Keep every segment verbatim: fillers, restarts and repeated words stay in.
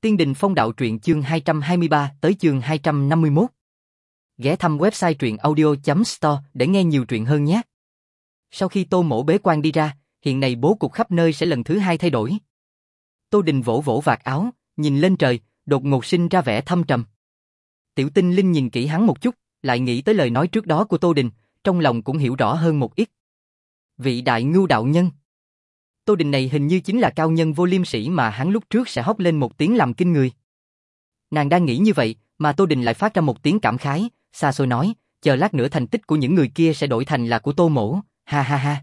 Tiên Đình Phong Đạo Truyện chương hai trăm hai mươi ba tới chương hai trăm năm mươi mốt. Ghé thăm website truyện audio chấm store để nghe nhiều truyện hơn nhé. Sau khi Tô Mỗ bế quan đi ra, hiện nay bố cục khắp nơi sẽ lần thứ hai thay đổi. Tô Đình vỗ vỗ vạt áo, nhìn lên trời, đột ngột sinh ra vẻ thâm trầm. Tiểu Tinh Linh nhìn kỹ hắn một chút, lại nghĩ tới lời nói trước đó của Tô Đình, trong lòng cũng hiểu rõ hơn một ít. Vị đại ngưu đạo nhân. Tô Đình này hình như chính là cao nhân vô liêm sĩ mà hắn lúc trước sẽ hót lên một tiếng làm kinh người. Nàng đang nghĩ như vậy, mà Tô Đình lại phát ra một tiếng cảm khái, xa xôi nói, chờ lát nữa thành tích của những người kia sẽ đổi thành là của Tô Mỗ, ha ha ha.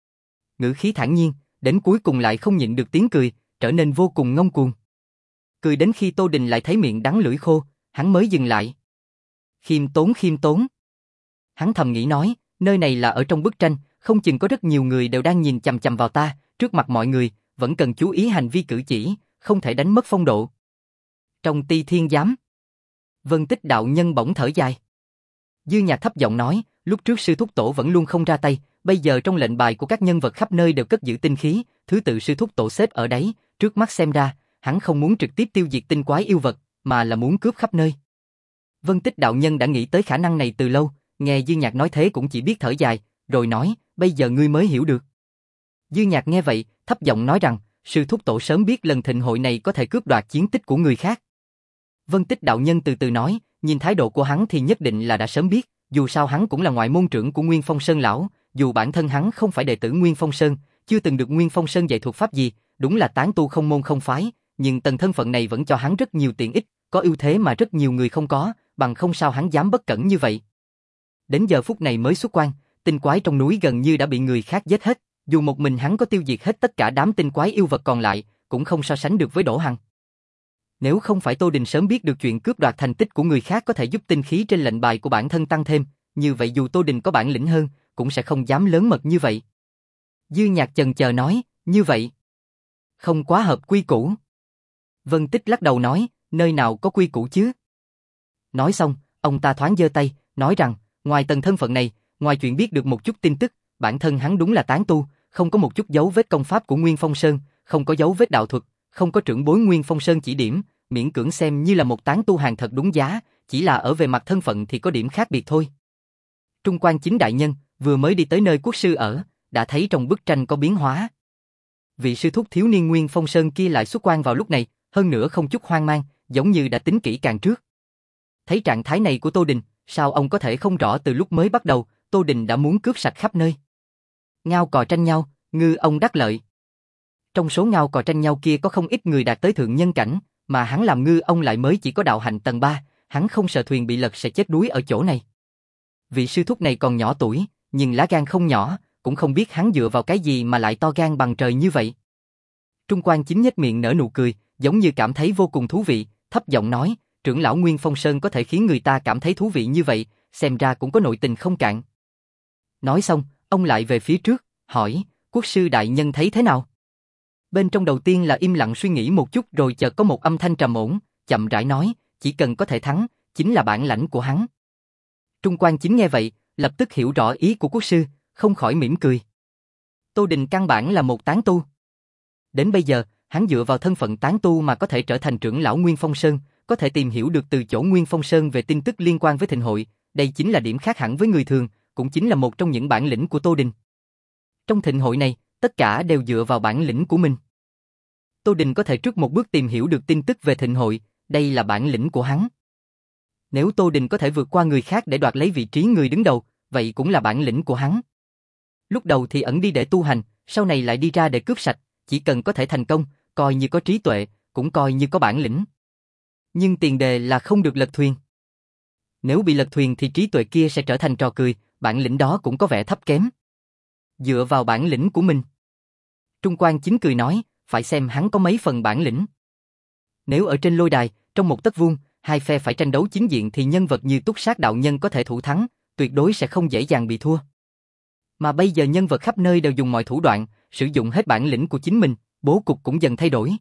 Ngữ khí thản nhiên, đến cuối cùng lại không nhịn được tiếng cười, trở nên vô cùng ngông cuồng. Cười đến khi Tô Đình lại thấy miệng đắng lưỡi khô, hắn mới dừng lại. Khiêm tốn khiêm tốn. Hắn thầm nghĩ nói, nơi này là ở trong bức tranh, không chừng có rất nhiều người đều đang nhìn chằm chằm vào ta, trước mặt mọi người, vẫn cần chú ý hành vi cử chỉ, không thể đánh mất phong độ. Trong Ti Thiên Giám, Vân Tích đạo nhân bỗng thở dài. Dư Nhạc thấp giọng nói, lúc trước sư thúc tổ vẫn luôn không ra tay, bây giờ trong lệnh bài của các nhân vật khắp nơi đều cất giữ tinh khí, thứ tự sư thúc tổ xếp ở đấy, trước mắt xem ra, hắn không muốn trực tiếp tiêu diệt tinh quái yêu vật, mà là muốn cướp khắp nơi. Vân Tích đạo nhân đã nghĩ tới khả năng này từ lâu, nghe Dư Nhạc nói thế cũng chỉ biết thở dài, rồi nói, bây giờ ngươi mới hiểu được. Dư Nhạc nghe vậy, thấp giọng nói rằng, sư thúc tổ sớm biết lần thịnh hội này có thể cướp đoạt chiến tích của người khác. Vân Tích đạo nhân từ từ nói, nhìn thái độ của hắn thì nhất định là đã sớm biết, dù sao hắn cũng là ngoại môn trưởng của Nguyên Phong Sơn lão, dù bản thân hắn không phải đệ tử Nguyên Phong Sơn, chưa từng được Nguyên Phong Sơn dạy thuật pháp gì, đúng là tán tu không môn không phái, nhưng tầng thân phận này vẫn cho hắn rất nhiều tiện ích, có ưu thế mà rất nhiều người không có, bằng không sao hắn dám bất cẩn như vậy. Đến giờ phút này mới xuất quan, tinh quái trong núi gần như đã bị người khác giết hết, dù một mình hắn có tiêu diệt hết tất cả đám tinh quái yêu vật còn lại, cũng không so sánh được với Đỗ Hằng. Nếu không phải Tô Đình sớm biết được chuyện cướp đoạt thành tích của người khác có thể giúp tinh khí trên lệnh bài của bản thân tăng thêm, như vậy dù Tô Đình có bản lĩnh hơn, cũng sẽ không dám lớn mật như vậy. Dư Nhạc chần chờ nói, như vậy không quá hợp quy củ. Vân Tích lắc đầu nói, nơi nào có quy củ chứ. Nói xong, ông ta thoáng giơ tay, nói rằng, ngoài tầng thân phận này, ngoài chuyện biết được một chút tin tức, bản thân hắn đúng là tán tu, không có một chút dấu vết công pháp của Nguyên Phong Sơn, không có dấu vết đạo thuật, không có trưởng bối Nguyên Phong Sơn chỉ điểm, miễn cưỡng xem như là một tán tu hàng thật đúng giá, chỉ là ở về mặt thân phận thì có điểm khác biệt thôi. Trung Quan Chính đại nhân vừa mới đi tới nơi quốc sư ở, đã thấy trong bức tranh có biến hóa. Vị sư thúc thiếu niên Nguyên Phong Sơn kia lại xuất quan vào lúc này, hơn nữa không chút hoang mang, giống như đã tính kỹ càng trước. Thấy trạng thái này của Tô Đình, sao ông có thể không rõ từ lúc mới bắt đầu, Tô Đình đã muốn cướp sạch khắp nơi. Ngao cò tranh nhau, ngư ông đắc lợi. Trong số ngao cò tranh nhau kia có không ít người đạt tới thượng nhân cảnh, mà hắn làm ngư ông lại mới chỉ có đạo hạnh tầng ba, hắn không sợ thuyền bị lật sẽ chết đuối ở chỗ này. Vị sư thúc này còn nhỏ tuổi, nhưng lá gan không nhỏ, cũng không biết hắn dựa vào cái gì mà lại to gan bằng trời như vậy. Trung Quan Chính nhếch miệng nở nụ cười, giống như cảm thấy vô cùng thú vị, thấp giọng nói, trưởng lão Nguyên Phong Sơn có thể khiến người ta cảm thấy thú vị như vậy, xem ra cũng có nội tình không cạn. Nói xong, ông lại về phía trước, hỏi, quốc sư đại nhân thấy thế nào? Bên trong đầu tiên là im lặng suy nghĩ một chút rồi chợt có một âm thanh trầm ổn, chậm rãi nói, chỉ cần có thể thắng, chính là bản lãnh của hắn. Trung Quan Chính nghe vậy, lập tức hiểu rõ ý của quốc sư, không khỏi mỉm cười. Tô Đình căn bản là một tán tu. Đến bây giờ, hắn dựa vào thân phận tán tu mà có thể trở thành trưởng lão Nguyên Phong Sơn, có thể tìm hiểu được từ chỗ Nguyên Phong Sơn về tin tức liên quan với thịnh hội, đây chính là điểm khác hẳn với người thường, cũng chính là một trong những bản lĩnh của Tô Đình. Trong thịnh hội này, tất cả đều dựa vào bản lĩnh của mình. Tô Đình có thể trước một bước tìm hiểu được tin tức về thịnh hội, đây là bản lĩnh của hắn. Nếu Tô Đình có thể vượt qua người khác để đoạt lấy vị trí người đứng đầu, vậy cũng là bản lĩnh của hắn. Lúc đầu thì ẩn đi để tu hành, sau này lại đi ra để cướp sạch, chỉ cần có thể thành công, coi như có trí tuệ, cũng coi như có bản lĩnh. Nhưng tiền đề là không được lật thuyền. Nếu bị lật thuyền thì trí tuệ kia sẽ trở thành trò cười, bản lĩnh đó cũng có vẻ thấp kém. Dựa vào bản lĩnh của mình. Trung Quan Chính cười nói, phải xem hắn có mấy phần bản lĩnh. Nếu ở trên lôi đài, trong một tấc vuông, hai phe phải tranh đấu chính diện thì nhân vật như Túc Sát đạo nhân có thể thủ thắng, tuyệt đối sẽ không dễ dàng bị thua. Mà bây giờ nhân vật khắp nơi đều dùng mọi thủ đoạn, sử dụng hết bản lĩnh của chính mình, bố cục cũng dần thay đổi.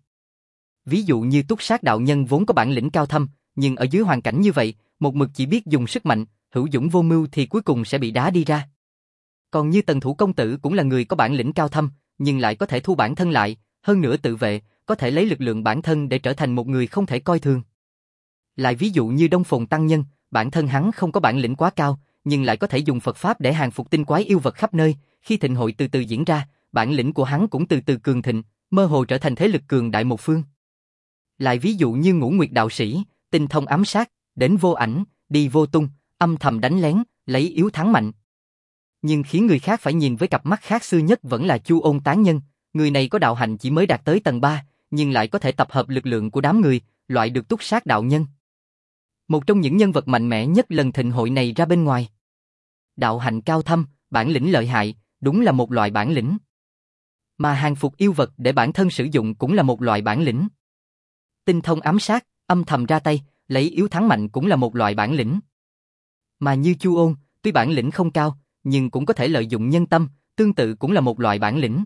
Ví dụ như Túc Sát đạo nhân vốn có bản lĩnh cao thâm, nhưng ở dưới hoàn cảnh như vậy, một mực chỉ biết dùng sức mạnh, hữu dũng vô mưu thì cuối cùng sẽ bị đá đi ra. Còn như Tần Thủ công tử cũng là người có bản lĩnh cao thâm, nhưng lại có thể thu bản thân lại, hơn nữa tự vệ, có thể lấy lực lượng bản thân để trở thành một người không thể coi thường. Lại ví dụ như Đông Phồn Tăng Nhân, bản thân hắn không có bản lĩnh quá cao, nhưng lại có thể dùng Phật Pháp để hàng phục tinh quái yêu vật khắp nơi, khi thịnh hội từ từ diễn ra, bản lĩnh của hắn cũng từ từ cường thịnh, mơ hồ trở thành thế lực cường đại một phương. Lại ví dụ như Ngũ Nguyệt đạo sĩ, tinh thông ám sát, đến vô ảnh, đi vô tung, âm thầm đánh lén, lấy yếu thắng mạnh. Nhưng khiến người khác phải nhìn với cặp mắt khác xưa nhất vẫn là Chu Ôn Tán Nhân, người này có đạo hạnh chỉ mới đạt tới tầng ba, nhưng lại có thể tập hợp lực lượng của đám người, loại được túc sát đạo nhân. Một trong những nhân vật mạnh mẽ nhất lần thịnh hội này ra bên ngoài. Đạo hạnh cao thâm, bản lĩnh lợi hại, đúng là một loại bản lĩnh. Mà hàng phục yêu vật để bản thân sử dụng cũng là một loại bản lĩnh. Tinh thông ám sát, âm thầm ra tay, lấy yếu thắng mạnh cũng là một loại bản lĩnh. Mà như Chu Ôn, tuy bản lĩnh không cao, nhưng cũng có thể lợi dụng nhân tâm, tương tự cũng là một loại bản lĩnh.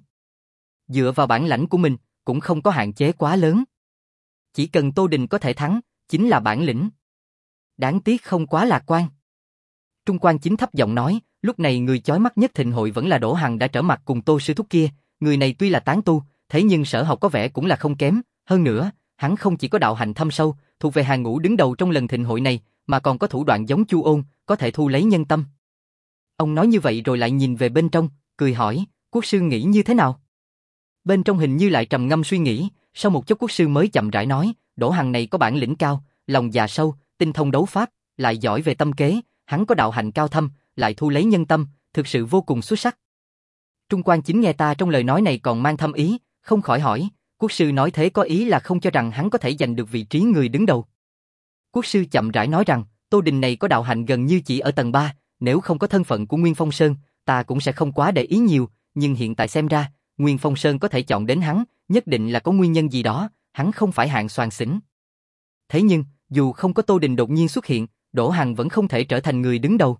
Dựa vào bản lãnh của mình, cũng không có hạn chế quá lớn. Chỉ cần Tô Đình có thể thắng, chính là bản lĩnh. Đáng tiếc không quá lạc quan. Trung Quan Chính thấp giọng nói, lúc này người chói mắt nhất thịnh hội vẫn là Đỗ Hằng đã trở mặt cùng Tô sư thúc kia, người này tuy là tán tu, thế nhưng sở học có vẻ cũng là không kém, hơn nữa, hắn không chỉ có đạo hạnh thâm sâu, thuộc về hàng ngũ đứng đầu trong lần thịnh hội này, mà còn có thủ đoạn giống Chu Ôn, có thể thu lấy nhân tâm. Ông nói như vậy rồi lại nhìn về bên trong, cười hỏi, quốc sư nghĩ như thế nào? Bên trong hình như lại trầm ngâm suy nghĩ, sau một chút quốc sư mới chậm rãi nói, Đỗ Hằng này có bản lĩnh cao, lòng dạ sâu, tinh thông đấu pháp, lại giỏi về tâm kế, hắn có đạo hạnh cao thâm, lại thu lấy nhân tâm, thực sự vô cùng xuất sắc. Trung Quan Chính nghe ta trong lời nói này còn mang thâm ý, không khỏi hỏi, quốc sư nói thế có ý là không cho rằng hắn có thể giành được vị trí người đứng đầu. Quốc sư chậm rãi nói rằng, Tô Đình này có đạo hạnh gần như chỉ ở tầng ba, nếu không có thân phận của Nguyên Phong Sơn, ta cũng sẽ không quá để ý nhiều, nhưng hiện tại xem ra, Nguyên Phong Sơn có thể chọn đến hắn, nhất định là có nguyên nhân gì đó, hắn không phải hạng soàn xỉn. Thế nhưng, dù không có Tô Đình đột nhiên xuất hiện, Đỗ Hằng vẫn không thể trở thành người đứng đầu.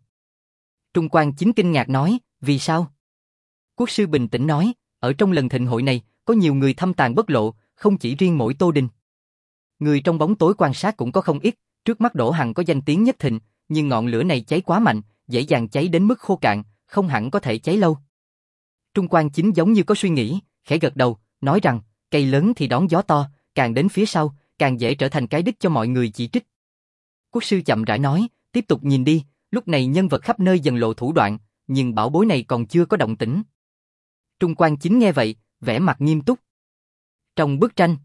Trung Quan Chính kinh ngạc nói, vì sao? Quốc sư bình tĩnh nói, ở trong lần thịnh hội này, có nhiều người thâm tàn bất lộ, không chỉ riêng mỗi Tô Đình. Người trong bóng tối quan sát cũng có không ít, trước mắt Đỗ Hằng có danh tiếng nhất thịnh, nhưng ngọn lửa này cháy quá mạnh, dễ dàng cháy đến mức khô cạn, không hẳn có thể cháy lâu. Trung Quan Chính giống như có suy nghĩ, khẽ gật đầu, nói rằng, cây lớn thì đón gió to, càng đến phía sau, càng dễ trở thành cái đích cho mọi người chỉ trích. Quốc sư chậm rãi nói, tiếp tục nhìn đi, lúc này nhân vật khắp nơi dần lộ thủ đoạn, nhưng bảo bối này còn chưa có động tĩnh. Trung Quan Chính nghe vậy, vẻ mặt nghiêm túc. Trong bức tranh,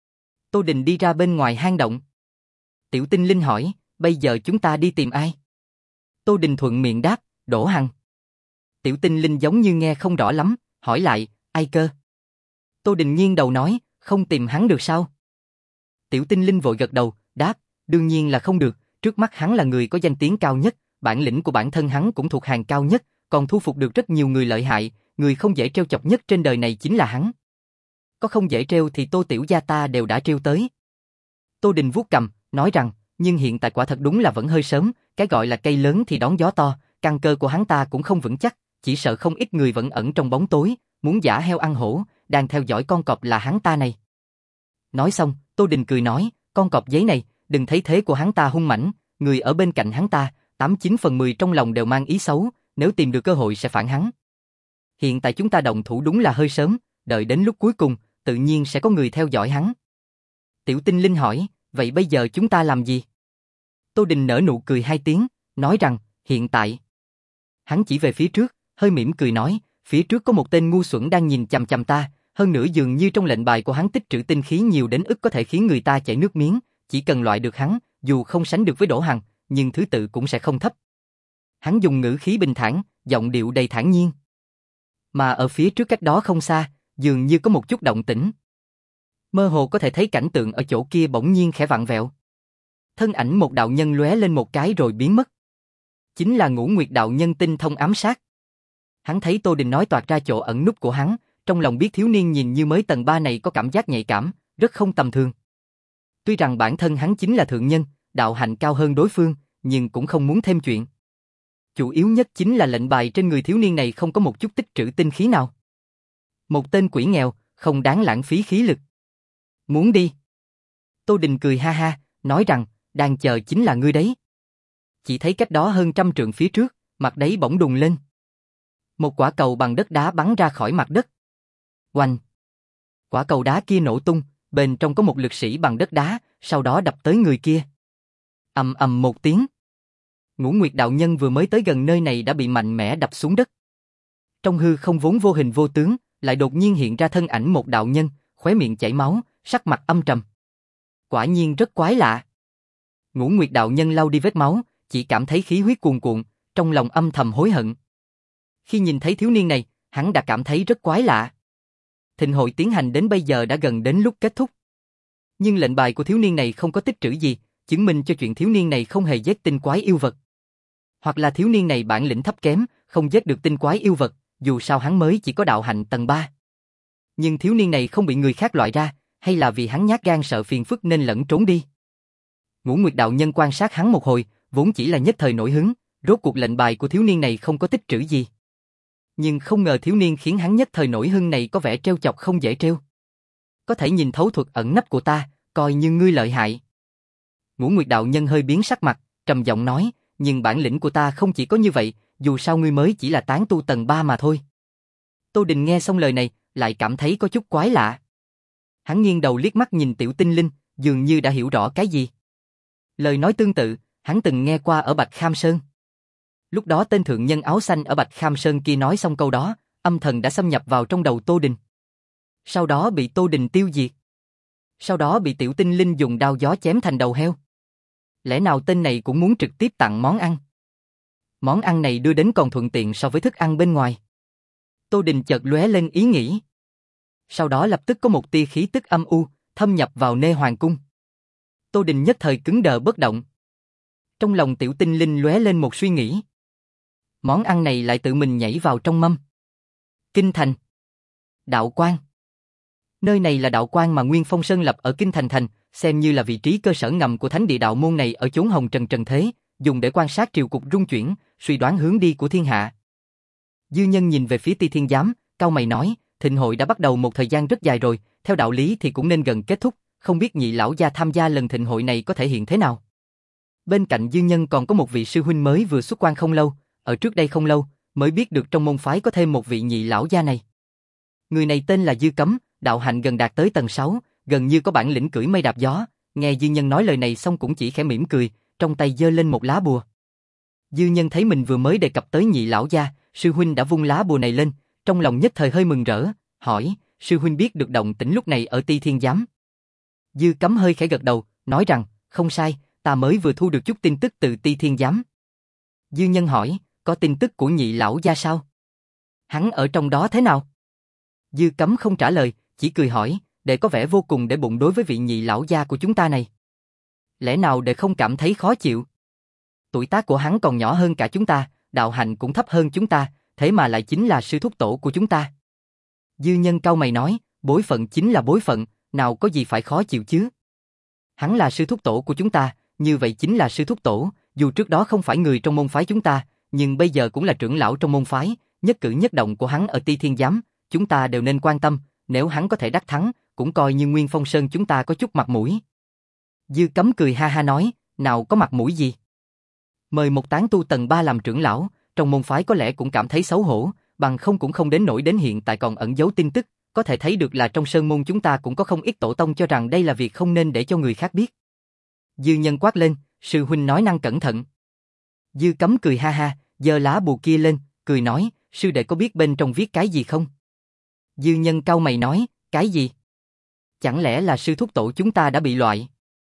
Tô Đình đi ra bên ngoài hang động. Tiểu Tinh Linh hỏi, bây giờ chúng ta đi tìm ai? Tô Đình thuận miệng đáp, Đỗ Hằng. Tiểu Tinh Linh giống như nghe không rõ lắm, hỏi lại, ai cơ? Tô Đình nghiêng đầu nói, không tìm hắn được sao? Tiểu Tinh Linh vội gật đầu, đáp, đương nhiên là không được, trước mắt hắn là người có danh tiếng cao nhất, bản lĩnh của bản thân hắn cũng thuộc hàng cao nhất, còn thu phục được rất nhiều người lợi hại, người không dễ trêu chọc nhất trên đời này chính là hắn. Có không dễ trêu thì Tô tiểu gia ta đều đã trêu tới. Tô Đình vuốt cằm, nói rằng, nhưng hiện tại quả thật đúng là vẫn hơi sớm, cái gọi là cây lớn thì đón gió to, căn cơ của hắn ta cũng không vững chắc, chỉ sợ không ít người vẫn ẩn trong bóng tối, muốn giả heo ăn hổ, đang theo dõi con cọp là hắn ta này. Nói xong, Tô Đình cười nói, con cọp giấy này, đừng thấy thế của hắn ta hung mãnh, người ở bên cạnh hắn ta, tám chín phần mười trong lòng đều mang ý xấu, nếu tìm được cơ hội sẽ phản hắn. Hiện tại chúng ta động thủ đúng là hơi sớm, đợi đến lúc cuối cùng, tự nhiên sẽ có người theo dõi hắn. Tiểu Tinh Linh hỏi, vậy bây giờ chúng ta làm gì? Tô Đình nở nụ cười hai tiếng, nói rằng, hiện tại. Hắn chỉ về phía trước, hơi mỉm cười nói, phía trước có một tên ngu xuẩn đang nhìn chằm chằm ta, hơn nữa dường như trong lệnh bài của hắn tích trữ tinh khí nhiều đến ức có thể khiến người ta chảy nước miếng, chỉ cần loại được hắn, dù không sánh được với Đỗ Hằng, nhưng thứ tự cũng sẽ không thấp. Hắn dùng ngữ khí bình thản, giọng điệu đầy thản nhiên. Mà ở phía trước cách đó không xa, dường như có một chút động tĩnh. Mơ hồ có thể thấy cảnh tượng ở chỗ kia bỗng nhiên khẽ vặn vẹo. Thân ảnh một đạo nhân lóe lên một cái rồi biến mất. Chính là Ngũ Nguyệt đạo nhân tinh thông ám sát. Hắn thấy Tô Đình nói toạc ra chỗ ẩn núp của hắn, trong lòng biết thiếu niên nhìn như mới tầng ba này có cảm giác nhạy cảm, rất không tầm thường. Tuy rằng bản thân hắn chính là thượng nhân, đạo hạnh cao hơn đối phương, nhưng cũng không muốn thêm chuyện. Chủ yếu nhất chính là lệnh bài trên người thiếu niên này không có một chút tích trữ tinh khí nào. Một tên quỷ nghèo, không đáng lãng phí khí lực. Muốn đi? Tô Đình cười ha ha, nói rằng, đang chờ chính là ngươi đấy. Chỉ thấy cách đó hơn trăm trượng phía trước, mặt đấy bỗng đùng lên. Một quả cầu bằng đất đá bắn ra khỏi mặt đất. Oanh! Quả cầu đá kia nổ tung, bên trong có một lực sĩ bằng đất đá, sau đó đập tới người kia. Ầm ầm một tiếng. Ngũ Nguyệt đạo nhân vừa mới tới gần nơi này đã bị mạnh mẽ đập xuống đất. Trong hư không vốn vô hình vô tướng, lại đột nhiên hiện ra thân ảnh một đạo nhân, khóe miệng chảy máu, sắc mặt âm trầm. Quả nhiên rất quái lạ. Ngũ Nguyệt đạo nhân lau đi vết máu, chỉ cảm thấy khí huyết cuồn cuộn, trong lòng âm thầm hối hận. Khi nhìn thấy thiếu niên này, hắn đã cảm thấy rất quái lạ. Thịnh hội tiến hành đến bây giờ đã gần đến lúc kết thúc. Nhưng lệnh bài của thiếu niên này không có tích trữ gì, chứng minh cho chuyện thiếu niên này không hề giết tinh quái yêu vật. Hoặc là thiếu niên này bản lĩnh thấp kém, không giết được tinh quái yêu vật, dù sao hắn mới chỉ có đạo hạnh tầng ba. Nhưng thiếu niên này không bị người khác loại ra, hay là vì hắn nhát gan sợ phiền phức nên lẫn trốn đi. Ngũ Nguyệt đạo nhân quan sát hắn một hồi, vốn chỉ là nhất thời nổi hứng, rốt cuộc lệnh bài của thiếu niên này không có tích trữ gì. Nhưng không ngờ thiếu niên khiến hắn nhất thời nổi hứng này có vẻ trêu chọc không dễ trêu. Có thể nhìn thấu thuật ẩn nấp của ta, coi như ngươi lợi hại. Ngũ Nguyệt đạo nhân hơi biến sắc mặt, trầm giọng nói, nhưng bản lĩnh của ta không chỉ có như vậy, dù sao ngươi mới chỉ là tán tu tầng ba mà thôi. Tô Đình nghe xong lời này, lại cảm thấy có chút quái lạ. Hắn nghiêng đầu liếc mắt nhìn Tiểu Tinh Linh, dường như đã hiểu rõ cái gì. Lời nói tương tự, hắn từng nghe qua ở Bạch Kham Sơn. Lúc đó tên thượng nhân áo xanh ở Bạch Kham Sơn kia nói xong câu đó, âm thần đã xâm nhập vào trong đầu Tô Đình. Sau đó bị Tô Đình tiêu diệt. Sau đó bị Tiểu Tinh Linh dùng đao gió chém thành đầu heo. Lẽ nào tên này cũng muốn trực tiếp tặng món ăn? Món ăn này đưa đến còn thuận tiện so với thức ăn bên ngoài. Tô Đình chợt lóe lên ý nghĩ. Sau đó lập tức có một tia khí tức âm u, thâm nhập vào Nê Hoàng Cung. Tô Đình nhất thời cứng đờ bất động. Trong lòng Tiểu Tinh Linh lóe lên một suy nghĩ. Món ăn này lại tự mình nhảy vào trong mâm. Kinh Thành. Đạo Quan. Nơi này là đạo quan mà Nguyên Phong Sơn lập ở Kinh Thành Thành, xem như là vị trí cơ sở ngầm của thánh địa đạo môn này ở chốn hồng trần trần thế, dùng để quan sát triều cục rung chuyển, suy đoán hướng đi của thiên hạ. Dư Nhân nhìn về phía Ti Thiên Giám, cau mày nói, thịnh hội đã bắt đầu một thời gian rất dài rồi, theo đạo lý thì cũng nên gần kết thúc, không biết nhị lão gia tham gia lần thịnh hội này có thể hiện thế nào. Bên cạnh Dư Nhân còn có một vị sư huynh mới vừa xuất quan không lâu, ở trước đây không lâu, mới biết được trong môn phái có thêm một vị nhị lão gia này. Người này tên là Dư Cấm, đạo hạnh gần đạt tới tầng sáu, gần như có bản lĩnh cưỡi mây đạp gió. Nghe Dư Nhân nói lời này xong cũng chỉ khẽ mỉm cười, trong tay giơ lên một lá bùa. Dư Nhân thấy mình vừa mới đề cập tới nhị lão gia, sư huynh đã vung lá bùa này lên, trong lòng nhất thời hơi mừng rỡ, hỏi, sư huynh biết được động tĩnh lúc này ở Ti Thiên Giám. Dư Cấm hơi khẽ gật đầu, nói rằng, không sai, ta mới vừa thu được chút tin tức từ Ti Thiên Giám. Dư Nhân hỏi, có tin tức của nhị lão gia sao? Hắn ở trong đó thế nào? Dư Cấm không trả lời, chỉ cười hỏi, để có vẻ vô cùng để bụng đối với vị nhị lão gia của chúng ta này. Lẽ nào để không cảm thấy khó chịu? Tuổi tác của hắn còn nhỏ hơn cả chúng ta, đạo hạnh cũng thấp hơn chúng ta, thế mà lại chính là sư thúc tổ của chúng ta. Dư Nhân cau mày nói, bối phận chính là bối phận, nào có gì phải khó chịu chứ? Hắn là sư thúc tổ của chúng ta, như vậy chính là sư thúc tổ, dù trước đó không phải người trong môn phái chúng ta, nhưng bây giờ cũng là trưởng lão trong môn phái, nhất cử nhất động của hắn ở Ti Thiên Giám, chúng ta đều nên quan tâm, nếu hắn có thể đắc thắng, cũng coi như Nguyên Phong Sơn chúng ta có chút mặt mũi. Dư Cấm cười ha ha nói, nào có mặt mũi gì? Mời một tán tu tầng ba làm trưởng lão, trong môn phái có lẽ cũng cảm thấy xấu hổ, bằng không cũng không đến nỗi đến hiện tại còn ẩn giấu tin tức, có thể thấy được là trong sơn môn chúng ta cũng có không ít tổ tông cho rằng đây là việc không nên để cho người khác biết. Dư Nhân quát lên, sư huynh nói năng cẩn thận. Dư Cấm cười ha ha, giơ lá bùa kia lên, cười nói, sư đệ có biết bên trong viết cái gì không? Dư Nhân cau mày nói, cái gì? Chẳng lẽ là sư thúc tổ chúng ta đã bị loại?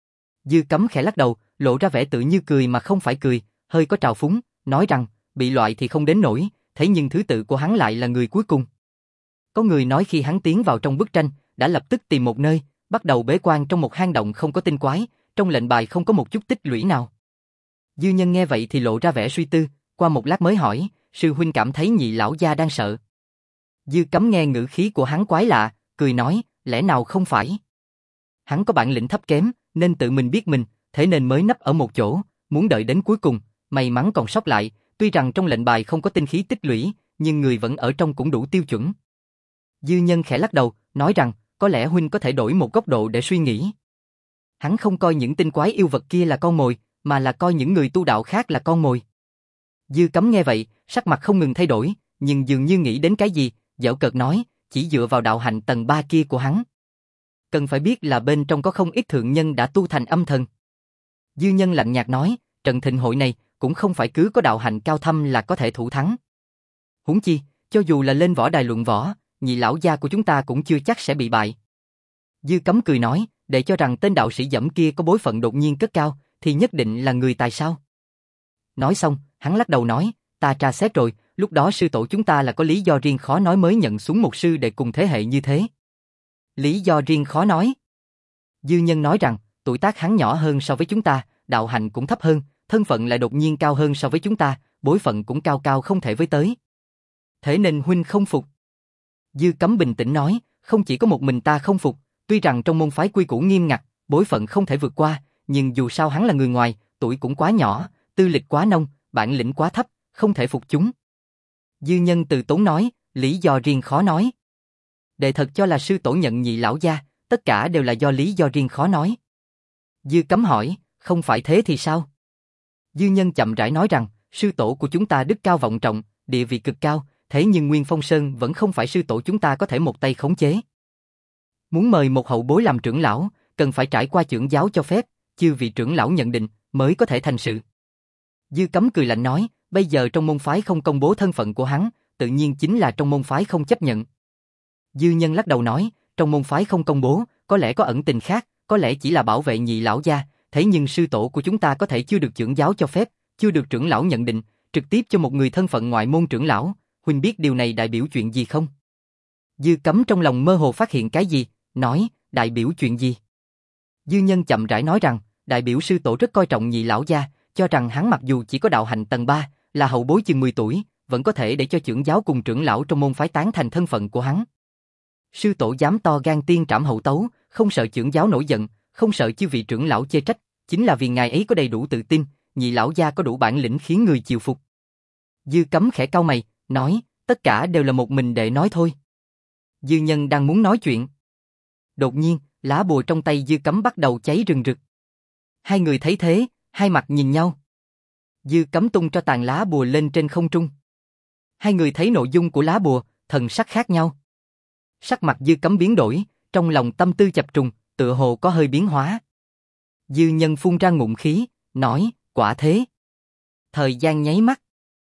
Dư Cấm khẽ lắc đầu, lộ ra vẻ tự như cười mà không phải cười, hơi có trào phúng, nói rằng, bị loại thì không đến nỗi, thế nhưng thứ tự của hắn lại là người cuối cùng. Có người nói khi hắn tiến vào trong bức tranh, đã lập tức tìm một nơi, bắt đầu bế quan trong một hang động không có tinh quái, trong lệnh bài không có một chút tích lũy nào. Dư Nhân nghe vậy thì lộ ra vẻ suy tư, qua một lát mới hỏi, sư huynh cảm thấy nhị lão gia đang sợ. Dư Cấm nghe ngữ khí của hắn quái lạ, cười nói, lẽ nào không phải? Hắn có bản lĩnh thấp kém, nên tự mình biết mình, thế nên mới nấp ở một chỗ, muốn đợi đến cuối cùng, may mắn còn sót lại, tuy rằng trong lệnh bài không có tinh khí tích lũy, nhưng người vẫn ở trong cũng đủ tiêu chuẩn. Dư Nhân khẽ lắc đầu, nói rằng, có lẽ huynh có thể đổi một góc độ để suy nghĩ. Hắn không coi những tinh quái yêu vật kia là con mồi, mà là coi những người tu đạo khác là con mồi. Dư Cấm nghe vậy, sắc mặt không ngừng thay đổi, nhưng dường như nghĩ đến cái gì, giễu cợt nói, chỉ dựa vào đạo hạnh tầng ba kia của hắn. cần phải biết là bên trong có không ít thượng nhân đã tu thành âm thần. Dư Nhân lạnh nhạt nói, trận thịnh hội này cũng không phải cứ có đạo hạnh cao thâm là có thể thủ thắng. Huống chi, cho dù là lên võ đài luận võ, nhị lão gia của chúng ta cũng chưa chắc sẽ bị bại. Dư Cấm cười nói, để cho rằng tên đạo sĩ dẫm kia có bối phận đột nhiên cất cao, thì nhất định là người tài sao? Nói xong, hắn lắc đầu nói, ta tra xét rồi, lúc đó sư tổ chúng ta là có lý do riêng khó nói mới nhận xuống một sư đệ cùng thế hệ như thế. Lý do riêng khó nói? Dư Nhân nói rằng, tuổi tác hắn nhỏ hơn so với chúng ta, đạo hạnh cũng thấp hơn, thân phận lại đột nhiên cao hơn so với chúng ta, bối phận cũng cao cao không thể với tới. Thế nên huynh không phục. Dư Cấm bình tĩnh nói, không chỉ có một mình ta không phục, tuy rằng trong môn phái quy củ nghiêm ngặt, bối phận không thể vượt qua, nhưng dù sao hắn là người ngoài, tuổi cũng quá nhỏ, tư lịch quá nông, bản lĩnh quá thấp, không thể phục chúng. Dư Nhân từ tốn nói, lý do riêng khó nói. Đệ thật cho là sư tổ nhận nhị lão gia, tất cả đều là do lý do riêng khó nói. Dư Cấm hỏi, không phải thế thì sao? Dư Nhân chậm rãi nói rằng, sư tổ của chúng ta đức cao vọng trọng, địa vị cực cao, thế nhưng Nguyên Phong Sơn vẫn không phải sư tổ chúng ta có thể một tay khống chế. Muốn mời một hậu bối làm trưởng lão, cần phải trải qua chưởng giáo cho phép, chư vị trưởng lão nhận định, mới có thể thành sự. Dư Cấm cười lạnh nói, bây giờ trong môn phái không công bố thân phận của hắn, tự nhiên chính là trong môn phái không chấp nhận. Dư Nhân lắc đầu nói, trong môn phái không công bố, có lẽ có ẩn tình khác, có lẽ chỉ là bảo vệ nhị lão gia, thế nhưng sư tổ của chúng ta có thể chưa được chưởng giáo cho phép, chưa được trưởng lão nhận định, trực tiếp cho một người thân phận ngoại môn trưởng lão, huynh biết điều này đại biểu chuyện gì không? Dư Cấm trong lòng mơ hồ phát hiện cái gì, nói, đại biểu chuyện gì? Dư Nhân chậm rãi nói rằng, đại biểu sư tổ rất coi trọng nhị lão gia, cho rằng hắn mặc dù chỉ có đạo hạnh tầng ba, là hậu bối chừng mười tuổi, vẫn có thể để cho trưởng giáo cùng trưởng lão trong môn phái tán thành thân phận của hắn. Sư tổ dám to gan tiên trảm hậu tấu, không sợ trưởng giáo nổi giận, không sợ chư vị trưởng lão chê trách, chính là vì ngài ấy có đầy đủ tự tin, nhị lão gia có đủ bản lĩnh khiến người chịu phục. Dư Cấm khẽ cau mày, nói, tất cả đều là một mình đệ nói thôi. Dư Nhân đang muốn nói chuyện. Đột nhiên, lá bùa trong tay Dư Cấm bắt đầu cháy rừng rực. Hai người thấy thế, hai mặt nhìn nhau. Dư Cấm tung cho tàn lá bùa lên trên không trung. Hai người thấy nội dung của lá bùa, thần sắc khác nhau. Sắc mặt Dư Cấm biến đổi, trong lòng tâm tư chập trùng, tựa hồ có hơi biến hóa. Dư Nhân phun ra ngụm khí, nói, quả thế. Thời gian nháy mắt.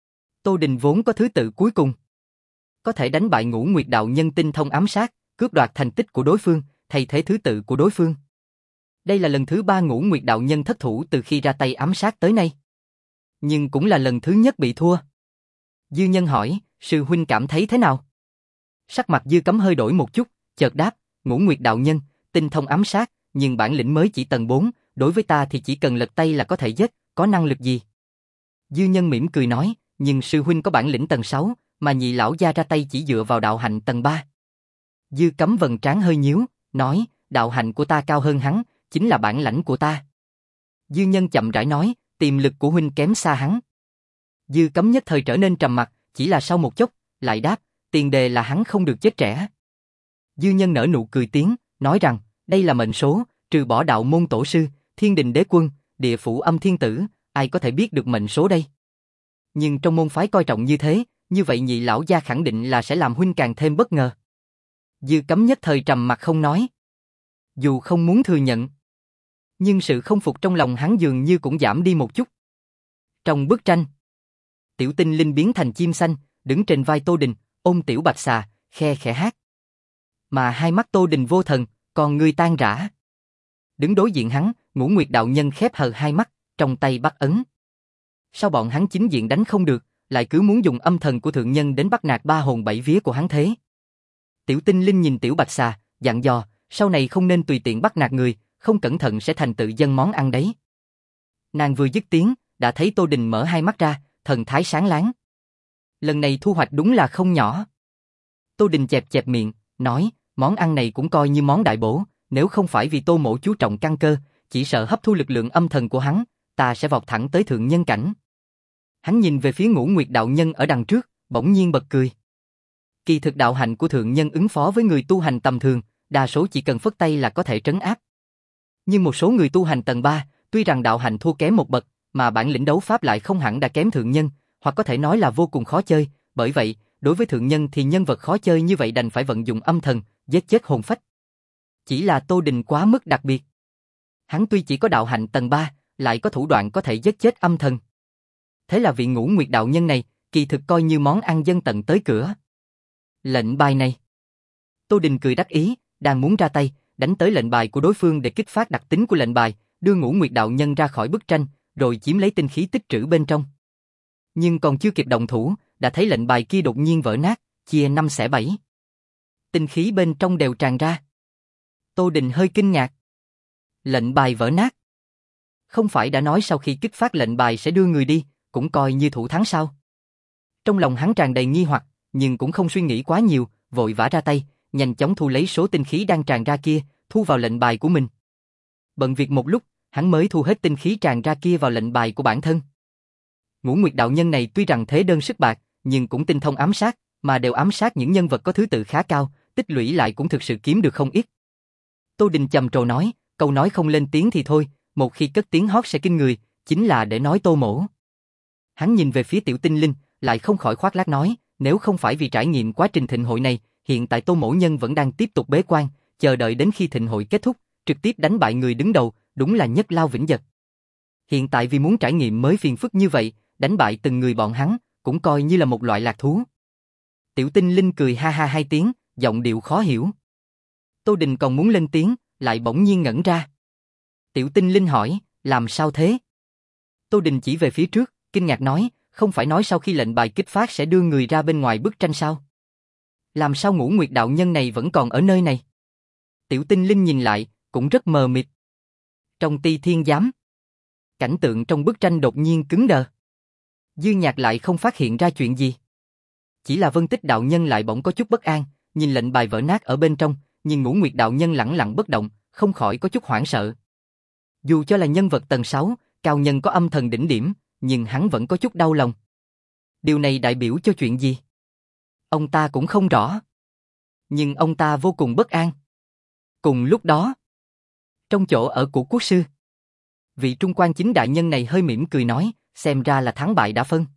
Tô Đình vốn có thứ tự cuối cùng. Có thể đánh bại Ngũ Nguyệt đạo nhân tinh thông ám sát, cướp đoạt thành tích của đối phương, thay thế thứ tự của đối phương. Đây là lần thứ ba Ngũ Nguyệt đạo nhân thất thủ từ khi ra tay ám sát tới nay. Nhưng cũng là lần thứ nhất bị thua. Dư Nhân hỏi, sư huynh cảm thấy thế nào? Sắc mặt Dư Cấm hơi đổi một chút, chợt đáp, Ngũ Nguyệt đạo nhân, tinh thông ám sát, nhưng bản lĩnh mới chỉ tầng bốn, đối với ta thì chỉ cần lật tay là có thể giết, có năng lực gì? Dư Nhân mỉm cười nói, nhưng sư huynh có bản lĩnh tầng sáu, mà nhị lão gia ra tay chỉ dựa vào đạo hạnh tầng ba. Dư Cấm vầng trán hơi nhíu, nói, đạo hạnh của ta cao hơn hắn, chính là bản lãnh của ta. Dư Nhân chậm rãi nói, tiềm lực của huynh kém xa hắn. Dư Cấm nhất thời trở nên trầm mặc, chỉ là sau một chốc, lại đáp, tiền đề là hắn không được chết trẻ. Dư Nhân nở nụ cười tiếng, nói rằng, đây là mệnh số, trừ bỏ đạo môn tổ sư, thiên đình đế quân, địa phủ âm thiên tử, ai có thể biết được mệnh số đây? Nhưng trong môn phái coi trọng như thế, như vậy nhị lão gia khẳng định là sẽ làm huynh càng thêm bất ngờ. Dư Cấm nhất thời trầm mặt không nói. Dù không muốn thừa nhận, nhưng sự không phục trong lòng hắn dường như cũng giảm đi một chút. Trong bức tranh, Tiểu Tinh Linh biến thành chim xanh, đứng trên vai Tô Đình, ôm tiểu bạch xà, khe khẽ hát. Mà hai mắt Tô Đình vô thần, còn người tan rã. Đứng đối diện hắn, Ngũ Nguyệt đạo nhân khép hờ hai mắt, trong tay bắt ấn. Sao bọn hắn chính diện đánh không được, lại cứ muốn dùng âm thần của thượng nhân đến bắt nạt ba hồn bảy vía của hắn thế? Tiểu Tinh Linh nhìn tiểu bạch xà, dặn dò, sau này không nên tùy tiện bắt nạt người, không cẩn thận sẽ thành tự dân món ăn đấy. Nàng vừa dứt tiếng, đã thấy Tô Đình mở hai mắt ra, thần thái sáng láng. Lần này thu hoạch đúng là không nhỏ. Tô Đình chẹp chẹp miệng, nói, món ăn này cũng coi như món đại bổ, nếu không phải vì Tô mỗ chú trọng căn cơ, chỉ sợ hấp thu lực lượng âm thần của hắn, ta sẽ vọt thẳng tới thượng nhân cảnh. Hắn nhìn về phía Ngũ Nguyệt đạo nhân ở đằng trước, bỗng nhiên bật cười. Kỳ thực đạo hạnh của thượng nhân ứng phó với người tu hành tầm thường, đa số chỉ cần phất tay là có thể trấn áp. Nhưng một số người tu hành tầng ba, tuy rằng đạo hạnh thua kém một bậc, mà bản lĩnh đấu pháp lại không hẳn đã kém thượng nhân, hoặc có thể nói là vô cùng khó chơi, bởi vậy, đối với thượng nhân thì nhân vật khó chơi như vậy đành phải vận dụng âm thần, giết chết hồn phách. Chỉ là Tô Đình quá mức đặc biệt. Hắn tuy chỉ có đạo hạnh tầng ba, lại có thủ đoạn có thể giết chết âm thần. Thế là vị Ngũ Nguyệt đạo nhân này, kỳ thực coi như món ăn dân tận tới cửa. Lệnh bài này. Tô Đình cười đắc ý, đang muốn ra tay, đánh tới lệnh bài của đối phương để kích phát đặc tính của lệnh bài, đưa Ngũ Nguyệt đạo nhân ra khỏi bức tranh, rồi chiếm lấy tinh khí tích trữ bên trong. Nhưng còn chưa kịp động thủ, đã thấy lệnh bài kia đột nhiên vỡ nát, chia năm xẻ bảy. Tinh khí bên trong đều tràn ra. Tô Đình hơi kinh ngạc. Lệnh bài vỡ nát. Không phải đã nói sau khi kích phát lệnh bài sẽ đưa người đi, cũng coi như thủ thắng sao? Trong lòng hắn tràn đầy nghi hoặc, nhưng cũng không suy nghĩ quá nhiều, vội vã ra tay, nhanh chóng thu lấy số tinh khí đang tràn ra kia, thu vào lệnh bài của mình. Bận việc một lúc, hắn mới thu hết tinh khí tràn ra kia vào lệnh bài của bản thân. Ngũ Nguyệt đạo nhân này tuy rằng thế đơn sức bạc, nhưng cũng tinh thông ám sát, mà đều ám sát những nhân vật có thứ tự khá cao, tích lũy lại cũng thực sự kiếm được không ít. Tô Đình trầm trồ nói, câu nói không lên tiếng thì thôi, một khi cất tiếng hót sẽ kinh người, chính là để nói Tô mỗ. Hắn nhìn về phía Tiểu Tinh Linh, lại không khỏi khoác lác nói, nếu không phải vì trải nghiệm quá trình thịnh hội này, hiện tại Tô mỗ nhân vẫn đang tiếp tục bế quan, chờ đợi đến khi thịnh hội kết thúc, trực tiếp đánh bại người đứng đầu, đúng là nhất lao vĩnh giật. Hiện tại vì muốn trải nghiệm mới phiền phức như vậy, đánh bại từng người bọn hắn, cũng coi như là một loại lạc thú. Tiểu Tinh Linh cười ha ha hai tiếng, giọng điệu khó hiểu. Tô Đình còn muốn lên tiếng, lại bỗng nhiên ngẩn ra. Tiểu Tinh Linh hỏi, làm sao thế? Tô Đình chỉ về phía trước, kinh ngạc nói, không phải nói sau khi lệnh bài kích phát sẽ đưa người ra bên ngoài bức tranh sao? Làm sao Ngũ Nguyệt đạo nhân này vẫn còn ở nơi này? Tiểu Tinh Linh nhìn lại, cũng rất mờ mịt. Trong Ti Thiên Giám, cảnh tượng trong bức tranh đột nhiên cứng đờ. Dư Nhạc lại không phát hiện ra chuyện gì. Chỉ là Vân Tích đạo nhân lại bỗng có chút bất an, nhìn lệnh bài vỡ nát ở bên trong, nhưng Ngũ Nguyệt đạo nhân lẳng lặng bất động, không khỏi có chút hoảng sợ. Dù cho là nhân vật tầng sáu, cao nhân có âm thần đỉnh điểm, nhưng hắn vẫn có chút đau lòng. Điều này đại biểu cho chuyện gì? Ông ta cũng không rõ. Nhưng ông ta vô cùng bất an. Cùng lúc đó, trong chỗ ở của quốc sư, vị trung quan chính đại nhân này hơi mỉm cười nói, xem ra là thắng bại đã phân.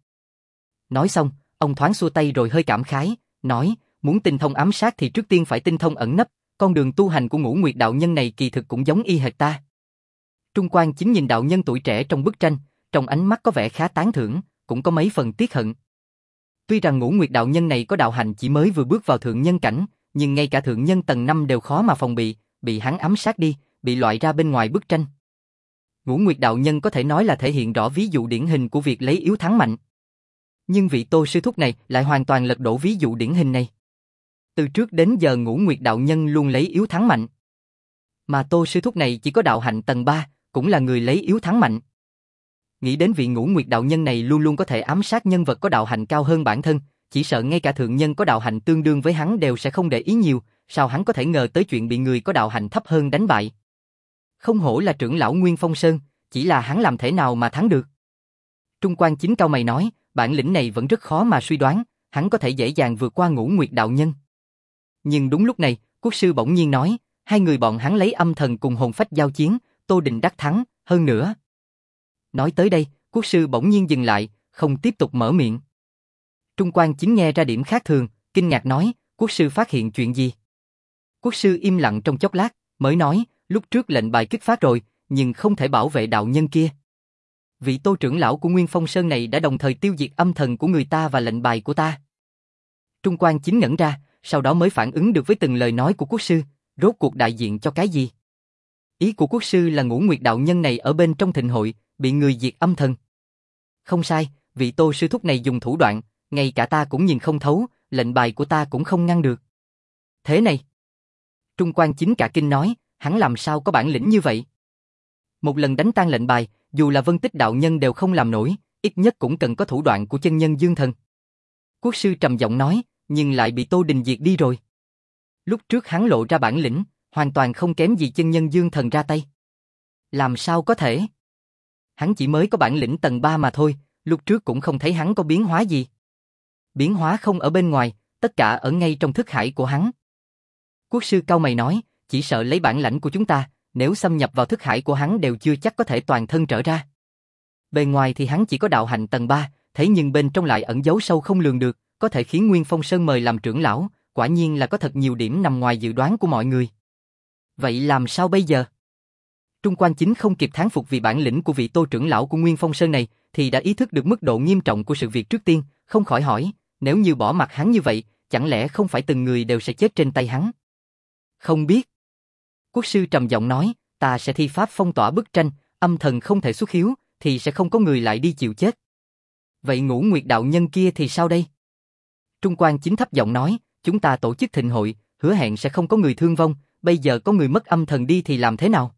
Nói xong, ông thoáng xua tay rồi hơi cảm khái, nói, muốn tinh thông ám sát thì trước tiên phải tinh thông ẩn nấp, con đường tu hành của Ngũ Nguyệt đạo nhân này kỳ thực cũng giống y hệt ta. Trung quan chính nhìn đạo nhân tuổi trẻ trong bức tranh, trong ánh mắt có vẻ khá tán thưởng, cũng có mấy phần tiếc hận. Tuy rằng Ngũ Nguyệt đạo nhân này có đạo hành chỉ mới vừa bước vào thượng nhân cảnh, nhưng ngay cả thượng nhân tầng năm đều khó mà phòng bị, bị hắn ám sát đi, bị loại ra bên ngoài bức tranh. Ngũ Nguyệt đạo nhân có thể nói là thể hiện rõ ví dụ điển hình của việc lấy yếu thắng mạnh. Nhưng vị Tô sư thúc này lại hoàn toàn lật đổ ví dụ điển hình này. Từ trước đến giờ Ngũ Nguyệt đạo nhân luôn lấy yếu thắng mạnh. Mà Tô sư thúc này chỉ có đạo hạnh tầng ba, cũng là người lấy yếu thắng mạnh. Nghĩ đến vị Ngũ Nguyệt đạo nhân này luôn luôn có thể ám sát nhân vật có đạo hạnh cao hơn bản thân, chỉ sợ ngay cả thượng nhân có đạo hạnh tương đương với hắn đều sẽ không để ý nhiều, sao hắn có thể ngờ tới chuyện bị người có đạo hạnh thấp hơn đánh bại. Không hổ là trưởng lão Nguyên Phong Sơn, chỉ là hắn làm thế nào mà thắng được. Trung quan chính cao mày nói, bản lĩnh này vẫn rất khó mà suy đoán, hắn có thể dễ dàng vượt qua Ngũ Nguyệt đạo nhân. Nhưng đúng lúc này, quốc sư bỗng nhiên nói, hai người bọn hắn lấy âm thần cùng hồn phách giao chiến, Tô Đình đắc thắng, hơn nữa. Nói tới đây, quốc sư bỗng nhiên dừng lại, không tiếp tục mở miệng. Trung quan chính nghe ra điểm khác thường, kinh ngạc nói, quốc sư phát hiện chuyện gì? Quốc sư im lặng trong chốc lát, mới nói, lúc trước lệnh bài kích phát rồi, nhưng không thể bảo vệ đạo nhân kia. Vị Tô trưởng lão của Nguyên Phong Sơn này đã đồng thời tiêu diệt âm thần của người ta và lệnh bài của ta. Trung quan chính ngẩn ra, sau đó mới phản ứng được với từng lời nói của quốc sư, rốt cuộc đại diện cho cái gì? Ý của quốc sư là Ngũ Nguyệt đạo nhân này ở bên trong thịnh hội, bị người diệt âm thần. Không sai, vị Tô sư thúc này dùng thủ đoạn, ngay cả ta cũng nhìn không thấu, lệnh bài của ta cũng không ngăn được. Thế này, Trung quan chính cả kinh nói, hắn làm sao có bản lĩnh như vậy? Một lần đánh tan lệnh bài, dù là Vân Tích đạo nhân đều không làm nổi, ít nhất cũng cần có thủ đoạn của chân nhân dương thần. Quốc sư trầm giọng nói, nhưng lại bị Tô Đình diệt đi rồi. Lúc trước hắn lộ ra bản lĩnh, hoàn toàn không kém gì chân nhân dương thần ra tay. Làm sao có thể? Hắn chỉ mới có bản lĩnh tầng ba mà thôi, lúc trước cũng không thấy hắn có biến hóa gì. Biến hóa không ở bên ngoài, tất cả ở ngay trong thức hải của hắn. Quốc sư cau mày nói, chỉ sợ lấy bản lãnh của chúng ta, nếu xâm nhập vào thức hải của hắn đều chưa chắc có thể toàn thân trở ra. Bề ngoài thì hắn chỉ có đạo hạnh tầng ba, thế nhưng bên trong lại ẩn giấu sâu không lường được, có thể khiến Nguyên Phong Sơn mời làm trưởng lão, quả nhiên là có thật nhiều điểm nằm ngoài dự đoán của mọi người. Vậy làm sao bây giờ? Trung Quan Chính không kịp thán phục vì bản lĩnh của vị Tô trưởng lão của Nguyên Phong Sơn này, thì đã ý thức được mức độ nghiêm trọng của sự việc trước tiên, không khỏi hỏi, nếu như bỏ mặc hắn như vậy, chẳng lẽ không phải từng người đều sẽ chết trên tay hắn? Không biết. Quốc sư trầm giọng nói, ta sẽ thi pháp phong tỏa bức tranh, âm thần không thể xuất hiếu, thì sẽ không có người lại đi chịu chết. Vậy Ngũ Nguyệt đạo nhân kia thì sao đây? Trung Quan Chính thấp giọng nói, chúng ta tổ chức thịnh hội, hứa hẹn sẽ không có người thương vong, bây giờ có người mất âm thần đi thì làm thế nào?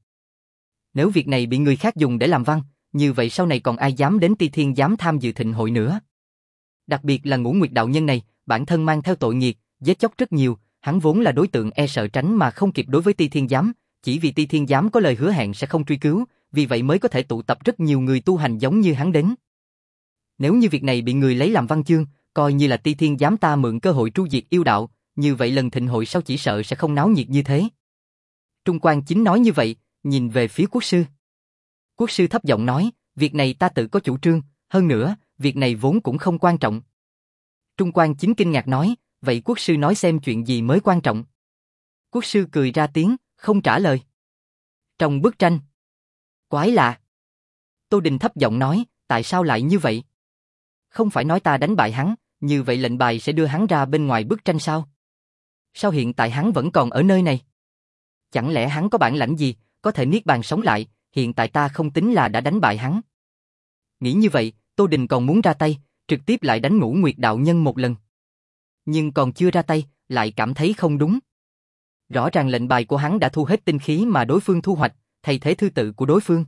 Nếu việc này bị người khác dùng để làm văn, như vậy sau này còn ai dám đến Ti Thiên Giám tham dự thịnh hội nữa? Đặc biệt là Ngũ Nguyệt đạo nhân này, bản thân mang theo tội nghiệt, giết chóc rất nhiều, hắn vốn là đối tượng e sợ tránh mà không kịp đối với Ti Thiên Giám, chỉ vì Ti Thiên Giám có lời hứa hẹn sẽ không truy cứu, vì vậy mới có thể tụ tập rất nhiều người tu hành giống như hắn đến. Nếu như việc này bị người lấy làm văn chương, coi như là Ti Thiên Giám ta mượn cơ hội tru diệt yêu đạo, như vậy lần thịnh hội sau chỉ sợ sẽ không náo nhiệt như thế. Trung Quan Chính nói như vậy, nhìn về phía quốc sư. Quốc sư thấp giọng nói, việc này ta tự có chủ trương, hơn nữa, việc này vốn cũng không quan trọng. Trung Quan Chính kinh ngạc nói, vậy quốc sư nói xem chuyện gì mới quan trọng. Quốc sư cười ra tiếng, không trả lời. Trong bức tranh. Quái lạ. Tô Đình thấp giọng nói, tại sao lại như vậy? Không phải nói ta đánh bại hắn, như vậy lệnh bài sẽ đưa hắn ra bên ngoài bức tranh sao? Sao hiện tại hắn vẫn còn ở nơi này? Chẳng lẽ hắn có bản lãnh gì, có thể niết bàn sống lại, hiện tại ta không tính là đã đánh bại hắn. Nghĩ như vậy, Tô Đình còn muốn ra tay, trực tiếp lại đánh Ngũ Nguyệt đạo nhân một lần. Nhưng còn chưa ra tay, lại cảm thấy không đúng. Rõ ràng lệnh bài của hắn đã thu hết tinh khí mà đối phương thu hoạch, thay thế thư tự của đối phương.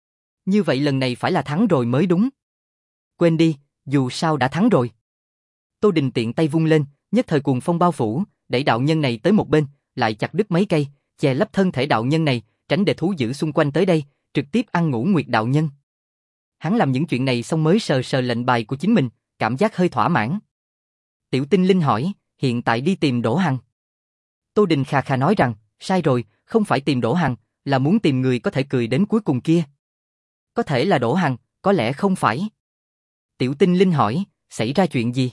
Như vậy lần này phải là thắng rồi mới đúng. Quên đi, dù sao đã thắng rồi. Tô Đình tiện tay vung lên, nhất thời cuồng phong bao phủ, đẩy đạo nhân này tới một bên, lại chặt đứt mấy cây, che lấp thân thể đạo nhân này, tránh để thú dữ xung quanh tới đây, trực tiếp ăn Ngũ Nguyệt đạo nhân. Hắn làm những chuyện này xong mới sờ sờ lệnh bài của chính mình, cảm giác hơi thỏa mãn. Tiểu Tinh Linh hỏi, hiện tại đi tìm Đỗ Hằng. Tô Đình khà khà nói rằng, sai rồi, không phải tìm Đỗ Hằng, là muốn tìm người có thể cười đến cuối cùng kia. Có thể là Đỗ Hằng, có lẽ không phải. Tiểu Tinh Linh hỏi, xảy ra chuyện gì?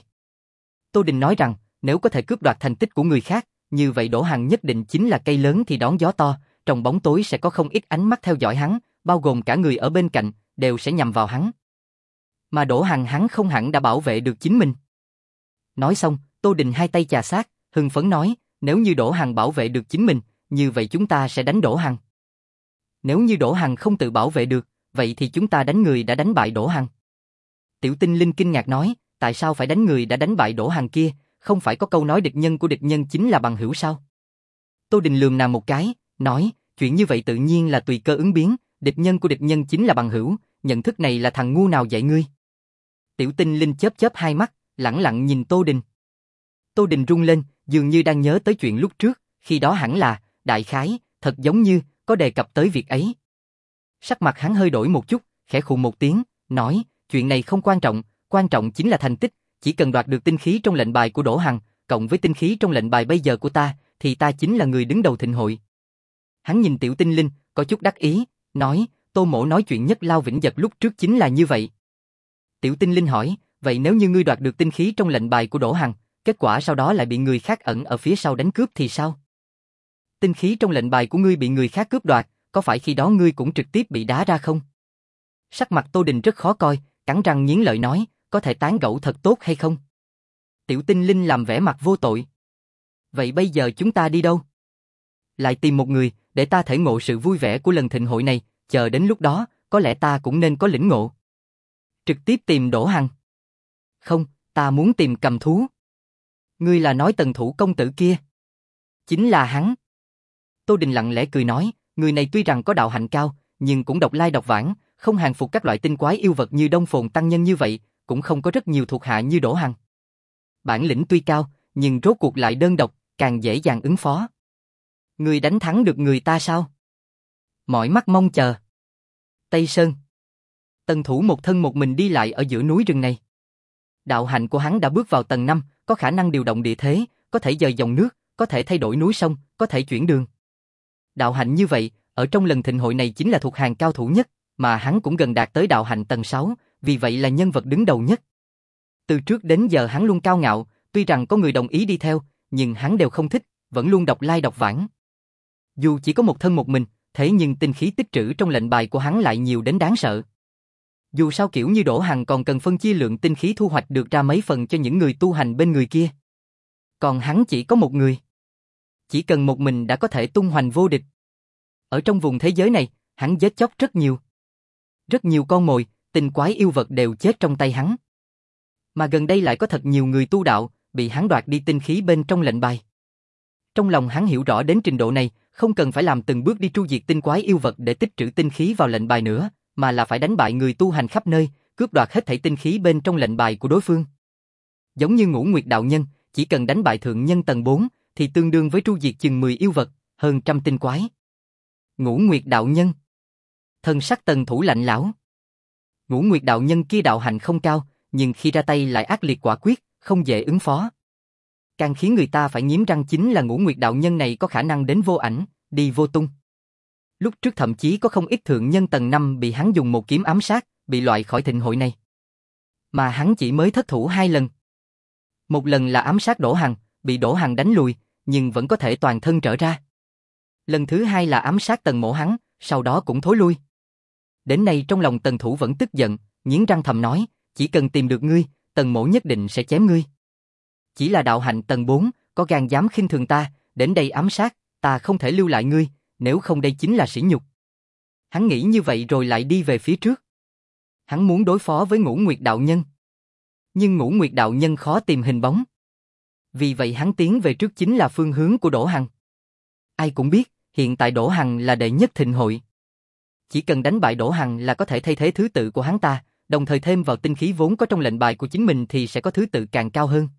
Tô Đình nói rằng, nếu có thể cướp đoạt thành tích của người khác, như vậy Đỗ Hằng nhất định chính là cây lớn thì đón gió to, trong bóng tối sẽ có không ít ánh mắt theo dõi hắn, bao gồm cả người ở bên cạnh, đều sẽ nhằm vào hắn. Mà Đỗ Hằng hắn không hẳn đã bảo vệ được chính mình. Nói xong, Tô Đình hai tay chà sát, hưng phấn nói, nếu như Đỗ Hằng bảo vệ được chính mình, như vậy chúng ta sẽ đánh Đỗ Hằng. Nếu như Đỗ Hằng không tự bảo vệ được, vậy thì chúng ta đánh người đã đánh bại Đỗ Hằng. Tiểu Tinh Linh kinh ngạc nói, tại sao phải đánh người đã đánh bại Đỗ Hằng kia, không phải có câu nói địch nhân của địch nhân chính là bằng hữu sao? Tô Đình lườm nàng một cái, nói, chuyện như vậy tự nhiên là tùy cơ ứng biến, địch nhân của địch nhân chính là bằng hữu, nhận thức này là thằng ngu nào dạy ngươi? Tiểu Tinh Linh chớp chớp hai mắt, lẳng lặng nhìn Tô Đình. Tô Đình rung lên, dường như đang nhớ tới chuyện lúc trước, khi đó hẳn là, đại khái, thật giống như, có đề cập tới việc ấy. Sắc mặt hắn hơi đổi một chút, khẽ khụ một tiếng, nói, chuyện này không quan trọng, quan trọng chính là thành tích, chỉ cần đoạt được tinh khí trong lệnh bài của Đỗ Hằng, cộng với tinh khí trong lệnh bài bây giờ của ta, thì ta chính là người đứng đầu thịnh hội. Hắn nhìn Tiểu Tinh Linh, có chút đắc ý, nói, Tô mỗ nói chuyện nhất lao vĩnh giật lúc trước chính là như vậy. Tiểu Tinh Linh hỏi, vậy nếu như ngươi đoạt được tinh khí trong lệnh bài của Đỗ Hằng, kết quả sau đó lại bị người khác ẩn ở phía sau đánh cướp thì sao? Tinh khí trong lệnh bài của ngươi bị người khác cướp đoạt, có phải khi đó ngươi cũng trực tiếp bị đá ra không? Sắc mặt Tô Đình rất khó coi, cắn răng nghiến lợi nói, có thể tán gẫu thật tốt hay không? Tiểu Tinh Linh làm vẻ mặt vô tội. Vậy bây giờ chúng ta đi đâu? Lại tìm một người, để ta thể ngộ sự vui vẻ của lần thịnh hội này, chờ đến lúc đó, có lẽ ta cũng nên có lĩnh ngộ. Trực tiếp tìm Đỗ Hằng. Không, ta muốn tìm Cầm Thú. Ngươi là nói Tần Thủ công tử kia? Chính là hắn. Tô Đình lặng lẽ cười nói, người này tuy rằng có đạo hạnh cao, nhưng cũng độc lai độc vãng, không hàng phục các loại tinh quái yêu vật như Đông Phồn tăng nhân như vậy, cũng không có rất nhiều thuộc hạ như Đỗ Hằng. Bản lĩnh tuy cao, nhưng rốt cuộc lại đơn độc, càng dễ dàng ứng phó. Ngươi đánh thắng được người ta sao? Mỏi mắt mong chờ. Tây Sơn. Tần Thủ một thân một mình đi lại ở giữa núi rừng này. Đạo hạnh của hắn đã bước vào tầng năm, có khả năng điều động địa thế, có thể dời dòng nước, có thể thay đổi núi sông, có thể chuyển đường. Đạo hạnh như vậy, ở trong lần thịnh hội này chính là thuộc hàng cao thủ nhất, mà hắn cũng gần đạt tới đạo hạnh tầng sáu, vì vậy là nhân vật đứng đầu nhất. Từ trước đến giờ hắn luôn cao ngạo, tuy rằng có người đồng ý đi theo, nhưng hắn đều không thích, vẫn luôn độc lai độc vãng. Dù chỉ có một thân một mình, thế nhưng tinh khí tích trữ trong lệnh bài của hắn lại nhiều đến đáng sợ. Dù sao kiểu như Đỗ Hằng còn cần phân chia lượng tinh khí thu hoạch được ra mấy phần cho những người tu hành bên người kia. Còn hắn chỉ có một người. Chỉ cần một mình đã có thể tung hoành vô địch. Ở trong vùng thế giới này, hắn giết chóc rất nhiều. Rất nhiều con mồi, tinh quái yêu vật đều chết trong tay hắn. Mà gần đây lại có thật nhiều người tu đạo, bị hắn đoạt đi tinh khí bên trong lệnh bài. Trong lòng hắn hiểu rõ đến trình độ này, không cần phải làm từng bước đi tru diệt tinh quái yêu vật để tích trữ tinh khí vào lệnh bài nữa, mà là phải đánh bại người tu hành khắp nơi, cướp đoạt hết thảy tinh khí bên trong lệnh bài của đối phương. Giống như Ngũ Nguyệt đạo nhân, chỉ cần đánh bại thượng nhân tầng bốn, thì tương đương với tru diệt chừng mười yêu vật, hơn trăm tinh quái. Ngũ Nguyệt đạo nhân. Thân sắc Tần Thủ lạnh lão. Ngũ Nguyệt đạo nhân kia đạo hạnh không cao, nhưng khi ra tay lại ác liệt quả quyết, không dễ ứng phó. Càng khiến người ta phải nghiến răng chính là Ngũ Nguyệt đạo nhân này có khả năng đến vô ảnh, đi vô tung. Lúc trước thậm chí có không ít thượng nhân tầng năm bị hắn dùng một kiếm ám sát, bị loại khỏi thịnh hội này. Mà hắn chỉ mới thất thủ hai lần. Một lần là ám sát Đỗ Hằng, bị Đỗ Hằng đánh lùi, nhưng vẫn có thể toàn thân trở ra. Lần thứ hai là ám sát Tần Mỗ hắn, sau đó cũng thối lui. Đến nay trong lòng Tần Thủ vẫn tức giận, nghiến răng thầm nói, chỉ cần tìm được ngươi, Tần Mỗ nhất định sẽ chém ngươi. Chỉ là đạo hạnh tầng bốn, có gan dám khinh thường ta, đến đây ám sát, ta không thể lưu lại ngươi, nếu không đây chính là sỉ nhục. Hắn nghĩ như vậy rồi lại đi về phía trước. Hắn muốn đối phó với Ngũ Nguyệt đạo nhân. Nhưng Ngũ Nguyệt đạo nhân khó tìm hình bóng. Vì vậy hắn tiến về trước chính là phương hướng của Đỗ Hằng. Ai cũng biết, hiện tại Đỗ Hằng là đệ nhất thịnh hội. Chỉ cần đánh bại Đỗ Hằng là có thể thay thế thứ tự của hắn ta, đồng thời thêm vào tinh khí vốn có trong lệnh bài của chính mình thì sẽ có thứ tự càng cao hơn.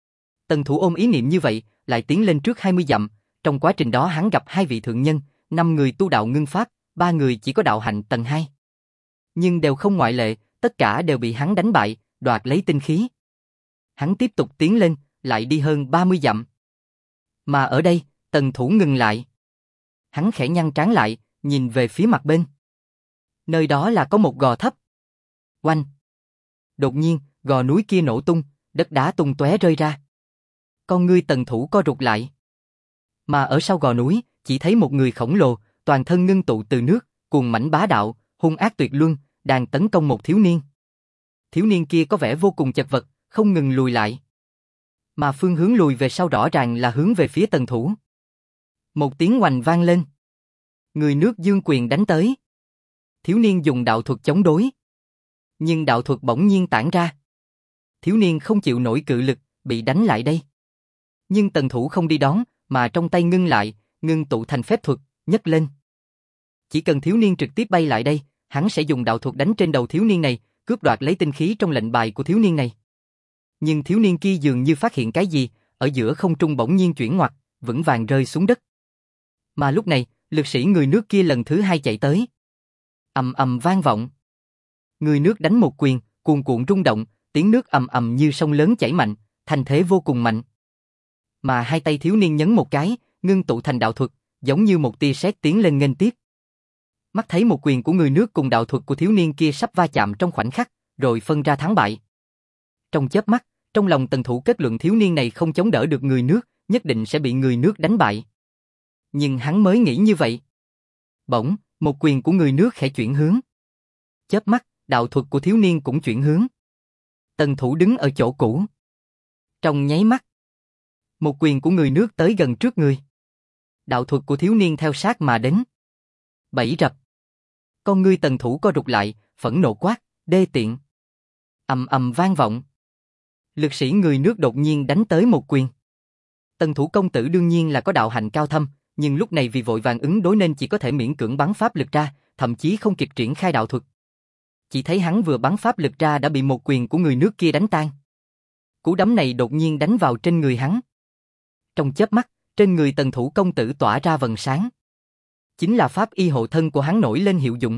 Tần Thủ ôm ý niệm như vậy, lại tiến lên trước hai mươi dặm, trong quá trình đó hắn gặp hai vị thượng nhân, năm người tu đạo ngưng pháp, ba người chỉ có đạo hạnh tầng hai. Nhưng đều không ngoại lệ, tất cả đều bị hắn đánh bại, đoạt lấy tinh khí. Hắn tiếp tục tiến lên, lại đi hơn ba mươi dặm. Mà ở đây, Tần Thủ ngừng lại. Hắn khẽ nhăn trán lại, nhìn về phía mặt bên. Nơi đó là có một gò thấp. Oanh! Đột nhiên, gò núi kia nổ tung, đất đá tung tóe rơi ra. Con ngươi Tần Thủ co rụt lại. Mà ở sau gò núi, chỉ thấy một người khổng lồ, toàn thân ngưng tụ từ nước, cuồng mãnh bá đạo, hung ác tuyệt luân, đang tấn công một thiếu niên. Thiếu niên kia có vẻ vô cùng chật vật, không ngừng lùi lại. Mà phương hướng lùi về sau rõ ràng là hướng về phía Tần Thủ. Một tiếng oành vang lên. Người nước dương quyền đánh tới. Thiếu niên dùng đạo thuật chống đối. Nhưng đạo thuật bỗng nhiên tản ra. Thiếu niên không chịu nổi cự lực, bị đánh lại đây. Nhưng Tần Thủ không đi đón, mà trong tay ngưng lại, ngưng tụ thành phép thuật, nhấc lên. Chỉ cần thiếu niên trực tiếp bay lại đây, hắn sẽ dùng đạo thuật đánh trên đầu thiếu niên này, cướp đoạt lấy tinh khí trong lệnh bài của thiếu niên này. Nhưng thiếu niên kia dường như phát hiện cái gì, ở giữa không trung bỗng nhiên chuyển ngoặt, vững vàng rơi xuống đất. Mà lúc này, lực sĩ người nước kia lần thứ hai chạy tới. Ầm ầm vang vọng. Người nước đánh một quyền, cuồn cuộn rung động, tiếng nước ầm ầm như sông lớn chảy mạnh, thành thế vô cùng mạnh. Mà hai tay thiếu niên nhấn một cái, ngưng tụ thành đạo thuật, giống như một tia sét tiến lên nghênh tiếp. Mắt thấy một quyền của người nước cùng đạo thuật của thiếu niên kia sắp va chạm trong khoảnh khắc, rồi phân ra thắng bại. Trong chớp mắt, trong lòng Tần Thủ kết luận thiếu niên này không chống đỡ được người nước, nhất định sẽ bị người nước đánh bại. Nhưng hắn mới nghĩ như vậy. Bỗng, một quyền của người nước khẽ chuyển hướng. Chớp mắt, đạo thuật của thiếu niên cũng chuyển hướng. Tần Thủ đứng ở chỗ cũ. Trong nháy mắt, một quyền của người nước tới gần trước người. Đạo thuật của thiếu niên theo sát mà đến. Bẫy rập. Con ngươi Tần Thủ co rụt lại, phẫn nộ quát, đê tiện. Ầm ầm vang vọng. Lực sĩ người nước đột nhiên đánh tới một quyền. Tần Thủ công tử đương nhiên là có đạo hạnh cao thâm, nhưng lúc này vì vội vàng ứng đối nên chỉ có thể miễn cưỡng bắn pháp lực ra, thậm chí không kịp triển khai đạo thuật. Chỉ thấy hắn vừa bắn pháp lực ra đã bị một quyền của người nước kia đánh tan. Cú đấm này đột nhiên đánh vào trên người hắn. Trong chớp mắt, trên người Tần Thủ công tử tỏa ra vầng sáng. Chính là pháp y hộ thân của hắn nổi lên hiệu dụng.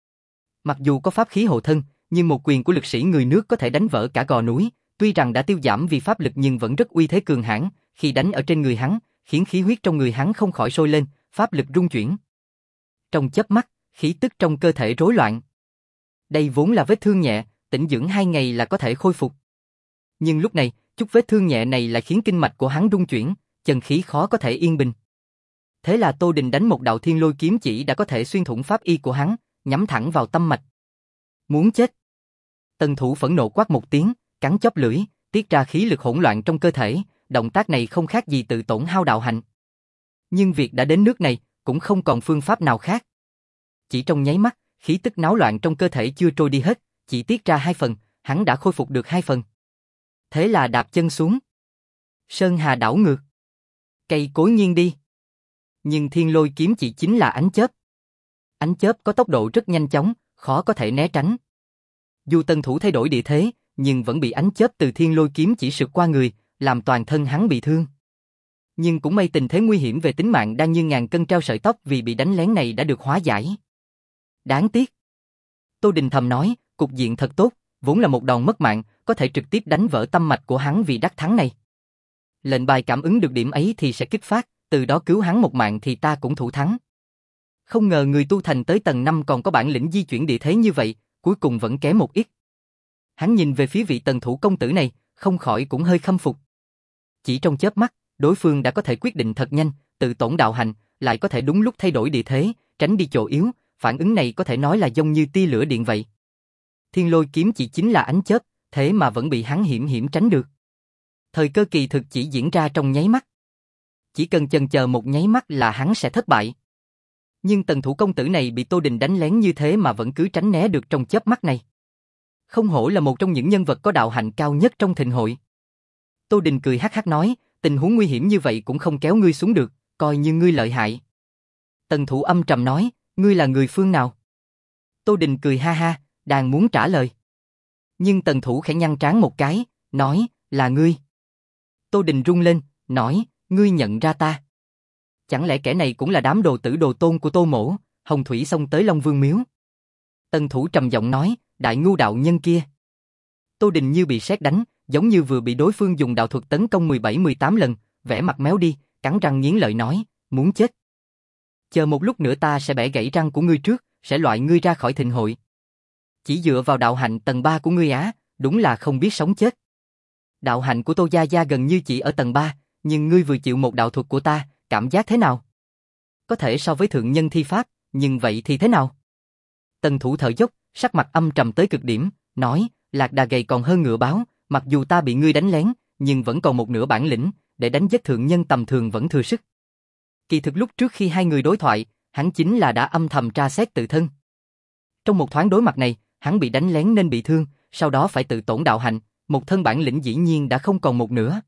Mặc dù có pháp khí hộ thân, nhưng một quyền của lực sĩ người nước có thể đánh vỡ cả gò núi, tuy rằng đã tiêu giảm vì pháp lực nhưng vẫn rất uy thế cường hãn, khi đánh ở trên người hắn, khiến khí huyết trong người hắn không khỏi sôi lên, pháp lực rung chuyển. Trong chớp mắt, khí tức trong cơ thể rối loạn. Đây vốn là vết thương nhẹ, tĩnh dưỡng hai ngày là có thể khôi phục. Nhưng lúc này, chút vết thương nhẹ này lại khiến kinh mạch của hắn rung chuyển, chân khí khó có thể yên bình. Thế là Tô Đình đánh một đạo thiên lôi kiếm chỉ đã có thể xuyên thủng pháp y của hắn, nhắm thẳng vào tâm mạch. Muốn chết. Tần Thủ phẫn nộ quát một tiếng, cắn chóp lưỡi, tiết ra khí lực hỗn loạn trong cơ thể, động tác này không khác gì tự tổn hao đạo hạnh. Nhưng việc đã đến nước này, cũng không còn phương pháp nào khác. Chỉ trong nháy mắt, khí tức náo loạn trong cơ thể chưa trôi đi hết, chỉ tiết ra hai phần, hắn đã khôi phục được hai phần. Thế là đạp chân xuống. Sơn hà đảo ngược. Cây cối nghiêng đi. Nhưng thiên lôi kiếm chỉ chính là ánh chớp. Ánh chớp có tốc độ rất nhanh chóng, khó có thể né tránh. Dù Tần Thủ thay đổi địa thế, nhưng vẫn bị ánh chớp từ thiên lôi kiếm chỉ sượt qua người, làm toàn thân hắn bị thương. Nhưng cũng may tình thế nguy hiểm về tính mạng đang như ngàn cân treo sợi tóc vì bị đánh lén này đã được hóa giải. Đáng tiếc. Tô Đình thầm nói, cục diện thật tốt, vốn là một đòn mất mạng, có thể trực tiếp đánh vỡ tâm mạch của hắn vì đắc thắng này. Lệnh bài cảm ứng được điểm ấy thì sẽ kích phát, từ đó cứu hắn một mạng thì ta cũng thủ thắng. Không ngờ người tu thành tới tầng năm còn có bản lĩnh di chuyển địa thế như vậy, cuối cùng vẫn kém một ít. Hắn nhìn về phía vị Tần Thủ công tử này, không khỏi cũng hơi khâm phục. Chỉ trong chớp mắt, đối phương đã có thể quyết định thật nhanh, tự tổn đạo hành, lại có thể đúng lúc thay đổi địa thế, tránh đi chỗ yếu, phản ứng này có thể nói là giống như tia lửa điện vậy. Thiên lôi kiếm chỉ chính là ánh chớp, thế mà vẫn bị hắn hiểm hiểm tránh được. Thời cơ kỳ thực chỉ diễn ra trong nháy mắt. Chỉ cần chần chờ một nháy mắt là hắn sẽ thất bại. Nhưng Tần Thủ công tử này bị Tô Đình đánh lén như thế mà vẫn cứ tránh né được trong chớp mắt này. Không hổ là một trong những nhân vật có đạo hạnh cao nhất trong thịnh hội. Tô Đình cười hắc hắc nói, tình huống nguy hiểm như vậy cũng không kéo ngươi xuống được, coi như ngươi lợi hại. Tần Thủ âm trầm nói, ngươi là người phương nào? Tô Đình cười ha ha, đang muốn trả lời. Nhưng Tần Thủ khẽ nhăn trán một cái, nói, là ngươi. Tô Đình rung lên, nói, ngươi nhận ra ta. Chẳng lẽ kẻ này cũng là đám đồ tử đồ tôn của Tô Mỗ, hồng thủy xông tới Long Vương miếu? Tần Thủ trầm giọng nói, đại ngu đạo nhân kia. Tô Đình như bị sét đánh, giống như vừa bị đối phương dùng đạo thuật tấn công mười bảy mười tám lần, vẻ mặt méo đi, cắn răng nghiến lợi nói, muốn chết. Chờ một lúc nữa ta sẽ bẻ gãy răng của ngươi trước, sẽ loại ngươi ra khỏi thịnh hội. Chỉ dựa vào đạo hạnh tầng ba của ngươi á, đúng là không biết sống chết. Đạo hạnh của Tô Gia Gia gần như chỉ ở tầng ba, nhưng ngươi vừa chịu một đạo thuật của ta, cảm giác thế nào? Có thể so với thượng nhân thi pháp, nhưng vậy thì thế nào? Tần Thủ thở dốc, sắc mặt âm trầm tới cực điểm, nói, lạc đà gầy còn hơn ngựa báo, mặc dù ta bị ngươi đánh lén, nhưng vẫn còn một nửa bản lĩnh, để đánh giết thượng nhân tầm thường vẫn thừa sức. Kỳ thực lúc trước khi hai người đối thoại, hắn chính là đã âm thầm tra xét tự thân. Trong một thoáng đối mặt này, hắn bị đánh lén nên bị thương, sau đó phải tự tổn đạo hạnh, một thân bản lĩnh dĩ nhiên đã không còn một nửa.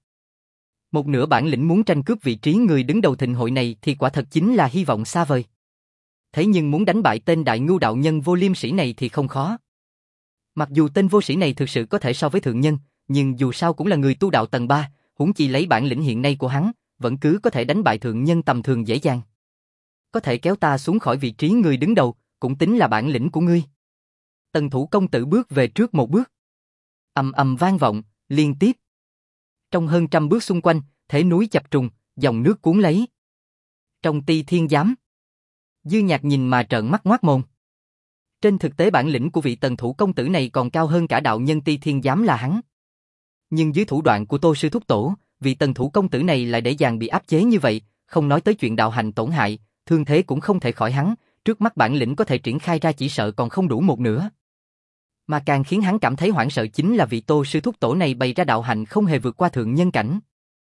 Một nửa bản lĩnh muốn tranh cướp vị trí người đứng đầu thịnh hội này thì quả thật chính là hy vọng xa vời. Thế nhưng muốn đánh bại tên đại ngu đạo nhân vô liêm sỉ này thì không khó. Mặc dù tên vô sĩ này thực sự có thể so với thượng nhân, nhưng dù sao cũng là người tu đạo tầng ba, huống chi lấy bản lĩnh hiện nay của hắn, vẫn cứ có thể đánh bại thượng nhân tầm thường dễ dàng. Có thể kéo ta xuống khỏi vị trí người đứng đầu, cũng tính là bản lĩnh của ngươi. Tần Thủ công tử bước về trước một bước. Ầm ầm vang vọng, liên tiếp. Trong hơn trăm bước xung quanh, thế núi chập trùng, dòng nước cuốn lấy. Trong Ti Thiên Giám, Dư Nhạc nhìn mà trợn mắt ngoác mồm. Trên thực tế bản lĩnh của vị Tần Thủ công tử này còn cao hơn cả đạo nhân Ti Thiên Giám là hắn. Nhưng dưới thủ đoạn của Tô sư thúc tổ, vị Tần Thủ công tử này lại dễ dàng bị áp chế như vậy, không nói tới chuyện đạo hành tổn hại, thương thế cũng không thể khỏi hắn, trước mắt bản lĩnh có thể triển khai ra chỉ sợ còn không đủ một nửa. Mà càng khiến hắn cảm thấy hoảng sợ chính là vị Tô sư thúc tổ này bày ra đạo hành không hề vượt qua thượng nhân cảnh.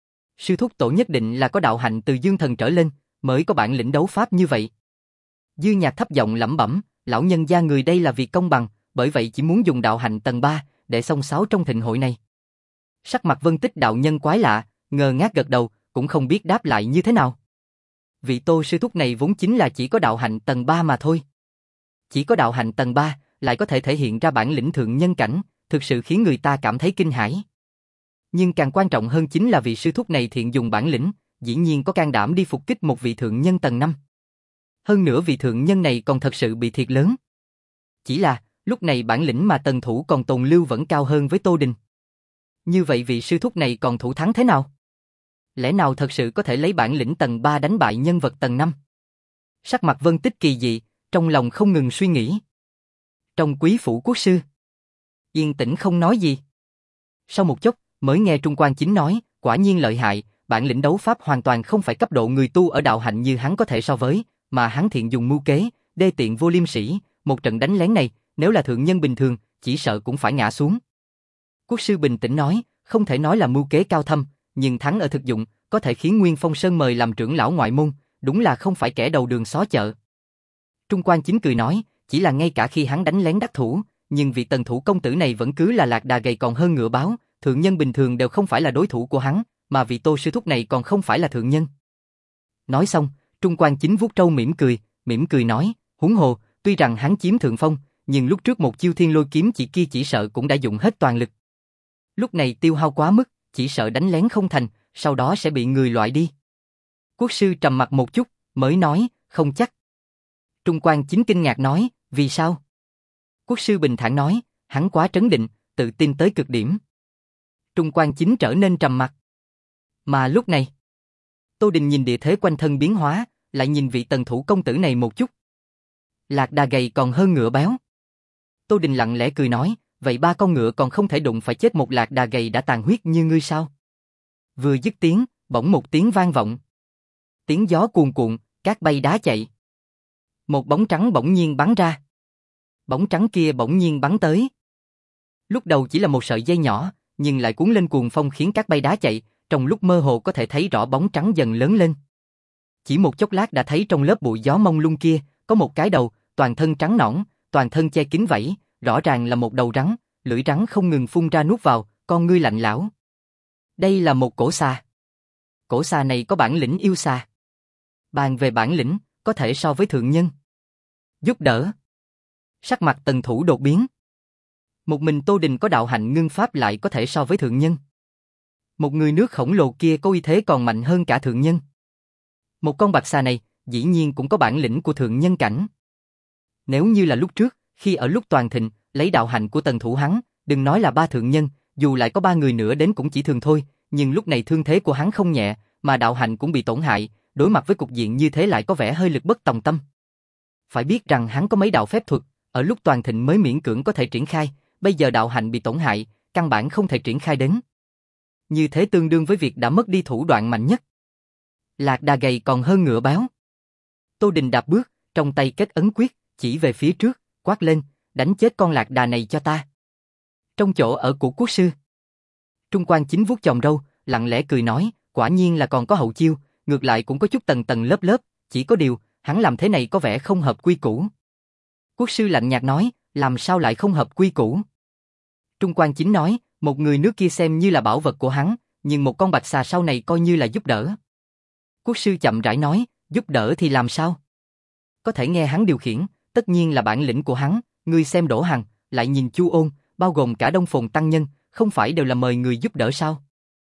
Sư thúc tổ nhất định là có đạo hạnh từ dương thần trở lên, mới có bản lĩnh đấu pháp như vậy. Dư Nhạc thấp giọng lẩm bẩm, lão nhân gia người đây là vì công bằng, bởi vậy chỉ muốn dùng đạo hạnh tầng ba để xông xáo trong thịnh hội này. Sắc mặt Vân Tích đạo nhân quái lạ, ngơ ngác gật đầu, cũng không biết đáp lại như thế nào. Vị Tô sư thúc này vốn chính là chỉ có đạo hạnh tầng ba mà thôi. Chỉ có đạo hạnh tầng ba lại có thể thể hiện ra bản lĩnh thượng nhân cảnh, thực sự khiến người ta cảm thấy kinh hãi. Nhưng càng quan trọng hơn chính là vị sư thúc này thiện dùng bản lĩnh, dĩ nhiên có can đảm đi phục kích một vị thượng nhân tầng năm. Hơn nữa vị thượng nhân này còn thật sự bị thiệt lớn. Chỉ là, lúc này bản lĩnh mà Tần Thủ còn tồn lưu vẫn cao hơn với Tô Đình. Như vậy vị sư thúc này còn thủ thắng thế nào? Lẽ nào thật sự có thể lấy bản lĩnh tầng ba đánh bại nhân vật tầng năm? Sắc mặt Vân Tích kỳ dị, trong lòng không ngừng suy nghĩ. Trong quý phủ quốc sư, yên tĩnh không nói gì. Sau một chốc, mới nghe Trung Quan Chính nói, quả nhiên lợi hại, bản lĩnh đấu pháp hoàn toàn không phải cấp độ người tu ở đạo hạnh như hắn có thể so với, mà hắn thiện dùng mưu kế, đê tiện vô liêm sỉ, một trận đánh lén này, nếu là thượng nhân bình thường, chỉ sợ cũng phải ngã xuống. Quốc sư bình tĩnh nói, không thể nói là mưu kế cao thâm, nhưng thắng ở thực dụng, có thể khiến Nguyên Phong Sơn mời làm trưởng lão ngoại môn, đúng là không phải kẻ đầu đường xó chợ. Trung Quan Chính cười nói, chỉ là ngay cả khi hắn đánh lén đắc thủ, nhưng vị Tần thủ công tử này vẫn cứ là lạc đà gầy còn hơn ngựa báo, thượng nhân bình thường đều không phải là đối thủ của hắn, mà vị Tô sư thúc này còn không phải là thượng nhân. Nói xong, Trung Quan Chính vuốt trâu mỉm cười, mỉm cười nói, huống hồ, tuy rằng hắn chiếm thượng phong, nhưng lúc trước một chiêu thiên lôi kiếm chỉ kia chỉ sợ cũng đã dùng hết toàn lực. Lúc này tiêu hao quá mức, chỉ sợ đánh lén không thành, sau đó sẽ bị người loại đi. Quốc sư trầm mặt một chút, mới nói, không chắc. Trung Quan Chính kinh ngạc nói, vì sao? Quốc sư bình thản nói, hắn quá trấn định, tự tin tới cực điểm. Trung Quan Chính trở nên trầm mặc. Mà lúc này, Tô Đình nhìn địa thế quanh thân biến hóa, lại nhìn vị Tần thủ công tử này một chút. Lạc đà gầy còn hơn ngựa béo. Tô Đình lặng lẽ cười nói, vậy ba con ngựa còn không thể đụng phải chết một lạc đà gầy đã tàn huyết như ngươi sao? Vừa dứt tiếng, bỗng một tiếng vang vọng. Tiếng gió cuồn cuộn, cát bay đá chạy. Một bóng trắng bỗng nhiên bắn ra. Bóng trắng kia bỗng nhiên bắn tới. Lúc đầu chỉ là một sợi dây nhỏ, nhưng lại cuốn lên cuồng phong khiến cát bay đá chạy, trong lúc mơ hồ có thể thấy rõ bóng trắng dần lớn lên. Chỉ một chốc lát đã thấy trong lớp bụi gió mông lung kia, có một cái đầu, toàn thân trắng nõn, toàn thân che kín vảy, rõ ràng là một đầu rắn, lưỡi rắn không ngừng phun ra nuốt vào, con ngươi lạnh lẽo. Đây là một cổ xà. Cổ xà này có bản lĩnh yêu xà. Bàn về bản lĩnh, có thể so với thượng nhân. Giúp đỡ. Sắc mặt Tần thủ đột biến. Một mình Tô Đình có đạo hạnh ngưng pháp lại có thể so với thượng nhân. Một người nước khổng lồ kia có uy thế còn mạnh hơn cả thượng nhân. Một con bạch xà này, dĩ nhiên cũng có bản lĩnh của thượng nhân cảnh. Nếu như là lúc trước, khi ở lúc toàn thịnh, lấy đạo hạnh của Tần thủ hắn, đừng nói là ba thượng nhân, dù lại có ba người nữa đến cũng chỉ thường thôi, nhưng lúc này thương thế của hắn không nhẹ, mà đạo hạnh cũng bị tổn hại, đối mặt với cục diện như thế lại có vẻ hơi lực bất tòng tâm. Phải biết rằng hắn có mấy đạo phép thuật, ở lúc toàn thịnh mới miễn cưỡng có thể triển khai, bây giờ đạo hạnh bị tổn hại, căn bản không thể triển khai đến. Như thế tương đương với việc đã mất đi thủ đoạn mạnh nhất. Lạc đà gầy còn hơn ngựa béo. Tô Đình đạp bước, trong tay kết ấn quyết, chỉ về phía trước, quát lên, đánh chết con lạc đà này cho ta. Trong chỗ ở của quốc sư, Trung Quan Chính vuốt chòm râu, lặng lẽ cười nói, quả nhiên là còn có hậu chiêu, ngược lại cũng có chút tầng tầng lớp lớp, chỉ có điều, hắn làm thế này có vẻ không hợp quy củ. Quốc sư lạnh nhạt nói, làm sao lại không hợp quy củ? Trung Quan Chính nói, một người nước kia xem như là bảo vật của hắn, nhưng một con bạch xà sau này coi như là giúp đỡ. Quốc sư chậm rãi nói, giúp đỡ thì làm sao? Có thể nghe hắn điều khiển, tất nhiên là bản lĩnh của hắn, ngươi xem Đỗ Hằng, lại nhìn Chu Ôn, bao gồm cả Đông Phồn tăng nhân, không phải đều là mời người giúp đỡ sao?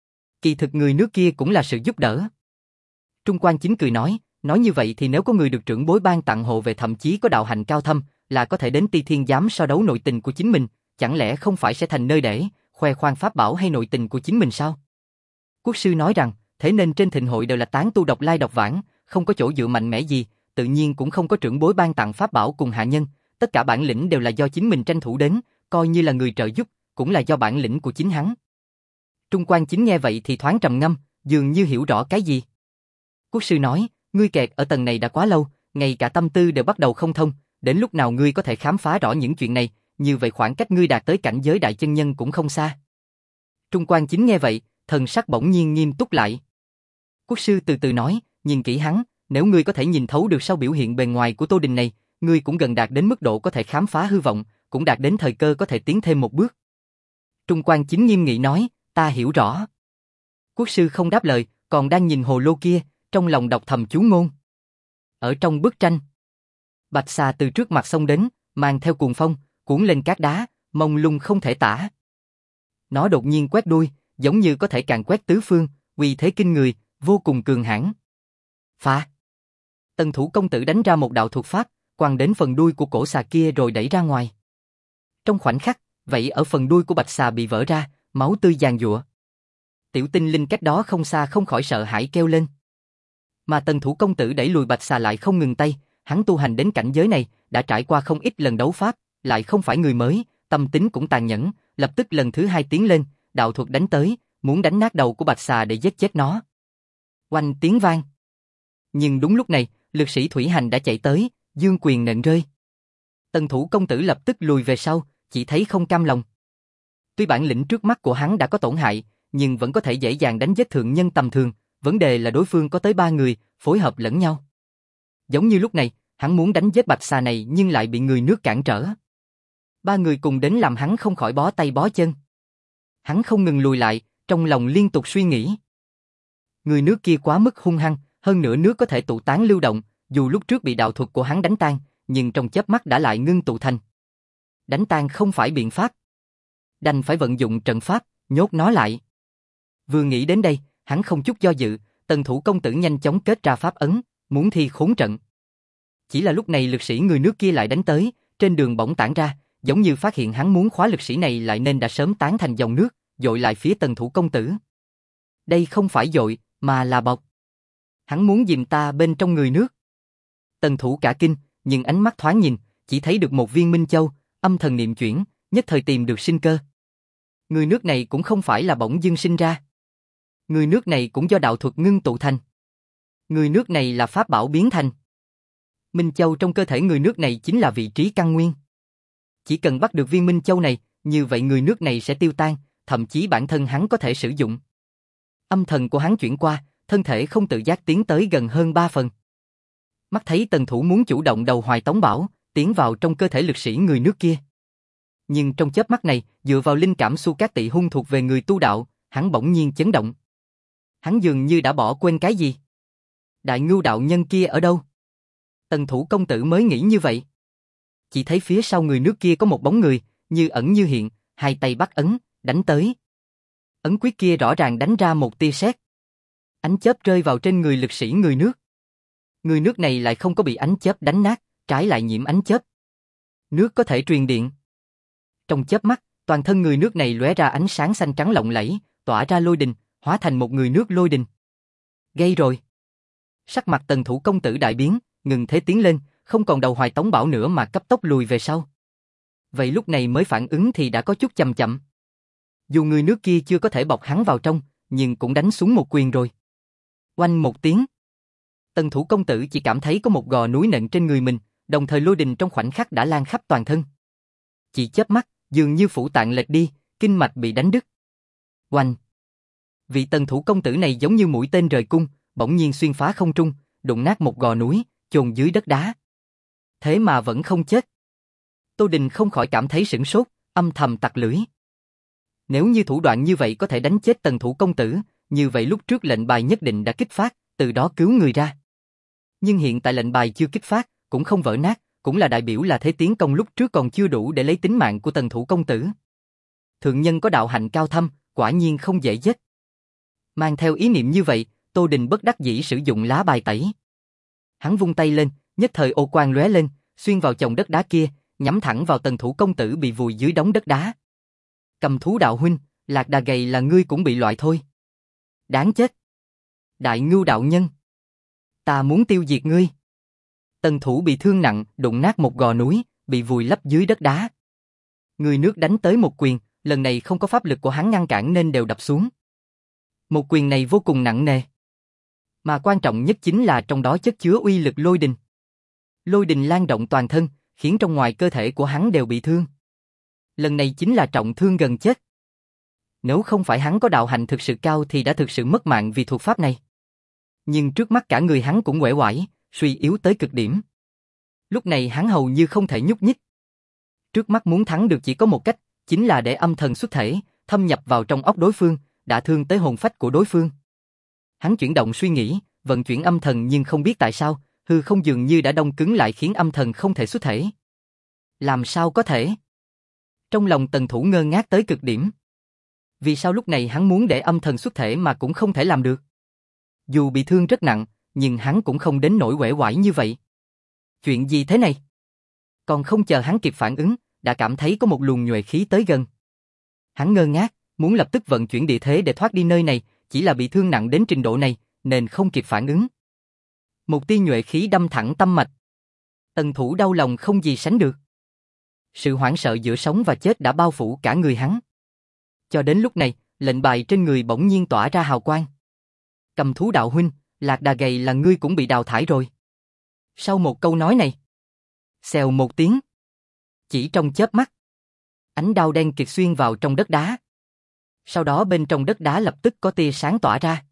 Kỳ thực người nước kia cũng là sự giúp đỡ. Trung Quan Chính cười nói, nói như vậy thì nếu có người được trưởng bối ban tặng hộ về thậm chí có đạo hạnh cao thâm, là có thể đến Ti Thiên giám so đấu nội tình của chính mình, chẳng lẽ không phải sẽ thành nơi để khoe khoang pháp bảo hay nội tình của chính mình sao? Quốc sư nói rằng, thế nên trên thịnh hội đều là tán tu độc lai độc vãng, không có chỗ dựa mạnh mẽ gì, tự nhiên cũng không có trưởng bối ban tặng pháp bảo cùng hạ nhân, tất cả bản lĩnh đều là do chính mình tranh thủ đến, coi như là người trợ giúp, cũng là do bản lĩnh của chính hắn. Trung Quan Chính nghe vậy thì thoáng trầm ngâm, dường như hiểu rõ cái gì. Quốc sư nói, ngươi kẹt ở tầng này đã quá lâu, ngay cả tâm tư đều bắt đầu không thông, đến lúc nào ngươi có thể khám phá rõ những chuyện này, như vậy khoảng cách ngươi đạt tới cảnh giới đại chân nhân cũng không xa. Trung Quan Chính nghe vậy, thần sắc bỗng nhiên nghiêm túc lại. Quốc sư từ từ nói, nhìn kỹ hắn, nếu ngươi có thể nhìn thấu được sau biểu hiện bề ngoài của Tô Đình này, ngươi cũng gần đạt đến mức độ có thể khám phá hư vọng, cũng đạt đến thời cơ có thể tiến thêm một bước. Trung Quan Chính nghiêm nghị nói, ta hiểu rõ. Quốc sư không đáp lời, còn đang nhìn hồ lô kia, trong lòng đọc thầm chú ngôn. Ở trong bức tranh, bạch xà từ trước mặt xông đến, mang theo cuồng phong, cuốn lên cát đá, mông lung không thể tả. Nó đột nhiên quét đuôi, giống như có thể càn quét tứ phương, uy thế kinh người, vô cùng cường hãn. Phá! Tần thủ công tử đánh ra một đạo thuật pháp, quăng đến phần đuôi của cổ xà kia rồi đẩy ra ngoài. Trong khoảnh khắc, vậy ở phần đuôi của bạch xà bị vỡ ra, máu tươi giàn giụa. Tiểu tinh linh cách đó không xa không khỏi sợ hãi kêu lên. Mà tần thủ công tử đẩy lùi bạch xà lại không ngừng tay, hắn tu hành đến cảnh giới này, đã trải qua không ít lần đấu pháp, lại không phải người mới, tâm tính cũng tàn nhẫn, lập tức lần thứ hai tiến lên, đạo thuật đánh tới, muốn đánh nát đầu của bạch xà để giết chết nó. Oanh tiếng vang. Nhưng đúng lúc này, lực sĩ Thủy Hành đã chạy tới, dương quyền nện rơi. Tần Thủ công tử lập tức lùi về sau, chỉ thấy không cam lòng. Tuy bản lĩnh trước mắt của hắn đã có tổn hại, nhưng vẫn có thể dễ dàng đánh giết thượng nhân tầm thường, vấn đề là đối phương có tới ba người, phối hợp lẫn nhau. Giống như lúc này, hắn muốn đánh giết bạch xà này nhưng lại bị người nước cản trở. Ba người cùng đến làm hắn không khỏi bó tay bó chân. Hắn không ngừng lùi lại, trong lòng liên tục suy nghĩ. Người nước kia quá mức hung hăng, hơn nữa nước có thể tụ tán lưu động, dù lúc trước bị đạo thuật của hắn đánh tan, nhưng trong chớp mắt đã lại ngưng tụ thành. Đánh tan không phải biện pháp. Đành phải vận dụng trận pháp, nhốt nó lại. Vừa nghĩ đến đây, hắn không chút do dự, Tần Thủ công tử nhanh chóng kết ra pháp ấn, muốn thi khốn trận. Chỉ là lúc này lực sĩ người nước kia lại đánh tới, trên đường bỗng tản ra, giống như phát hiện hắn muốn khóa lực sĩ này lại nên đã sớm tán thành dòng nước, dội lại phía Tần Thủ công tử. Đây không phải dội, mà là bọc. Hắn muốn dìm ta bên trong người nước. Tần Thủ cả kinh, nhưng ánh mắt thoáng nhìn, chỉ thấy được một viên minh châu, âm thần niệm chuyển, nhất thời tìm được sinh cơ. Người nước này cũng không phải là bỗng dưng sinh ra. Người nước này cũng do đạo thuật ngưng tụ thành. Người nước này là pháp bảo biến thành. Minh châu trong cơ thể người nước này chính là vị trí căn nguyên. Chỉ cần bắt được viên minh châu này, như vậy người nước này sẽ tiêu tan, thậm chí bản thân hắn có thể sử dụng. Âm thần của hắn chuyển qua, thân thể không tự giác tiến tới gần hơn ba phần. Mắt thấy Tần Thủ muốn chủ động đầu hoài tống bảo, tiến vào trong cơ thể lực sĩ người nước kia. Nhưng trong chớp mắt này, dựa vào linh cảm Su Cát Tị Hung thuộc về người tu đạo, hắn bỗng nhiên chấn động. Hắn dường như đã bỏ quên cái gì. Đại Ngưu đạo nhân kia ở đâu? Tần Thủ công tử mới nghĩ như vậy. Chỉ thấy phía sau người nước kia có một bóng người, như ẩn như hiện, hai tay bắt ấn, đánh tới. Ấn quyết kia rõ ràng đánh ra một tia sét. Ánh chớp rơi vào trên người lực sĩ người nước. Người nước này lại không có bị ánh chớp đánh nát, trái lại nhiễm ánh chớp. Nước có thể truyền điện. Trong chớp mắt, toàn thân người nước này lóe ra ánh sáng xanh trắng lộng lẫy, tỏa ra lôi đình, hóa thành một người nước lôi đình. Gây rồi. Sắc mặt Tần Thủ công tử đại biến, ngừng thế tiến lên, không còn đầu hoài tống bảo nữa mà cấp tốc lùi về sau. Vậy lúc này mới phản ứng thì đã có chút chậm chậm. Dù người nước kia chưa có thể bọc hắn vào trong, nhưng cũng đánh xuống một quyền rồi. Oanh một tiếng. Tần Thủ công tử chỉ cảm thấy có một gò núi nện trên người mình, đồng thời lôi đình trong khoảnh khắc đã lan khắp toàn thân. Chỉ chớp mắt, dường như phủ tạng lệch đi, kinh mạch bị đánh đứt. Oanh. Vị Tần Thủ công tử này giống như mũi tên rời cung, bỗng nhiên xuyên phá không trung, đụng nát một gò núi, chôn dưới đất đá. Thế mà vẫn không chết. Tô Đình không khỏi cảm thấy sửng sốt, âm thầm tặc lưỡi. Nếu như thủ đoạn như vậy có thể đánh chết Tần Thủ công tử, như vậy lúc trước lệnh bài nhất định đã kích phát, từ đó cứu người ra. Nhưng hiện tại lệnh bài chưa kích phát, cũng không vỡ nát, cũng là đại biểu là thế tiến công lúc trước còn chưa đủ để lấy tính mạng của Tần Thủ công tử. Thượng nhân có đạo hạnh cao thâm, quả nhiên không dễ giết. Mang theo ý niệm như vậy, Tô Đình bất đắc dĩ sử dụng lá bài tẩy. Hắn vung tay lên, nhất thời ô quang lóe lên, xuyên vào chồng đất đá kia, nhắm thẳng vào Tần Thủ công tử bị vùi dưới đống đất đá. Cầm thú đạo huynh, lạc đà gầy là ngươi cũng bị loại thôi. Đáng chết. Đại Ngưu đạo nhân. Ta muốn tiêu diệt ngươi. Tần Thủ bị thương nặng, đụng nát một gò núi, bị vùi lấp dưới đất đá. Người nước đánh tới một quyền, lần này không có pháp lực của hắn ngăn cản nên đều đập xuống. Một quyền này vô cùng nặng nề. Mà quan trọng nhất chính là trong đó chất chứa uy lực lôi đình. Lôi đình lan rộng toàn thân, khiến trong ngoài cơ thể của hắn đều bị thương. Lần này chính là trọng thương gần chết. Nếu không phải hắn có đạo hạnh thực sự cao thì đã thực sự mất mạng vì thuật pháp này. Nhưng trước mắt cả người hắn cũng uể oải, suy yếu tới cực điểm. Lúc này hắn hầu như không thể nhúc nhích. Trước mắt muốn thắng được chỉ có một cách, chính là để âm thần xuất thể, thâm nhập vào trong óc đối phương, đả thương tới hồn phách của đối phương. Hắn chuyển động suy nghĩ, vận chuyển âm thần nhưng không biết tại sao, hư không dường như đã đông cứng lại khiến âm thần không thể xuất thể. Làm sao có thể? Trong lòng Tần Thủ ngơ ngác tới cực điểm. Vì sao lúc này hắn muốn để âm thần xuất thể mà cũng không thể làm được? Dù bị thương rất nặng, nhưng hắn cũng không đến nỗi uể oải như vậy. Chuyện gì thế này? Còn không chờ hắn kịp phản ứng, đã cảm thấy có một luồng nhuệ khí tới gần. Hắn ngơ ngác, muốn lập tức vận chuyển địa thế để thoát đi nơi này, chỉ là bị thương nặng đến trình độ này, nên không kịp phản ứng. Một tia nhuệ khí đâm thẳng tâm mạch. Tần Thủ đau lòng không gì sánh được. Sự hoảng sợ giữa sống và chết đã bao phủ cả người hắn. Cho đến lúc này, lệnh bài trên người bỗng nhiên tỏa ra hào quang. Cầm thú đạo huynh, Lạc Đà gầy là ngươi cũng bị đào thải rồi. Sau một câu nói này, xèo một tiếng, chỉ trong chớp mắt, ánh đao đen kịt xuyên vào trong đất đá. Sau đó bên trong đất đá lập tức có tia sáng tỏa ra.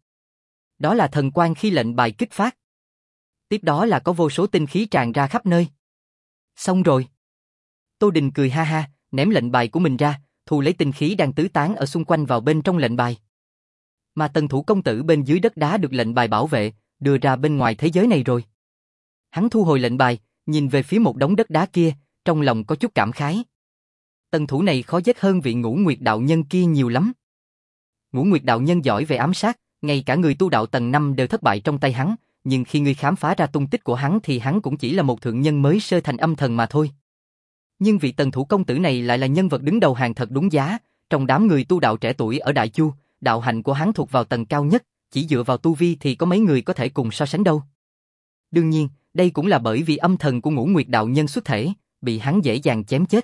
Đó là thần quang khi lệnh bài kích phát. Tiếp đó là có vô số tinh khí tràn ra khắp nơi. Xong rồi. Tô Đình cười ha ha, ném lệnh bài của mình ra, thu lấy tinh khí đang tứ tán ở xung quanh vào bên trong lệnh bài. Mà Tần Thủ công tử bên dưới đất đá được lệnh bài bảo vệ, đưa ra bên ngoài thế giới này rồi. Hắn thu hồi lệnh bài, nhìn về phía một đống đất đá kia, trong lòng có chút cảm khái. Tần Thủ này khó giết hơn vị Ngũ Nguyệt đạo nhân kia nhiều lắm. Ngũ Nguyệt đạo nhân giỏi về ám sát, ngay cả người tu đạo tầng năm đều thất bại trong tay hắn, nhưng khi ngươi khám phá ra tung tích của hắn thì hắn cũng chỉ là một thượng nhân mới sơ thành âm thần mà thôi. Nhưng vị Tần Thủ công tử này lại là nhân vật đứng đầu hàng thật đúng giá, trong đám người tu đạo trẻ tuổi ở Đại Chu, đạo hạnh của hắn thuộc vào tầng cao nhất, chỉ dựa vào tu vi thì có mấy người có thể cùng so sánh đâu. Đương nhiên, đây cũng là bởi vì âm thần của Ngũ Nguyệt đạo nhân xuất thể, bị hắn dễ dàng chém chết.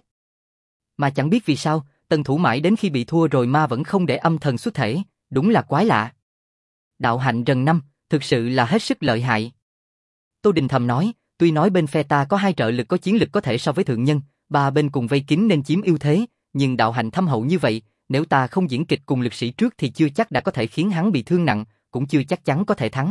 Mà chẳng biết vì sao, Tần Thủ mãi đến khi bị thua rồi ma vẫn không để âm thần xuất thể, đúng là quái lạ. Đạo hạnh rần năm, thực sự là hết sức lợi hại. Tô Đình thầm nói, tuy nói bên phe ta có hai trợ lực có chiến lực có thể so với thượng nhân, ba bên cùng vây kín nên chiếm ưu thế, nhưng đạo hạnh thâm hậu như vậy, nếu ta không diễn kịch cùng lực sĩ trước thì chưa chắc đã có thể khiến hắn bị thương nặng, cũng chưa chắc chắn có thể thắng.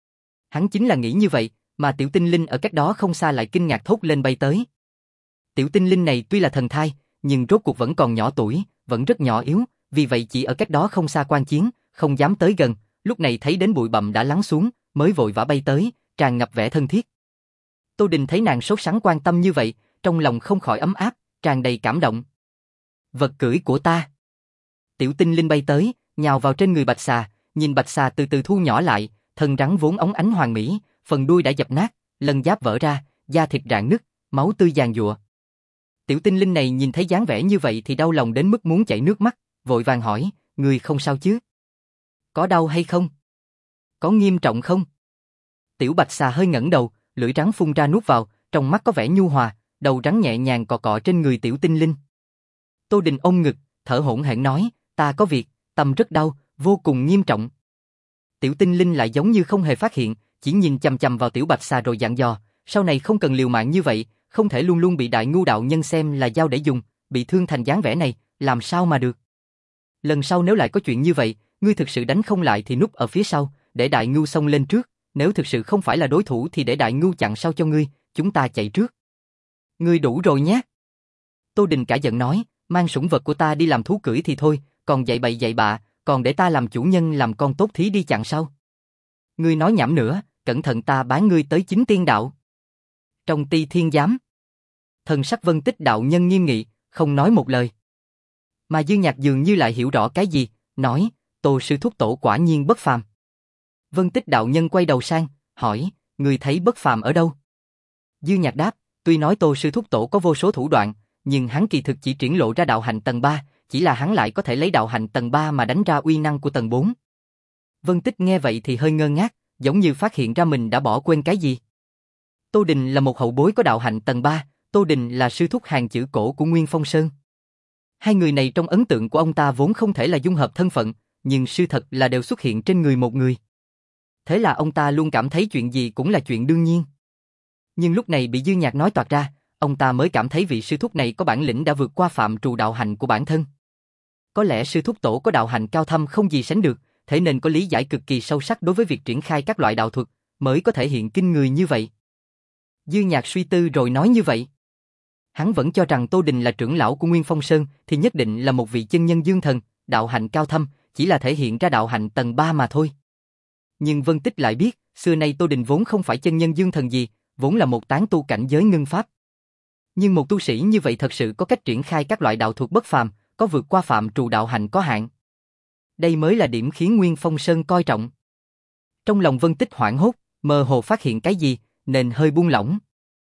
Hắn chính là nghĩ như vậy, mà tiểu tinh linh ở cách đó không xa lại kinh ngạc thốt lên bay tới. Tiểu tinh linh này tuy là thần thai, nhưng rốt cuộc vẫn còn nhỏ tuổi, vẫn rất nhỏ yếu, vì vậy chỉ ở cách đó không xa quan chiến, không dám tới gần, lúc này thấy đến bụi bặm đã lắng xuống, mới vội vã bay tới, tràn ngập vẻ thân thiết. Tô Đình thấy nàng sốt sắng quan tâm như vậy, trong lòng không khỏi ấm áp, tràn đầy cảm động. Vật cưỡi của ta. Tiểu tinh linh bay tới, nhào vào trên người bạch xà, nhìn bạch xà từ từ thu nhỏ lại, thân rắn vốn óng ánh hoàn mỹ, phần đuôi đã dập nát, lân giáp vỡ ra, da thịt rạn nứt, máu tươi giàn giụa. Tiểu tinh linh này nhìn thấy dáng vẻ như vậy thì đau lòng đến mức muốn chảy nước mắt, vội vàng hỏi, người không sao chứ? Có đau hay không? Có nghiêm trọng không? Tiểu bạch xà hơi ngẩng đầu, lưỡi rắn phun ra nuốt vào, trong mắt có vẻ nhu hòa, đầu rắn nhẹ nhàng cọ cọ trên người tiểu tinh linh. Tô Đình ôm ngực, thở hổn hển nói, ta có việc, tâm rất đau, vô cùng nghiêm trọng. Tiểu tinh linh lại giống như không hề phát hiện, chỉ nhìn chằm chằm vào tiểu bạch xà rồi dặn dò, sau này không cần liều mạng như vậy, không thể luôn luôn bị đại ngu đạo nhân xem là dao để dùng, bị thương thành dáng vẻ này, làm sao mà được. Lần sau nếu lại có chuyện như vậy, ngươi thực sự đánh không lại thì núp ở phía sau, để đại ngu xông lên trước, nếu thực sự không phải là đối thủ thì để đại ngu chặn sau cho ngươi, chúng ta chạy trước. Ngươi đủ rồi nhé. Tô Đình cả giận nói, mang sủng vật của ta đi làm thú cưỡi thì thôi, còn dạy bậy dạy bạ, còn để ta làm chủ nhân làm con tốt thí đi chặn sau. Ngươi nói nhảm nữa, cẩn thận ta bán ngươi tới chính tiên đạo. Trong Ti Thiên Giám, thần sắc Vân Tích đạo nhân nghiêm nghị, không nói một lời. Mà Dư Nhạc dường như lại hiểu rõ cái gì, nói, Tô sư thúc tổ quả nhiên bất phàm. Vân Tích đạo nhân quay đầu sang, hỏi, người thấy bất phàm ở đâu? Dư Nhạc đáp, tuy nói Tô sư thúc tổ có vô số thủ đoạn, nhưng hắn kỳ thực chỉ triển lộ ra đạo hạnh tầng ba, chỉ là hắn lại có thể lấy đạo hạnh tầng ba mà đánh ra uy năng của tầng bốn. Vân Tích nghe vậy thì hơi ngơ ngác, giống như phát hiện ra mình đã bỏ quên cái gì. Tô Đình là một hậu bối có đạo hạnh tầng ba, Tô Đình là sư thúc hàng chữ cổ của Nguyên Phong Sơn. Hai người này trong ấn tượng của ông ta vốn không thể là dung hợp thân phận, nhưng sự thật là đều xuất hiện trên người một người. Thế là ông ta luôn cảm thấy chuyện gì cũng là chuyện đương nhiên. Nhưng lúc này bị Dư Nhạc nói toạc ra, ông ta mới cảm thấy vị sư thúc này có bản lĩnh đã vượt qua phạm trù đạo hạnh của bản thân. Có lẽ sư thúc tổ có đạo hạnh cao thâm không gì sánh được, thế nên có lý giải cực kỳ sâu sắc đối với việc triển khai các loại đạo thuật, mới có thể hiện kinh người như vậy. Dư Nhạc suy tư rồi nói như vậy. Hắn vẫn cho rằng Tô Đình là trưởng lão của Nguyên Phong Sơn thì nhất định là một vị chân nhân dương thần, đạo hạnh cao thâm, chỉ là thể hiện ra đạo hạnh tầng ba mà thôi. Nhưng Vân Tích lại biết, xưa nay Tô Đình vốn không phải chân nhân dương thần gì, vốn là một tán tu cảnh giới ngưng pháp. Nhưng một tu sĩ như vậy thật sự có cách triển khai các loại đạo thuật bất phàm, có vượt qua phạm trù đạo hạnh có hạn. Đây mới là điểm khiến Nguyên Phong Sơn coi trọng. Trong lòng Vân Tích hoảng hốt, mơ hồ phát hiện cái gì, nên hơi buông lỏng.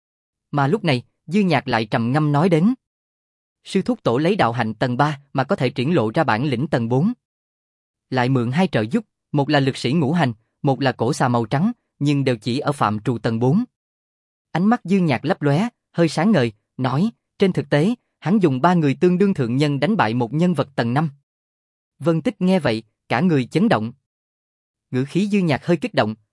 Mà lúc này, Dư Nhạc lại trầm ngâm nói đến. Sư thúc tổ lấy đạo hạnh tầng ba mà có thể triển lộ ra bản lĩnh tầng bốn. Lại mượn hai trợ giúp, một là lực sĩ ngũ hành, một là cổ xà màu trắng, nhưng đều chỉ ở phạm trù tầng bốn. Ánh mắt Dư Nhạc lấp lóe, hơi sáng ngời, nói, trên thực tế, hắn dùng ba người tương đương thượng nhân đánh bại một nhân vật tầng năm. Vân Tích nghe vậy, cả người chấn động. Ngữ khí Dư Nhạc hơi kích động,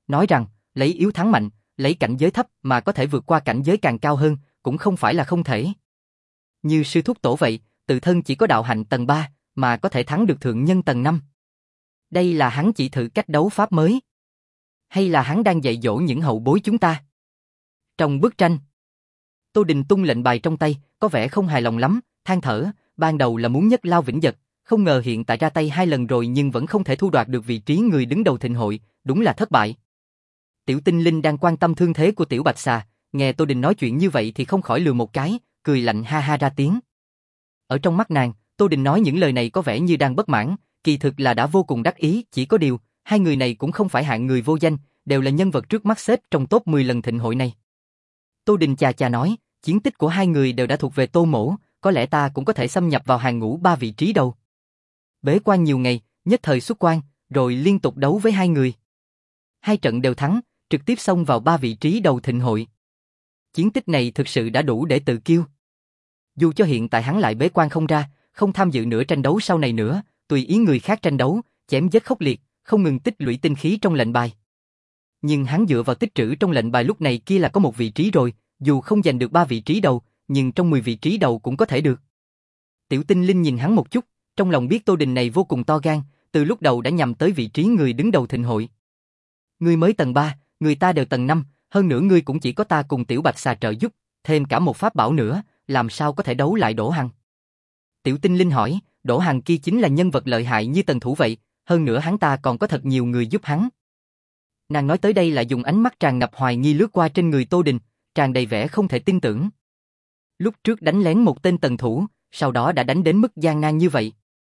nói rằng, lấy yếu thắng mạnh, lấy cảnh giới thấp mà có thể vượt qua cảnh giới càng cao hơn, cũng không phải là không thể. Như sư thúc tổ vậy, tự thân chỉ có đạo hạnh tầng ba, mà có thể thắng được thượng nhân tầng năm. Đây là hắn chỉ thử cách đấu pháp mới? Hay là hắn đang dạy dỗ những hậu bối chúng ta? Trong bức tranh, Tô Đình tung lệnh bài trong tay, có vẻ không hài lòng lắm, than thở, ban đầu là muốn nhất lao vĩnh giật, không ngờ hiện tại ra tay hai lần rồi nhưng vẫn không thể thu đoạt được vị trí người đứng đầu thịnh hội, đúng là thất bại. Tiểu Tinh Linh đang quan tâm thương thế của Tiểu Bạch Xà, nghe Tô Đình nói chuyện như vậy thì không khỏi lừa một cái, cười lạnh ha ha ra tiếng. Ở trong mắt nàng, Tô Đình nói những lời này có vẻ như đang bất mãn, kỳ thực là đã vô cùng đắc ý, chỉ có điều, hai người này cũng không phải hạng người vô danh, đều là nhân vật trước mắt xếp trong top mười lần thịnh hội này. Tô Đình chà chà nói, chiến tích của hai người đều đã thuộc về Tô Mỗ, có lẽ ta cũng có thể xâm nhập vào hàng ngũ ba vị trí đầu. Bế quan nhiều ngày, nhất thời xuất quan, rồi liên tục đấu với hai người. Hai trận đều thắng, trực tiếp xông vào ba vị trí đầu thịnh hội. Chiến tích này thực sự đã đủ để tự kiêu. Dù cho hiện tại hắn lại bế quan không ra, không tham dự nữa tranh đấu sau này nữa, tùy ý người khác tranh đấu, chém giết khốc liệt, không ngừng tích lũy tinh khí trong lệnh bài. Nhưng hắn dựa vào tích trữ trong lệnh bài lúc này kia là có một vị trí rồi, dù không giành được ba vị trí đầu, nhưng trong mười vị trí đầu cũng có thể được. Tiểu Tinh Linh nhìn hắn một chút, trong lòng biết Tô Đình này vô cùng to gan, từ lúc đầu đã nhằm tới vị trí người đứng đầu thịnh hội. Ngươi mới tầng ba, người ta đều tầng năm, hơn nữa ngươi cũng chỉ có ta cùng Tiểu Bạch Xà trợ giúp, thêm cả một pháp bảo nữa, làm sao có thể đấu lại Đỗ Hằng? Tiểu Tinh Linh hỏi, Đỗ Hằng kia chính là nhân vật lợi hại như tần thủ vậy, hơn nữa hắn ta còn có thật nhiều người giúp hắn. Nàng nói tới đây là dùng ánh mắt tràn ngập hoài nghi lướt qua trên người Tô Đình, tràn đầy vẻ không thể tin tưởng. Lúc trước đánh lén một tên tần thủ, sau đó đã đánh đến mức gian nan như vậy.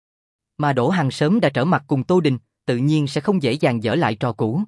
Mà Đỗ Hằng sớm đã trở mặt cùng Tô Đình, tự nhiên sẽ không dễ dàng dở lại trò cũ.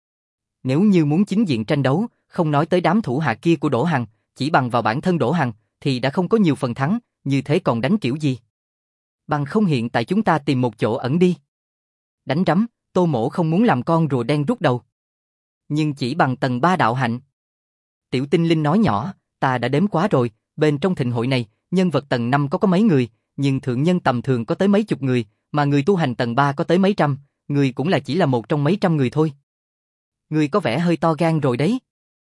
Nếu như muốn chính diện tranh đấu, không nói tới đám thủ hạ kia của Đỗ Hằng, chỉ bằng vào bản thân Đỗ Hằng, thì đã không có nhiều phần thắng, như thế còn đánh kiểu gì? Bằng không hiện tại chúng ta tìm một chỗ ẩn đi. Đánh rắm, Tô Mỗ không muốn làm con rùa đen rút đầu. Nhưng chỉ bằng tầng ba đạo hạnh. Tiểu Tinh Linh nói nhỏ, ta đã đếm quá rồi, bên trong thịnh hội này, nhân vật tầng năm có có mấy người, nhưng thượng nhân tầm thường có tới mấy chục người, mà người tu hành tầng ba có tới mấy trăm, người cũng là chỉ là một trong mấy trăm người thôi. Người có vẻ hơi to gan rồi đấy.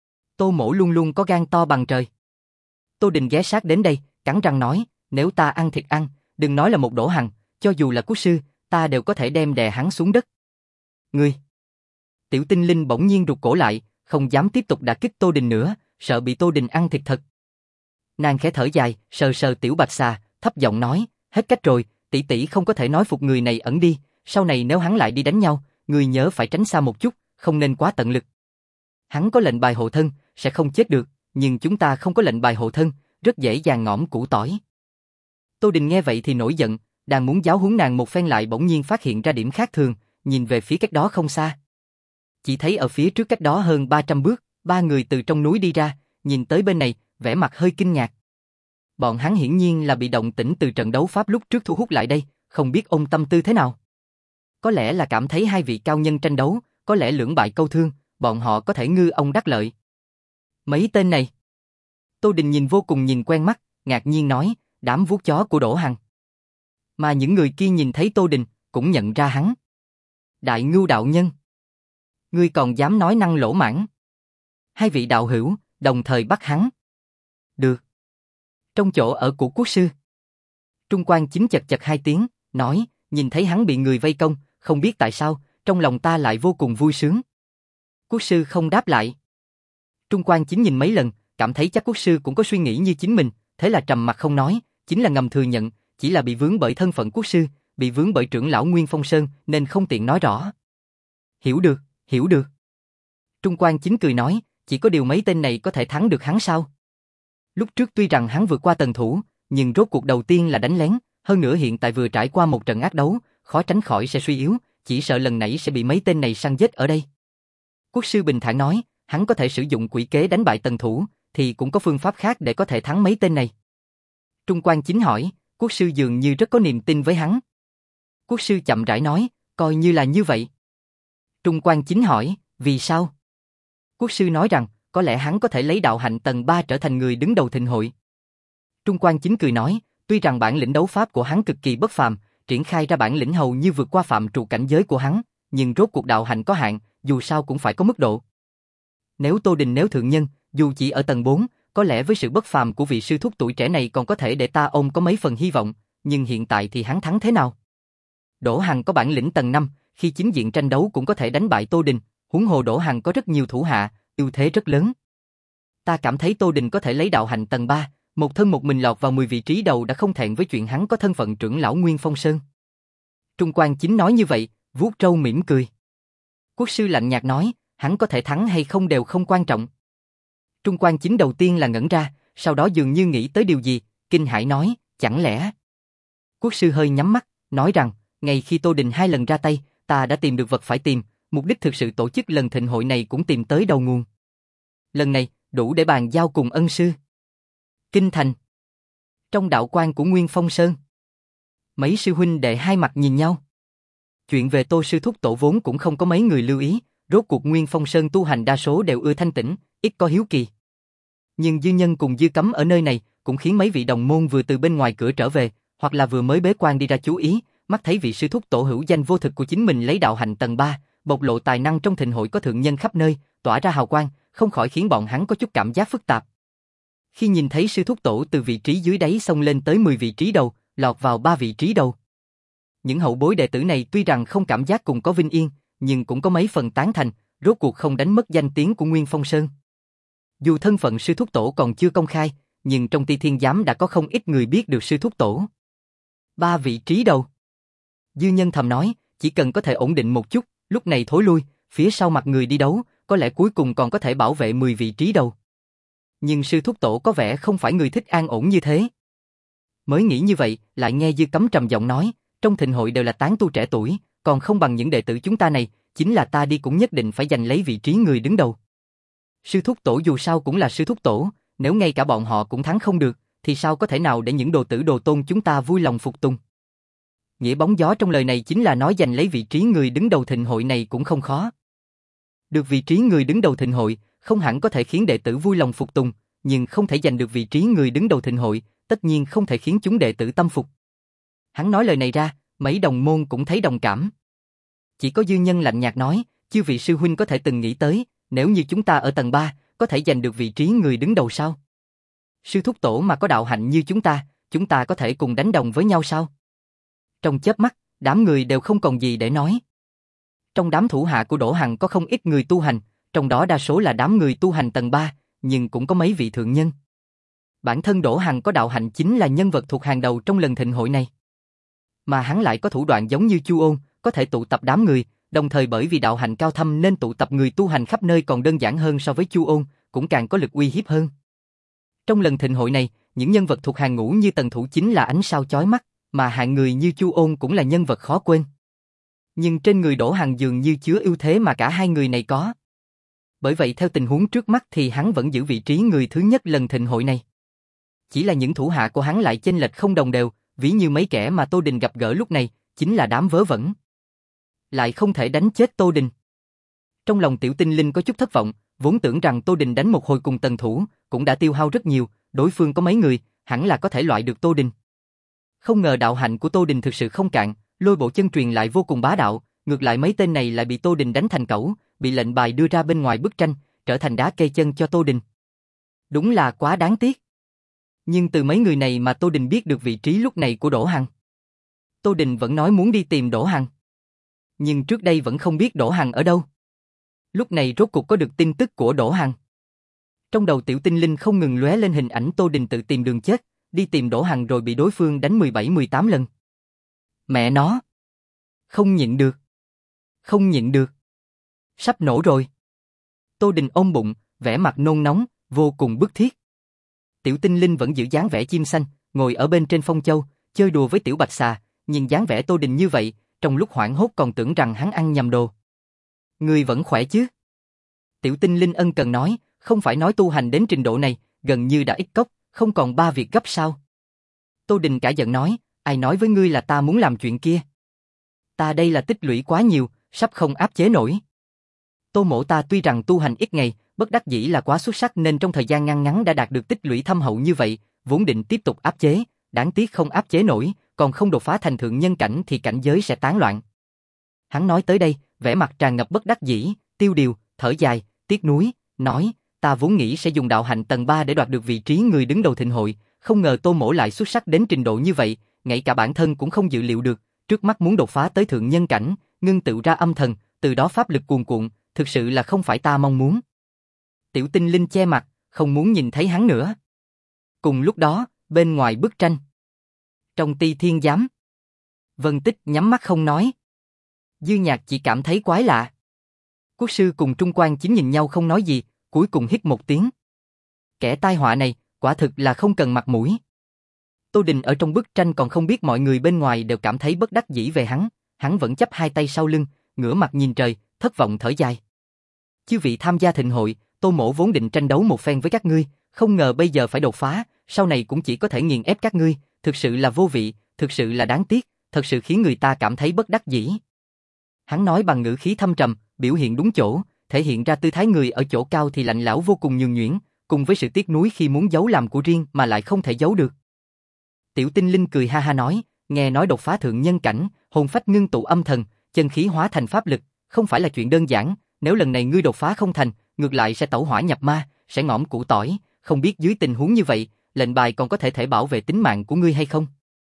Tô Mỗ luôn luôn có gan to bằng trời. Tô Đình ghé sát đến đây, cắn răng nói, nếu ta ăn thịt ăn, đừng nói là một Đỗ Hằng, cho dù là quốc sư, ta đều có thể đem đè hắn xuống đất. Ngươi! Tiểu Tinh Linh bỗng nhiên rụt cổ lại, không dám tiếp tục đả kích Tô Đình nữa, sợ bị Tô Đình ăn thịt thật. Nàng khẽ thở dài, sờ sờ Tiểu Bạch Xà, thấp giọng nói, hết cách rồi, tỷ tỷ không có thể nói phục người này ẩn đi, sau này nếu hắn lại đi đánh nhau, người nhớ phải tránh xa một chút, không nên quá tận lực. Hắn có lệnh bài hộ thân, sẽ không chết được, nhưng chúng ta không có lệnh bài hộ thân, rất dễ dàng ngõm củ tỏi. Tô Đình nghe vậy thì nổi giận, đang muốn giáo huấn nàng một phen lại bỗng nhiên phát hiện ra điểm khác thường, nhìn về phía cách đó không xa. Chỉ thấy ở phía trước cách đó hơn ba trăm bước, ba người từ trong núi đi ra, nhìn tới bên này, vẻ mặt hơi kinh ngạc. Bọn hắn hiển nhiên là bị động tĩnh từ trận đấu pháp lúc trước thu hút lại đây, không biết ôm tâm tư thế nào. Có lẽ là cảm thấy hai vị cao nhân tranh đấu, có lẽ lưỡng bại câu thương, bọn họ có thể ngư ông đắc lợi. Mấy tên này. Tô Đình nhìn vô cùng nhìn quen mắt, ngạc nhiên nói, đám vuốt chó của Đỗ Hằng. Mà những người kia nhìn thấy Tô Đình, cũng nhận ra hắn. Đại Ngưu đạo nhân. Ngươi còn dám nói năng lỗ mãng. Hai vị đạo hữu, đồng thời bắt hắn. Được. Trong chỗ ở của quốc sư. Trung Quan Chính chật chật hai tiếng, nói, nhìn thấy hắn bị người vây công, không biết tại sao, trong lòng ta lại vô cùng vui sướng. Quốc sư không đáp lại. Trung Quan Chính nhìn mấy lần, cảm thấy chắc quốc sư cũng có suy nghĩ như chính mình, thế là trầm mặt không nói, chính là ngầm thừa nhận, chỉ là bị vướng bởi thân phận quốc sư, bị vướng bởi trưởng lão Nguyên Phong Sơn nên không tiện nói rõ. Hiểu được, hiểu được. Trung Quan Chính cười nói, chỉ có điều mấy tên này có thể thắng được hắn sao? Lúc trước tuy rằng hắn vượt qua tần thủ, nhưng rốt cuộc đầu tiên là đánh lén, hơn nữa hiện tại vừa trải qua một trận ác đấu, khó tránh khỏi sẽ suy yếu, chỉ sợ lần nãy sẽ bị mấy tên này săn giết ở đây. Quốc sư bình thản nói, hắn có thể sử dụng quỷ kế đánh bại tần thủ, thì cũng có phương pháp khác để có thể thắng mấy tên này. Trung Quan Chính hỏi, quốc sư dường như rất có niềm tin với hắn. Quốc sư chậm rãi nói, coi như là như vậy. Trung Quan Chính hỏi, vì sao? Quốc sư nói rằng, có lẽ hắn có thể lấy đạo hạnh tầng ba trở thành người đứng đầu thịnh hội. Trung Quan Chính cười nói, tuy rằng bản lĩnh đấu pháp của hắn cực kỳ bất phàm, triển khai ra bản lĩnh hầu như vượt qua phạm trụ cảnh giới của hắn, nhưng rốt cuộc đạo hạnh có hạn, dù sao cũng phải có mức độ. Nếu Tô Đình nếu thượng nhân, dù chỉ ở tầng bốn, có lẽ với sự bất phàm của vị sư thúc tuổi trẻ này còn có thể để ta ôm có mấy phần hy vọng, nhưng hiện tại thì hắn thắng thế nào? Đỗ Hằng có bản lĩnh tầng năm, khi chính diện tranh đấu cũng có thể đánh bại Tô Đình, huống hồ Đỗ Hằng có rất nhiều thủ hạ, ưu thế rất lớn. Ta cảm thấy Tô Đình có thể lấy đạo hạnh tầng ba, một thân một mình lọt vào mười vị trí đầu đã không thẹn với chuyện hắn có thân phận trưởng lão Nguyên Phong Sơn. Trung Quan Chính nói như vậy, vuốt râu mỉm cười. Quốc sư lạnh nhạt nói, hắn có thể thắng hay không đều không quan trọng. Trung Quan Chính đầu tiên là ngẩn ra, sau đó dường như nghĩ tới điều gì, kinh hãi nói, chẳng lẽ... Quốc sư hơi nhắm mắt, nói rằng, ngày khi Tô Đình hai lần ra tay, ta đã tìm được vật phải tìm, mục đích thực sự tổ chức lần thịnh hội này cũng tìm tới đầu nguồn. Lần này, đủ để bàn giao cùng ân sư. Kinh thành. Trong đạo quan của Nguyên Phong Sơn. Mấy sư huynh đệ hai mặt nhìn nhau. Chuyện về Tô sư thúc tổ vốn cũng không có mấy người lưu ý, rốt cuộc Nguyên Phong Sơn tu hành đa số đều ưa thanh tĩnh, ít có hiếu kỳ. Nhưng Dư Nhân cùng Dư Cấm ở nơi này cũng khiến mấy vị đồng môn vừa từ bên ngoài cửa trở về, hoặc là vừa mới bế quan đi ra chú ý, mắt thấy vị sư thúc tổ hữu danh vô thực của chính mình lấy đạo hạnh tầng ba, bộc lộ tài năng trong thịnh hội có thượng nhân khắp nơi, tỏa ra hào quang, không khỏi khiến bọn hắn có chút cảm giác phức tạp. Khi nhìn thấy sư thúc tổ từ vị trí dưới đáy xông lên tới mười vị trí đầu, lọt vào ba vị trí đầu. Những hậu bối đệ tử này tuy rằng không cảm giác cùng có vinh yên, nhưng cũng có mấy phần tán thành, rốt cuộc không đánh mất danh tiếng của Nguyên Phong Sơn. Dù thân phận sư thúc tổ còn chưa công khai, nhưng trong Ti Thiên Giám đã có không ít người biết được sư thúc tổ. Ba vị trí đầu. Dư Nhân thầm nói, chỉ cần có thể ổn định một chút, lúc này thối lui, phía sau mặt người đi đấu, có lẽ cuối cùng còn có thể bảo vệ mười vị trí đầu. Nhưng sư thúc tổ có vẻ không phải người thích an ổn như thế. Mới nghĩ như vậy, lại nghe Dư Cấm trầm giọng nói, trong thịnh hội đều là tán tu trẻ tuổi, còn không bằng những đệ tử chúng ta này, chính là ta đi cũng nhất định phải giành lấy vị trí người đứng đầu. Sư thúc tổ dù sao cũng là sư thúc tổ, nếu ngay cả bọn họ cũng thắng không được, thì sao có thể nào để những đồ tử đồ tôn chúng ta vui lòng phục tùng. Nghĩa bóng gió trong lời này chính là nói giành lấy vị trí người đứng đầu thịnh hội này cũng không khó. Được vị trí người đứng đầu thịnh hội, không hẳn có thể khiến đệ tử vui lòng phục tùng, nhưng không thể giành được vị trí người đứng đầu thịnh hội, tất nhiên không thể khiến chúng đệ tử tâm phục. Hắn nói lời này ra, mấy đồng môn cũng thấy đồng cảm. Chỉ có Dư Nhân lạnh nhạt nói, chư vị sư huynh có thể từng nghĩ tới, nếu như chúng ta ở tầng ba, có thể giành được vị trí người đứng đầu sao? Sư thúc tổ mà có đạo hạnh như chúng ta, chúng ta có thể cùng đánh đồng với nhau sao? Trong chớp mắt, đám người đều không còn gì để nói. Trong đám thủ hạ của Đỗ Hằng có không ít người tu hành, trong đó đa số là đám người tu hành tầng ba, nhưng cũng có mấy vị thượng nhân. Bản thân Đỗ Hằng có đạo hạnh chính là nhân vật thuộc hàng đầu trong lần thịnh hội này. Mà hắn lại có thủ đoạn giống như Chu Ôn, có thể tụ tập đám người, đồng thời bởi vì đạo hạnh cao thâm nên tụ tập người tu hành khắp nơi còn đơn giản hơn so với Chu Ôn, cũng càng có lực uy hiếp hơn. Trong lần thịnh hội này, những nhân vật thuộc hàng ngũ như Tần Thủ chính là ánh sao chói mắt, mà hạng người như Chu Ôn cũng là nhân vật khó quên. Nhưng trên người Đỗ Hằng dường như chứa ưu thế mà cả hai người này có. Bởi vậy theo tình huống trước mắt thì hắn vẫn giữ vị trí người thứ nhất lần thịnh hội này. Chỉ là những thủ hạ của hắn lại chênh lệch không đồng đều, ví như mấy kẻ mà Tô Đình gặp gỡ lúc này, chính là đám vớ vẩn. Lại không thể đánh chết Tô Đình. Trong lòng Tiểu Tinh Linh có chút thất vọng, vốn tưởng rằng Tô Đình đánh một hồi cùng Tần Thủ, cũng đã tiêu hao rất nhiều, đối phương có mấy người, hẳn là có thể loại được Tô Đình. Không ngờ đạo hạnh của Tô Đình thực sự không cạn, lôi bộ chân truyền lại vô cùng bá đạo, ngược lại mấy tên này lại bị Tô Đình đánh thành cẩu, bị lệnh bài đưa ra bên ngoài bức tranh, trở thành đá kê chân cho Tô Đình. Đúng là quá đáng tiếc. Nhưng từ mấy người này mà Tô Đình biết được vị trí lúc này của Đỗ Hằng. Tô Đình vẫn nói muốn đi tìm Đỗ Hằng. Nhưng trước đây vẫn không biết Đỗ Hằng ở đâu. Lúc này rốt cuộc có được tin tức của Đỗ Hằng. Trong đầu Tiểu Tinh Linh không ngừng lóe lên hình ảnh Tô Đình tự tìm đường chết, đi tìm Đỗ Hằng rồi bị đối phương đánh mười bảy mười tám lần. Mẹ nó! Không nhịn được! Không nhịn được! Sắp nổ rồi! Tô Đình ôm bụng, vẻ mặt nôn nóng, vô cùng bức thiết. Tiểu Tinh Linh vẫn giữ dáng vẻ chim xanh, ngồi ở bên trên phong châu, chơi đùa với Tiểu Bạch Xà, nhìn dáng vẻ Tô Đình như vậy, trong lúc hoảng hốt còn tưởng rằng hắn ăn nhầm đồ. Người vẫn khỏe chứ? Tiểu Tinh Linh ân cần nói, không phải nói tu hành đến trình độ này, gần như đã ít cốc, không còn ba việc gấp sao? Tô Đình cả giận nói, ai nói với ngươi là ta muốn làm chuyện kia? Ta đây là tích lũy quá nhiều, sắp không áp chế nổi. Tô mỗ ta tuy rằng tu hành ít ngày, bất đắc dĩ là quá xuất sắc nên trong thời gian ngắn ngắn đã đạt được tích lũy thâm hậu như vậy, vốn định tiếp tục áp chế, đáng tiếc không áp chế nổi, còn không đột phá thành thượng nhân cảnh thì cảnh giới sẽ tán loạn. Hắn nói tới đây, vẻ mặt tràn ngập bất đắc dĩ, Tiêu Điều, thở dài, tiếc nuối, nói, ta vốn nghĩ sẽ dùng đạo hạnh tầng ba để đoạt được vị trí người đứng đầu thịnh hội, không ngờ Tô Mỗ lại xuất sắc đến trình độ như vậy, ngay cả bản thân cũng không dự liệu được, trước mắt muốn đột phá tới thượng nhân cảnh, ngưng tụ ra âm thần, từ đó pháp lực cuồn cuộn, thực sự là không phải ta mong muốn. Tiểu Tinh Linh che mặt, không muốn nhìn thấy hắn nữa. Cùng lúc đó, bên ngoài bức tranh, trong Ti Thiên Giám, Vân Tích nhắm mắt không nói. Dư Nhạc chỉ cảm thấy quái lạ. Quốc sư cùng Trung Quan Chính nhìn nhau không nói gì, cuối cùng hít một tiếng. Kẻ tai họa này, quả thực là không cần mặt mũi. Tô Đình ở trong bức tranh còn không biết mọi người bên ngoài đều cảm thấy bất đắc dĩ về hắn, hắn vẫn chắp hai tay sau lưng, ngửa mặt nhìn trời, thất vọng thở dài. Chư vị tham gia thịnh hội, Tô Mỗ vốn định tranh đấu một phen với các ngươi, không ngờ bây giờ phải đột phá, sau này cũng chỉ có thể nghiền ép các ngươi, thực sự là vô vị, thực sự là đáng tiếc, thật sự khiến người ta cảm thấy bất đắc dĩ. Hắn nói bằng ngữ khí thâm trầm, biểu hiện đúng chỗ, thể hiện ra tư thái người ở chỗ cao thì lạnh lẽo vô cùng nhường nhuyễn, cùng với sự tiếc nuối khi muốn giấu làm của riêng mà lại không thể giấu được. Tiểu Tinh Linh cười ha ha nói, nghe nói đột phá thượng nhân cảnh, hồn phách ngưng tụ âm thần, chân khí hóa thành pháp lực, không phải là chuyện đơn giản, nếu lần này ngươi đột phá không thành, ngược lại sẽ tẩu hỏa nhập ma, sẽ ngõm củ tỏi, không biết dưới tình huống như vậy, lệnh bài còn có thể thể bảo vệ tính mạng của ngươi hay không?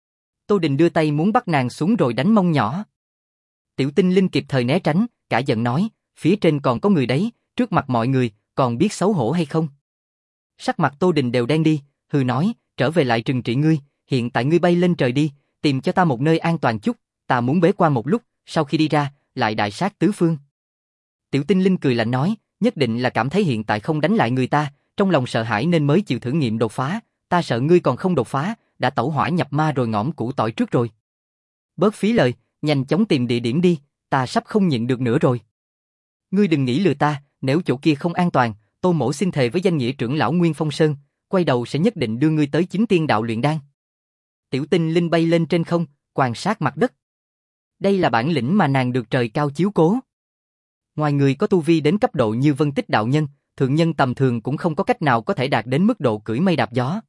Tô Đình đưa tay muốn bắt nàng xuống rồi đánh mông nhỏ. Tiểu Tinh Linh kịp thời né tránh, cả giận nói, phía trên còn có người đấy, trước mặt mọi người, còn biết xấu hổ hay không? Sắc mặt Tô Đình đều đen đi, hừ nói, trở về lại trừng trị ngươi, hiện tại ngươi bay lên trời đi, tìm cho ta một nơi an toàn chút, ta muốn bế quan một lúc, sau khi đi ra, lại đại sát tứ phương. Tiểu Tinh Linh cười lạnh nói, nhất định là cảm thấy hiện tại không đánh lại người ta, trong lòng sợ hãi nên mới chịu thử nghiệm đột phá, ta sợ ngươi còn không đột phá, đã tẩu hỏa nhập ma rồi ngõm củ tỏi trước rồi. Bớt phí lời, nhanh chóng tìm địa điểm đi, ta sắp không nhịn được nữa rồi. Ngươi đừng nghĩ lừa ta, nếu chỗ kia không an toàn, Tô Mỗ xin thề với danh nghĩa trưởng lão Nguyên Phong Sơn, quay đầu sẽ nhất định đưa ngươi tới chính tiên đạo luyện đan. Tiểu Tinh Linh bay lên trên không, quan sát mặt đất. Đây là bản lĩnh mà nàng được trời cao chiếu cố. Ngoài người có tu vi đến cấp độ như Vân Tích đạo nhân, thượng nhân tầm thường cũng không có cách nào có thể đạt đến mức độ cưỡi mây đạp gió.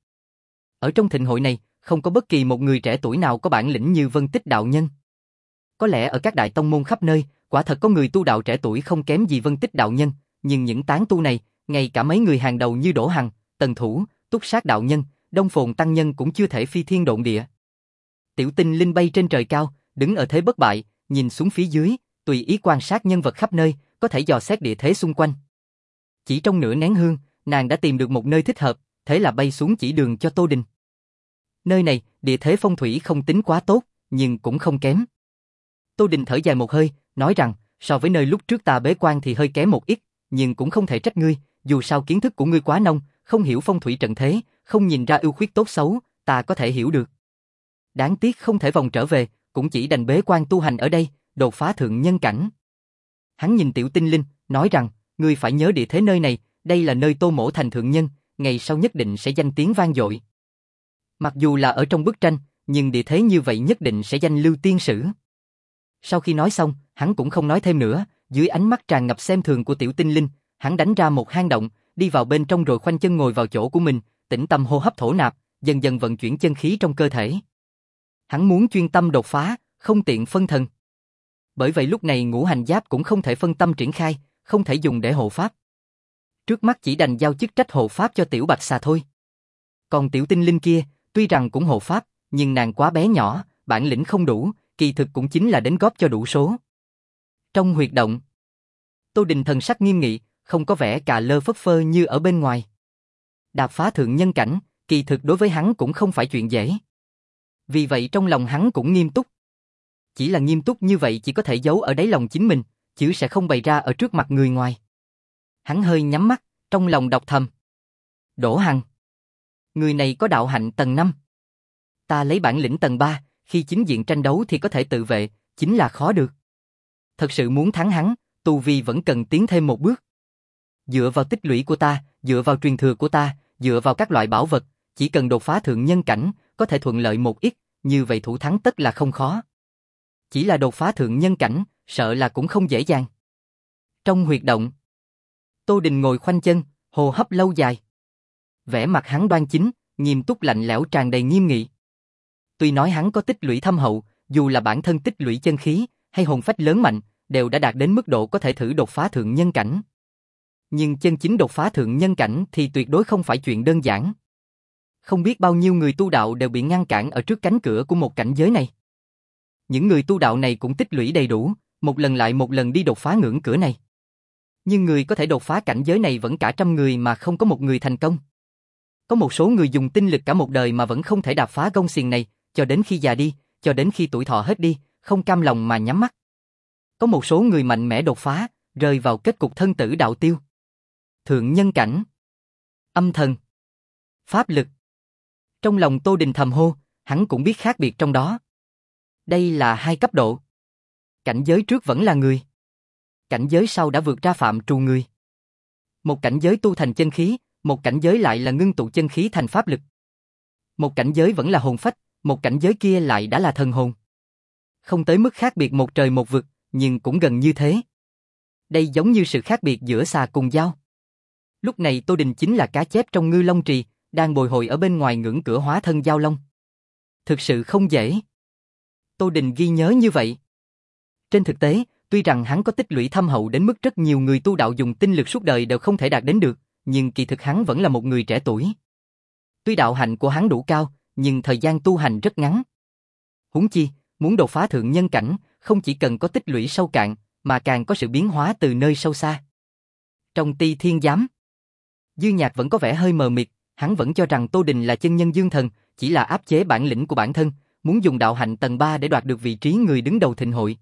Ở trong thịnh hội này, không có bất kỳ một người trẻ tuổi nào có bản lĩnh như Vân Tích đạo nhân. Có lẽ ở các đại tông môn khắp nơi, quả thật có người tu đạo trẻ tuổi không kém gì Vân Tích đạo nhân, nhưng những tán tu này, ngay cả mấy người hàng đầu như Đỗ Hằng, Tần Thủ, Túc Sát đạo nhân, Đông Phồn tăng nhân cũng chưa thể phi thiên độn địa. Tiểu Tinh Linh bay trên trời cao, đứng ở thế bất bại, nhìn xuống phía dưới, tùy ý quan sát nhân vật khắp nơi, có thể dò xét địa thế xung quanh. Chỉ trong nửa nén hương, nàng đã tìm được một nơi thích hợp, thế là bay xuống chỉ đường cho Tô Đình. Nơi này, địa thế phong thủy không tính quá tốt, nhưng cũng không kém. Tô Đình thở dài một hơi, nói rằng, so với nơi lúc trước ta bế quan thì hơi kém một ít, nhưng cũng không thể trách ngươi, dù sao kiến thức của ngươi quá nông, không hiểu phong thủy trận thế, không nhìn ra ưu khuyết tốt xấu, ta có thể hiểu được. Đáng tiếc không thể vòng trở về, cũng chỉ đành bế quan tu hành ở đây, đột phá thượng nhân cảnh. Hắn nhìn Tiểu Tinh Linh, nói rằng, ngươi phải nhớ địa thế nơi này, đây là nơi Tô Mỗ thành thượng nhân, ngày sau nhất định sẽ danh tiếng vang dội. Mặc dù là ở trong bức tranh, nhưng địa thế như vậy nhất định sẽ danh lưu tiên sử. Sau khi nói xong, hắn cũng không nói thêm nữa, dưới ánh mắt tràn ngập xem thường của Tiểu Tinh Linh, hắn đánh ra một hang động, đi vào bên trong rồi khoanh chân ngồi vào chỗ của mình, tĩnh tâm hô hấp thổ nạp, dần dần vận chuyển chân khí trong cơ thể. Hắn muốn chuyên tâm đột phá, không tiện phân thần. Bởi vậy lúc này ngũ hành giáp cũng không thể phân tâm triển khai, không thể dùng để hộ pháp. Trước mắt chỉ đành giao chức trách hộ pháp cho Tiểu Bạch Xà thôi. Còn Tiểu Tinh Linh kia, tuy rằng cũng hộ pháp, nhưng nàng quá bé nhỏ, bản lĩnh không đủ, kỳ thực cũng chính là đến góp cho đủ số. Trong huyệt động, Tô Đình thần sắc nghiêm nghị, không có vẻ cà lơ phất phơ như ở bên ngoài. Đạp phá thượng nhân cảnh, kỳ thực đối với hắn cũng không phải chuyện dễ. Vì vậy trong lòng hắn cũng nghiêm túc. Chỉ là nghiêm túc như vậy chỉ có thể giấu ở đáy lòng chính mình, chứ sẽ không bày ra ở trước mặt người ngoài. Hắn hơi nhắm mắt, trong lòng đọc thầm. Đỗ Hằng. Người này có đạo hạnh tầng năm. Ta lấy bản lĩnh tầng ba, khi chính diện tranh đấu thì có thể tự vệ, chính là khó được. Thật sự muốn thắng hắn, tu vi vẫn cần tiến thêm một bước. Dựa vào tích lũy của ta, dựa vào truyền thừa của ta, dựa vào các loại bảo vật, chỉ cần đột phá thượng nhân cảnh, có thể thuận lợi một ít, như vậy thủ thắng tất là không khó. Chỉ là đột phá thượng nhân cảnh, sợ là cũng không dễ dàng. Trong huyệt động, Tô Đình ngồi khoanh chân, hô hấp lâu dài. Vẻ mặt hắn đoan chính, nghiêm túc lạnh lẽo tràn đầy nghiêm nghị. Tuy nói hắn có tích lũy thâm hậu, dù là bản thân tích lũy chân khí hay hồn phách lớn mạnh, đều đã đạt đến mức độ có thể thử đột phá thượng nhân cảnh. Nhưng chân chính đột phá thượng nhân cảnh thì tuyệt đối không phải chuyện đơn giản. Không biết bao nhiêu người tu đạo đều bị ngăn cản ở trước cánh cửa của một cảnh giới này. Những người tu đạo này cũng tích lũy đầy đủ, một lần lại một lần đi đột phá ngưỡng cửa này. Nhưng người có thể đột phá cảnh giới này vẫn cả trăm người mà không có một người thành công. Có một số người dùng tinh lực cả một đời mà vẫn không thể đạp phá gông xiềng này, cho đến khi già đi, cho đến khi tuổi thọ hết đi, không cam lòng mà nhắm mắt. Có một số người mạnh mẽ đột phá, rơi vào kết cục thân tử đạo tiêu. Thượng nhân cảnh, âm thần, pháp lực. Trong lòng Tô Đình thầm hô, hắn cũng biết khác biệt trong đó. Đây là hai cấp độ. Cảnh giới trước vẫn là người. Cảnh giới sau đã vượt ra phạm trù người. Một cảnh giới tu thành chân khí, một cảnh giới lại là ngưng tụ chân khí thành pháp lực. Một cảnh giới vẫn là hồn phách, một cảnh giới kia lại đã là thần hồn. Không tới mức khác biệt một trời một vực, nhưng cũng gần như thế. Đây giống như sự khác biệt giữa xà cùng dao. Lúc này Tô Đình chính là cá chép trong ngư long trì, đang bồi hồi ở bên ngoài ngưỡng cửa hóa thân giao long. Thực sự không dễ. Tô Đình ghi nhớ như vậy. Trên thực tế, tuy rằng hắn có tích lũy thâm hậu đến mức rất nhiều người tu đạo dùng tinh lực suốt đời đều không thể đạt đến được, nhưng kỳ thực hắn vẫn là một người trẻ tuổi. Tuy đạo hạnh của hắn đủ cao, nhưng thời gian tu hành rất ngắn. Huống chi, muốn đột phá thượng nhân cảnh, không chỉ cần có tích lũy sâu cạn, mà càng có sự biến hóa từ nơi sâu xa. Trong Ti Thiên Giám, Dư Nhạc vẫn có vẻ hơi mờ mịt, hắn vẫn cho rằng Tô Đình là chân nhân dương thần, chỉ là áp chế bản lĩnh của bản thân, muốn dùng đạo hạnh tầng ba để đoạt được vị trí người đứng đầu thịnh hội.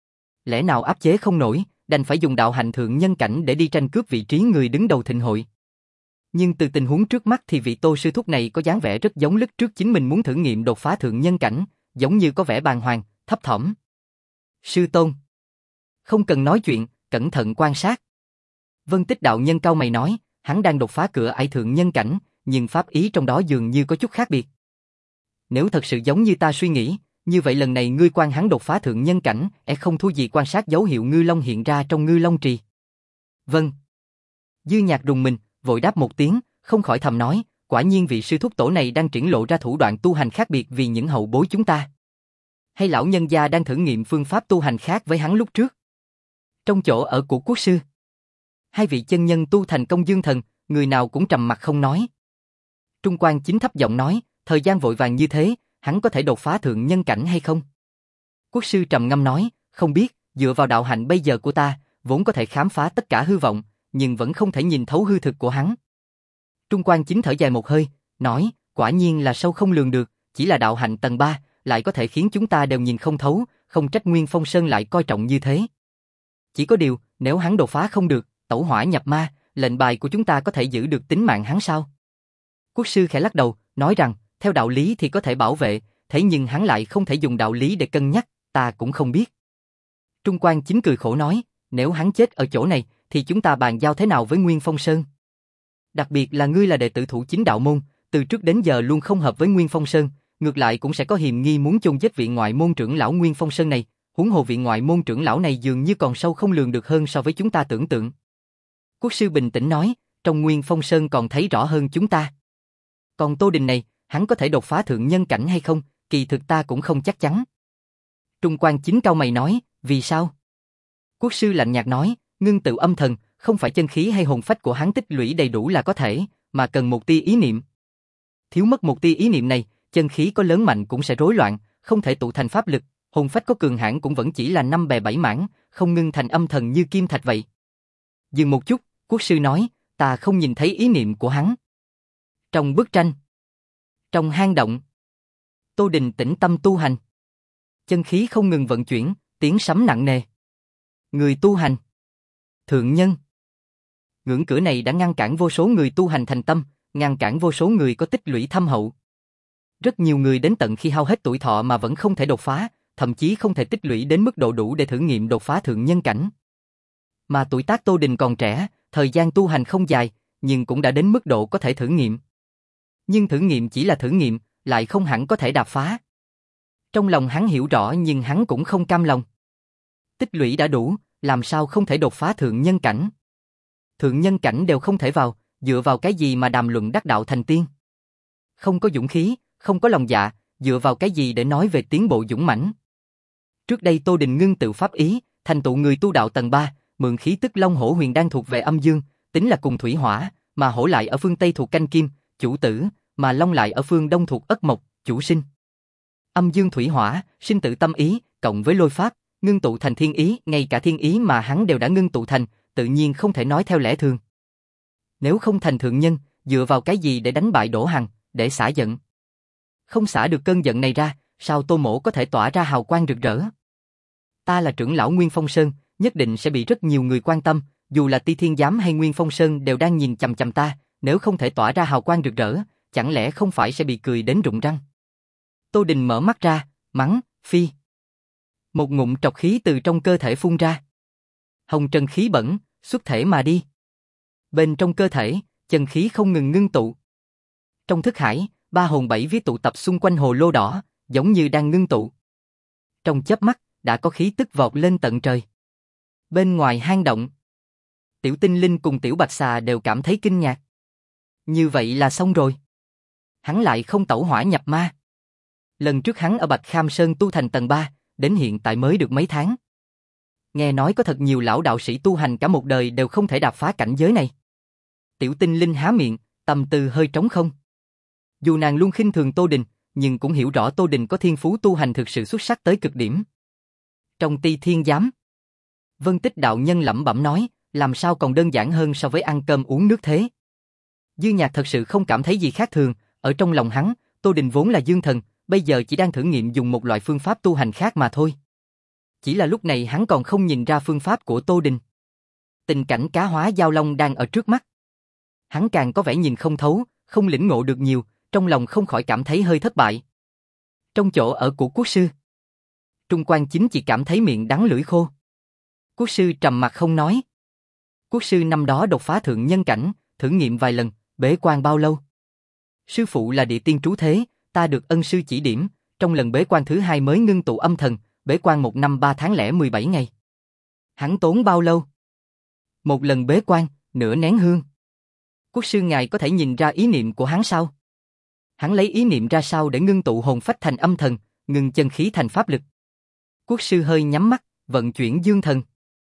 Lẽ nào áp chế không nổi, đành phải dùng đạo hạnh thượng nhân cảnh để đi tranh cướp vị trí người đứng đầu thịnh hội. Nhưng từ tình huống trước mắt thì vị Tô sư thúc này có dáng vẻ rất giống lúc trước chính mình muốn thử nghiệm đột phá thượng nhân cảnh, giống như có vẻ bàng hoàng, thấp thỏm. Sư tôn, không cần nói chuyện, cẩn thận quan sát. Vân Tích đạo nhân cau mày nói, hắn đang đột phá cửa ải thượng nhân cảnh, nhưng pháp ý trong đó dường như có chút khác biệt. Nếu thật sự giống như ta suy nghĩ, như vậy lần này ngươi quan hắn đột phá thượng nhân cảnh, e không thua gì quan sát dấu hiệu ngư long hiện ra trong ngư long trì. Vâng. Dư Nhạc rùng mình, vội đáp một tiếng, không khỏi thầm nói, quả nhiên vị sư thúc tổ này đang triển lộ ra thủ đoạn tu hành khác biệt vì những hậu bối chúng ta. Hay lão nhân gia đang thử nghiệm phương pháp tu hành khác với hắn lúc trước. Trong chỗ ở của quốc sư, hai vị chân nhân tu thành công dương thần, người nào cũng trầm mặc không nói. Trung Quan Chính thấp giọng nói, thời gian vội vàng như thế, hắn có thể đột phá thượng nhân cảnh hay không? Quốc sư trầm ngâm nói, không biết, dựa vào đạo hạnh bây giờ của ta, vốn có thể khám phá tất cả hư vọng, nhưng vẫn không thể nhìn thấu hư thực của hắn. Trung Quan Chính thở dài một hơi, nói, quả nhiên là sâu không lường được, chỉ là đạo hạnh tầng ba, lại có thể khiến chúng ta đều nhìn không thấu, không trách Nguyên Phong Sơn lại coi trọng như thế. Chỉ có điều, nếu hắn đột phá không được, tẩu hỏa nhập ma, lệnh bài của chúng ta có thể giữ được tính mạng hắn sao? Quốc sư khẽ lắc đầu, nói rằng, theo đạo lý thì có thể bảo vệ, thế nhưng hắn lại không thể dùng đạo lý để cân nhắc, ta cũng không biết. Trung Quan Chính cười khổ nói, nếu hắn chết ở chỗ này, thì chúng ta bàn giao thế nào với Nguyên Phong Sơn? Đặc biệt là ngươi là đệ tử thủ chính đạo môn, từ trước đến giờ luôn không hợp với Nguyên Phong Sơn, ngược lại cũng sẽ có hiềm nghi muốn chôn giết vị ngoại môn trưởng lão Nguyên Phong Sơn này, huống hồ vị ngoại môn trưởng lão này dường như còn sâu không lường được hơn so với chúng ta tưởng tượng. Quốc sư bình tĩnh nói, trong Nguyên Phong Sơn còn thấy rõ hơn chúng ta. Còn Tô Đình này, hắn có thể đột phá thượng nhân cảnh hay không, kỳ thực ta cũng không chắc chắn. Trung Quan Chính cau mày nói, vì sao? Quốc sư lạnh nhạt nói, ngưng tụ âm thần, không phải chân khí hay hồn phách của hắn tích lũy đầy đủ là có thể, mà cần một tia ý niệm. Thiếu mất một tia ý niệm này, chân khí có lớn mạnh cũng sẽ rối loạn, không thể tụ thành pháp lực, hồn phách có cường hãn cũng vẫn chỉ là năm bè bảy mảng, không ngưng thành âm thần như kim thạch vậy. Dừng một chút, quốc sư nói, ta không nhìn thấy ý niệm của hắn. Trong bức tranh, trong hang động, Tô Đình tĩnh tâm tu hành. Chân khí không ngừng vận chuyển, tiếng sấm nặng nề. Người tu hành, thượng nhân. Ngưỡng cửa này đã ngăn cản vô số người tu hành thành tâm, ngăn cản vô số người có tích lũy thâm hậu. Rất nhiều người đến tận khi hao hết tuổi thọ mà vẫn không thể đột phá, thậm chí không thể tích lũy đến mức độ đủ để thử nghiệm đột phá thượng nhân cảnh. Mà tuổi tác Tô Đình còn trẻ, thời gian tu hành không dài, nhưng cũng đã đến mức độ có thể thử nghiệm. Nhưng thử nghiệm chỉ là thử nghiệm, lại không hẳn có thể đạp phá. Trong lòng hắn hiểu rõ nhưng hắn cũng không cam lòng. Tích lũy đã đủ, làm sao không thể đột phá thượng nhân cảnh? Thượng nhân cảnh đều không thể vào, dựa vào cái gì mà đàm luận đắc đạo thành tiên? Không có dũng khí, không có lòng dạ, dựa vào cái gì để nói về tiến bộ dũng mãnh? Trước đây Tô Đình ngưng tự pháp ý, thành tụ người tu đạo tầng ba, mượn khí tức Long Hổ Huyền Đan thuộc về âm dương, tính là cùng thủy hỏa, mà hổ lại ở phương Tây thuộc canh kim, chủ tử, mà long lại ở phương Đông thuộc ất mộc, chủ sinh. Âm dương thủy hỏa, sinh tử tâm ý, cộng với lôi pháp, ngưng tụ thành thiên ý, ngay cả thiên ý mà hắn đều đã ngưng tụ thành, tự nhiên không thể nói theo lẽ thường. Nếu không thành thượng nhân, dựa vào cái gì để đánh bại Đỗ Hằng, để xả giận? Không xả được cơn giận này ra, sao Tô Mỗ có thể tỏa ra hào quang rực rỡ? Ta là trưởng lão Nguyên Phong Sơn, nhất định sẽ bị rất nhiều người quan tâm, dù là Ti Thiên Giám hay Nguyên Phong Sơn đều đang nhìn chằm chằm ta, nếu không thể tỏa ra hào quang rực rỡ, chẳng lẽ không phải sẽ bị cười đến rụng răng? Tô Đình mở mắt ra, mắng, phi. Một ngụm trọc khí từ trong cơ thể phun ra. Hồng trần khí bẩn, xuất thể mà đi. Bên trong cơ thể, chân khí không ngừng ngưng tụ. Trong thức hải, ba hồn bảy vía tụ tập xung quanh hồ lô đỏ, giống như đang ngưng tụ. Trong chớp mắt, đã có khí tức vọt lên tận trời. Bên ngoài hang động, Tiểu Tinh Linh cùng Tiểu Bạch Xà đều cảm thấy kinh ngạc. Như vậy là xong rồi. Hắn lại không tẩu hỏa nhập ma. Lần trước hắn ở Bạch Kham Sơn tu thành tầng ba, đến hiện tại mới được mấy tháng. Nghe nói có thật nhiều lão đạo sĩ tu hành cả một đời đều không thể đạp phá cảnh giới này. Tiểu Tinh Linh há miệng, tâm tư hơi trống không. Dù nàng luôn khinh thường Tô Đình, nhưng cũng hiểu rõ Tô Đình có thiên phú tu hành thực sự xuất sắc tới cực điểm. Trong Ti Thiên Giám, Vân Tích đạo nhân lẩm bẩm nói, làm sao còn đơn giản hơn so với ăn cơm uống nước thế. Dư Nhạc thật sự không cảm thấy gì khác thường, ở trong lòng hắn, Tô Đình vốn là dương thần, bây giờ chỉ đang thử nghiệm dùng một loại phương pháp tu hành khác mà thôi. Chỉ là lúc này hắn còn không nhìn ra phương pháp của Tô Đình. Tình cảnh cá hóa giao long đang ở trước mắt. Hắn càng có vẻ nhìn không thấu, không lĩnh ngộ được nhiều, trong lòng không khỏi cảm thấy hơi thất bại. Trong chỗ ở của quốc sư, Trung Quan Chính chỉ cảm thấy miệng đắng lưỡi khô. Quốc sư trầm mặc không nói. Quốc sư năm đó đột phá thượng nhân cảnh, thử nghiệm vài lần, bế quan bao lâu? Sư phụ là địa tiên trú thế, ta được ân sư chỉ điểm, trong lần bế quan thứ hai mới ngưng tụ âm thần, bế quan một năm ba tháng lẻ mười bảy ngày. Hắn tốn bao lâu? Một lần bế quan, nửa nén hương. Quốc sư ngài có thể nhìn ra ý niệm của hắn sao? Hắn lấy ý niệm ra sao để ngưng tụ hồn phách thành âm thần, ngưng chân khí thành pháp lực? Quốc sư hơi nhắm mắt, vận chuyển dương thần.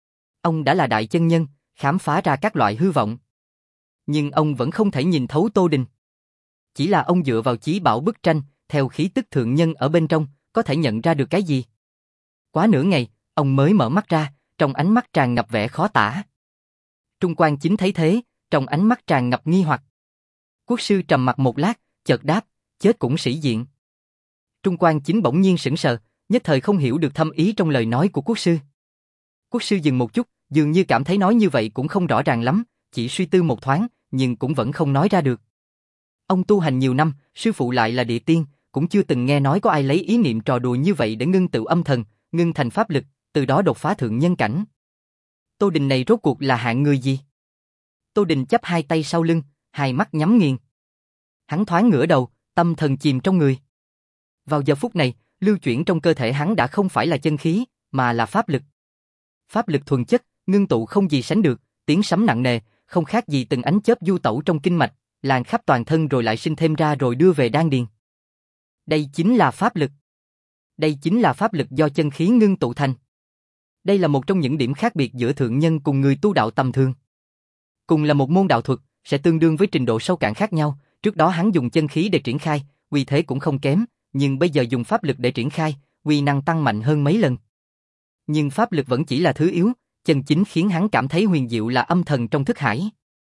Ông đã là đại chân nhân, khám phá ra các loại hư vọng. Nhưng ông vẫn không thể nhìn thấu Tô Đình. Chỉ là ông dựa vào chí bảo bức tranh, theo khí tức thượng nhân ở bên trong, có thể nhận ra được cái gì? Quá nửa ngày, ông mới mở mắt ra, trong ánh mắt tràn ngập vẻ khó tả. Trung Quan Chính thấy thế, trong ánh mắt tràn ngập nghi hoặc. Quốc sư trầm mặc một lát, chợt đáp, chết cũng sĩ diện. Trung Quan Chính bỗng nhiên sững sờ, nhất thời không hiểu được thâm ý trong lời nói của quốc sư. Quốc sư dừng một chút, dường như cảm thấy nói như vậy cũng không rõ ràng lắm, chỉ suy tư một thoáng, nhưng cũng vẫn không nói ra được. Ông tu hành nhiều năm, sư phụ lại là địa tiên, cũng chưa từng nghe nói có ai lấy ý niệm trò đùa như vậy để ngưng tụ âm thần, ngưng thành pháp lực, từ đó đột phá thượng nhân cảnh. Tô Đình này rốt cuộc là hạng người gì? Tô Đình chắp hai tay sau lưng, hai mắt nhắm nghiền. Hắn thoáng ngửa đầu, tâm thần chìm trong người. Vào giờ phút này, lưu chuyển trong cơ thể hắn đã không phải là chân khí, mà là pháp lực. Pháp lực thuần chất, ngưng tụ không gì sánh được, tiếng sấm nặng nề, không khác gì từng ánh chớp du tẩu trong kinh mạch, lan khắp toàn thân rồi lại sinh thêm ra rồi đưa về đan điền. Đây chính là pháp lực. Đây chính là pháp lực do chân khí ngưng tụ thành. Đây là một trong những điểm khác biệt giữa thượng nhân cùng người tu đạo tầm thường. Cùng là một môn đạo thuật, sẽ tương đương với trình độ sâu cạn khác nhau, trước đó hắn dùng chân khí để triển khai, uy thế cũng không kém, nhưng bây giờ dùng pháp lực để triển khai, uy năng tăng mạnh hơn mấy lần. Nhưng pháp lực vẫn chỉ là thứ yếu, chân chính khiến hắn cảm thấy huyền diệu là âm thần trong thức hải.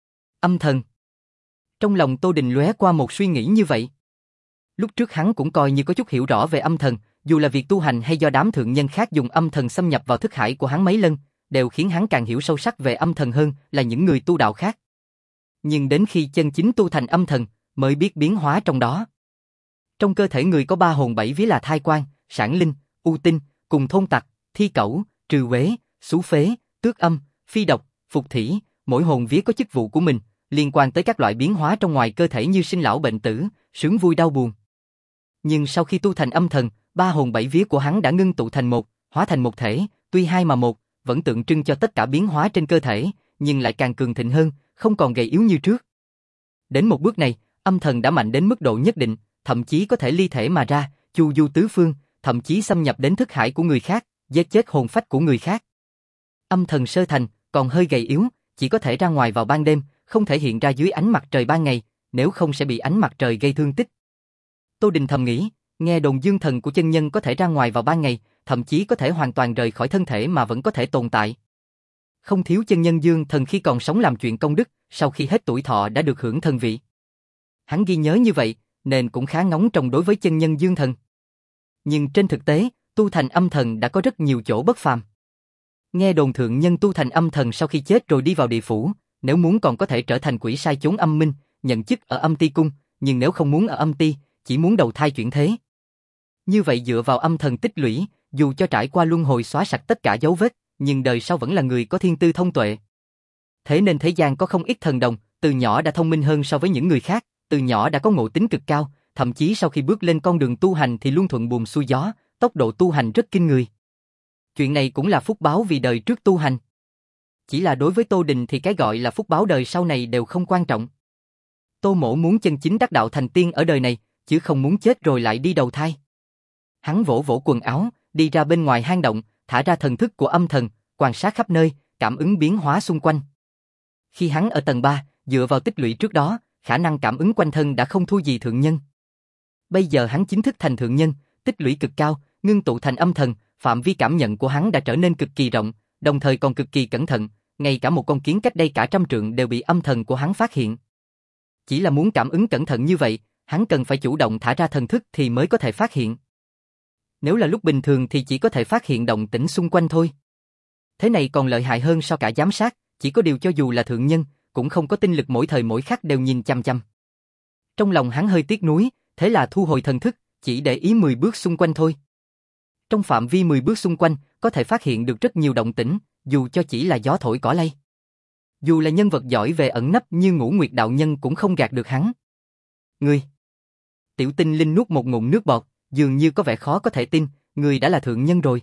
Âm thần. Trong lòng Tô Đình lóe qua một suy nghĩ như vậy. Lúc trước hắn cũng coi như có chút hiểu rõ về âm thần, dù là việc tu hành hay do đám thượng nhân khác dùng âm thần xâm nhập vào thức hải của hắn mấy lần, đều khiến hắn càng hiểu sâu sắc về âm thần hơn là những người tu đạo khác. Nhưng đến khi chân chính tu thành âm thần, mới biết biến hóa trong đó. Trong cơ thể người có ba hồn bảy vía là thai quan, sản linh, u tinh, cùng thôn tặc, thi cẩu, trừ uế, xú phế, tước âm, phi độc, phục thỉ, mỗi hồn vía có chức vụ của mình, liên quan tới các loại biến hóa trong ngoài cơ thể như sinh lão bệnh tử, sướng vui đau buồn. Nhưng sau khi tu thành âm thần, ba hồn bảy vía của hắn đã ngưng tụ thành một, hóa thành một thể, tuy hai mà một, vẫn tượng trưng cho tất cả biến hóa trên cơ thể, nhưng lại càng cường thịnh hơn, không còn gầy yếu như trước. Đến một bước này, âm thần đã mạnh đến mức độ nhất định, thậm chí có thể ly thể mà ra, chu du tứ phương, thậm chí xâm nhập đến thức hải của người khác, giết chết hồn phách của người khác. Âm thần sơ thành, còn hơi gầy yếu, chỉ có thể ra ngoài vào ban đêm, không thể hiện ra dưới ánh mặt trời ban ngày, nếu không sẽ bị ánh mặt trời gây thương tích. Tô Đình thầm nghĩ, nghe đồn dương thần của chân nhân có thể ra ngoài vào ban ngày, thậm chí có thể hoàn toàn rời khỏi thân thể mà vẫn có thể tồn tại. Không thiếu chân nhân dương thần khi còn sống làm chuyện công đức, sau khi hết tuổi thọ đã được hưởng thần vị. Hắn ghi nhớ như vậy, nên cũng khá ngóng trông đối với chân nhân dương thần. Nhưng trên thực tế, tu thành âm thần đã có rất nhiều chỗ bất phàm. Nghe đồn thượng nhân tu thành âm thần sau khi chết rồi đi vào địa phủ, nếu muốn còn có thể trở thành quỷ sai chốn âm minh, nhận chức ở âm ti cung, nhưng nếu không muốn ở âm ti, chỉ muốn đầu thai chuyển thế. Như vậy dựa vào âm thần tích lũy, dù cho trải qua luân hồi xóa sạch tất cả dấu vết, nhưng đời sau vẫn là người có thiên tư thông tuệ. Thế nên thế gian có không ít thần đồng, từ nhỏ đã thông minh hơn so với những người khác, từ nhỏ đã có ngộ tính cực cao, thậm chí sau khi bước lên con đường tu hành thì luôn thuận buồm xuôi gió, tốc độ tu hành rất kinh người. Chuyện này cũng là phúc báo vì đời trước tu hành. Chỉ là đối với Tô Đình thì cái gọi là phúc báo đời sau này đều không quan trọng. Tô Mỗ muốn chân chính đắc đạo thành tiên ở đời này, chứ không muốn chết rồi lại đi đầu thai. Hắn vỗ vỗ quần áo, đi ra bên ngoài hang động, thả ra thần thức của âm thần, quan sát khắp nơi, cảm ứng biến hóa xung quanh. Khi hắn ở tầng ba, dựa vào tích lũy trước đó, khả năng cảm ứng quanh thân đã không thua gì thượng nhân. Bây giờ hắn chính thức thành thượng nhân, tích lũy cực cao, ngưng tụ thành âm thần, phạm vi cảm nhận của hắn đã trở nên cực kỳ rộng, đồng thời còn cực kỳ cẩn thận, ngay cả một con kiến cách đây cả trăm trượng đều bị âm thần của hắn phát hiện. Chỉ là muốn cảm ứng cẩn thận như vậy, hắn cần phải chủ động thả ra thần thức thì mới có thể phát hiện. Nếu là lúc bình thường thì chỉ có thể phát hiện động tĩnh xung quanh thôi. Thế này còn lợi hại hơn so cả giám sát, chỉ có điều cho dù là thượng nhân, cũng không có tinh lực mỗi thời mỗi khắc đều nhìn chăm chăm. Trong lòng hắn hơi tiếc nuối, thế là thu hồi thần thức, chỉ để ý mười bước xung quanh thôi. Trong phạm vi mười bước xung quanh, có thể phát hiện được rất nhiều động tĩnh, dù cho chỉ là gió thổi cỏ lay. Dù là nhân vật giỏi về ẩn nấp như Ngũ Nguyệt đạo nhân cũng không gạt được hắn. Ngươi! Tiểu Tinh Linh nuốt một ngụm nước bọt, dường như có vẻ khó có thể tin, ngươi đã là thượng nhân rồi.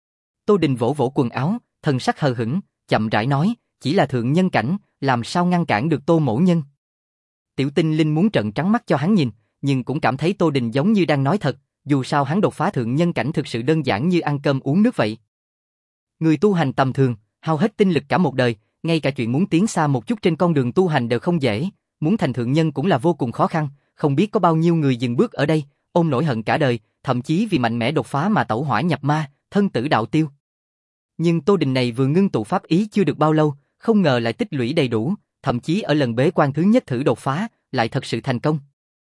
Tô Đình vỗ vỗ quần áo, thần sắc hờ hững, chậm rãi nói, chỉ là thượng nhân cảnh, làm sao ngăn cản được Tô mỗ nhân. Tiểu Tinh Linh muốn trợn trắng mắt cho hắn nhìn, nhưng cũng cảm thấy Tô Đình giống như đang nói thật, dù sao hắn đột phá thượng nhân cảnh thực sự đơn giản như ăn cơm uống nước vậy. Người tu hành tầm thường, hao hết tinh lực cả một đời, ngay cả chuyện muốn tiến xa một chút trên con đường tu hành đều không dễ, muốn thành thượng nhân cũng là vô cùng khó khăn, không biết có bao nhiêu người dừng bước ở đây, ôm nỗi hận cả đời, thậm chí vì mạnh mẽ đột phá mà tẩu hỏa nhập ma, thân tử đạo tiêu. Nhưng Tô Đình này vừa ngưng tụ pháp ý chưa được bao lâu, không ngờ lại tích lũy đầy đủ, thậm chí ở lần bế quan thứ nhất thử đột phá, lại thật sự thành công.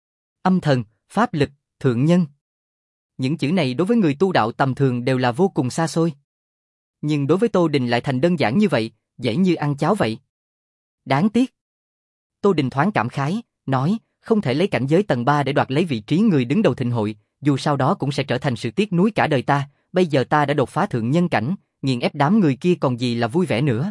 Âm thần, pháp lực, thượng nhân. Những chữ này đối với người tu đạo tầm thường đều là vô cùng xa xôi. Nhưng đối với Tô Đình lại thành đơn giản như vậy, dễ như ăn cháo vậy. Đáng tiếc. Tô Đình thoáng cảm khái, nói, không thể lấy cảnh giới tầng ba để đoạt lấy vị trí người đứng đầu thịnh hội, dù sau đó cũng sẽ trở thành sự tiếc nuối cả đời ta, bây giờ ta đã đột phá thượng nhân cảnh, nghiền ép đám người kia còn gì là vui vẻ nữa.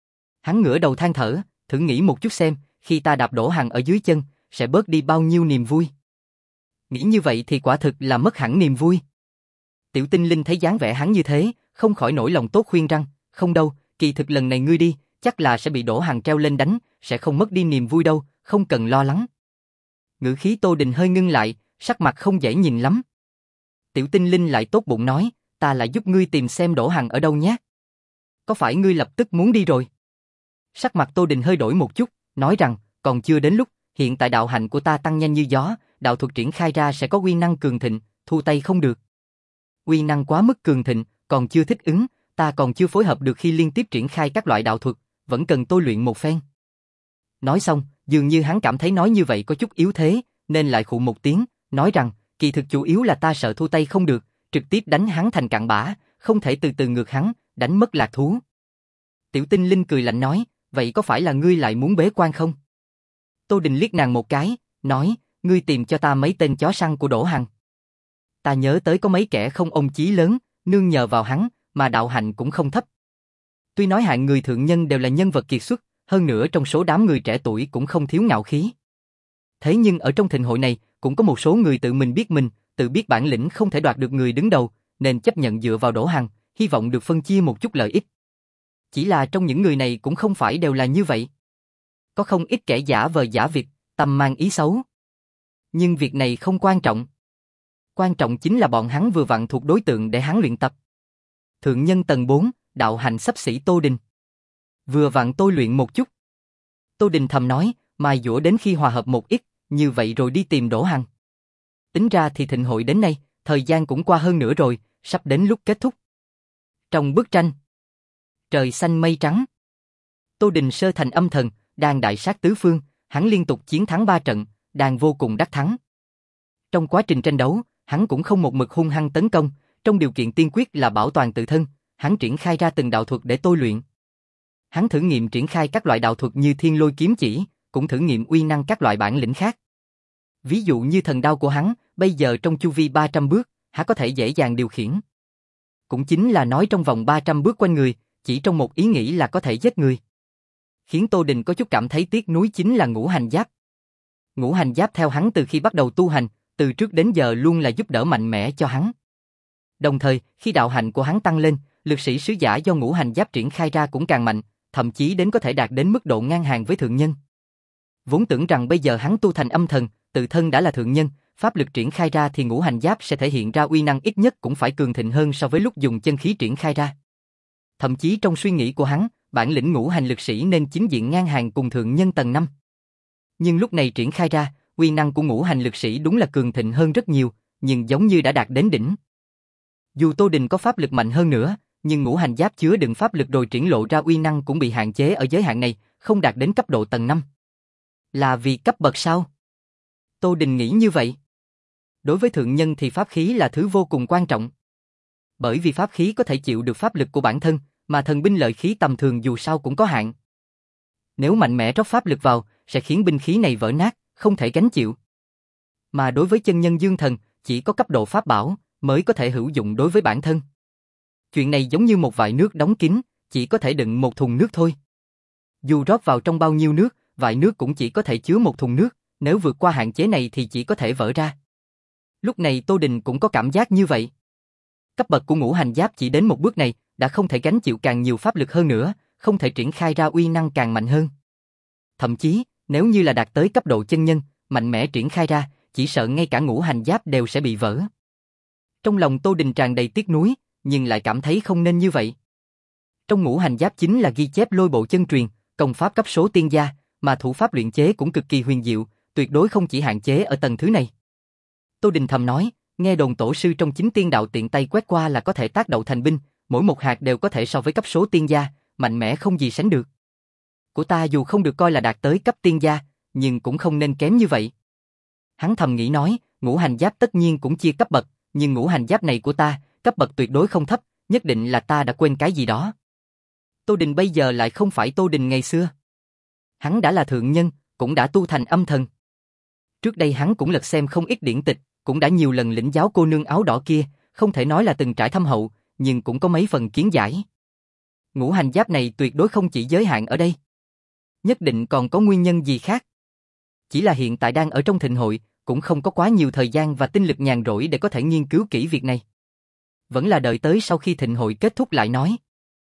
Hắn ngửa đầu than thở, thử nghĩ một chút xem, khi ta đạp đổ hàng ở dưới chân, sẽ bớt đi bao nhiêu niềm vui. Nghĩ như vậy thì quả thực là mất hẳn niềm vui. Tiểu Tinh Linh thấy dáng vẻ hắn như thế, không khỏi nổi lòng tốt khuyên răng, không đâu, kỳ thực lần này ngươi đi, chắc là sẽ bị đổ hàng treo lên đánh, sẽ không mất đi niềm vui đâu, không cần lo lắng. Ngữ khí Tô Đình hơi ngưng lại, sắc mặt không dễ nhìn lắm. Tiểu Tinh Linh lại tốt bụng nói, ta lại giúp ngươi tìm xem đổ hàng ở đâu nhé. Có phải ngươi lập tức muốn đi rồi? Sắc mặt Tô Đình hơi đổi một chút, nói rằng, còn chưa đến lúc, hiện tại đạo hạnh của ta tăng nhanh như gió, đạo thuật triển khai ra sẽ có uy năng cường thịnh, thu tay không được. Uy năng quá mức cường thịnh, còn chưa thích ứng, ta còn chưa phối hợp được khi liên tiếp triển khai các loại đạo thuật, vẫn cần tôi luyện một phen. Nói xong, dường như hắn cảm thấy nói như vậy có chút yếu thế, nên lại khụ một tiếng, nói rằng, kỳ thực chủ yếu là ta sợ thu tay không được, trực tiếp đánh hắn thành cặn bã, không thể từ từ ngược hắn, đánh mất lạc thú. Tiểu Tinh Linh cười lạnh nói, vậy có phải là ngươi lại muốn bế quan không? Tô Đình liếc nàng một cái, nói, ngươi tìm cho ta mấy tên chó săn của Đỗ Hằng. Ta nhớ tới có mấy kẻ không ông chí lớn, nương nhờ vào hắn, mà đạo hạnh cũng không thấp. Tuy nói hạng người thượng nhân đều là nhân vật kiệt xuất, hơn nữa trong số đám người trẻ tuổi cũng không thiếu ngạo khí. Thế nhưng ở trong thịnh hội này, cũng có một số người tự mình biết mình, tự biết bản lĩnh không thể đoạt được người đứng đầu, nên chấp nhận dựa vào Đỗ Hằng, hy vọng được phân chia một chút lợi ích. Chỉ là trong những người này cũng không phải đều là như vậy. Có không ít kẻ giả vờ giả vịt, tầm mang ý xấu. Nhưng việc này không quan trọng. Quan trọng chính là bọn hắn vừa vặn thuộc đối tượng để hắn luyện tập. Thượng nhân tầng bốn, đạo hạnh xấp xỉ Tô Đình. Vừa vặn tôi luyện một chút. Tô Đình thầm nói, mài dũa đến khi hòa hợp một ít, như vậy rồi đi tìm Đỗ Hằng. Tính ra thì thịnh hội đến nay, thời gian cũng qua hơn nửa rồi, sắp đến lúc kết thúc. Trong bức tranh, trời xanh mây trắng. Tô Đình sơ thành âm thần, đang đại sát tứ phương, hắn liên tục chiến thắng ba trận, đang vô cùng đắc thắng. Trong quá trình tranh đấu, hắn cũng không một mực hung hăng tấn công, trong điều kiện tiên quyết là bảo toàn tự thân, hắn triển khai ra từng đạo thuật để tôi luyện. Hắn thử nghiệm triển khai các loại đạo thuật như thiên lôi kiếm chỉ, cũng thử nghiệm uy năng các loại bản lĩnh khác. Ví dụ như thần đao của hắn, bây giờ trong chu vi ba trăm bước, hắn có thể dễ dàng điều khiển. Cũng chính là nói trong vòng ba trăm bước quanh người, chỉ trong một ý nghĩ là có thể giết người. Khiến Tô Đình có chút cảm thấy tiếc nuối chính là ngũ hành giáp. Ngũ hành giáp theo hắn từ khi bắt đầu tu hành, từ trước đến giờ luôn là giúp đỡ mạnh mẽ cho hắn. Đồng thời, khi đạo hạnh của hắn tăng lên, lực sĩ sứ giả do ngũ hành giáp triển khai ra cũng càng mạnh, thậm chí đến có thể đạt đến mức độ ngang hàng với thượng nhân. Vốn tưởng rằng bây giờ hắn tu thành âm thần, tự thân đã là thượng nhân, pháp lực triển khai ra thì ngũ hành giáp sẽ thể hiện ra uy năng ít nhất cũng phải cường thịnh hơn so với lúc dùng chân khí triển khai ra. Thậm chí trong suy nghĩ của hắn, bản lĩnh ngũ hành lực sĩ nên chính diện ngang hàng cùng thượng nhân tầng năm. Nhưng lúc này triển khai ra, uy năng của ngũ hành lực sĩ đúng là cường thịnh hơn rất nhiều, nhưng giống như đã đạt đến đỉnh. Dù Tô Đình có pháp lực mạnh hơn nữa, nhưng ngũ hành giáp chứa đựng pháp lực rồi triển lộ ra uy năng cũng bị hạn chế ở giới hạn này, không đạt đến cấp độ tầng năm. Là vì cấp bậc sao? Tô Đình nghĩ như vậy. Đối với thượng nhân thì pháp khí là thứ vô cùng quan trọng. Bởi vì pháp khí có thể chịu được pháp lực của bản thân, mà thần binh lợi khí tầm thường dù sao cũng có hạn. Nếu mạnh mẽ rót pháp lực vào, sẽ khiến binh khí này vỡ nát, không thể gánh chịu. Mà đối với chân nhân dương thần, chỉ có cấp độ pháp bảo mới có thể hữu dụng đối với bản thân. Chuyện này giống như một vại nước đóng kín, chỉ có thể đựng một thùng nước thôi. Dù rót vào trong bao nhiêu nước, vại nước cũng chỉ có thể chứa một thùng nước, nếu vượt qua hạn chế này thì chỉ có thể vỡ ra. Lúc này Tô Đình cũng có cảm giác như vậy. Cấp bậc của ngũ hành giáp chỉ đến một bước này, đã không thể gánh chịu càng nhiều pháp lực hơn nữa, không thể triển khai ra uy năng càng mạnh hơn. Thậm chí, nếu như là đạt tới cấp độ chân nhân, mạnh mẽ triển khai ra, chỉ sợ ngay cả ngũ hành giáp đều sẽ bị vỡ. Trong lòng Tô Đình tràn đầy tiếc nuối, nhưng lại cảm thấy không nên như vậy. Trong ngũ hành giáp chính là ghi chép lôi bộ chân truyền, công pháp cấp số tiên gia, mà thủ pháp luyện chế cũng cực kỳ huyền diệu, tuyệt đối không chỉ hạn chế ở tầng thứ này. Tô Đình thầm nói, nghe đồn tổ sư trong chính tiên đạo tiện tay quét qua là có thể tác động thành binh, mỗi một hạt đều có thể so với cấp số tiên gia, mạnh mẽ không gì sánh được. Của ta dù không được coi là đạt tới cấp tiên gia, nhưng cũng không nên kém như vậy. Hắn thầm nghĩ nói, ngũ hành giáp tất nhiên cũng chia cấp bậc, nhưng ngũ hành giáp này của ta, cấp bậc tuyệt đối không thấp, nhất định là ta đã quên cái gì đó. Tô Đình bây giờ lại không phải Tô Đình ngày xưa. Hắn đã là thượng nhân, cũng đã tu thành âm thần. Trước đây hắn cũng lật xem không ít điển tịch, cũng đã nhiều lần lĩnh giáo cô nương áo đỏ kia, không thể nói là từng trải thâm hậu, nhưng cũng có mấy phần kiến giải. Ngũ hành giáp này tuyệt đối không chỉ giới hạn ở đây. Nhất định còn có nguyên nhân gì khác. Chỉ là hiện tại đang ở trong thịnh hội, cũng không có quá nhiều thời gian và tinh lực nhàn rỗi để có thể nghiên cứu kỹ việc này. Vẫn là đợi tới sau khi thịnh hội kết thúc lại nói.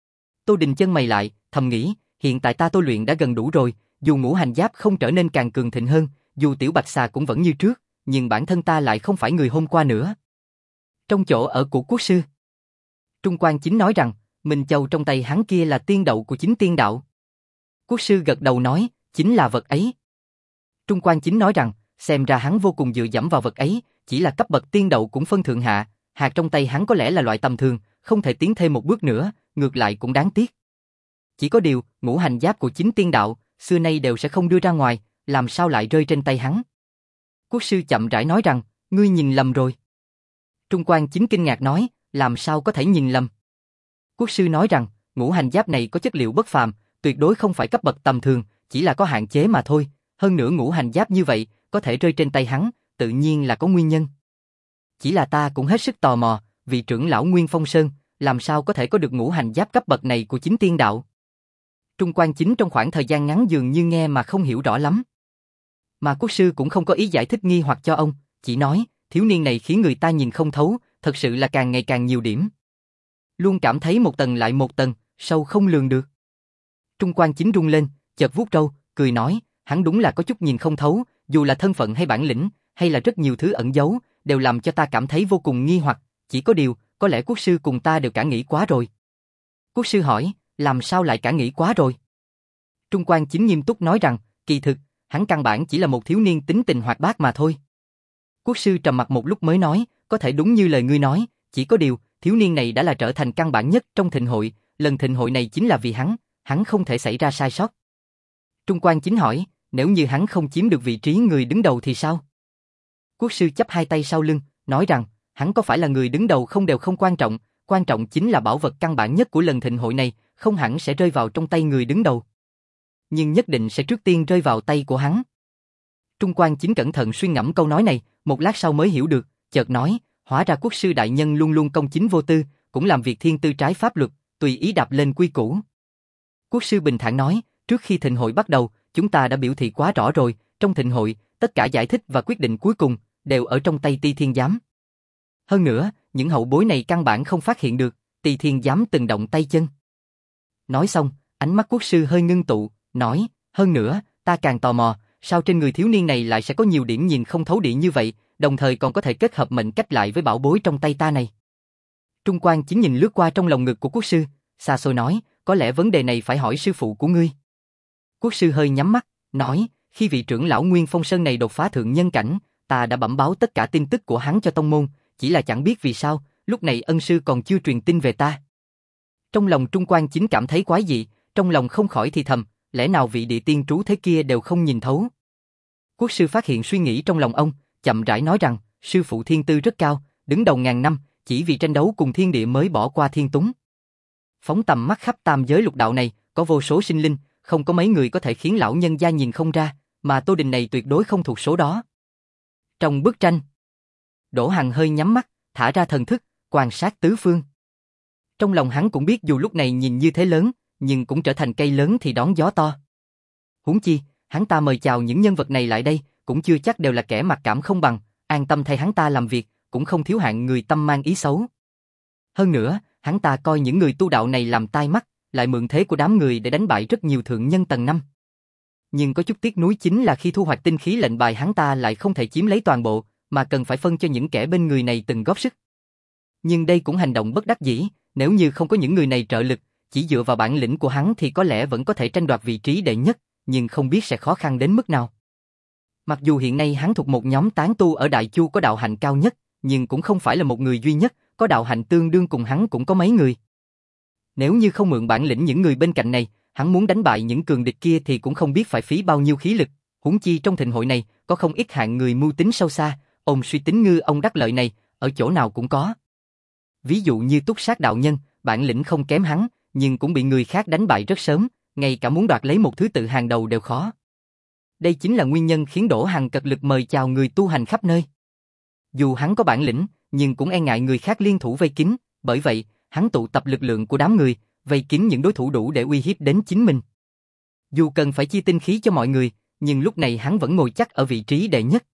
Tô Đình chân mày lại, thầm nghĩ, hiện tại ta tôi luyện đã gần đủ rồi, dù ngũ hành giáp không trở nên càng cường thịnh hơn, dù tiểu bạch xà cũng vẫn như trước, nhưng bản thân ta lại không phải người hôm qua nữa. Trong chỗ ở của quốc sư, Trung Quan Chính nói rằng, Minh Châu trong tay hắn kia là tiên đậu của chính tiên đạo. Quốc sư gật đầu nói, chính là vật ấy. Trung Quan Chính nói rằng, xem ra hắn vô cùng dựa dẫm vào vật ấy, chỉ là cấp bậc tiên đậu cũng phân thượng hạ, hạt trong tay hắn có lẽ là loại tầm thường, không thể tiến thêm một bước nữa, ngược lại cũng đáng tiếc. Chỉ có điều, ngũ hành giáp của chính tiên đạo, xưa nay đều sẽ không đưa ra ngoài, làm sao lại rơi trên tay hắn. Quốc sư chậm rãi nói rằng, ngươi nhìn lầm rồi. Trung Quan Chính kinh ngạc nói, làm sao có thể nhìn lầm. Quốc sư nói rằng, ngũ hành giáp này có chất liệu bất phàm, tuyệt đối không phải cấp bậc tầm thường, chỉ là có hạn chế mà thôi, hơn nữa ngũ hành giáp như vậy, có thể rơi trên tay hắn, tự nhiên là có nguyên nhân. Chỉ là ta cũng hết sức tò mò, vị trưởng lão Nguyên Phong Sơn, làm sao có thể có được ngũ hành giáp cấp bậc này của chính tiên đạo. Trung Quan Chính trong khoảng thời gian ngắn dường như nghe mà không hiểu rõ lắm. Mà quốc sư cũng không có ý giải thích nghi hoặc cho ông, chỉ nói, thiếu niên này khiến người ta nhìn không thấu, thật sự là càng ngày càng nhiều điểm. Luôn cảm thấy một tầng lại một tầng, sâu không lường được. Trung Quan Chính rung lên, chợt vuốt râu, cười nói, hắn đúng là có chút nhìn không thấu, dù là thân phận hay bản lĩnh, hay là rất nhiều thứ ẩn giấu, đều làm cho ta cảm thấy vô cùng nghi hoặc, chỉ có điều, có lẽ quốc sư cùng ta đều cả nghĩ quá rồi. Quốc sư hỏi, làm sao lại cả nghĩ quá rồi? Trung Quan Chính nghiêm túc nói rằng, kỳ thực, hắn căn bản chỉ là một thiếu niên tính tình hoạt bát mà thôi. Quốc sư trầm mặt một lúc mới nói, có thể đúng như lời ngươi nói, chỉ có điều, thiếu niên này đã là trở thành căn bản nhất trong thịnh hội, lần thịnh hội này chính là vì hắn, hắn không thể xảy ra sai sót. Trung Quan Chính hỏi, nếu như hắn không chiếm được vị trí người đứng đầu thì sao? Quốc sư chắp hai tay sau lưng, nói rằng, hắn có phải là người đứng đầu không đều không quan trọng, quan trọng chính là bảo vật căn bản nhất của lần thịnh hội này, không hẳn sẽ rơi vào trong tay người đứng đầu. Nhưng nhất định sẽ trước tiên rơi vào tay của hắn. Trung Quan Chính cẩn thận suy ngẫm câu nói này, một lát sau mới hiểu được, chợt nói, hóa ra quốc sư đại nhân luôn luôn công chính vô tư, cũng làm việc thiên tư trái pháp luật, tùy ý đạp lên quy củ. Quốc sư bình thản nói, trước khi thịnh hội bắt đầu, chúng ta đã biểu thị quá rõ rồi, trong thịnh hội, tất cả giải thích và quyết định cuối cùng, đều ở trong tay Ti Thiên Giám. Hơn nữa, những hậu bối này căn bản không phát hiện được, Ti Thiên Giám từng động tay chân. Nói xong, ánh mắt quốc sư hơi ngưng tụ, nói, hơn nữa, ta càng tò mò, sao trên người thiếu niên này lại sẽ có nhiều điểm nhìn không thấu địa như vậy, đồng thời còn có thể kết hợp mệnh cách lại với bảo bối trong tay ta này. Trung Quan Chính nhìn lướt qua trong lồng ngực của quốc sư, xa xôi nói, có lẽ vấn đề này phải hỏi sư phụ của ngươi. Quốc sư hơi nhắm mắt, nói, khi vị trưởng lão Nguyên Phong Sơn này đột phá thượng nhân cảnh, ta đã bẩm báo tất cả tin tức của hắn cho tông môn, chỉ là chẳng biết vì sao, lúc này ân sư còn chưa truyền tin về ta. Trong lòng Trung Quan Chính cảm thấy quái dị, trong lòng không khỏi thì thầm, lẽ nào vị địa tiên trú thế kia đều không nhìn thấu. Quốc sư phát hiện suy nghĩ trong lòng ông, chậm rãi nói rằng, sư phụ thiên tư rất cao, đứng đầu ngàn năm, chỉ vì tranh đấu cùng thiên địa mới bỏ qua thiên túng. Phóng tầm mắt khắp tam giới lục đạo này, có vô số sinh linh, không có mấy người có thể khiến lão nhân gia nhìn không ra, mà Tô Đình này tuyệt đối không thuộc số đó. Trong bức tranh, Đỗ Hằng hơi nhắm mắt, thả ra thần thức, quan sát tứ phương. Trong lòng hắn cũng biết dù lúc này nhìn như thế lớn, nhưng cũng trở thành cây lớn thì đón gió to. Huống chi, hắn ta mời chào những nhân vật này lại đây, cũng chưa chắc đều là kẻ mặc cảm không bằng, an tâm thay hắn ta làm việc, cũng không thiếu hạng người tâm mang ý xấu. Hơn nữa, hắn ta coi những người tu đạo này làm tai mắt, lại mượn thế của đám người để đánh bại rất nhiều thượng nhân tầng năm. Nhưng có chút tiếc nuối chính là khi thu hoạch tinh khí lệnh bài hắn ta lại không thể chiếm lấy toàn bộ, mà cần phải phân cho những kẻ bên người này từng góp sức. Nhưng đây cũng hành động bất đắc dĩ, nếu như không có những người này trợ lực, chỉ dựa vào bản lĩnh của hắn thì có lẽ vẫn có thể tranh đoạt vị trí đệ nhất, nhưng không biết sẽ khó khăn đến mức nào. Mặc dù hiện nay hắn thuộc một nhóm tán tu ở Đại Chu có đạo hạnh cao nhất, nhưng cũng không phải là một người duy nhất, có đạo hạnh tương đương cùng hắn cũng có mấy người. Nếu như không mượn bản lĩnh những người bên cạnh này, hắn muốn đánh bại những cường địch kia thì cũng không biết phải phí bao nhiêu khí lực, huống chi trong thịnh hội này có không ít hạng người mưu tính sâu xa, ông suy tính ngư ông đắc lợi này, ở chỗ nào cũng có. Ví dụ như Túc Sát đạo nhân, bản lĩnh không kém hắn, nhưng cũng bị người khác đánh bại rất sớm, ngay cả muốn đoạt lấy một thứ tự hàng đầu đều khó. Đây chính là nguyên nhân khiến Đỗ Hằng cật lực mời chào người tu hành khắp nơi. Dù hắn có bản lĩnh, nhưng cũng e ngại người khác liên thủ vây kín, bởi vậy, hắn tụ tập lực lượng của đám người, vây kín những đối thủ đủ để uy hiếp đến chính mình. Dù cần phải chia tinh khí cho mọi người, nhưng lúc này hắn vẫn ngồi chắc ở vị trí đệ nhất.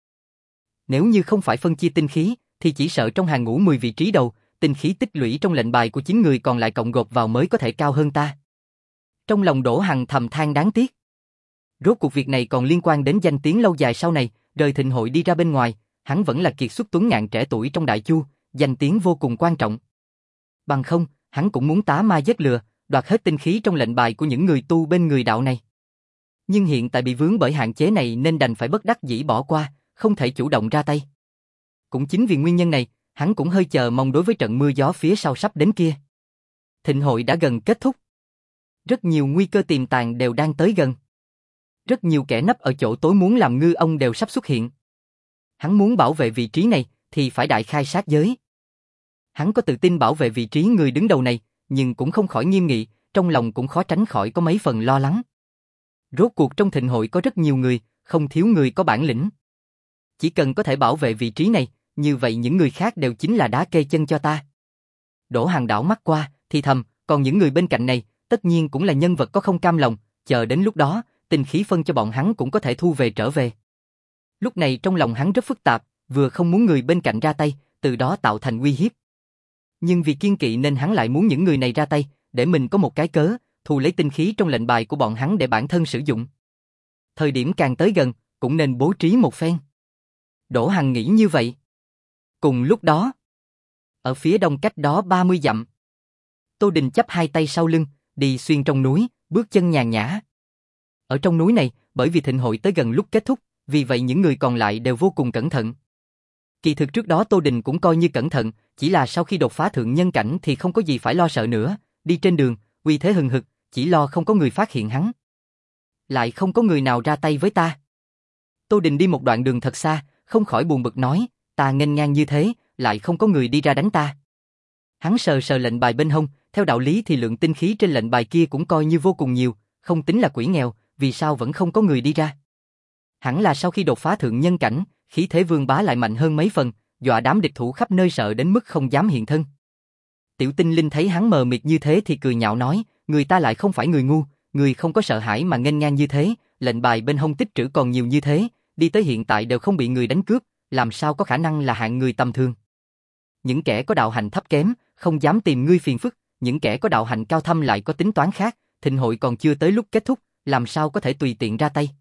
Nếu như không phải phân chia tinh khí, thì chỉ sợ trong hàng ngũ mười vị trí đầu, tinh khí tích lũy trong lệnh bài của chín người còn lại cộng gộp vào mới có thể cao hơn ta. Trong lòng Đỗ Hằng thầm than đáng tiếc. Rốt cuộc việc này còn liên quan đến danh tiếng lâu dài sau này, rời thịnh hội đi ra bên ngoài, hắn vẫn là kiệt xuất tuấn ngạn trẻ tuổi trong Đại Chu, danh tiếng vô cùng quan trọng. Bằng không, hắn cũng muốn tá ma giết lừa, đoạt hết tinh khí trong lệnh bài của những người tu bên người đạo này. Nhưng hiện tại bị vướng bởi hạn chế này nên đành phải bất đắc dĩ bỏ qua, không thể chủ động ra tay. Cũng chính vì nguyên nhân này, hắn cũng hơi chờ mong đối với trận mưa gió phía sau sắp đến kia. Thịnh hội đã gần kết thúc. Rất nhiều nguy cơ tiềm tàng đều đang tới gần. Rất nhiều kẻ nấp ở chỗ tối muốn làm ngư ông đều sắp xuất hiện. Hắn muốn bảo vệ vị trí này thì phải đại khai sát giới. Hắn có tự tin bảo vệ vị trí người đứng đầu này, nhưng cũng không khỏi nghiêm nghị, trong lòng cũng khó tránh khỏi có mấy phần lo lắng. Rốt cuộc trong thịnh hội có rất nhiều người, không thiếu người có bản lĩnh. Chỉ cần có thể bảo vệ vị trí này, như vậy những người khác đều chính là đá kê chân cho ta. Đỗ Hằng đảo mắt qua, thì thầm, còn những người bên cạnh này, tất nhiên cũng là nhân vật có không cam lòng, chờ đến lúc đó, tinh khí phân cho bọn hắn cũng có thể thu về trở về. Lúc này trong lòng hắn rất phức tạp, vừa không muốn người bên cạnh ra tay, từ đó tạo thành uy hiếp. Nhưng vì kiên kỵ nên hắn lại muốn những người này ra tay, để mình có một cái cớ, thu lấy tinh khí trong lệnh bài của bọn hắn để bản thân sử dụng. Thời điểm càng tới gần, cũng nên bố trí một phen. Đỗ Hằng nghĩ như vậy. Cùng lúc đó, ở phía đông cách đó ba mươi dặm, Tô Đình chắp hai tay sau lưng, đi xuyên trong núi, bước chân nhàn nhã. Ở trong núi này, bởi vì thịnh hội tới gần lúc kết thúc, vì vậy những người còn lại đều vô cùng cẩn thận. Kỳ thực trước đó Tô Đình cũng coi như cẩn thận, chỉ là sau khi đột phá thượng nhân cảnh thì không có gì phải lo sợ nữa, đi trên đường, uy thế hừng hực, chỉ lo không có người phát hiện hắn. Lại không có người nào ra tay với ta. Tô Đình đi một đoạn đường thật xa, không khỏi buồn bực nói, ta nghênh ngang như thế, lại không có người đi ra đánh ta. Hắn sờ sờ lệnh bài bên hông, theo đạo lý thì lượng tinh khí trên lệnh bài kia cũng coi như vô cùng nhiều, không tính là quỷ nghèo, vì sao vẫn không có người đi ra. Hẳn là sau khi đột phá thượng nhân cảnh, khí thế vương bá lại mạnh hơn mấy phần, dọa đám địch thủ khắp nơi sợ đến mức không dám hiện thân. Tiểu Tinh Linh thấy hắn mờ mịt như thế thì cười nhạo nói, người ta lại không phải người ngu, người không có sợ hãi mà nghênh ngang như thế, lệnh bài bên hông tích trữ còn nhiều như thế, đi tới hiện tại đều không bị người đánh cướp, làm sao có khả năng là hạng người tầm thường. Những kẻ có đạo hạnh thấp kém, không dám tìm ngươi phiền phức, những kẻ có đạo hạnh cao thâm lại có tính toán khác, thịnh hội còn chưa tới lúc kết thúc, làm sao có thể tùy tiện ra tay.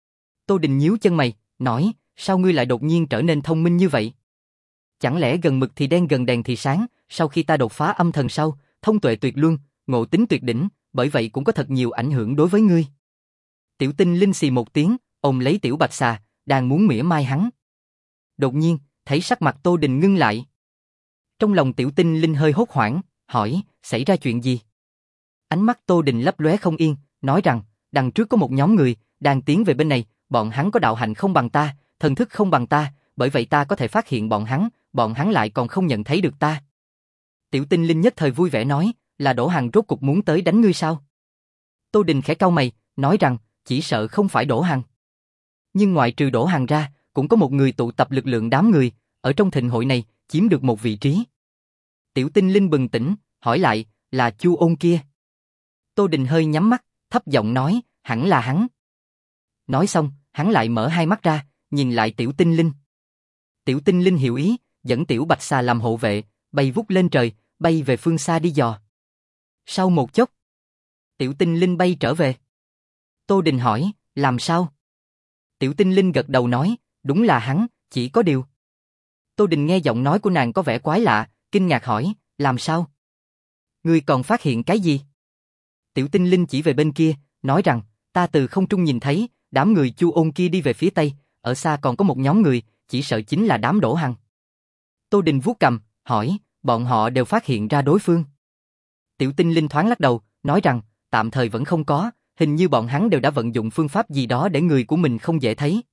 Tô Đình nhíu chân mày, nói, sao ngươi lại đột nhiên trở nên thông minh như vậy? Chẳng lẽ gần mực thì đen gần đèn thì sáng, sau khi ta đột phá âm thần sau, thông tuệ tuyệt luân, ngộ tính tuyệt đỉnh, bởi vậy cũng có thật nhiều ảnh hưởng đối với ngươi. Tiểu Tinh Linh xì một tiếng, ôm lấy Tiểu Bạch Xà, đang muốn mỉa mai hắn. Đột nhiên, thấy sắc mặt Tô Đình ngưng lại. Trong lòng Tiểu Tinh Linh hơi hốt hoảng, hỏi, xảy ra chuyện gì? Ánh mắt Tô Đình lấp lóe không yên, nói rằng, đằng trước có một nhóm người, đang tiến về bên này, bọn hắn có đạo hạnh không bằng ta, thần thức không bằng ta, bởi vậy ta có thể phát hiện bọn hắn, bọn hắn lại còn không nhận thấy được ta. Tiểu Tinh Linh nhất thời vui vẻ nói, là Đỗ Hằng rốt cục muốn tới đánh ngươi sao? Tô Đình khẽ cau mày, nói rằng, chỉ sợ không phải Đỗ Hằng. Nhưng ngoại trừ Đỗ Hằng ra, cũng có một người tụ tập lực lượng đám người, ở trong thịnh hội này, chiếm được một vị trí. Tiểu Tinh Linh bừng tỉnh, hỏi lại, là Chu Ôn kia. Tô Đình hơi nhắm mắt, thấp giọng nói, hẳn là hắn. Nói xong, hắn lại mở hai mắt ra, nhìn lại Tiểu Tinh Linh. Tiểu Tinh Linh hiểu ý, dẫn Tiểu Bạch Xà làm hộ vệ, bay vút lên trời, bay về phương xa đi dò. Sau một chốc, Tiểu Tinh Linh bay trở về. Tô Đình hỏi, làm sao? Tiểu Tinh Linh gật đầu nói, đúng là hắn, chỉ có điều. Tô Đình nghe giọng nói của nàng có vẻ quái lạ, kinh ngạc hỏi, làm sao? Ngươi còn phát hiện cái gì? Tiểu Tinh Linh chỉ về bên kia, nói rằng, ta từ không trung nhìn thấy, đám người Chu Ôn kia đi về phía tây, ở xa còn có một nhóm người, chỉ sợ chính là đám Đỗ Hằng. Tô Đình vuốt cằm, hỏi, bọn họ đều phát hiện ra đối phương. Tiểu Tinh Linh thoáng lắc đầu, nói rằng, tạm thời vẫn không có, hình như bọn hắn đều đã vận dụng phương pháp gì đó để người của mình không dễ thấy.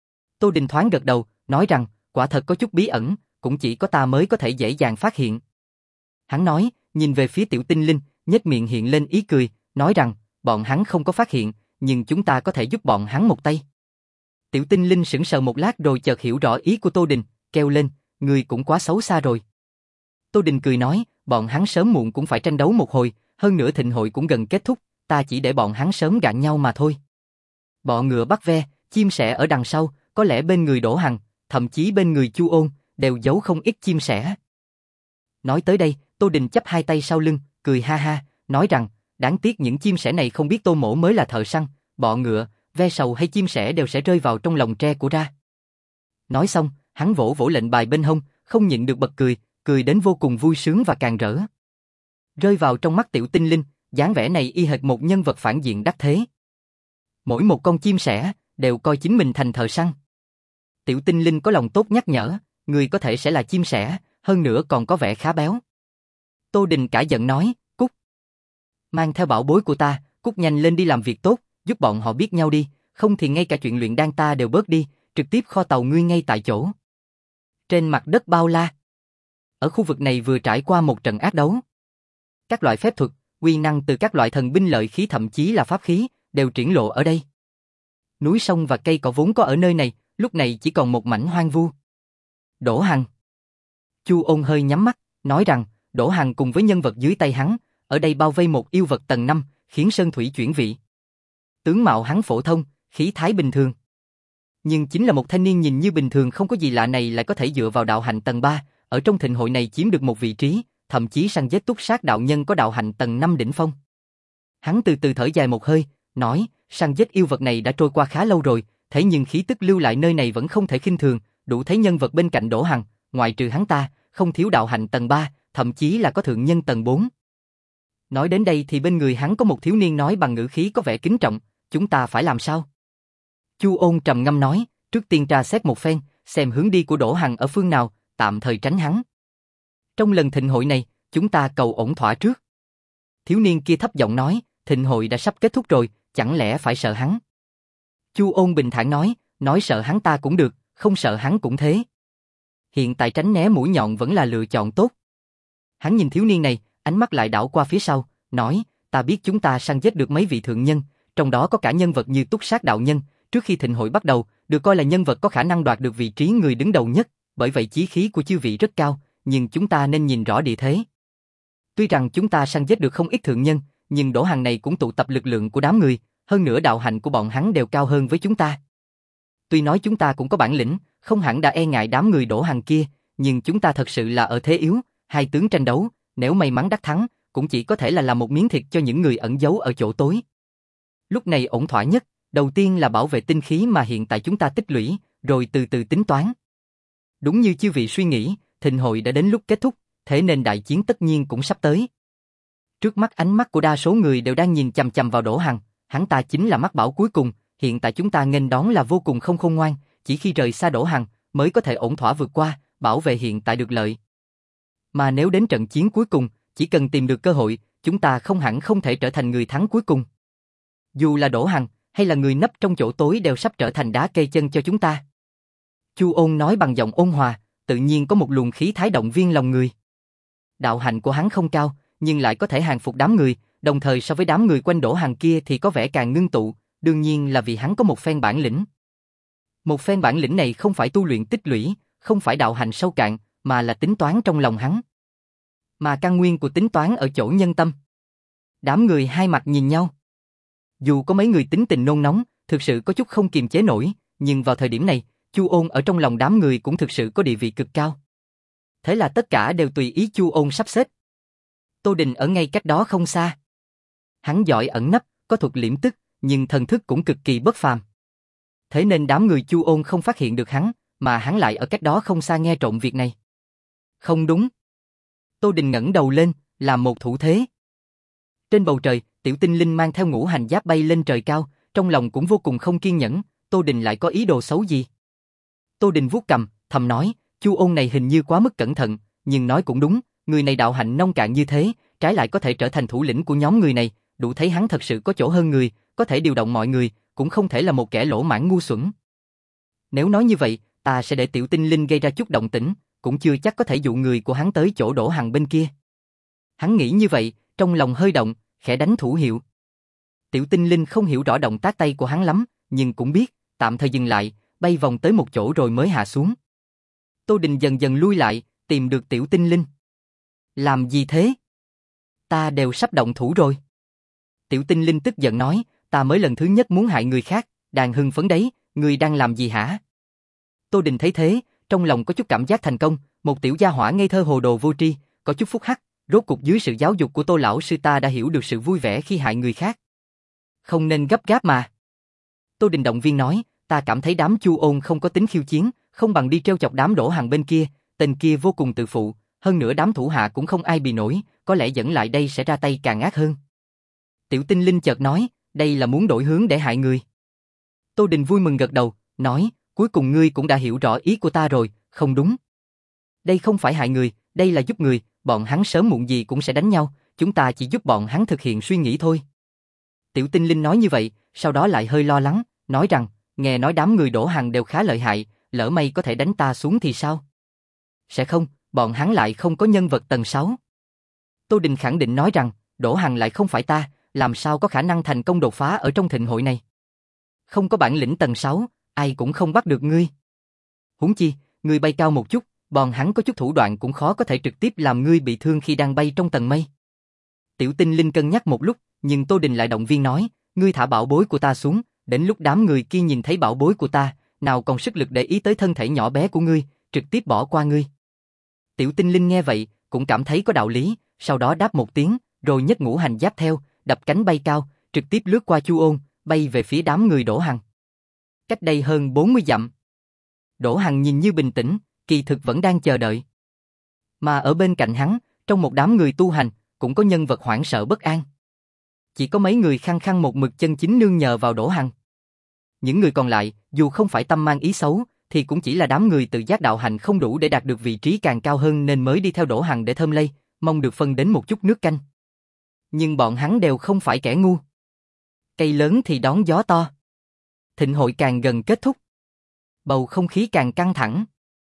Tô Đình thoáng gật đầu, nói rằng, quả thật có chút bí ẩn, cũng chỉ có ta mới có thể dễ dàng phát hiện. Hắn nói, nhìn về phía Tiểu Tinh Linh, nhếch miệng hiện lên ý cười, nói rằng, bọn hắn không có phát hiện, nhưng chúng ta có thể giúp bọn hắn một tay. Tiểu Tinh Linh sững sờ một lát rồi chợt hiểu rõ ý của Tô Đình, kêu lên, ngươi cũng quá xấu xa rồi. Tô Đình cười nói, bọn hắn sớm muộn cũng phải tranh đấu một hồi, hơn nữa thịnh hội cũng gần kết thúc, ta chỉ để bọn hắn sớm gạn nhau mà thôi. Bọ ngựa bắt ve, chim sẻ ở đằng sau, có lẽ bên người Đỗ Hằng, thậm chí bên người Chu Ôn, đều giấu không ít chim sẻ. Nói tới đây, Tô Đình chắp hai tay sau lưng, cười ha ha, nói rằng, đáng tiếc những chim sẻ này không biết Tô Mỗ mới là thợ săn, bọ ngựa, ve sầu hay chim sẻ đều sẽ rơi vào trong lồng tre của ra. Nói xong, hắn vỗ vỗ lệnh bài bên hông, không nhịn được bật cười, cười đến vô cùng vui sướng và càng rỡ. Rơi vào trong mắt Tiểu Tinh Linh, dáng vẻ này y hệt một nhân vật phản diện đắc thế. Mỗi một con chim sẻ đều coi chính mình thành thợ săn. Tiểu Tinh Linh có lòng tốt nhắc nhở, người có thể sẽ là chim sẻ, hơn nữa còn có vẻ khá béo. Tô Đình cả giận nói, cút. Mang theo bảo bối của ta, cút nhanh lên đi làm việc tốt, giúp bọn họ biết nhau đi, không thì ngay cả chuyện luyện đan ta đều bớt đi, trực tiếp kho tàu ngươi ngay tại chỗ. Trên mặt đất bao la. Ở khu vực này vừa trải qua một trận ác đấu. Các loại phép thuật, uy năng từ các loại thần binh lợi khí thậm chí là pháp khí, đều triển lộ ở đây. Núi sông và cây cỏ vốn có ở nơi này, lúc này chỉ còn một mảnh hoang vu. Đỗ Hằng. Chu Ôn hơi nhắm mắt, nói rằng, Đỗ Hằng cùng với nhân vật dưới tay hắn, ở đây bao vây một yêu vật tầng năm, khiến sơn thủy chuyển vị. Tướng mạo hắn phổ thông, khí thái bình thường. Nhưng chính là một thanh niên nhìn như bình thường không có gì lạ này lại có thể dựa vào đạo hạnh tầng ba, ở trong thịnh hội này chiếm được một vị trí, thậm chí săn giết túc sát đạo nhân có đạo hạnh tầng năm đỉnh phong. Hắn từ từ thở dài một hơi, nói, săn giết yêu vật này đã trôi qua khá lâu rồi, thế nhưng khí tức lưu lại nơi này vẫn không thể khinh thường, đủ thấy nhân vật bên cạnh Đỗ Hằng, ngoại trừ hắn ta, không thiếu đạo hạnh tầng ba, thậm chí là có thượng nhân tầng bốn. Nói đến đây thì bên người hắn có một thiếu niên nói bằng ngữ khí có vẻ kính trọng, chúng ta phải làm sao? Chu Ôn trầm ngâm nói, trước tiên tra xét một phen, xem hướng đi của Đỗ Hằng ở phương nào, tạm thời tránh hắn. Trong lần thịnh hội này, chúng ta cầu ổn thỏa trước. Thiếu niên kia thấp giọng nói, thịnh hội đã sắp kết thúc rồi, chẳng lẽ phải sợ hắn? Chu Ôn bình thản nói, nói sợ hắn ta cũng được, không sợ hắn cũng thế. Hiện tại tránh né mũi nhọn vẫn là lựa chọn tốt. Hắn nhìn thiếu niên này, ánh mắt lại đảo qua phía sau, nói, ta biết chúng ta săn giết được mấy vị thượng nhân, trong đó có cả nhân vật như Túc Sát đạo nhân, trước khi thịnh hội bắt đầu, được coi là nhân vật có khả năng đoạt được vị trí người đứng đầu nhất, bởi vậy chí khí của chư vị rất cao, nhưng chúng ta nên nhìn rõ địa thế. Tuy rằng chúng ta săn giết được không ít thượng nhân, nhưng Đỗ Hằng này cũng tụ tập lực lượng của đám người, hơn nữa đạo hạnh của bọn hắn đều cao hơn với chúng ta. Tuy nói chúng ta cũng có bản lĩnh, không hẳn đã e ngại đám người Đỗ Hằng kia, nhưng chúng ta thật sự là ở thế yếu, hai tướng tranh đấu, nếu may mắn đắc thắng, cũng chỉ có thể là làm một miếng thịt cho những người ẩn giấu ở chỗ tối. Lúc này ổn thỏa nhất, đầu tiên là bảo vệ tinh khí mà hiện tại chúng ta tích lũy, rồi từ từ tính toán. Đúng như chư vị suy nghĩ, thịnh hội đã đến lúc kết thúc, thế nên đại chiến tất nhiên cũng sắp tới. Trước mắt ánh mắt của đa số người đều đang nhìn chằm chằm vào Đỗ Hằng, hắn ta chính là mắt bảo cuối cùng, hiện tại chúng ta nghênh đón là vô cùng không khôn ngoan, chỉ khi rời xa Đỗ Hằng mới có thể ổn thỏa vượt qua, bảo vệ hiện tại được lợi. Mà nếu đến trận chiến cuối cùng, chỉ cần tìm được cơ hội, chúng ta không hẳn không thể trở thành người thắng cuối cùng. Dù là Đỗ Hằng hay là người nấp trong chỗ tối đều sắp trở thành đá cây chân cho chúng ta. Chu Ôn nói bằng giọng ôn hòa, tự nhiên có một luồng khí thái động viên lòng người. Đạo hạnh của hắn không cao, nhưng lại có thể hàng phục đám người, đồng thời so với đám người quanh Đỗ Hằng kia thì có vẻ càng ngưng tụ, đương nhiên là vì hắn có một phen bản lĩnh. Một phen bản lĩnh này không phải tu luyện tích lũy, không phải đạo hạnh sâu cạn, mà là tính toán trong lòng hắn. Mà căn nguyên của tính toán ở chỗ nhân tâm. Đám người hai mặt nhìn nhau. Dù có mấy người tính tình nôn nóng, thực sự có chút không kiềm chế nổi, nhưng vào thời điểm này, Chu Ôn ở trong lòng đám người cũng thực sự có địa vị cực cao. Thế là tất cả đều tùy ý Chu Ôn sắp xếp. Tô Đình ở ngay cách đó không xa. Hắn giỏi ẩn nấp, có thuật liễm tức, nhưng thần thức cũng cực kỳ bất phàm. Thế nên đám người Chu Ôn không phát hiện được hắn, mà hắn lại ở cách đó không xa nghe trộm việc này. Không đúng. Tô Đình ngẩng đầu lên, làm một thủ thế. Trên bầu trời, Tiểu Tinh Linh mang theo ngũ hành giáp bay lên trời cao, trong lòng cũng vô cùng không kiên nhẫn, Tô Đình lại có ý đồ xấu gì? Tô Đình vuốt cằm, thầm nói, Chu Ôn này hình như quá mức cẩn thận, nhưng nói cũng đúng, người này đạo hạnh nông cạn như thế, trái lại có thể trở thành thủ lĩnh của nhóm người này, đủ thấy hắn thật sự có chỗ hơn người, có thể điều động mọi người, cũng không thể là một kẻ lỗ mãng ngu xuẩn. Nếu nói như vậy, ta sẽ để Tiểu Tinh Linh gây ra chút động tĩnh, cũng chưa chắc có thể dụ người của hắn tới chỗ Đỗ Hằng bên kia. Hắn nghĩ như vậy, trong lòng hơi động, khẽ đánh thủ hiệu. Tiểu Tinh Linh không hiểu rõ động tác tay của hắn lắm, nhưng cũng biết, tạm thời dừng lại, bay vòng tới một chỗ rồi mới hạ xuống. Tô Đình dần dần lui lại, tìm được Tiểu Tinh Linh. Làm gì thế? Ta đều sắp động thủ rồi. Tiểu Tinh Linh tức giận nói, ta mới lần thứ nhất muốn hại người khác, đang hưng phấn đấy, ngươi đang làm gì hả? Tô Đình thấy thế, trong lòng có chút cảm giác thành công, một tiểu gia hỏa ngây thơ hồ đồ vô tri, có chút phúc hắc, rốt cục dưới sự giáo dục của Tô lão sư ta đã hiểu được sự vui vẻ khi hại người khác. Không nên gấp gáp mà. Tô Đình động viên nói, ta cảm thấy đám Chu Ôn không có tính khiêu chiến, không bằng đi trêu chọc đám Đỗ Hằng bên kia, tên kia vô cùng tự phụ, hơn nữa đám thủ hạ cũng không ai bị nổi, có lẽ dẫn lại đây sẽ ra tay càng ác hơn. Tiểu Tinh Linh chợt nói, đây là muốn đổi hướng để hại người. Tô Đình vui mừng gật đầu, nói, cuối cùng ngươi cũng đã hiểu rõ ý của ta rồi, không đúng. Đây không phải hại người, đây là giúp người, bọn hắn sớm muộn gì cũng sẽ đánh nhau, chúng ta chỉ giúp bọn hắn thực hiện suy nghĩ thôi. Tiểu Tinh Linh nói như vậy, sau đó lại hơi lo lắng, nói rằng, nghe nói đám người Đỗ Hằng đều khá lợi hại, lỡ may có thể đánh ta xuống thì sao? Sẽ không, bọn hắn lại không có nhân vật tầng sáu. Tô Đình khẳng định nói rằng, Đỗ Hằng lại không phải ta, làm sao có khả năng thành công đột phá ở trong thịnh hội này. Không có bản lĩnh tầng sáu, ai cũng không bắt được ngươi. Huống chi, ngươi bay cao một chút, bọn hắn có chút thủ đoạn cũng khó có thể trực tiếp làm ngươi bị thương khi đang bay trong tầng mây. Tiểu Tinh Linh cân nhắc một lúc, nhưng Tô Đình lại động viên nói, ngươi thả bảo bối của ta xuống, đến lúc đám người kia nhìn thấy bảo bối của ta, nào còn sức lực để ý tới thân thể nhỏ bé của ngươi, trực tiếp bỏ qua ngươi. Tiểu Tinh Linh nghe vậy, cũng cảm thấy có đạo lý, sau đó đáp một tiếng, rồi nhấc ngũ hành giáp theo, đập cánh bay cao, trực tiếp lướt qua Chu Ôn, bay về phía đám người Đỗ Hằng. Cách đây hơn bốn mươi dặm. Đỗ Hằng nhìn như bình tĩnh, kỳ thực vẫn đang chờ đợi. Mà ở bên cạnh hắn, trong một đám người tu hành, cũng có nhân vật hoảng sợ bất an. Chỉ có mấy người khăng khăng một mực chân chính nương nhờ vào Đỗ Hằng. Những người còn lại, dù không phải tâm mang ý xấu, thì cũng chỉ là đám người tự giác đạo hành không đủ để đạt được vị trí càng cao hơn nên mới đi theo Đỗ Hằng để thơm lây, mong được phân đến một chút nước canh. Nhưng bọn hắn đều không phải kẻ ngu. Cây lớn thì đón gió to. Thịnh hội càng gần kết thúc. Bầu không khí càng căng thẳng.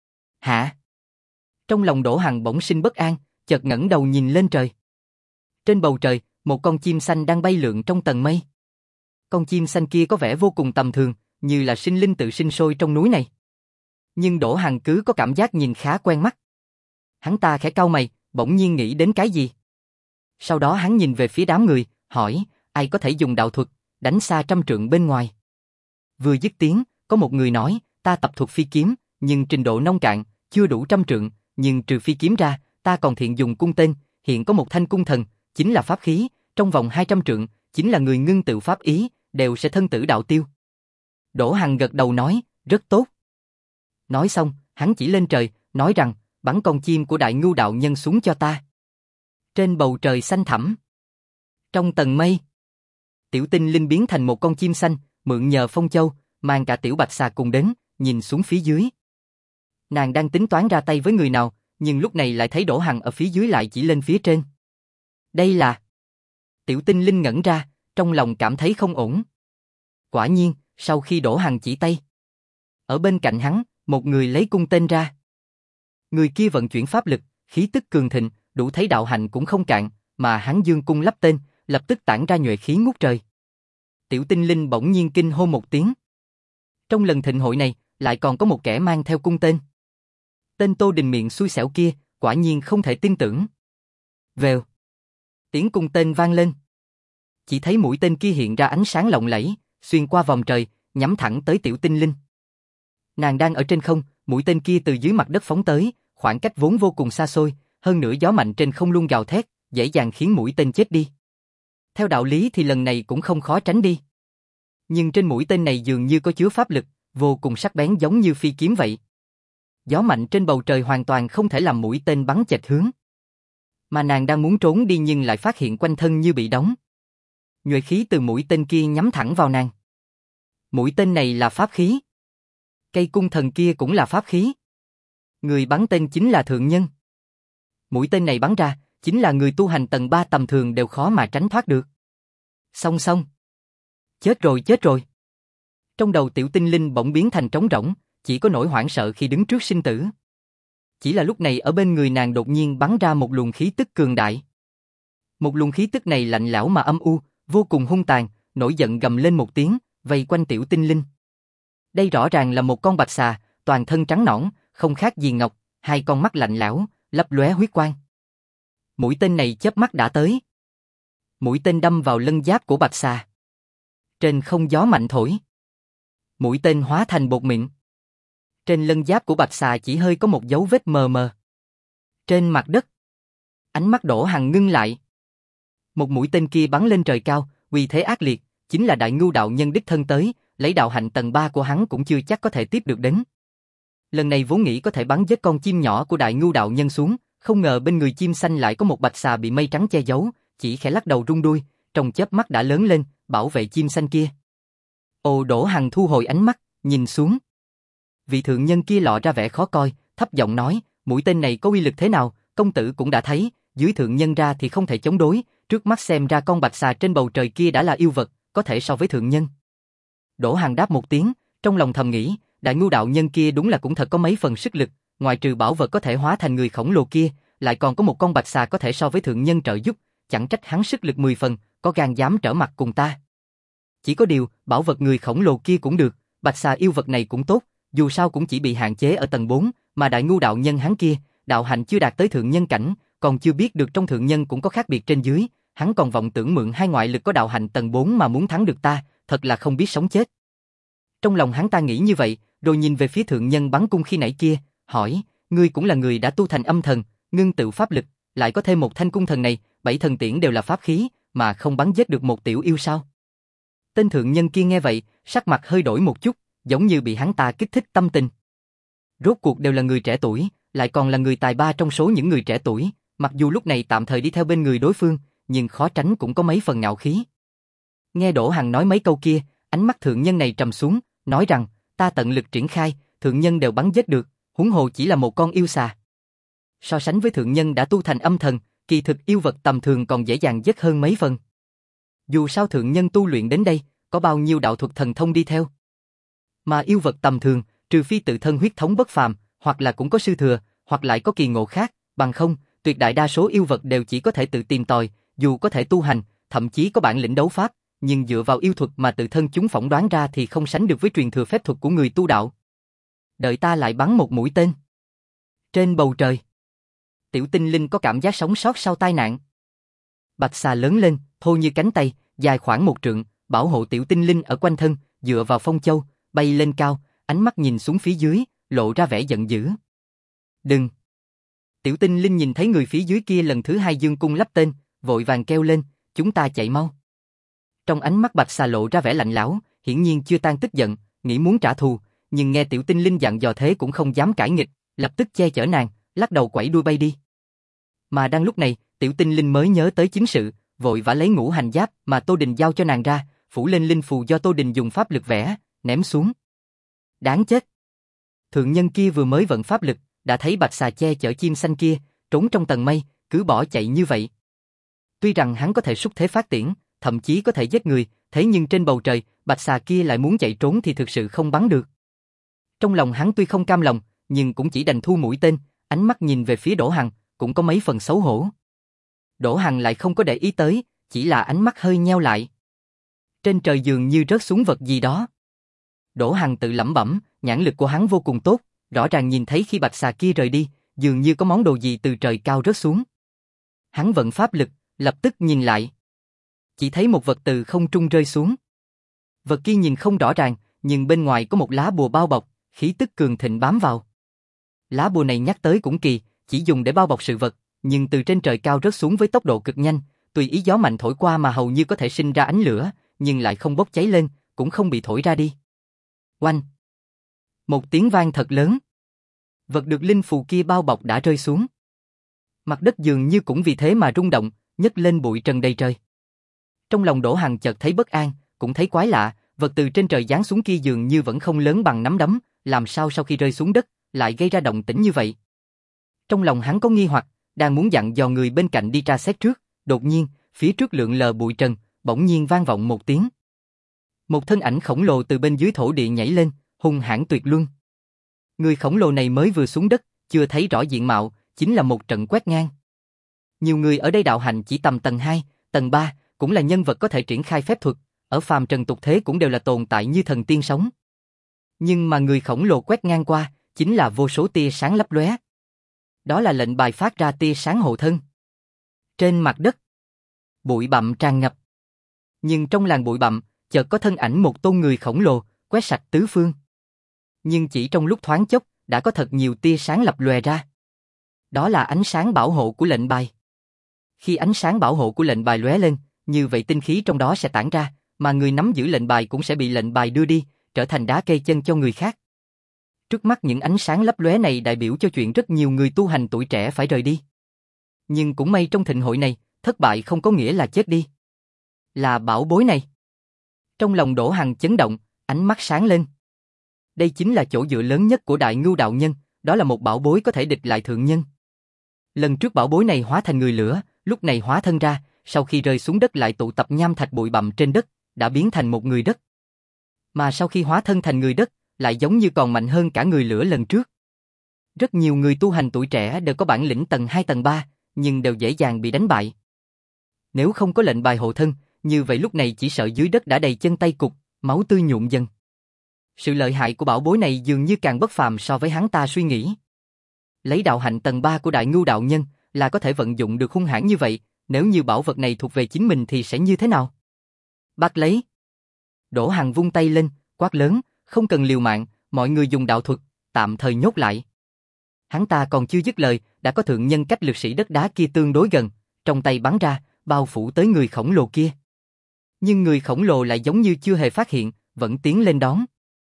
Hả? Trong lòng Đỗ Hằng bỗng sinh bất an, chợt ngẩng đầu nhìn lên trời. Trên bầu trời, một con chim xanh đang bay lượn trong tầng mây. Con chim xanh kia có vẻ vô cùng tầm thường, như là sinh linh tự sinh sôi trong núi này. Nhưng Đỗ Hằng cứ có cảm giác nhìn khá quen mắt. Hắn ta khẽ cau mày, bỗng nhiên nghĩ đến cái gì. Sau đó hắn nhìn về phía đám người, hỏi, ai có thể dùng đạo thuật, đánh xa trăm trượng bên ngoài. Vừa dứt tiếng, có một người nói, ta tập thuật phi kiếm, nhưng trình độ nông cạn, chưa đủ trăm trượng, nhưng trừ phi kiếm ra, ta còn thiện dùng cung tên, hiện có một thanh cung thần, chính là pháp khí, trong vòng hai trăm trượng, chính là người ngưng tự pháp ý, đều sẽ thân tử đạo tiêu. Đỗ Hằng gật đầu nói, rất tốt. Nói xong, hắn chỉ lên trời, nói rằng, bắn con chim của Đại Ngưu đạo nhân xuống cho ta. Trên bầu trời xanh thẳm, trong tầng mây, Tiểu Tinh Linh biến thành một con chim xanh, mượn nhờ phong châu, mang cả Tiểu Bạch Xà cùng đến, nhìn xuống phía dưới. Nàng đang tính toán ra tay với người nào, nhưng lúc này lại thấy Đỗ Hằng ở phía dưới lại chỉ lên phía trên. Đây là... Tiểu Tinh Linh ngẩn ra, trong lòng cảm thấy không ổn. Quả nhiên, sau khi Đỗ Hằng chỉ tay, ở bên cạnh hắn, một người lấy cung tên ra. Người kia vận chuyển pháp lực, khí tức cường thịnh, đủ thấy đạo hạnh cũng không cạn, mà hắn dương cung lắp tên, lập tức tản ra nhuệ khí ngút trời. Tiểu Tinh Linh bỗng nhiên kinh hô một tiếng. Trong lần thịnh hội này, lại còn có một kẻ mang theo cung tên. Tên Tô Đình miệng xui xẻo kia, quả nhiên không thể tin tưởng. Vèo. Tiếng cung tên vang lên. Chỉ thấy mũi tên kia hiện ra ánh sáng lộng lẫy, xuyên qua vòng trời, nhắm thẳng tới Tiểu Tinh Linh. Nàng đang ở trên không, mũi tên kia từ dưới mặt đất phóng tới, khoảng cách vốn vô cùng xa xôi, hơn nữa gió mạnh trên không luôn gào thét, dễ dàng khiến mũi tên chết đi. Theo đạo lý thì lần này cũng không khó tránh đi. Nhưng trên mũi tên này dường như có chứa pháp lực, vô cùng sắc bén giống như phi kiếm vậy. Gió mạnh trên bầu trời hoàn toàn không thể làm mũi tên bắn chệch hướng. Mà nàng đang muốn trốn đi nhưng lại phát hiện quanh thân như bị đóng. Nhuệ khí từ mũi tên kia nhắm thẳng vào nàng. Mũi tên này là pháp khí. Cây cung thần kia cũng là pháp khí. Người bắn tên chính là thượng nhân. Mũi tên này bắn ra, chính là người tu hành tầng ba tầm thường đều khó mà tránh thoát được. Song song. Chết rồi chết rồi. Trong đầu Tiểu Tinh Linh bỗng biến thành trống rỗng, chỉ có nỗi hoảng sợ khi đứng trước sinh tử. Chỉ là lúc này ở bên người nàng đột nhiên bắn ra một luồng khí tức cường đại. Một luồng khí tức này lạnh lẽo mà âm u, vô cùng hung tàn, nổi giận gầm lên một tiếng, vây quanh Tiểu Tinh Linh. Đây rõ ràng là một con bạch xà, toàn thân trắng nõn, không khác gì ngọc, hai con mắt lạnh lẽo, lấp lóe huyết quang. Mũi tên này chớp mắt đã tới. Mũi tên đâm vào lân giáp của bạch xà. Trên không gió mạnh thổi. Mũi tên hóa thành bột mịn. Trên lân giáp của bạch xà chỉ hơi có một dấu vết mờ mờ. Trên mặt đất, ánh mắt Đỗ Hằng ngưng lại. Một mũi tên kia bắn lên trời cao, uy thế ác liệt, chính là Đại Ngưu đạo nhân đích thân tới, lấy đạo hạnh tầng ba của hắn cũng chưa chắc có thể tiếp được đến. Lần này vốn nghĩ có thể bắn giết con chim nhỏ của Đại Ngưu đạo nhân xuống, không ngờ bên người chim xanh lại có một bạch xà bị mây trắng che giấu, chỉ khẽ lắc đầu rung đuôi, trong chớp mắt đã lớn lên, bảo vệ chim xanh kia. Ồ, Đỗ Hằng thu hồi ánh mắt, nhìn xuống. Vị thượng nhân kia lộ ra vẻ khó coi, thấp giọng nói, mũi tên này có uy lực thế nào, công tử cũng đã thấy, dưới thượng nhân ra thì không thể chống đối, trước mắt xem ra con bạch xà trên bầu trời kia đã là yêu vật, có thể so với thượng nhân. Đỗ Hằng đáp một tiếng, trong lòng thầm nghĩ, Đại Ngưu đạo nhân kia đúng là cũng thật có mấy phần sức lực, ngoài trừ bảo vật có thể hóa thành người khổng lồ kia, lại còn có một con bạch xà có thể so với thượng nhân trợ giúp, chẳng trách hắn sức lực mười phần, có gan dám trở mặt cùng ta. Chỉ có điều, bảo vật người khổng lồ kia cũng được, bạch xà yêu vật này cũng tốt, dù sao cũng chỉ bị hạn chế ở tầng bốn, mà Đại Ngưu đạo nhân hắn kia, đạo hạnh chưa đạt tới thượng nhân cảnh, còn chưa biết được trong thượng nhân cũng có khác biệt trên dưới, hắn còn vọng tưởng mượn hai ngoại lực có đạo hạnh tầng bốn mà muốn thắng được ta, thật là không biết sống chết. Trong lòng hắn ta nghĩ như vậy, rồi nhìn về phía thượng nhân bắn cung khi nãy kia, hỏi, ngươi cũng là người đã tu thành âm thần, ngưng tự pháp lực, lại có thêm một thanh cung thần này, bảy thần tiễn đều là pháp khí, mà không bắn giết được một tiểu yêu sao? Tên thượng nhân kia nghe vậy, sắc mặt hơi đổi một chút, giống như bị hắn ta kích thích tâm tình. Rốt cuộc đều là người trẻ tuổi, lại còn là người tài ba trong số những người trẻ tuổi, Mặc dù lúc này tạm thời đi theo bên người đối phương, nhưng khó tránh cũng có mấy phần ngạo khí. Nghe Đỗ Hằng nói mấy câu kia, ánh mắt thượng nhân này trầm xuống, nói rằng, ta tận lực triển khai, thượng nhân đều bắn giết được, huống hồ chỉ là một con yêu xà. So sánh với thượng nhân đã tu thành âm thần, kỳ thực yêu vật tầm thường còn dễ dàng giết hơn mấy phần. Dù sao thượng nhân tu luyện đến đây, có bao nhiêu đạo thuật thần thông đi theo. Mà yêu vật tầm thường, trừ phi tự thân huyết thống bất phàm, hoặc là cũng có sư thừa, hoặc lại có kỳ ngộ khác, bằng không, tuyệt đại đa số yêu vật đều chỉ có thể tự tìm tòi, dù có thể tu hành, thậm chí có bản lĩnh đấu pháp, nhưng dựa vào yêu thuật mà tự thân chúng phỏng đoán ra thì không sánh được với truyền thừa phép thuật của người tu đạo. Đợi ta lại bắn một mũi tên. Trên bầu trời, Tiểu Tinh Linh có cảm giác sống sót sau tai nạn. Bạch xà lớn lên, thô như cánh tay, dài khoảng một trượng, bảo hộ Tiểu Tinh Linh ở quanh thân, dựa vào phong châu, bay lên cao, ánh mắt nhìn xuống phía dưới, lộ ra vẻ giận dữ. Đừng! Tiểu Tinh Linh nhìn thấy người phía dưới kia lần thứ hai dương cung lắp tên, vội vàng kêu lên, chúng ta chạy mau. Trong ánh mắt Bạch xà lộ ra vẻ lạnh lẽo, hiển nhiên chưa tan tức giận, nghĩ muốn trả thù, nhưng nghe Tiểu Tinh Linh dặn dò thế cũng không dám cãi nghịch, lập tức che chở nàng, lắc đầu quẩy đuôi bay đi. Mà đang lúc này, Tiểu Tinh Linh mới nhớ tới chính sự, vội vã lấy ngũ hành giáp mà Tô Đình giao cho nàng ra, phủ lên linh phù do Tô Đình dùng pháp lực vẽ, ném xuống. Đáng chết! Thượng nhân kia vừa mới vận pháp lực, đã thấy Bạch xà che chở chim xanh kia, trốn trong tầng mây, cứ bỏ chạy như vậy. Tuy rằng hắn có thể xúc thế phát tiễn, thậm chí có thể giết người, thế nhưng trên bầu trời, Bạch xà kia lại muốn chạy trốn thì thực sự không bắn được. Trong lòng hắn tuy không cam lòng, nhưng cũng chỉ đành thu mũi tên, ánh mắt nhìn về phía Đỗ Hằng, cũng có mấy phần xấu hổ. Đỗ Hằng lại không có để ý tới, chỉ là ánh mắt hơi nheo lại. Trên trời dường như rớt xuống vật gì đó. Đỗ Hằng tự lẩm bẩm, nhãn lực của hắn vô cùng tốt, rõ ràng nhìn thấy khi Bạch xà kia rời đi, dường như có món đồ gì từ trời cao rớt xuống. Hắn vận pháp lực, lập tức nhìn lại. Chỉ thấy một vật từ không trung rơi xuống. Vật kia nhìn không rõ ràng, nhưng bên ngoài có một lá bùa bao bọc, khí tức cường thịnh bám vào. Lá bùa này nhắc tới cũng kỳ, chỉ dùng để bao bọc sự vật, nhưng từ trên trời cao rớt xuống với tốc độ cực nhanh, tùy ý gió mạnh thổi qua mà hầu như có thể sinh ra ánh lửa, nhưng lại không bốc cháy lên, cũng không bị thổi ra đi. Oanh! Một tiếng vang thật lớn. Vật được linh phù kia bao bọc đã rơi xuống. Mặt đất dường như cũng vì thế mà rung động, nhấc lên bụi trần đầy trời. Trong lòng Đỗ Hằng chợt thấy bất an, cũng thấy quái lạ, vật từ trên trời giáng xuống kia dường như vẫn không lớn bằng nắm đấm, làm sao sau khi rơi xuống đất, lại gây ra động tĩnh như vậy. Trong lòng hắn có nghi hoặc, đang muốn dặn dò người bên cạnh đi tra xét trước, đột nhiên, phía trước lượn lờ bụi trần, bỗng nhiên vang vọng một tiếng. Một thân ảnh khổng lồ từ bên dưới thổ địa nhảy lên, hung hãn tuyệt luân. Người khổng lồ này mới vừa xuống đất, chưa thấy rõ diện mạo, chính là một trận quét ngang. Nhiều người ở đây đạo hành chỉ tầm tầng hai, tầng ba, cũng là nhân vật có thể triển khai phép thuật, ở phàm trần tục thế cũng đều là tồn tại như thần tiên sống. Nhưng mà người khổng lồ quét ngang qua, chính là vô số tia sáng lấp lóe. Đó là lệnh bài phát ra tia sáng hộ thân. Trên mặt đất, bụi bặm tràn ngập. Nhưng trong làn bụi bặm, chợt có thân ảnh một tôn người khổng lồ, quét sạch tứ phương. Nhưng chỉ trong lúc thoáng chốc, đã có thật nhiều tia sáng lập lòe ra. Đó là ánh sáng bảo hộ của lệnh bài. Khi ánh sáng bảo hộ của lệnh bài lóe lên, như vậy tinh khí trong đó sẽ tản ra, mà người nắm giữ lệnh bài cũng sẽ bị lệnh bài đưa đi, trở thành đá cây chân cho người khác. Trước mắt những ánh sáng lấp lóe này đại biểu cho chuyện rất nhiều người tu hành tuổi trẻ phải rời đi. Nhưng cũng may trong thịnh hội này, thất bại không có nghĩa là chết đi. Là bảo bối này. Trong lòng Đỗ Hằng chấn động, ánh mắt sáng lên. Đây chính là chỗ dựa lớn nhất của Đại Ngưu đạo nhân, đó là một bảo bối có thể địch lại thượng nhân. Lần trước bảo bối này hóa thành người lửa, lúc này hóa thân ra, sau khi rơi xuống đất lại tụ tập nham thạch bụi bặm trên đất, đã biến thành một người đất. Mà sau khi hóa thân thành người đất, lại giống như còn mạnh hơn cả người lửa lần trước. Rất nhiều người tu hành tuổi trẻ đều có bản lĩnh tầng hai tầng ba, nhưng đều dễ dàng bị đánh bại. Nếu không có lệnh bài hộ thân, như vậy lúc này chỉ sợ dưới đất đã đầy chân tay cụt, máu tươi nhuộm dần. Sự lợi hại của bảo bối này dường như càng bất phàm so với hắn ta suy nghĩ. Lấy đạo hạnh tầng ba của Đại Ngưu đạo nhân là có thể vận dụng được hung hãn như vậy, nếu như bảo vật này thuộc về chính mình thì sẽ như thế nào? Bắt lấy! Đỗ Hằng vung tay lên, quát lớn, không cần liều mạng, mọi người dùng đạo thuật, tạm thời nhốt lại. Hắn ta còn chưa dứt lời, đã có thượng nhân cách lực sĩ đất đá kia tương đối gần, trong tay bắn ra, bao phủ tới người khổng lồ kia. Nhưng người khổng lồ lại giống như chưa hề phát hiện, vẫn tiến lên đón.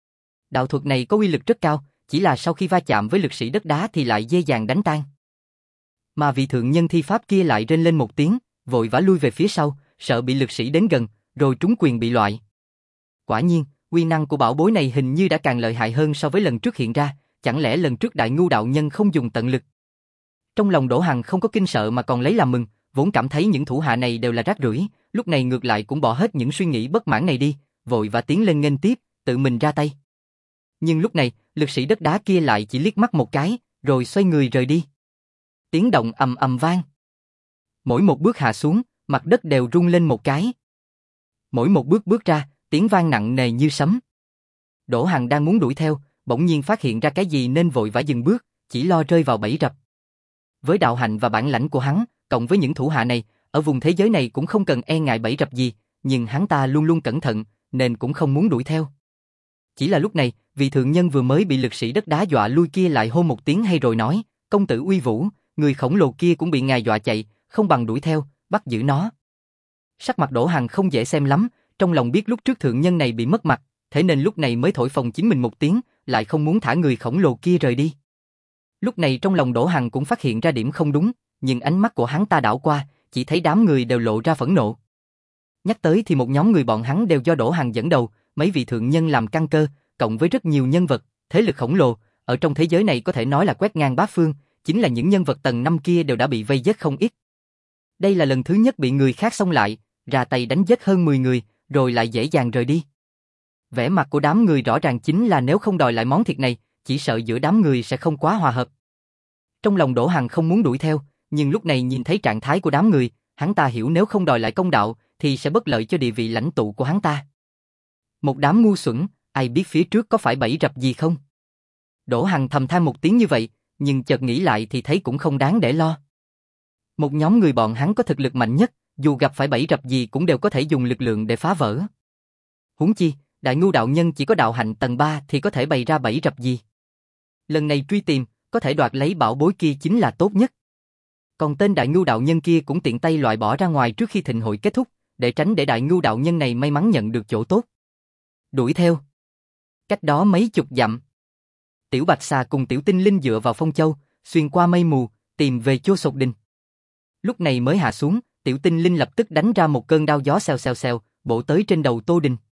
Đạo thuật này có uy lực rất cao, chỉ là sau khi va chạm với lực sĩ đất đá thì lại dễ dàng đánh tan. Mà vị thượng nhân thi pháp kia lại rên lên một tiếng, vội vã lui về phía sau, sợ bị lực sĩ đến gần, rồi trúng quyền bị loại. Quả nhiên, uy năng của bảo bối này hình như đã càng lợi hại hơn so với lần trước hiện ra, chẳng lẽ lần trước Đại Ngưu đạo nhân không dùng tận lực? Trong lòng Đỗ Hằng không có kinh sợ mà còn lấy làm mừng, vốn cảm thấy những thủ hạ này đều là rác rưởi, lúc này ngược lại cũng bỏ hết những suy nghĩ bất mãn này đi, vội và tiến lên nghênh tiếp, tự mình ra tay. Nhưng lúc này, lực sĩ đất đá kia lại chỉ liếc mắt một cái, rồi xoay người rời đi. Tiếng động ầm ầm vang. Mỗi một bước hạ xuống, mặt đất đều rung lên một cái. Mỗi một bước bước ra, tiếng vang nặng nề như sấm. Đỗ Hằng đang muốn đuổi theo, bỗng nhiên phát hiện ra cái gì nên vội vã dừng bước, chỉ lo rơi vào bẫy rập. Với đạo hạnh và bản lãnh của hắn, cộng với những thủ hạ này, ở vùng thế giới này cũng không cần e ngại bẫy rập gì, nhưng hắn ta luôn luôn cẩn thận, nên cũng không muốn đuổi theo. Chỉ là lúc này, vị thượng nhân vừa mới bị lực sĩ đất đá dọa lui kia lại hô một tiếng hay rồi nói, công tử uy vũ, người khổng lồ kia cũng bị ngài dọa chạy, không bằng đuổi theo, bắt giữ nó. Sắc mặt Đỗ Hằng không dễ xem lắm, trong lòng biết lúc trước thượng nhân này bị mất mặt, thế nên lúc này mới thổi phồng chính mình một tiếng, lại không muốn thả người khổng lồ kia rời đi. Lúc này trong lòng Đỗ Hằng cũng phát hiện ra điểm không đúng, nhưng ánh mắt của hắn ta đảo qua, chỉ thấy đám người đều lộ ra phẫn nộ. Nhắc tới thì một nhóm người bọn hắn đều do Đỗ Hằng dẫn đầu, mấy vị thượng nhân làm căn cơ, cộng với rất nhiều nhân vật, thế lực khổng lồ, ở trong thế giới này có thể nói là quét ngang bát phương, chính là những nhân vật tầng năm kia đều đã bị vây giết không ít. Đây là lần thứ nhất bị người khác xông lại, ra tay đánh giết hơn mười người, rồi lại dễ dàng rời đi. Vẻ mặt của đám người rõ ràng chính là nếu không đòi lại món thịt này, chỉ sợ giữa đám người sẽ không quá hòa hợp. Trong lòng Đỗ Hằng không muốn đuổi theo, nhưng lúc này nhìn thấy trạng thái của đám người, hắn ta hiểu nếu không đòi lại công đạo, thì sẽ bất lợi cho địa vị lãnh tụ của hắn ta. Một đám ngu xuẩn, ai biết phía trước có phải bẫy rập gì không? Đỗ Hằng thầm than một tiếng như vậy, nhưng chợt nghĩ lại thì thấy cũng không đáng để lo. Một nhóm người bọn hắn có thực lực mạnh nhất, dù gặp phải bẫy rập gì cũng đều có thể dùng lực lượng để phá vỡ. Huống chi, Đại Ngưu đạo nhân chỉ có đạo hạnh tầng ba thì có thể bày ra bẫy rập gì. Lần này truy tìm, có thể đoạt lấy bảo bối kia chính là tốt nhất. Còn tên Đại Ngưu đạo nhân kia cũng tiện tay loại bỏ ra ngoài trước khi thịnh hội kết thúc, để tránh để Đại Ngưu đạo nhân này may mắn nhận được chỗ tốt. Đuổi theo. Cách đó mấy chục dặm. Tiểu Bạch Xà cùng Tiểu Tinh Linh dựa vào phong châu, xuyên qua mây mù, tìm về Chô Sột Đình. Lúc này mới hạ xuống, Tiểu Tinh Linh lập tức đánh ra một cơn đao gió xèo xèo xèo, bổ tới trên đầu Tô Đình.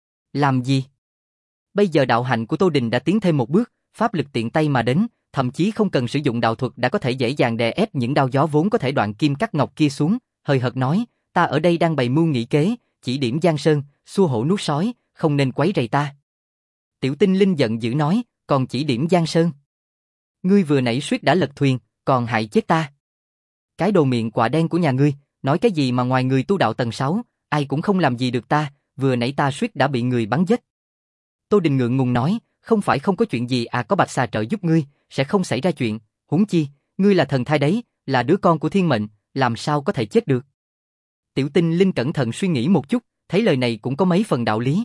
Làm gì? Bây giờ đạo hạnh của Tô Đình đã tiến thêm một bước, pháp lực tiện tay mà đến, thậm chí không cần sử dụng đạo thuật đã có thể dễ dàng đè ép những đao gió vốn có thể đoạn kim cắt ngọc kia xuống, hời hợt nói, ta ở đây đang bày mưu nghị kế, chỉ điểm Giang Sơn, xua hổ nuốt sói, không nên quấy rầy ta. Tiểu Tinh Linh giận dữ nói, còn chỉ điểm Giang Sơn. Ngươi vừa nãy suýt đã lật thuyền, còn hại chết ta. Cái đồ miệng quạ đen của nhà ngươi, nói cái gì mà ngoài người tu đạo tầng sáu, ai cũng không làm gì được ta, vừa nãy ta suýt đã bị người bắn chết. Tô Đình ngượng ngùng nói, không phải không có chuyện gì à, có Bạch Xà trợ giúp ngươi, sẽ không xảy ra chuyện, huống chi, ngươi là thần thai đấy, là đứa con của thiên mệnh, làm sao có thể chết được. Tiểu Tinh Linh cẩn thận suy nghĩ một chút, thấy lời này cũng có mấy phần đạo lý.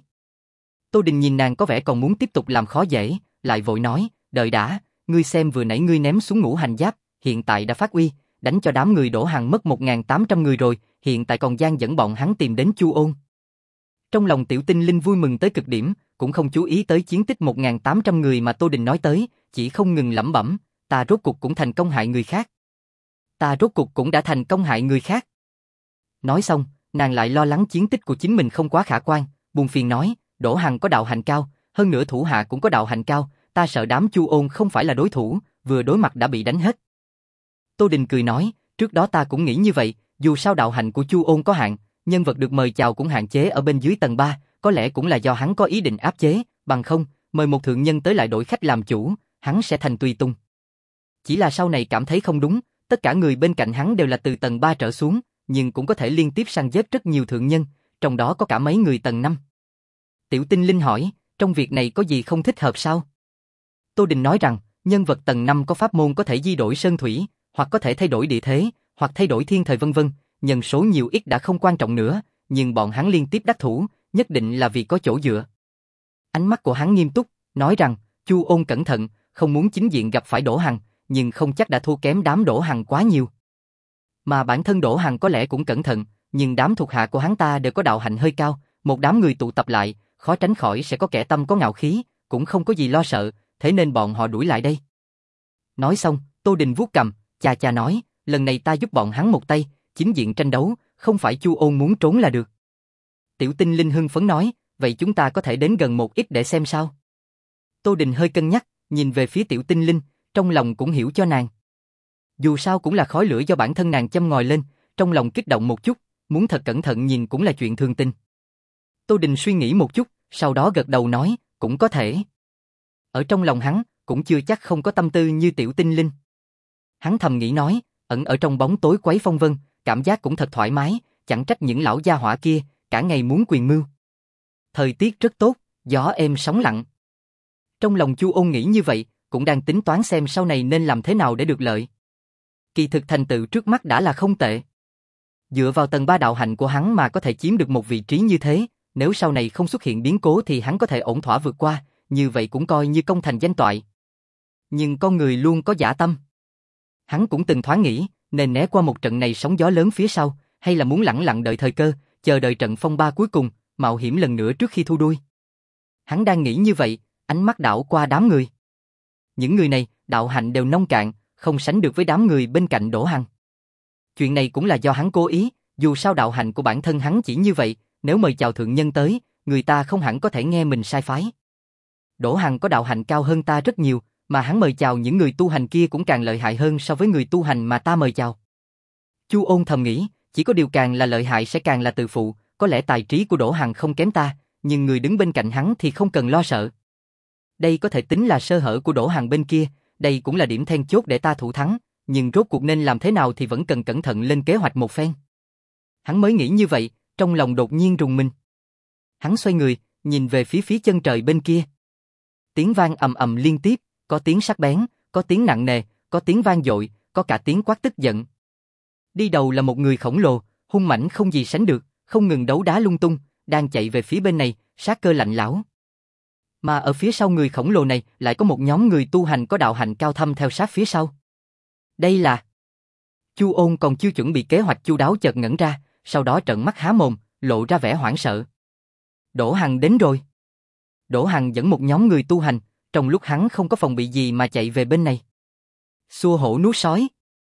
Tô Đình nhìn nàng có vẻ còn muốn tiếp tục làm khó dễ, lại vội nói, đợi đã, ngươi xem vừa nãy ngươi ném xuống ngũ hành giáp, hiện tại đã phát uy, đánh cho đám người Đỗ Hằng mất một nghìn tám trăm người rồi, hiện tại còn gian dẫn bọn hắn tìm đến Chu Ôn. Trong lòng Tiểu Tinh Linh vui mừng tới cực điểm, cũng không chú ý tới chiến tích một nghìn tám trăm người mà Tô Đình nói tới, chỉ không ngừng lẩm bẩm, ta rốt cuộc cũng thành công hại người khác. Ta rốt cuộc cũng đã thành công hại người khác. Nói xong, nàng lại lo lắng chiến tích của chính mình không quá khả quan, buồn phiền nói, Đỗ Hằng có đạo hành cao, hơn nữa thủ hạ cũng có đạo hành cao, ta sợ đám Chu Ôn không phải là đối thủ, vừa đối mặt đã bị đánh hết. Tô Đình cười nói, trước đó ta cũng nghĩ như vậy, dù sao đạo hạnh của Chu Ôn có hạn, nhân vật được mời chào cũng hạn chế ở bên dưới tầng ba, có lẽ cũng là do hắn có ý định áp chế, bằng không, mời một thượng nhân tới lại đổi khách làm chủ, hắn sẽ thành tùy tung. Chỉ là sau này cảm thấy không đúng, tất cả người bên cạnh hắn đều là từ tầng ba trở xuống, nhưng cũng có thể liên tiếp săn giết rất nhiều thượng nhân, trong đó có cả mấy người tầng năm. Tiểu Tinh Linh hỏi, trong việc này có gì không thích hợp sao? Tô Đình nói rằng, nhân vật tầng năm có pháp môn có thể di đổi sơn thủy, hoặc có thể thay đổi địa thế, hoặc thay đổi thiên thời vân vân, nhân số nhiều ít đã không quan trọng nữa, nhưng bọn hắn liên tiếp đắc thủ, nhất định là vì có chỗ dựa. Ánh mắt của hắn nghiêm túc, nói rằng, Chu Ôn cẩn thận, không muốn chính diện gặp phải Đỗ Hằng, nhưng không chắc đã thua kém đám Đỗ Hằng quá nhiều. Mà bản thân Đỗ Hằng có lẽ cũng cẩn thận, nhưng đám thuộc hạ của hắn ta đều có đạo hạnh hơi cao, một đám người tụ tập lại, khó tránh khỏi sẽ có kẻ tâm có ngạo khí, cũng không có gì lo sợ, thế nên bọn họ đuổi lại đây. Nói xong, Tô Đình vuốt cằm, chà chà nói, lần này ta giúp bọn hắn một tay, chính diện tranh đấu, không phải Chu Ôn muốn trốn là được. Tiểu Tinh Linh hưng phấn nói, vậy chúng ta có thể đến gần một ít để xem sao? Tô Đình hơi cân nhắc, nhìn về phía Tiểu Tinh Linh, trong lòng cũng hiểu cho nàng. Dù sao cũng là khói lửa do bản thân nàng châm ngòi lên, trong lòng kích động một chút, muốn thật cẩn thận nhìn cũng là chuyện thường tình. Tô Đình suy nghĩ một chút, sau đó gật đầu nói, cũng có thể. Ở trong lòng hắn, cũng chưa chắc không có tâm tư như Tiểu Tinh Linh. Hắn thầm nghĩ nói, ẩn ở trong bóng tối quấy phong vân, cảm giác cũng thật thoải mái, chẳng trách những lão gia hỏa kia, cả ngày muốn quyền mưu. Thời tiết rất tốt, gió êm sóng lặng. Trong lòng Chu Ôn nghĩ như vậy, cũng đang tính toán xem sau này nên làm thế nào để được lợi. Kỳ thực thành tựu trước mắt đã là không tệ. Dựa vào tầng ba đạo hạnh của hắn mà có thể chiếm được một vị trí như thế, nếu sau này không xuất hiện biến cố thì hắn có thể ổn thỏa vượt qua, như vậy cũng coi như công thành danh toại. Nhưng con người luôn có dã tâm. Hắn cũng từng thoáng nghĩ, nên né qua một trận này sóng gió lớn phía sau, hay là muốn lẳng lặng đợi thời cơ, chờ đợi trận phong ba cuối cùng, mạo hiểm lần nữa trước khi thu đuôi. Hắn đang nghĩ như vậy, ánh mắt đảo qua đám người. Những người này, đạo hạnh đều nông cạn, không sánh được với đám người bên cạnh Đỗ Hằng. Chuyện này cũng là do hắn cố ý, dù sao đạo hạnh của bản thân hắn chỉ như vậy, nếu mời chào thượng nhân tới, người ta không hẳn có thể nghe mình sai phái. Đỗ Hằng có đạo hạnh cao hơn ta rất nhiều, mà hắn mời chào những người tu hành kia cũng càng lợi hại hơn so với người tu hành mà ta mời chào. Chu Ôn thầm nghĩ, chỉ có điều càng là lợi hại sẽ càng là tự phụ, có lẽ tài trí của Đỗ Hằng không kém ta, nhưng người đứng bên cạnh hắn thì không cần lo sợ. Đây có thể tính là sơ hở của Đỗ Hằng bên kia, đây cũng là điểm then chốt để ta thủ thắng, nhưng rốt cuộc nên làm thế nào thì vẫn cần cẩn thận lên kế hoạch một phen. Hắn mới nghĩ như vậy, trong lòng đột nhiên rùng mình. Hắn xoay người, nhìn về phía phía chân trời bên kia. Tiếng vang ầm ầm liên tiếp, có tiếng sắc bén, có tiếng nặng nề, có tiếng vang dội, có cả tiếng quát tức giận. Đi đầu là một người khổng lồ, hung mãnh không gì sánh được, không ngừng đấu đá lung tung, đang chạy về phía bên này, sát cơ lạnh lẽo. Mà ở phía sau người khổng lồ này lại có một nhóm người tu hành có đạo hạnh cao thâm theo sát phía sau. Đây là... Chu Ôn còn chưa chuẩn bị kế hoạch chu đáo chợt ngẩn ra, sau đó trợn mắt há mồm, lộ ra vẻ hoảng sợ. Đỗ Hằng đến rồi. Đỗ Hằng dẫn một nhóm người tu hành, trong lúc hắn không có phòng bị gì mà chạy về bên này. Xua hổ nuốt sói.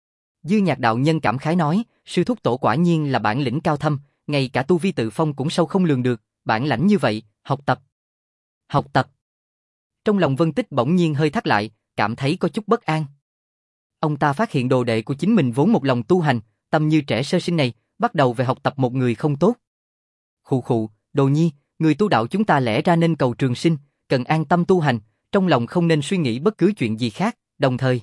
Dư Nhạc đạo nhân cảm khái nói, sư thúc tổ quả nhiên là bản lĩnh cao thâm, ngay cả tu vi tự phong cũng sâu không lường được, bản lãnh như vậy, học tập. Học tập. Trong lòng Vân Tích bỗng nhiên hơi thắt lại, cảm thấy có chút bất an. Ông ta phát hiện đồ đệ của chính mình vốn một lòng tu hành, tâm như trẻ sơ sinh này, bắt đầu về học tập một người không tốt. Khụ khụ, Đồ Nhi, người tu đạo chúng ta lẽ ra nên cầu trường sinh, cần an tâm tu hành, trong lòng không nên suy nghĩ bất cứ chuyện gì khác, đồng thời.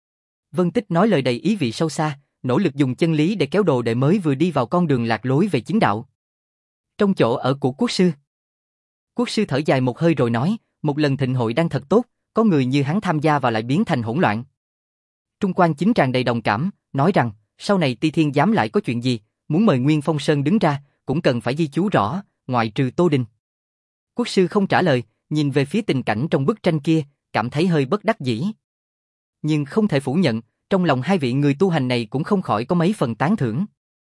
Vân Tích nói lời đầy ý vị sâu xa, nỗ lực dùng chân lý để kéo đồ đệ mới vừa đi vào con đường lạc lối về chính đạo. Trong chỗ ở của quốc sư. Quốc sư thở dài một hơi rồi nói, một lần thịnh hội đang thật tốt, có người như hắn tham gia vào lại biến thành hỗn loạn. Trung Quan Chính tràn đầy đồng cảm, nói rằng, sau này Ti Thiên Giám lại có chuyện gì, muốn mời Nguyên Phong Sơn đứng ra, cũng cần phải ghi chú rõ, ngoại trừ Tô Đình. Quốc sư không trả lời, nhìn về phía tình cảnh trong bức tranh kia, cảm thấy hơi bất đắc dĩ. Nhưng không thể phủ nhận, trong lòng hai vị người tu hành này cũng không khỏi có mấy phần tán thưởng.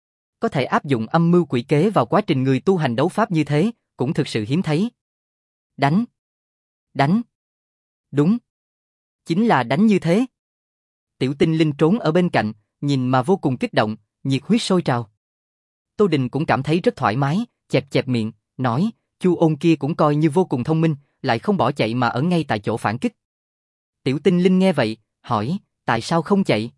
Có thể áp dụng âm mưu quỷ kế vào quá trình người tu hành đấu pháp như thế, cũng thực sự hiếm thấy. Đánh. Đánh. Đúng. Chính là đánh như thế. Tiểu Tinh Linh trốn ở bên cạnh, nhìn mà vô cùng kích động, nhiệt huyết sôi trào. Tô Đình cũng cảm thấy rất thoải mái, chẹp chẹp miệng, nói, Chu Ôn kia cũng coi như vô cùng thông minh, lại không bỏ chạy mà ở ngay tại chỗ phản kích. Tiểu Tinh Linh nghe vậy, hỏi, tại sao không chạy?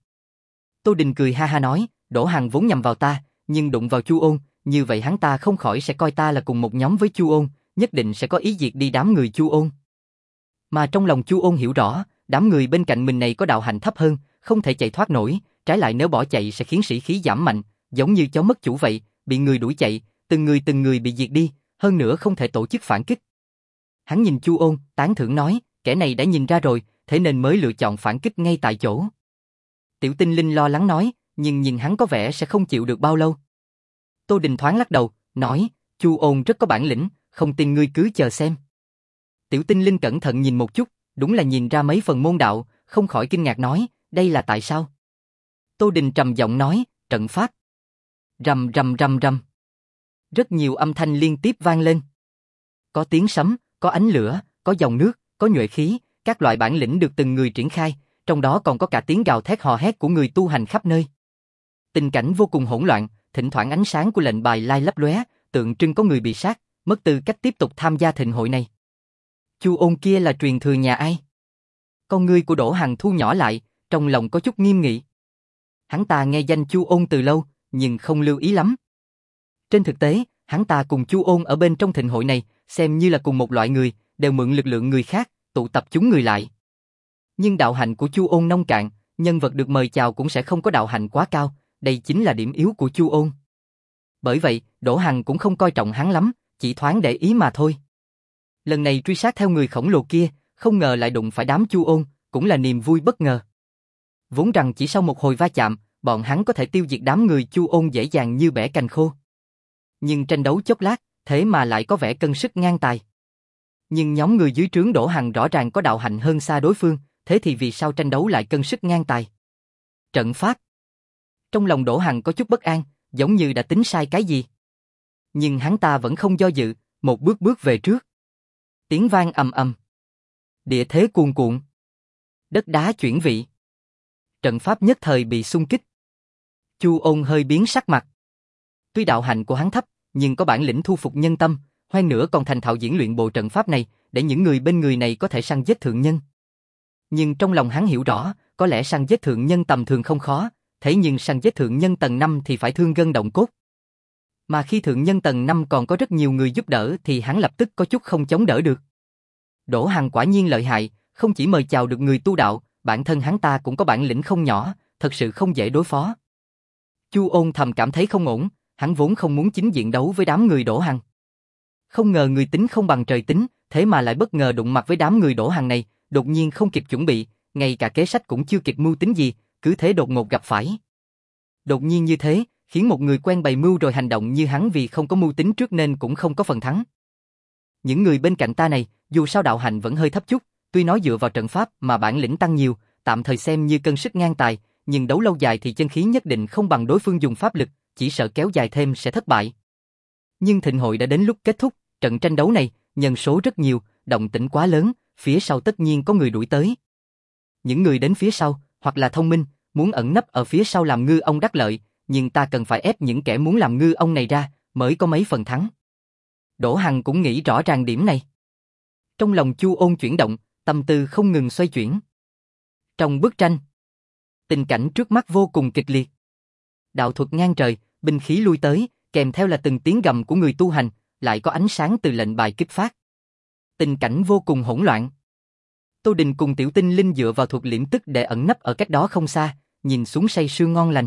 Tô Đình cười ha ha nói, Đỗ Hằng vốn nhằm vào ta, nhưng đụng vào Chu Ôn, như vậy hắn ta không khỏi sẽ coi ta là cùng một nhóm với Chu Ôn, nhất định sẽ có ý diệt đi đám người Chu Ôn. Mà trong lòng Chu Ôn hiểu rõ, đám người bên cạnh mình này có đạo hạnh thấp hơn, không thể chạy thoát nổi, trái lại nếu bỏ chạy sẽ khiến sĩ khí giảm mạnh, giống như chó mất chủ vậy, bị người đuổi chạy, từng người từng người bị diệt đi, hơn nữa không thể tổ chức phản kích. Hắn nhìn Chu Ôn, tán thưởng nói, kẻ này đã nhìn ra rồi, thế nên mới lựa chọn phản kích ngay tại chỗ. Tiểu Tinh Linh lo lắng nói, nhưng nhìn hắn có vẻ sẽ không chịu được bao lâu. Tô Đình thoáng lắc đầu, nói, Chu Ôn rất có bản lĩnh, không tin ngươi cứ chờ xem. Tiểu Tinh Linh cẩn thận nhìn một chút, đúng là nhìn ra mấy phần môn đạo, không khỏi kinh ngạc nói, đây là tại sao? Tô Đình trầm giọng nói, trận pháp. Rầm rầm rầm rầm. Rất nhiều âm thanh liên tiếp vang lên. Có tiếng sấm, có ánh lửa, có dòng nước, có nhuệ khí, các loại bản lĩnh được từng người triển khai, trong đó còn có cả tiếng gào thét hò hét của người tu hành khắp nơi. Tình cảnh vô cùng hỗn loạn, thỉnh thoảng ánh sáng của lệnh bài lai lấp lóe, tượng trưng có người bị sát, mất tư cách tiếp tục tham gia thịnh hội này. Chu Ôn kia là truyền thừa nhà ai? Con ngươi của Đỗ Hằng thu nhỏ lại, trong lòng có chút nghiêm nghị. Hắn ta nghe danh Chu Ôn từ lâu, nhưng không lưu ý lắm. Trên thực tế, hắn ta cùng Chu Ôn ở bên trong thịnh hội này, xem như là cùng một loại người, đều mượn lực lượng người khác, tụ tập chúng người lại. Nhưng đạo hạnh của Chu Ôn nông cạn, nhân vật được mời chào cũng sẽ không có đạo hạnh quá cao, đây chính là điểm yếu của Chu Ôn. Bởi vậy, Đỗ Hằng cũng không coi trọng hắn lắm, chỉ thoáng để ý mà thôi. Lần này truy sát theo người khổng lồ kia, không ngờ lại đụng phải đám Chu Ôn, cũng là niềm vui bất ngờ. Vốn rằng chỉ sau một hồi va chạm, bọn hắn có thể tiêu diệt đám người Chu Ôn dễ dàng như bẻ cành khô. Nhưng tranh đấu chốc lát, thế mà lại có vẻ cân sức ngang tài. Nhưng nhóm người dưới trướng Đỗ Hằng rõ ràng có đạo hạnh hơn xa đối phương, thế thì vì sao tranh đấu lại cân sức ngang tài? Trận pháp. Trong lòng Đỗ Hằng có chút bất an, giống như đã tính sai cái gì. Nhưng hắn ta vẫn không do dự, một bước bước về trước. Tiếng vang ầm ầm. Địa thế cuồn cuộn. Đất đá chuyển vị. Trận pháp nhất thời bị xung kích. Chu Ôn hơi biến sắc mặt. Tuy đạo hạnh của hắn thấp, nhưng có bản lĩnh thu phục nhân tâm, hơn nữa còn thành thạo diễn luyện bộ trận pháp này, để những người bên người này có thể săn giết thượng nhân. Nhưng trong lòng hắn hiểu rõ, có lẽ săn giết thượng nhân tầm thường không khó, thế nhưng săn giết thượng nhân tầng năm thì phải thương gân động cốt. Mà khi thượng nhân tầng năm còn có rất nhiều người giúp đỡ thì hắn lập tức có chút không chống đỡ được. Đỗ Hằng quả nhiên lợi hại, không chỉ mời chào được người tu đạo, bản thân hắn ta cũng có bản lĩnh không nhỏ, thật sự không dễ đối phó. Chu Ôn thầm cảm thấy không ổn, hắn vốn không muốn chính diện đấu với đám người Đỗ Hằng. Không ngờ người tính không bằng trời tính, thế mà lại bất ngờ đụng mặt với đám người Đỗ Hằng này, đột nhiên không kịp chuẩn bị, ngay cả kế sách cũng chưa kịp mưu tính gì, cứ thế đột ngột gặp phải. Đột nhiên như thế, khiến một người quen bày mưu rồi hành động như hắn vì không có mưu tính trước nên cũng không có phần thắng. Những người bên cạnh ta này, dù sao đạo hạnh vẫn hơi thấp chút, tuy nói dựa vào trận pháp mà bản lĩnh tăng nhiều, tạm thời xem như cân sức ngang tài, nhưng đấu lâu dài thì chân khí nhất định không bằng đối phương dùng pháp lực, chỉ sợ kéo dài thêm sẽ thất bại. Nhưng thịnh hội đã đến lúc kết thúc, trận tranh đấu này, nhân số rất nhiều, động tĩnh quá lớn, phía sau tất nhiên có người đuổi tới. Những người đến phía sau, hoặc là thông minh, muốn ẩn nấp ở phía sau làm ngư ông đắc lợi, nhưng ta cần phải ép những kẻ muốn làm ngư ông này ra, mới có mấy phần thắng. Đỗ Hằng cũng nghĩ rõ ràng điểm này. Trong lòng Chu Ôn chuyển động, tâm tư không ngừng xoay chuyển. Trong bức tranh, tình cảnh trước mắt vô cùng kịch liệt. Đạo thuật ngang trời, binh khí lui tới, kèm theo là từng tiếng gầm của người tu hành, lại có ánh sáng từ lệnh bài kích phát. Tình cảnh vô cùng hỗn loạn. Tô Đình cùng Tiểu Tinh Linh dựa vào thuật liễm tức để ẩn nấp ở cách đó không xa, nhìn xuống say sưa ngon lành.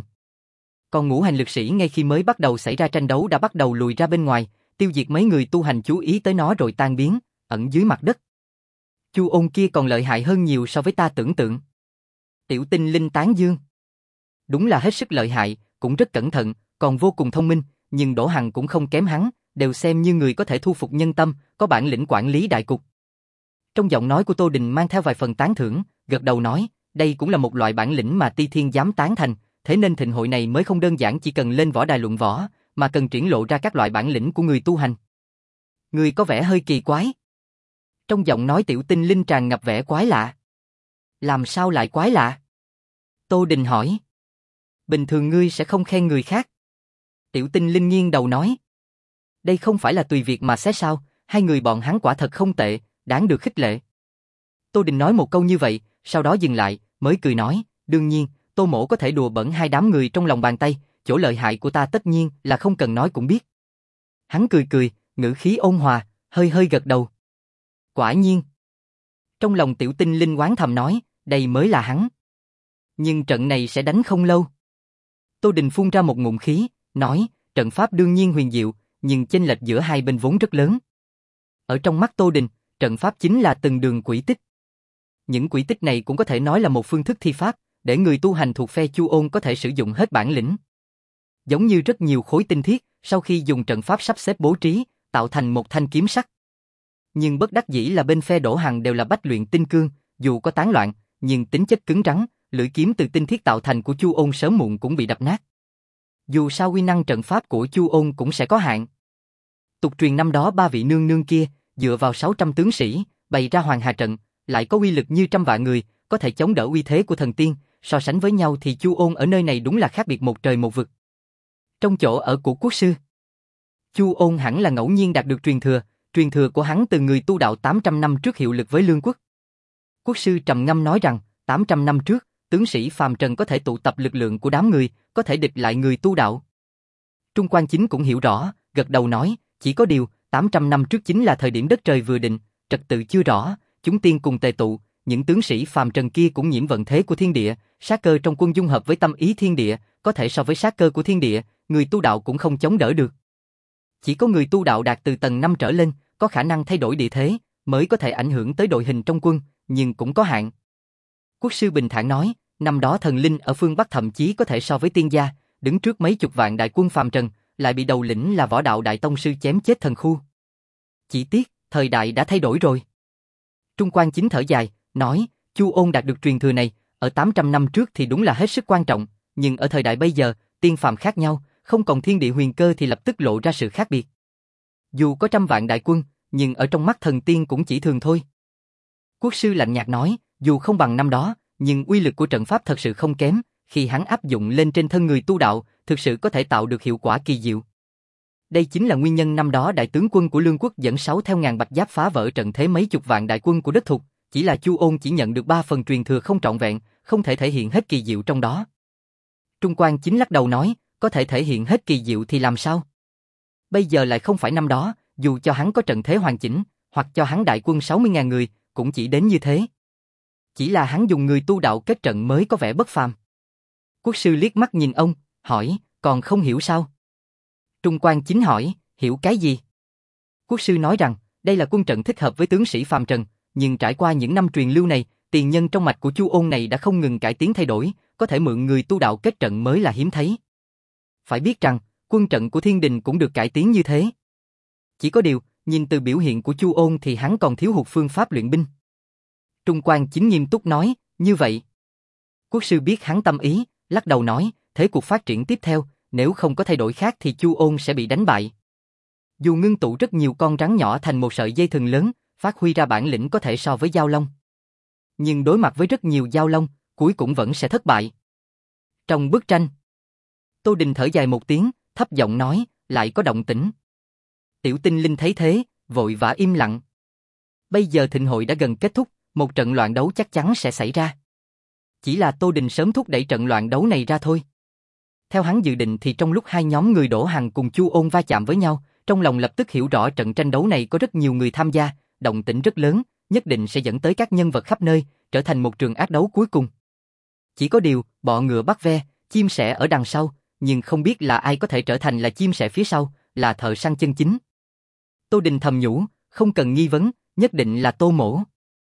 Còn ngũ hành lực sĩ ngay khi mới bắt đầu xảy ra tranh đấu đã bắt đầu lùi ra bên ngoài, tiêu diệt mấy người tu hành chú ý tới nó rồi tan biến, ẩn dưới mặt đất. Chu Ôn kia còn lợi hại hơn nhiều so với ta tưởng tượng. Tiểu Tinh Linh tán dương. Đúng là hết sức lợi hại, cũng rất cẩn thận, còn vô cùng thông minh, nhưng Đỗ Hằng cũng không kém hắn, đều xem như người có thể thu phục nhân tâm, có bản lĩnh quản lý đại cục. Trong giọng nói của Tô Đình mang theo vài phần tán thưởng, gật đầu nói, đây cũng là một loại bản lĩnh mà Ti Thiên dám tán thành, thế nên thịnh hội này mới không đơn giản chỉ cần lên võ đài luận võ, mà cần triển lộ ra các loại bản lĩnh của người tu hành. Người có vẻ hơi kỳ quái. Trong giọng nói Tiểu Tinh Linh tràn ngập vẻ quái lạ. Làm sao lại quái lạ? Tô Đình hỏi. Bình thường ngươi sẽ không khen người khác. Tiểu Tinh Linh nghiêng đầu nói. Đây không phải là tùy việc mà xét sao, hai người bọn hắn quả thật không tệ, đáng được khích lệ. Tô Đình nói một câu như vậy, sau đó dừng lại, mới cười nói, đương nhiên, Tô Mỗ có thể đùa bẩn hai đám người trong lòng bàn tay, chỗ lợi hại của ta tất nhiên là không cần nói cũng biết. Hắn cười cười, ngữ khí ôn hòa, hơi hơi gật đầu. Quả nhiên. Trong lòng Tiểu Tinh Linh oán thầm nói, đây mới là hắn. Nhưng trận này sẽ đánh không lâu. Tô Đình phun ra một ngụm khí, nói, trận pháp đương nhiên huyền diệu, nhưng chênh lệch giữa hai bên vốn rất lớn. Ở trong mắt Tô Đình, trận pháp chính là từng đường quỹ tích. Những quỹ tích này cũng có thể nói là một phương thức thi pháp, để người tu hành thuộc phe Chu Ôn có thể sử dụng hết bản lĩnh. Giống như rất nhiều khối tinh thiết, sau khi dùng trận pháp sắp xếp bố trí, tạo thành một thanh kiếm sắc. Nhưng bất đắc dĩ là bên phe Đỗ Hằng đều là bách luyện tinh cương, dù có tán loạn, nhưng tính chất cứng rắn, lưỡi kiếm từ tinh thiết tạo thành của Chu Ôn sớm muộn cũng bị đập nát. Dù sao uy năng trận pháp của Chu Ôn cũng sẽ có hạn. Tục truyền năm đó ba vị nương nương kia, dựa vào sáu trăm tướng sĩ, bày ra Hoàng Hà trận, lại có uy lực như trăm vạn người, có thể chống đỡ uy thế của thần tiên, so sánh với nhau thì Chu Ôn ở nơi này đúng là khác biệt một trời một vực. Trong chỗ ở của quốc sư, Chu Ôn hẳn là ngẫu nhiên đạt được truyền thừa, truyền thừa của hắn từ người tu đạo tám trăm năm trước hiệu lực với Lương quốc. Quốc sư trầm ngâm nói rằng, tám trăm năm trước, tướng sĩ phàm trần có thể tụ tập lực lượng của đám người, có thể địch lại người tu đạo. Trung Quan Chính cũng hiểu rõ, gật đầu nói, chỉ có điều, tám trăm năm trước chính là thời điểm đất trời vừa định, trật tự chưa rõ, chúng tiên cùng tề tụ, những tướng sĩ phàm trần kia cũng nhiễm vận thế của thiên địa, sát cơ trong quân dung hợp với tâm ý thiên địa, có thể so với sát cơ của thiên địa, người tu đạo cũng không chống đỡ được. Chỉ có người tu đạo đạt từ tầng năm trở lên, có khả năng thay đổi địa thế, mới có thể ảnh hưởng tới đội hình trong quân, nhưng cũng có hạn. Quốc sư bình thản nói, năm đó thần linh ở phương Bắc thậm chí có thể so với tiên gia, đứng trước mấy chục vạn đại quân phàm trần, lại bị đầu lĩnh là võ đạo đại tông sư chém chết thần khu. Chỉ tiếc, thời đại đã thay đổi rồi. Trung Quan Chính thở dài, nói, Chu Ôn đạt được truyền thừa này, ở tám trăm năm trước thì đúng là hết sức quan trọng, nhưng ở thời đại bây giờ, tiên phàm khác nhau, không còn thiên địa huyền cơ thì lập tức lộ ra sự khác biệt. Dù có trăm vạn đại quân, nhưng ở trong mắt thần tiên cũng chỉ thường thôi. Quốc sư lạnh nhạt nói, dù không bằng năm đó, nhưng uy lực của trận pháp thật sự không kém, khi hắn áp dụng lên trên thân người tu đạo, thực sự có thể tạo được hiệu quả kỳ diệu. Đây chính là nguyên nhân năm đó đại tướng quân của Lương quốc dẫn sáu theo ngàn bạch giáp phá vỡ trận thế mấy chục vạn đại quân của đất Thục, chỉ là Chu Ôn chỉ nhận được ba phần truyền thừa không trọn vẹn, không thể thể hiện hết kỳ diệu trong đó. Trung Quan Chính lắc đầu nói, có thể thể hiện hết kỳ diệu thì làm sao? Bây giờ lại không phải năm đó, dù cho hắn có trận thế hoàn chỉnh, hoặc cho hắn đại quân sáu mươi ngàn người, cũng chỉ đến như thế. Chỉ là hắn dùng người tu đạo kết trận mới có vẻ bất phàm. Quốc sư liếc mắt nhìn ông, hỏi, còn không hiểu sao? Trung Quan Chính hỏi, hiểu cái gì? Quốc sư nói rằng, đây là quân trận thích hợp với tướng sĩ phàm trần, nhưng trải qua những năm truyền lưu này, tiền nhân trong mạch của Chu Ôn này đã không ngừng cải tiến thay đổi, có thể mượn người tu đạo kết trận mới là hiếm thấy. Phải biết rằng, quân trận của thiên đình cũng được cải tiến như thế. Chỉ có điều, nhìn từ biểu hiện của Chu Ôn thì hắn còn thiếu hụt phương pháp luyện binh. Trung Quan Chính nghiêm túc nói, như vậy. Quốc sư biết hắn tâm ý, lắc đầu nói, thế cuộc phát triển tiếp theo, nếu không có thay đổi khác thì Chu Ôn sẽ bị đánh bại. Dù ngưng tụ rất nhiều con rắn nhỏ thành một sợi dây thừng lớn, phát huy ra bản lĩnh có thể so với giao long. Nhưng đối mặt với rất nhiều giao long, cuối cùng vẫn sẽ thất bại. Trong bức tranh, Tô Đình thở dài một tiếng, thấp giọng nói, lại có động tĩnh. Tiểu Tinh Linh thấy thế, vội vã im lặng. Bây giờ thịnh hội đã gần kết thúc, một trận loạn đấu chắc chắn sẽ xảy ra. Chỉ là Tô Đình sớm thúc đẩy trận loạn đấu này ra thôi. Theo hắn dự định thì trong lúc hai nhóm người Đỗ Hằng cùng Chu Ôn va chạm với nhau, trong lòng lập tức hiểu rõ trận tranh đấu này có rất nhiều người tham gia, động tĩnh rất lớn, nhất định sẽ dẫn tới các nhân vật khắp nơi, trở thành một trường ác đấu cuối cùng. Chỉ có điều, bọ ngựa bắt ve, chim sẻ ở đằng sau, nhưng không biết là ai có thể trở thành là chim sẻ phía sau, là thợ săn chân chính. Tô Đình thầm nhủ, không cần nghi vấn, nhất định là Tô Mỗ.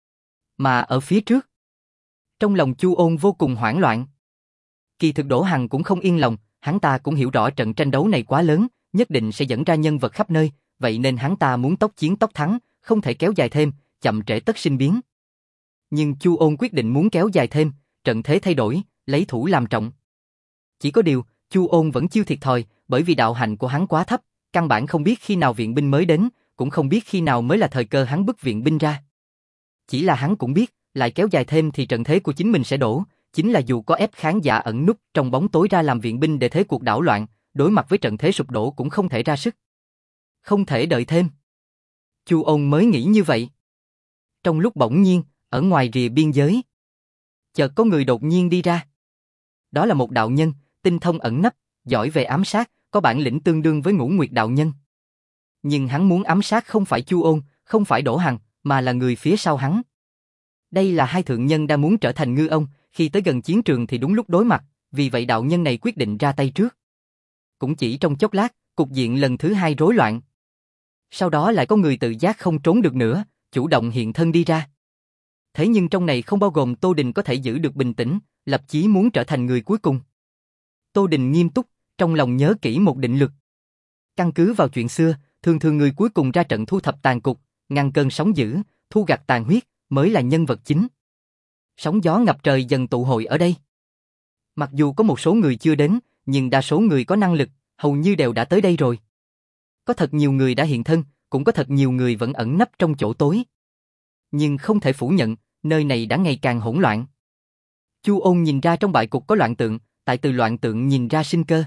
Mà ở phía trước, trong lòng Chu Ôn vô cùng hoảng loạn. Kỳ thực Đỗ Hằng cũng không yên lòng, hắn ta cũng hiểu rõ trận tranh đấu này quá lớn, nhất định sẽ dẫn ra nhân vật khắp nơi, vậy nên hắn ta muốn tốc chiến tốc thắng, không thể kéo dài thêm, chậm trễ tất sinh biến. Nhưng Chu Ôn quyết định muốn kéo dài thêm, trận thế thay đổi, lấy thủ làm trọng. Chỉ có điều, Chu Ôn vẫn chiêu thiệt thòi, bởi vì đạo hạnh của hắn quá thấp, căn bản không biết khi nào viện binh mới đến, cũng không biết khi nào mới là thời cơ hắn bức viện binh ra. Chỉ là hắn cũng biết, lại kéo dài thêm thì trận thế của chính mình sẽ đổ, chính là dù có ép khán giả ẩn núp trong bóng tối ra làm viện binh để thế cuộc đảo loạn, đối mặt với trận thế sụp đổ cũng không thể ra sức. Không thể đợi thêm. Chu Ôn mới nghĩ như vậy. Trong lúc bỗng nhiên, ở ngoài rìa biên giới, chợt có người đột nhiên đi ra. Đó là một đạo nhân, tinh thông ẩn nấp, giỏi về ám sát, có bản lĩnh tương đương với Ngũ Nguyệt đạo nhân. Nhưng hắn muốn ám sát không phải Chu Ôn, không phải Đỗ Hằng, mà là người phía sau hắn. Đây là hai thượng nhân đang muốn trở thành ngư ông, khi tới gần chiến trường thì đúng lúc đối mặt, vì vậy đạo nhân này quyết định ra tay trước. Cũng chỉ trong chốc lát, cục diện lần thứ hai rối loạn. Sau đó lại có người tự giác không trốn được nữa, chủ động hiện thân đi ra. Thế nhưng trong này không bao gồm Tô Đình có thể giữ được bình tĩnh, lập chí muốn trở thành người cuối cùng. Tô Đình nghiêm túc, trong lòng nhớ kỹ một định luật. Căn cứ vào chuyện xưa, thường thường người cuối cùng ra trận thu thập tàn cục, ngăn cơn sóng dữ, thu gặt tàn huyết, mới là nhân vật chính. Sóng gió ngập trời dần tụ hội ở đây. Mặc dù có một số người chưa đến, nhưng đa số người có năng lực, hầu như đều đã tới đây rồi. Có thật nhiều người đã hiện thân, cũng có thật nhiều người vẫn ẩn nấp trong chỗ tối. Nhưng không thể phủ nhận, nơi này đã ngày càng hỗn loạn. Chu Ôn nhìn ra trong bại cục có loạn tượng, tại từ loạn tượng nhìn ra sinh cơ.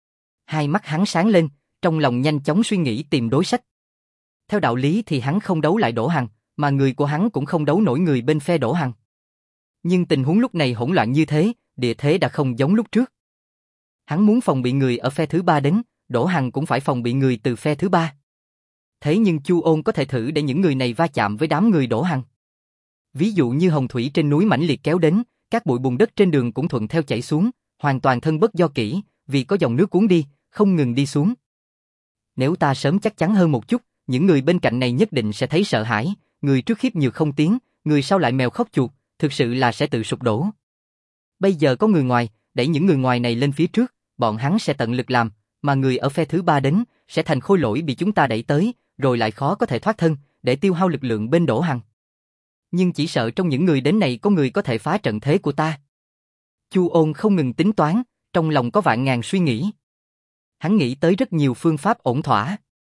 Hai mắt hắn sáng lên, trong lòng nhanh chóng suy nghĩ tìm đối sách. Theo đạo lý thì hắn không đấu lại Đỗ Hằng, mà người của hắn cũng không đấu nổi người bên phe Đỗ Hằng. Nhưng tình huống lúc này hỗn loạn như thế, địa thế đã không giống lúc trước. Hắn muốn phòng bị người ở phe thứ ba đến, Đỗ Hằng cũng phải phòng bị người từ phe thứ ba. Thế nhưng Chu Ôn có thể thử để những người này va chạm với đám người Đỗ Hằng. Ví dụ như hồng thủy trên núi mãnh liệt kéo đến, các bụi bùn đất trên đường cũng thuận theo chảy xuống, hoàn toàn thân bất do kỷ, vì có dòng nước cuốn đi, không ngừng đi xuống. Nếu ta sớm chắc chắn hơn một chút, những người bên cạnh này nhất định sẽ thấy sợ hãi, người trước khiếp nhược không tiếng, người sau lại mèo khóc chuột, thực sự là sẽ tự sụp đổ. Bây giờ có người ngoài, đẩy những người ngoài này lên phía trước, bọn hắn sẽ tận lực làm, mà người ở phe thứ ba đến, sẽ thành khôi lỗi bị chúng ta đẩy tới, rồi lại khó có thể thoát thân, để tiêu hao lực lượng bên Đỗ Hằng. Nhưng chỉ sợ trong những người đến này có người có thể phá trận thế của ta. Chu Ôn không ngừng tính toán, trong lòng có vạn ngàn suy nghĩ. Hắn nghĩ tới rất nhiều phương pháp ổn thỏa.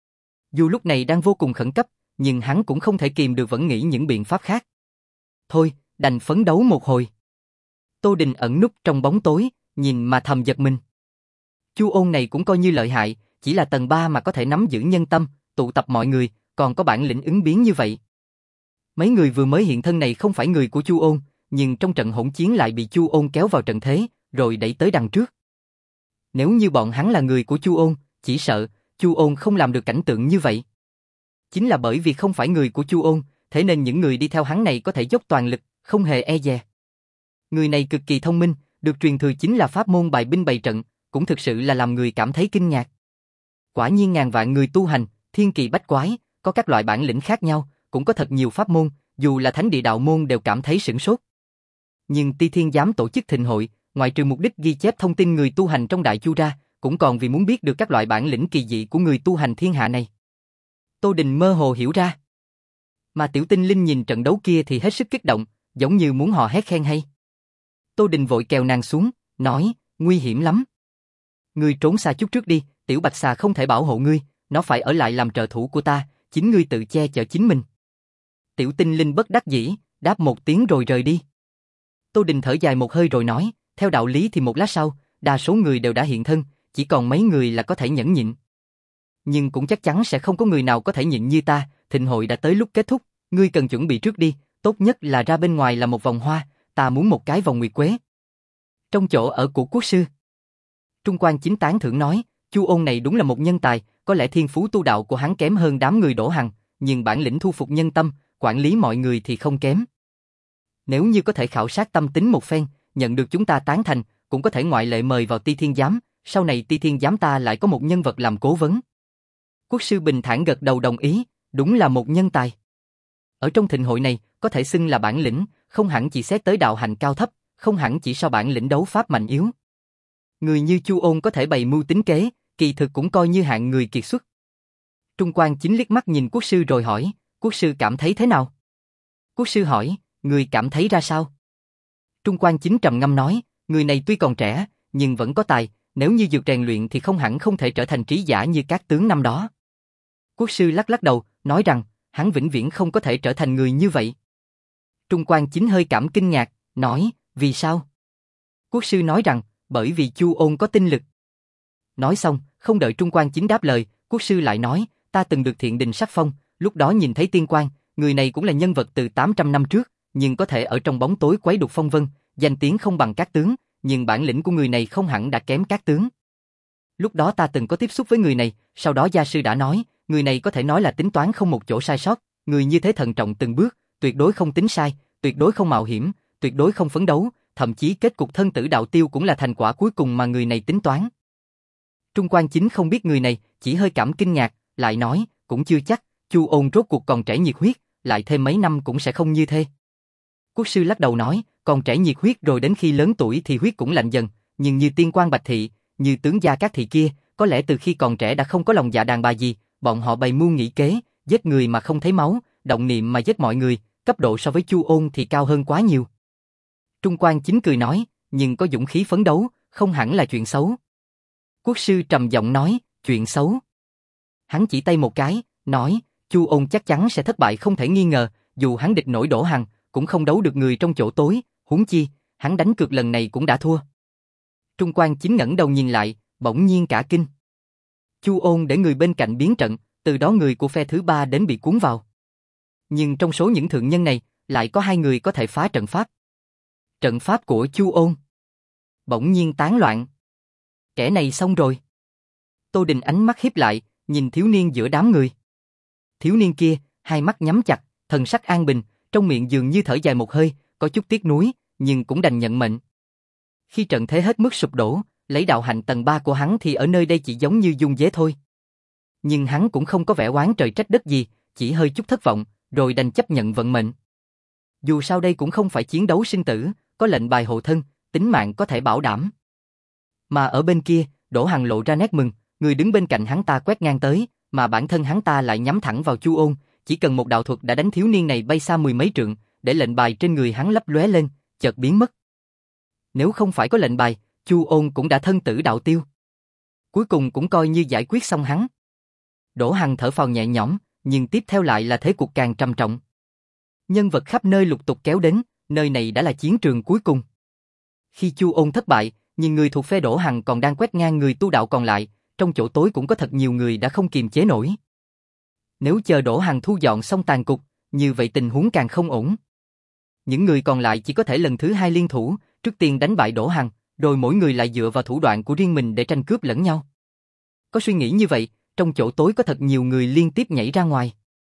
Dù lúc này đang vô cùng khẩn cấp, nhưng hắn cũng không thể kìm được vẫn nghĩ những biện pháp khác. Thôi, đành phấn đấu một hồi. Tô Đình ẩn núp trong bóng tối, nhìn mà thầm giật mình. Chu Ôn này cũng coi như lợi hại, chỉ là tầng ba mà có thể nắm giữ nhân tâm, tụ tập mọi người, còn có bản lĩnh ứng biến như vậy. Mấy người vừa mới hiện thân này không phải người của Chu Ôn, nhưng trong trận hỗn chiến lại bị Chu Ôn kéo vào trận thế, rồi đẩy tới đằng trước. Nếu như bọn hắn là người của Chu Ôn, chỉ sợ Chu Ôn không làm được cảnh tượng như vậy. Chính là bởi vì không phải người của Chu Ôn, thế nên những người đi theo hắn này có thể dốc toàn lực, không hề e dè. Người này cực kỳ thông minh, được truyền thừa chính là pháp môn bài binh bày trận, cũng thực sự là làm người cảm thấy kinh ngạc. Quả nhiên ngàn vạn người tu hành, thiên kỳ bách quái, có các loại bản lĩnh khác nhau, cũng có thật nhiều pháp môn, dù là thánh địa đạo môn đều cảm thấy sửng sốt. Nhưng Ti Thiên Giám tổ chức thịnh hội, ngoại trừ mục đích ghi chép thông tin người tu hành trong Đại Chu ra, cũng còn vì muốn biết được các loại bản lĩnh kỳ dị của người tu hành thiên hạ này. Tô Đình mơ hồ hiểu ra. Mà Tiểu Tinh Linh nhìn trận đấu kia thì hết sức kích động, giống như muốn hò hét khen hay. Tô Đình vội kéo nàng xuống, nói, nguy hiểm lắm. Ngươi trốn xa chút trước đi, Tiểu Bạch Xà không thể bảo hộ ngươi, nó phải ở lại làm trợ thủ của ta, chính ngươi tự che chở chính mình. Tiểu Tinh Linh bất đắc dĩ, đáp một tiếng rồi rời đi. Tô Đình thở dài một hơi rồi nói, theo đạo lý thì một lát sau, đa số người đều đã hiện thân, chỉ còn mấy người là có thể nhẫn nhịn. Nhưng cũng chắc chắn sẽ không có người nào có thể nhịn như ta, thịnh hội đã tới lúc kết thúc, ngươi cần chuẩn bị trước đi, tốt nhất là ra bên ngoài là một vòng hoa, ta muốn một cái vòng nguyệt quế. Trong chỗ ở của quốc sư, Trung Quan Chính tán thưởng nói, Chu Ôn này đúng là một nhân tài, có lẽ thiên phú tu đạo của hắn kém hơn đám người Đỗ Hằng, nhưng bản lĩnh thu phục nhân tâm, quản lý mọi người thì không kém. Nếu như có thể khảo sát tâm tính một phen, nhận được chúng ta tán thành, cũng có thể ngoại lệ mời vào Ti Thiên Giám, sau này Ti Thiên Giám ta lại có một nhân vật làm cố vấn. Quốc sư bình thản gật đầu đồng ý, đúng là một nhân tài. Ở trong thịnh hội này, có thể xưng là bản lĩnh, không hẳn chỉ xét tới đạo hành cao thấp, không hẳn chỉ so bản lĩnh đấu pháp mạnh yếu. Người như Chu Ôn có thể bày mưu tính kế, kỳ thực cũng coi như hạng người kiệt xuất. Trung Quan Chính liếc mắt nhìn quốc sư rồi hỏi, quốc sư cảm thấy thế nào? Quốc sư hỏi, người cảm thấy ra sao? Trung Quan Chính trầm ngâm nói, người này tuy còn trẻ, nhưng vẫn có tài, nếu như dược rèn luyện thì không hẳn không thể trở thành trí giả như các tướng năm đó. Quốc sư lắc lắc đầu, nói rằng, hắn vĩnh viễn không có thể trở thành người như vậy. Trung Quan Chính hơi cảm kinh ngạc, nói, vì sao? Quốc sư nói rằng, bởi vì Chu Ôn có tinh lực. Nói xong, không đợi Trung Quan Chính đáp lời, quốc sư lại nói, ta từng được Thiện Đình sắc phong, lúc đó nhìn thấy tiên quan, người này cũng là nhân vật từ tám trăm năm trước, nhưng có thể ở trong bóng tối quấy đục phong vân, danh tiếng không bằng các tướng, nhưng bản lĩnh của người này không hẳn đã kém các tướng. Lúc đó ta từng có tiếp xúc với người này, sau đó gia sư đã nói, người này có thể nói là tính toán không một chỗ sai sót, người như thế thận trọng từng bước, tuyệt đối không tính sai, tuyệt đối không mạo hiểm, tuyệt đối không phấn đấu, thậm chí kết cục thân tử đạo tiêu cũng là thành quả cuối cùng mà người này tính toán. Trung Quan Chính không biết người này, chỉ hơi cảm kinh ngạc, lại nói, cũng chưa chắc, Chu Ôn rốt cuộc còn trẻ nhiệt huyết, lại thêm mấy năm cũng sẽ không như thế. Quốc sư lắc đầu nói, còn trẻ nhiệt huyết rồi đến khi lớn tuổi thì huyết cũng lạnh dần, nhưng như tiên quan Bạch Thị, như tướng gia các thị kia, có lẽ từ khi còn trẻ đã không có lòng dạ đàn bà gì, bọn họ bày mưu nghĩ kế, giết người mà không thấy máu, động niệm mà giết mọi người, cấp độ so với Chu Ôn thì cao hơn quá nhiều. Trung Quan Chính cười nói, nhưng có dũng khí phấn đấu, không hẳn là chuyện xấu. Quốc sư trầm giọng nói, chuyện xấu. Hắn chỉ tay một cái, nói, Chu Ôn chắc chắn sẽ thất bại không thể nghi ngờ, dù hắn địch nổi Đỗ Hằng, cũng không đấu được người trong chỗ tối, huống chi, hắn đánh cược lần này cũng đã thua. Trung Quan Chính ngẩng đầu nhìn lại, bỗng nhiên cả kinh. Chu Ôn để người bên cạnh biến trận, từ đó người của phe thứ ba đến bị cuốn vào. Nhưng trong số những thượng nhân này, lại có hai người có thể phá trận pháp. Trận pháp của Chu Ôn bỗng nhiên tán loạn. Kẻ này xong rồi. Tô Đình ánh mắt híp lại, nhìn thiếu niên giữa đám người. Thiếu niên kia, hai mắt nhắm chặt, thần sắc an bình, trong miệng dường như thở dài một hơi, có chút tiếc nuối, nhưng cũng đành nhận mệnh. Khi trận thế hết mức sụp đổ, lấy đạo hạnh tầng ba của hắn thì ở nơi đây chỉ giống như dung dế thôi. Nhưng hắn cũng không có vẻ oán trời trách đất gì, chỉ hơi chút thất vọng, rồi đành chấp nhận vận mệnh. Dù sao đây cũng không phải chiến đấu sinh tử, có lệnh bài hộ thân, tính mạng có thể bảo đảm. Mà ở bên kia, Đỗ Hằng lộ ra nét mừng, người đứng bên cạnh hắn ta quét ngang tới, mà bản thân hắn ta lại nhắm thẳng vào Chu Ôn, chỉ cần một đạo thuật đã đánh thiếu niên này bay xa mười mấy trượng, để lệnh bài trên người hắn lấp lóe lên, chợt biến mất. Nếu không phải có lệnh bài, Chu Ôn cũng đã thân tử đạo tiêu. Cuối cùng cũng coi như giải quyết xong hắn. Đỗ Hằng thở phào nhẹ nhõm, nhưng tiếp theo lại là thế cuộc càng trầm trọng. Nhân vật khắp nơi lục tục kéo đến, nơi này đã là chiến trường cuối cùng. Khi Chu Ôn thất bại, nhưng người thuộc phe Đỗ Hằng còn đang quét ngang người tu đạo còn lại, trong chỗ tối cũng có thật nhiều người đã không kiềm chế nổi. Nếu chờ Đỗ Hằng thu dọn xong tàn cục, như vậy tình huống càng không ổn. Những người còn lại chỉ có thể lần thứ hai liên thủ, trước tiên đánh bại Đỗ Hằng, rồi mỗi người lại dựa vào thủ đoạn của riêng mình để tranh cướp lẫn nhau. Có suy nghĩ như vậy, trong chỗ tối có thật nhiều người liên tiếp nhảy ra ngoài.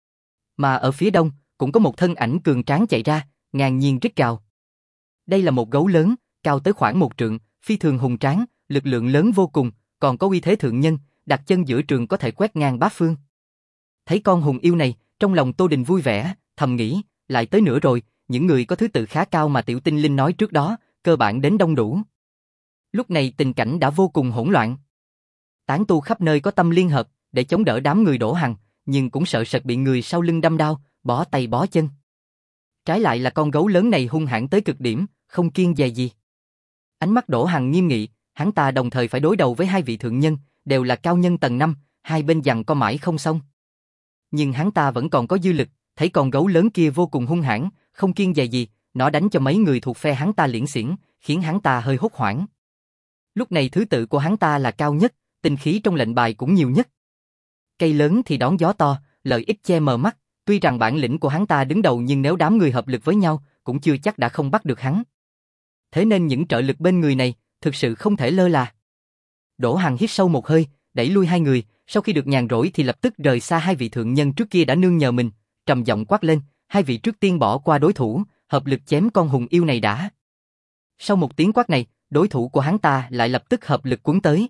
Mà ở phía đông, cũng có một thân ảnh cường tráng chạy ra, ngang nhiên rít gào. Đây là một gấu lớn, cao tới khoảng một trượng, phi thường hùng tráng, lực lượng lớn vô cùng, còn có uy thế thượng nhân, đặt chân giữa trường có thể quét ngang bát phương. Thấy con hùng yêu này, trong lòng Tô Đình vui vẻ, thầm nghĩ, lại tới nữa rồi, những người có thứ tự khá cao mà Tiểu Tinh Linh nói trước đó, cơ bản đến đông đủ. Lúc này tình cảnh đã vô cùng hỗn loạn. Tán tu khắp nơi có tâm liên hợp, để chống đỡ đám người Đỗ Hằng, nhưng cũng sợ sệt bị người sau lưng đâm đao, bó tay bó chân. Trái lại là con gấu lớn này hung hãn tới cực điểm, không kiêng dè gì. Ánh mắt Đỗ Hằng nghiêm nghị, hắn ta đồng thời phải đối đầu với hai vị thượng nhân, đều là cao nhân tầng năm, hai bên giằng co mãi không xong. Nhưng hắn ta vẫn còn có dư lực, thấy con gấu lớn kia vô cùng hung hãn, không kiêng dè gì, nó đánh cho mấy người thuộc phe hắn ta liễn xiển, khiến hắn ta hơi hốt hoảng. Lúc này thứ tự của hắn ta là cao nhất, tinh khí trong lệnh bài cũng nhiều nhất. Cây lớn thì đón gió to, lợi ích che mờ mắt, tuy rằng bản lĩnh của hắn ta đứng đầu nhưng nếu đám người hợp lực với nhau, cũng chưa chắc đã không bắt được hắn. Thế nên những trợ lực bên người này, thực sự không thể lơ là. Đỗ Hằng hít sâu một hơi, đẩy lui hai người, sau khi được nhàn rỗi thì lập tức rời xa hai vị thượng nhân trước kia đã nương nhờ mình, trầm giọng quát lên, hai vị trước tiên bỏ qua đối thủ, hợp lực chém con hùng yêu này đã. Sau một tiếng quát này, đối thủ của hắn ta lại lập tức hợp lực cuốn tới.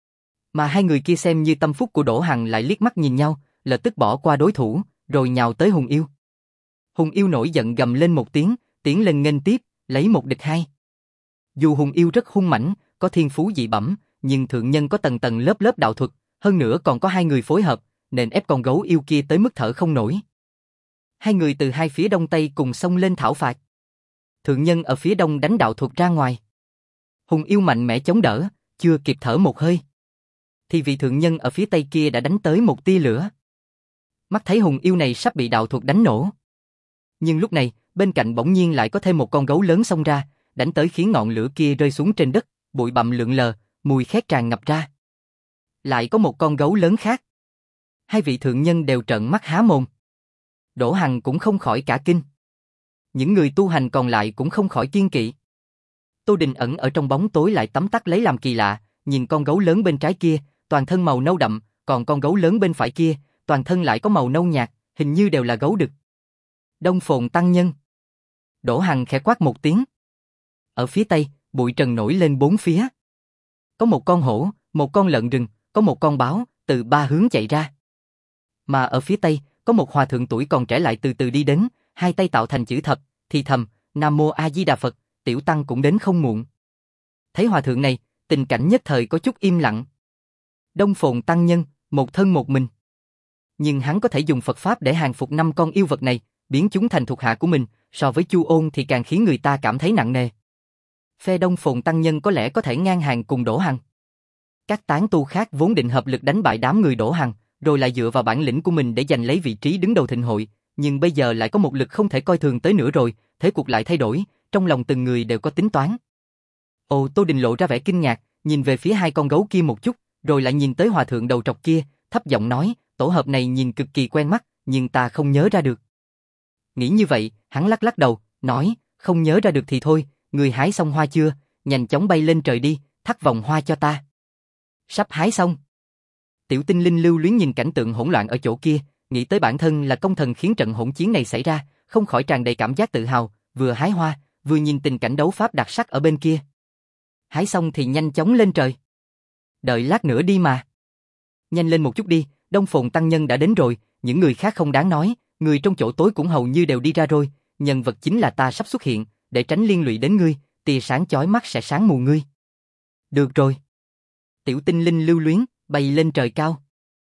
Mà hai người kia xem như tâm phúc của Đỗ Hằng lại liếc mắt nhìn nhau, lập tức bỏ qua đối thủ, rồi nhào tới hùng yêu. Hùng yêu nổi giận gầm lên một tiếng, tiến lên nghênh tiếp, lấy một địch hai. Dù hùng yêu rất hung mãnh, có thiên phú dị bẩm, nhưng thượng nhân có tầng tầng lớp lớp đạo thuật, hơn nữa còn có hai người phối hợp, nên ép con gấu yêu kia tới mức thở không nổi. Hai người từ hai phía đông tây cùng xông lên thảo phạt. Thượng nhân ở phía đông đánh đạo thuật ra ngoài. Hùng yêu mạnh mẽ chống đỡ, chưa kịp thở một hơi, thì vị thượng nhân ở phía tây kia đã đánh tới một tia lửa. Mắt thấy hùng yêu này sắp bị đạo thuật đánh nổ. Nhưng lúc này, bên cạnh bỗng nhiên lại có thêm một con gấu lớn xông ra, đánh tới khiến ngọn lửa kia rơi xuống trên đất, bụi bặm lượn lờ, mùi khét tràn ngập ra. Lại có một con gấu lớn khác. Hai vị thượng nhân đều trợn mắt há mồm. Đỗ Hằng cũng không khỏi cả kinh. Những người tu hành còn lại cũng không khỏi kiêng kỵ. Tô Đình ẩn ở trong bóng tối lại tấm tắc lấy làm kỳ lạ, nhìn con gấu lớn bên trái kia, toàn thân màu nâu đậm, còn con gấu lớn bên phải kia, toàn thân lại có màu nâu nhạt, hình như đều là gấu đực. Đông Phồn tăng nhân. Đỗ Hằng khẽ quát một tiếng. Ở phía tây, bụi trần nổi lên bốn phía. Có một con hổ, một con lợn rừng, có một con báo, từ ba hướng chạy ra. Mà ở phía tây, có một hòa thượng tuổi còn trẻ lại từ từ đi đến, hai tay tạo thành chữ thập, thì thầm, Nam Mô A Di Đà Phật, tiểu tăng cũng đến không muộn. Thấy hòa thượng này, tình cảnh nhất thời có chút im lặng. Đông Phồn tăng nhân, một thân một mình. Nhưng hắn có thể dùng Phật Pháp để hàng phục năm con yêu vật này, biến chúng thành thuộc hạ của mình, so với Chu Ôn thì càng khiến người ta cảm thấy nặng nề. Phe Đông Phồn tăng nhân có lẽ có thể ngang hàng cùng Đỗ Hằng. Các tán tu khác vốn định hợp lực đánh bại đám người Đỗ Hằng, rồi lại dựa vào bản lĩnh của mình để giành lấy vị trí đứng đầu thịnh hội, nhưng bây giờ lại có một lực không thể coi thường tới nữa rồi, thế cuộc lại thay đổi, trong lòng từng người đều có tính toán. Ồ, Tô Đình lộ ra vẻ kinh ngạc, nhìn về phía hai con gấu kia một chút, rồi lại nhìn tới hòa thượng đầu trọc kia, thấp giọng nói, tổ hợp này nhìn cực kỳ quen mắt, nhưng ta không nhớ ra được. Nghĩ như vậy, hắn lắc lắc đầu, nói, không nhớ ra được thì thôi, người hái xong hoa chưa, nhanh chóng bay lên trời đi, thắt vòng hoa cho ta. Sắp hái xong. Tiểu Tinh Linh lưu luyến nhìn cảnh tượng hỗn loạn ở chỗ kia, nghĩ tới bản thân là công thần khiến trận hỗn chiến này xảy ra, không khỏi tràn đầy cảm giác tự hào, vừa hái hoa, vừa nhìn tình cảnh đấu pháp đặc sắc ở bên kia. Hái xong thì nhanh chóng lên trời. Đợi lát nữa đi mà. Nhanh lên một chút đi, Đông Phồn Tăng Nhân đã đến rồi, những người khác không đáng nói, người trong chỗ tối cũng hầu như đều đi ra rồi, nhân vật chính là ta sắp xuất hiện, để tránh liên lụy đến ngươi, tia sáng chói mắt sẽ sáng mù ngươi. Được rồi. Tiểu Tinh Linh lưu luyến, bay lên trời cao.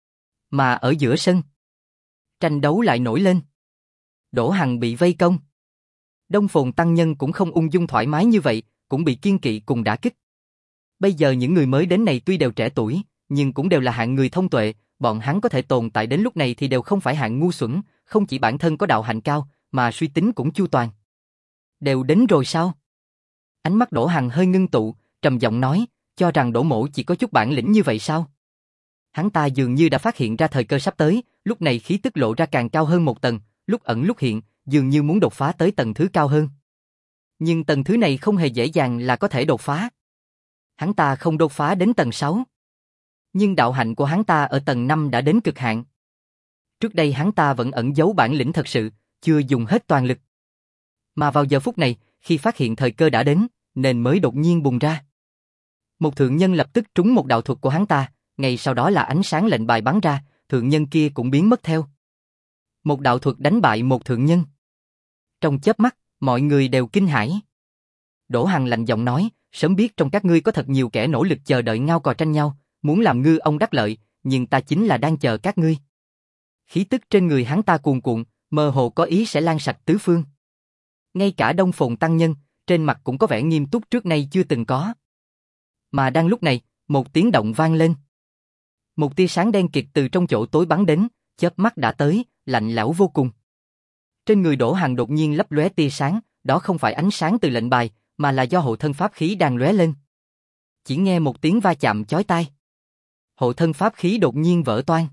Mà ở giữa sân, tranh đấu lại nổi lên. Đỗ Hằng bị vây công. Đông Phồn Tăng Nhân cũng không ung dung thoải mái như vậy, cũng bị kiên kỵ cùng đả kích. Bây giờ những người mới đến này tuy đều trẻ tuổi, nhưng cũng đều là hạng người thông tuệ, bọn hắn có thể tồn tại đến lúc này thì đều không phải hạng ngu xuẩn, không chỉ bản thân có đạo hạnh cao, mà suy tính cũng chu toàn. Đều đến rồi sao? Ánh mắt Đỗ Hằng hơi ngưng tụ, trầm giọng nói, cho rằng Đỗ Mỗ chỉ có chút bản lĩnh như vậy sao? Hắn ta dường như đã phát hiện ra thời cơ sắp tới, lúc này khí tức lộ ra càng cao hơn một tầng, lúc ẩn lúc hiện, dường như muốn đột phá tới tầng thứ cao hơn. Nhưng tầng thứ này không hề dễ dàng là có thể đột phá. Hắn ta không đột phá đến tầng sáu. Nhưng đạo hạnh của hắn ta ở tầng năm đã đến cực hạn. Trước đây hắn ta vẫn ẩn giấu bản lĩnh thật sự, chưa dùng hết toàn lực. Mà vào giờ phút này, khi phát hiện thời cơ đã đến, nên mới đột nhiên bùng ra. Một thượng nhân lập tức trúng một đạo thuật của hắn ta, ngay sau đó là ánh sáng lệnh bài bắn ra, thượng nhân kia cũng biến mất theo. Một đạo thuật đánh bại một thượng nhân. Trong chớp mắt, mọi người đều kinh hãi. Đỗ Hằng lạnh giọng nói, sớm biết trong các ngươi có thật nhiều kẻ nỗ lực chờ đợi ngao cò tranh nhau, muốn làm ngư ông đắc lợi, nhưng ta chính là đang chờ các ngươi. Khí tức trên người hắn ta cuồn cuộn, mơ hồ có ý sẽ lan sạch tứ phương. Ngay cả Đông Phồn Tăng Nhân, trên mặt cũng có vẻ nghiêm túc trước nay chưa từng có. Mà đang lúc này, một tiếng động vang lên. Một tia sáng đen kịt từ trong chỗ tối bắn đến, chớp mắt đã tới, lạnh lẽo vô cùng. Trên người Đỗ Hằng đột nhiên lấp lóe tia sáng, đó không phải ánh sáng từ lệnh bài, mà là do hộ thân pháp khí đang lóe lên. Chỉ nghe một tiếng va chạm chói tai. Hộ thân pháp khí đột nhiên vỡ toang.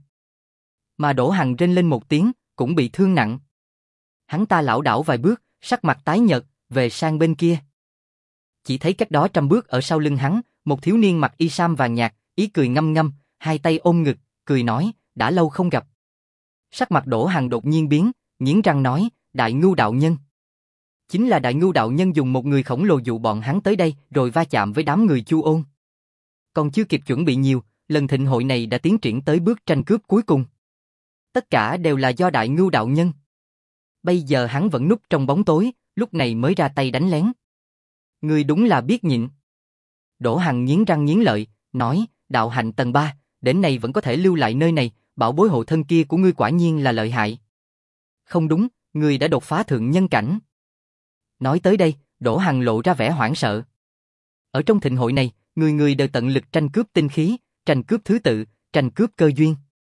Mà Đỗ Hằng rên lên một tiếng, cũng bị thương nặng. Hắn ta lảo đảo vài bước, sắc mặt tái nhợt, về sang bên kia. Chỉ thấy cách đó trăm bước ở sau lưng hắn, một thiếu niên mặc y sam vàng nhạt, ý cười ngâm ngâm, hai tay ôm ngực, cười nói, đã lâu không gặp. Sắc mặt Đỗ Hằng đột nhiên biến, nghiến răng nói, Đại Ngưu đạo nhân. Chính là Đại Ngưu đạo nhân dùng một người khổng lồ dụ bọn hắn tới đây, rồi va chạm với đám người Chu Ôn. Còn chưa kịp chuẩn bị nhiều, lần thịnh hội này đã tiến triển tới bước tranh cướp cuối cùng. Tất cả đều là do Đại Ngưu đạo nhân. Bây giờ hắn vẫn núp trong bóng tối, lúc này mới ra tay đánh lén. Ngươi đúng là biết nhịn. Đỗ Hằng nghiến răng nghiến lợi, nói, đạo hạnh tầng ba, đến nay vẫn có thể lưu lại nơi này, bảo bối hộ thân kia của ngươi quả nhiên là lợi hại. Không đúng, ngươi đã đột phá thượng nhân cảnh. Nói tới đây, Đỗ Hằng lộ ra vẻ hoảng sợ. Ở trong thịnh hội này, người người đều tận lực tranh cướp tinh khí, tranh cướp thứ tự, tranh cướp cơ duyên.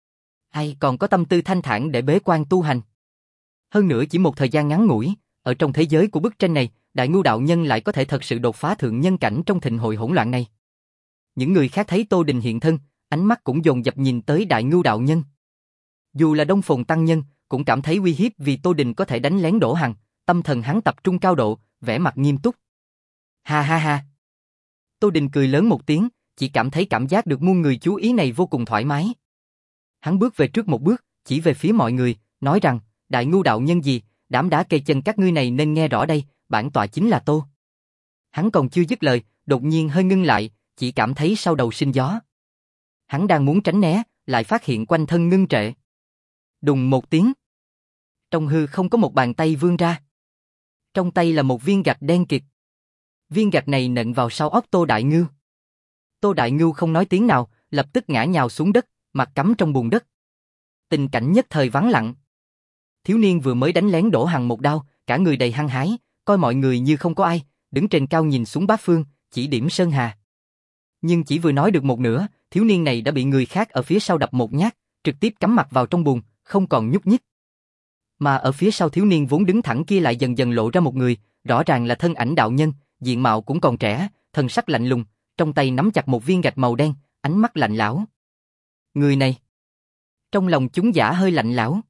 Ai còn có tâm tư thanh thản để bế quan tu hành. Hơn nữa chỉ một thời gian ngắn ngủi, ở trong thế giới của bức tranh này, Đại Ngưu đạo nhân lại có thể thật sự đột phá thượng nhân cảnh trong thịnh hội hỗn loạn này. Những người khác thấy Tô Đình hiện thân, ánh mắt cũng dồn dập nhìn tới Đại Ngưu đạo nhân. Dù là Đông Phồn Tăng Nhân, cũng cảm thấy uy hiếp vì Tô Đình có thể đánh lén Đỗ Hằng, tâm thần hắn tập trung cao độ, vẻ mặt nghiêm túc. Ha ha ha. Tô Đình cười lớn một tiếng, chỉ cảm thấy cảm giác được muôn người chú ý này vô cùng thoải mái. Hắn bước về trước một bước, chỉ về phía mọi người, nói rằng, Đại Ngưu đạo nhân gì, đám đá cây chân các ngươi này nên nghe rõ đây, bản tọa chính là Tô. Hắn còn chưa dứt lời, đột nhiên hơi ngưng lại, chỉ cảm thấy sau đầu sinh gió. Hắn đang muốn tránh né, lại phát hiện quanh thân ngưng trệ. Đùng một tiếng. Trong hư không có một bàn tay vươn ra. Trong tay là một viên gạch đen kịt. Viên gạch này nện vào sau óc Tô Đại Ngưu. Tô Đại Ngưu không nói tiếng nào, lập tức ngã nhào xuống đất, mặt cắm trong bùn đất. Tình cảnh nhất thời vắng lặng. Thiếu niên vừa mới đánh lén Đỗ Hằng một đao, cả người đầy hăng hái, coi mọi người như không có ai, đứng trên cao nhìn xuống bát phương, chỉ điểm Sơn Hà. Nhưng chỉ vừa nói được một nửa, thiếu niên này đã bị người khác ở phía sau đập một nhát, trực tiếp cắm mặt vào trong bùn, không còn nhúc nhích. Mà ở phía sau thiếu niên vốn đứng thẳng kia lại dần dần lộ ra một người, rõ ràng là thân ảnh đạo nhân, diện mạo cũng còn trẻ, thần sắc lạnh lùng, trong tay nắm chặt một viên gạch màu đen, ánh mắt lạnh lẽo. Người này, trong lòng chúng giả hơi lạnh lẽo.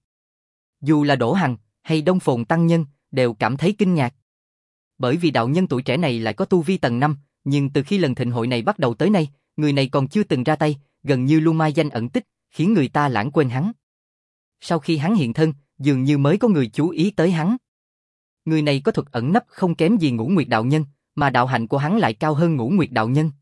Dù là Đỗ Hằng hay Đông Phồn tăng nhân đều cảm thấy kinh ngạc. Bởi vì đạo nhân tuổi trẻ này lại có tu vi tầng năm, nhưng từ khi lần thịnh hội này bắt đầu tới nay, người này còn chưa từng ra tay, gần như luôn mai danh ẩn tích, khiến người ta lãng quên hắn. Sau khi hắn hiện thân, dường như mới có người chú ý tới hắn. Người này có thuật ẩn nấp không kém gì Ngũ Nguyệt đạo nhân, mà đạo hạnh của hắn lại cao hơn Ngũ Nguyệt đạo nhân.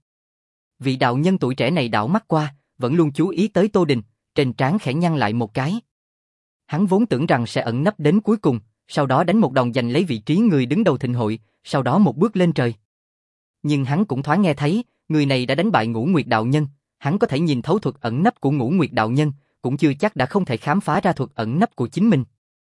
Vị đạo nhân tuổi trẻ này đảo mắt qua, vẫn luôn chú ý tới Tô Đình, trên trán khẽ nhăn lại một cái. Hắn vốn tưởng rằng sẽ ẩn nấp đến cuối cùng, sau đó đánh một đòn giành lấy vị trí người đứng đầu thịnh hội, sau đó một bước lên trời. Nhưng hắn cũng thoáng nghe thấy, người này đã đánh bại Ngũ Nguyệt đạo nhân, hắn có thể nhìn thấu thuật ẩn nấp của Ngũ Nguyệt đạo nhân, cũng chưa chắc đã không thể khám phá ra thuật ẩn nấp của chính mình.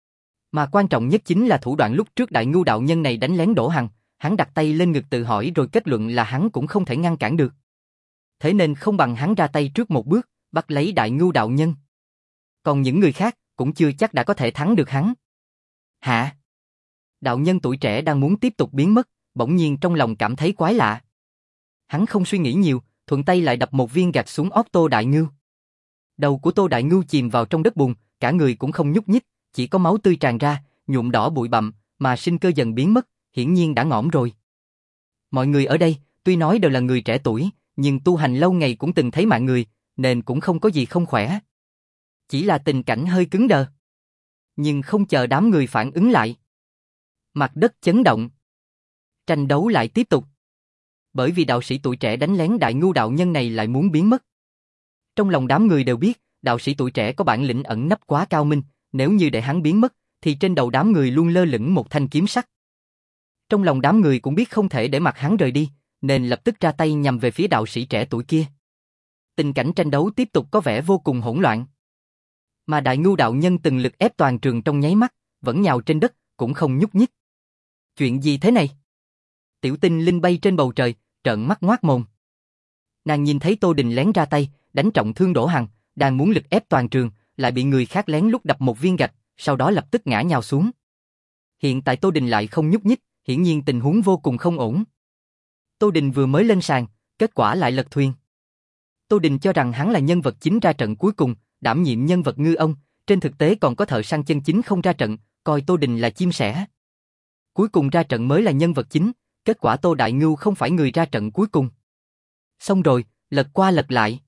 Mà quan trọng nhất chính là thủ đoạn lúc trước Đại Ngưu đạo nhân này đánh lén Đỗ Hằng, hắn đặt tay lên ngực tự hỏi rồi kết luận là hắn cũng không thể ngăn cản được. Thế nên không bằng hắn ra tay trước một bước, bắt lấy Đại Ngưu đạo nhân. Còn những người khác cũng chưa chắc đã có thể thắng được hắn. Hả? Đạo nhân tuổi trẻ đang muốn tiếp tục biến mất, bỗng nhiên trong lòng cảm thấy quái lạ. Hắn không suy nghĩ nhiều, thuận tay lại đập một viên gạch xuống óc Tô Đại Ngưu. Đầu của Tô Đại Ngưu chìm vào trong đất bùn, cả người cũng không nhúc nhích, chỉ có máu tươi tràn ra, nhuộm đỏ bụi bặm, mà sinh cơ dần biến mất, hiển nhiên đã ngõm rồi. Mọi người ở đây, tuy nói đều là người trẻ tuổi, nhưng tu hành lâu ngày cũng từng thấy mạng người, nên cũng không có gì không khỏe. Chỉ là tình cảnh hơi cứng đờ. Nhưng không chờ đám người phản ứng lại. Mặt đất chấn động. Tranh đấu lại tiếp tục. Bởi vì đạo sĩ tuổi trẻ đánh lén Đại Ngưu đạo nhân này lại muốn biến mất. Trong lòng đám người đều biết, đạo sĩ tuổi trẻ có bản lĩnh ẩn nấp quá cao minh, nếu như để hắn biến mất, thì trên đầu đám người luôn lơ lửng một thanh kiếm sắc. Trong lòng đám người cũng biết không thể để mặc hắn rời đi, nên lập tức ra tay nhằm về phía đạo sĩ trẻ tuổi kia. Tình cảnh tranh đấu tiếp tục có vẻ vô cùng hỗn loạn. Mà Đại Ngưu đạo nhân từng lực ép toàn trường trong nháy mắt, vẫn nhào trên đất, cũng không nhúc nhích. Chuyện gì thế này? Tiểu Tinh Linh bay trên bầu trời, trợn mắt ngoác mồm. Nàng nhìn thấy Tô Đình lén ra tay, đánh trọng thương Đỗ Hằng, đang muốn lực ép toàn trường, lại bị người khác lén lút đập một viên gạch, sau đó lập tức ngã nhào xuống. Hiện tại Tô Đình lại không nhúc nhích, hiển nhiên tình huống vô cùng không ổn. Tô Đình vừa mới lên sàn, kết quả lại lật thuyền. Tô Đình cho rằng hắn là nhân vật chính ra trận cuối cùng, đảm nhiệm nhân vật ngư ông, trên thực tế còn có thợ săn chân chính không ra trận, coi Tô Đình là chim sẻ. Cuối cùng ra trận mới là nhân vật chính, kết quả Tô Đại Ngưu không phải người ra trận cuối cùng. Xong rồi, lật qua lật lại.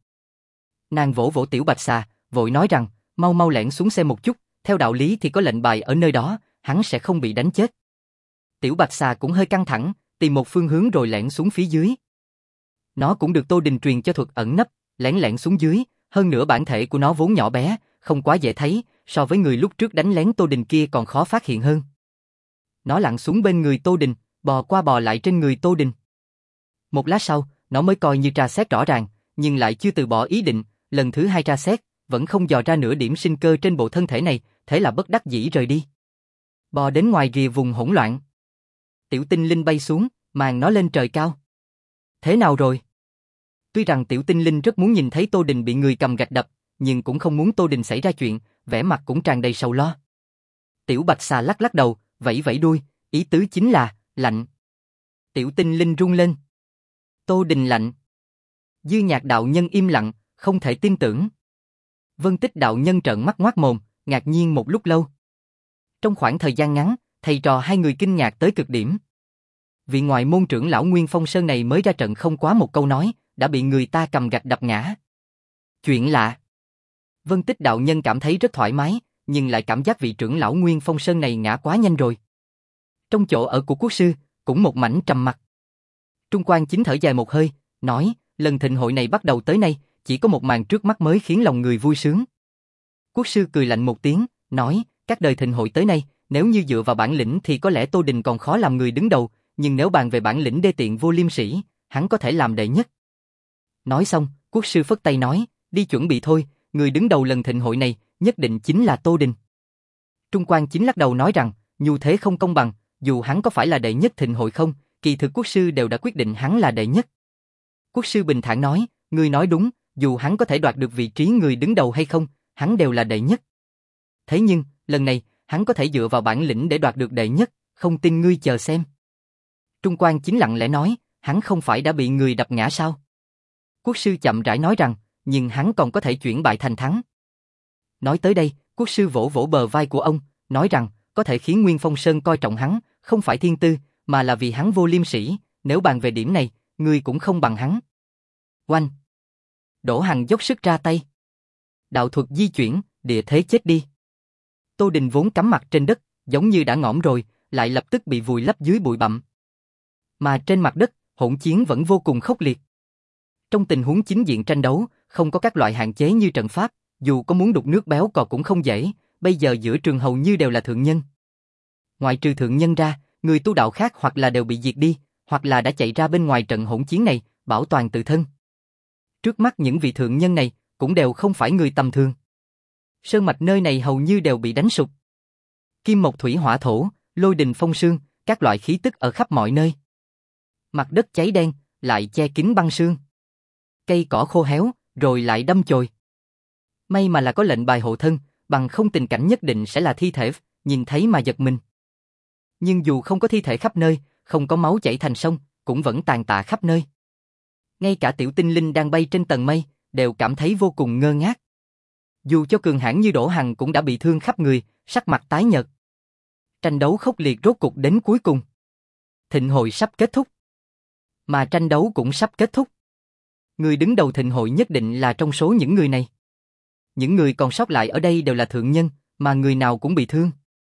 Nàng vỗ vỗ Tiểu Bạch Xà, vội nói rằng, mau mau lẻn xuống xe một chút, theo đạo lý thì có lệnh bài ở nơi đó, hắn sẽ không bị đánh chết. Tiểu Bạch Xà cũng hơi căng thẳng, tìm một phương hướng rồi lẻn xuống phía dưới. Nó cũng được Tô Đình truyền cho thuật ẩn nấp, lẻn lẻn xuống dưới, hơn nữa bản thể của nó vốn nhỏ bé, không quá dễ thấy, so với người lúc trước đánh lén Tô Đình kia còn khó phát hiện hơn. Nó lặn xuống bên người Tô Đình, bò qua bò lại trên người Tô Đình. Một lát sau, nó mới coi như tra xét rõ ràng, nhưng lại chưa từ bỏ ý định, lần thứ hai tra xét, vẫn không dò ra nửa điểm sinh cơ trên bộ thân thể này, thế là bất đắc dĩ rời đi. Bò đến ngoài rìa vùng hỗn loạn. Tiểu Tinh Linh bay xuống, màng nó lên trời cao. Thế nào rồi? Tuy rằng Tiểu Tinh Linh rất muốn nhìn thấy Tô Đình bị người cầm gạch đập, nhưng cũng không muốn Tô Đình xảy ra chuyện, vẻ mặt cũng tràn đầy sầu lo. Tiểu Bạch Xà lắc lắc đầu, vẫy vẫy đuôi, ý tứ chính là, lạnh. Tiểu Tinh Linh rung lên. Tô Đình lạnh. Dư Nhạc đạo nhân im lặng, không thể tin tưởng. Vân Tích đạo nhân trợn mắt ngoác mồm, ngạc nhiên một lúc lâu. Trong khoảng thời gian ngắn, thầy trò hai người kinh ngạc tới cực điểm. Vị ngoại môn trưởng lão Nguyên Phong Sơn này mới ra trận không quá một câu nói, đã bị người ta cầm gạch đập ngã. Chuyện lạ. Vân Tích đạo nhân cảm thấy rất thoải mái, nhưng lại cảm giác vị trưởng lão Nguyên Phong Sơn này ngã quá nhanh rồi. Trong chỗ ở của quốc sư, cũng một mảnh trầm mặc. Trung Quan Chính thở dài một hơi, nói, lần thịnh hội này bắt đầu tới nay, chỉ có một màn trước mắt mới khiến lòng người vui sướng. Quốc sư cười lạnh một tiếng, nói, các đời thịnh hội tới nay, nếu như dựa vào bản lĩnh thì có lẽ Tô Đình còn khó làm người đứng đầu, nhưng nếu bàn về bản lĩnh đê tiện vô liêm sỉ, hắn có thể làm đệ nhất. Nói xong, quốc sư phất tay nói, đi chuẩn bị thôi, người đứng đầu lần thịnh hội này, nhất định chính là Tô Đình. Trung Quan Chính lắc đầu nói rằng, nhu thế không công bằng, dù hắn có phải là đệ nhất thịnh hội không, kỳ thực quốc sư đều đã quyết định hắn là đệ nhất. Quốc sư bình thản nói, ngươi nói đúng, dù hắn có thể đoạt được vị trí người đứng đầu hay không, hắn đều là đệ nhất. Thế nhưng, lần này, hắn có thể dựa vào bản lĩnh để đoạt được đệ nhất, không tin ngươi chờ xem. Trung Quan Chính lặng lẽ nói, hắn không phải đã bị người đập ngã sao? Quốc sư chậm rãi nói rằng, nhưng hắn còn có thể chuyển bại thành thắng. Nói tới đây, quốc sư vỗ vỗ bờ vai của ông, nói rằng, có thể khiến Nguyên Phong Sơn coi trọng hắn, không phải thiên tư, mà là vì hắn vô liêm sỉ, nếu bàn về điểm này, ngươi cũng không bằng hắn. Oanh! Đỗ Hằng dốc sức ra tay. Đạo thuật di chuyển, địa thế chết đi. Tô Đình vốn cắm mặt trên đất, giống như đã ngõm rồi, lại lập tức bị vùi lấp dưới bụi bặm. Mà trên mặt đất, hỗn chiến vẫn vô cùng khốc liệt. Trong tình huống chính diện tranh đấu, không có các loại hạn chế như trận pháp, dù có muốn đục nước béo cò cũng không dễ, bây giờ giữa trường hầu như đều là thượng nhân. Ngoại trừ thượng nhân ra, người tu đạo khác hoặc là đều bị diệt đi, hoặc là đã chạy ra bên ngoài trận hỗn chiến này, bảo toàn tự thân. Trước mắt những vị thượng nhân này, cũng đều không phải người tầm thường. Sơn mạch nơi này hầu như đều bị đánh sụp. Kim mộc thủy hỏa thổ, lôi đình phong sương, các loại khí tức ở khắp mọi nơi. Mặt đất cháy đen, lại che kín băng sương. Cây cỏ khô héo, rồi lại đâm chồi. May mà là có lệnh bài hộ thân, bằng không tình cảnh nhất định sẽ là thi thể, nhìn thấy mà giật mình. Nhưng dù không có thi thể khắp nơi, không có máu chảy thành sông, cũng vẫn tàn tạ khắp nơi. Ngay cả tiểu tinh linh đang bay trên tầng mây, đều cảm thấy vô cùng ngơ ngác. Dù cho cường hãn như Đỗ Hằng cũng đã bị thương khắp người, sắc mặt tái nhợt. Tranh đấu khốc liệt rốt cục đến cuối cùng. Thịnh hội sắp kết thúc. Mà tranh đấu cũng sắp kết thúc. Người đứng đầu thịnh hội nhất định là trong số những người này. Những người còn sót lại ở đây đều là thượng nhân, mà người nào cũng bị thương.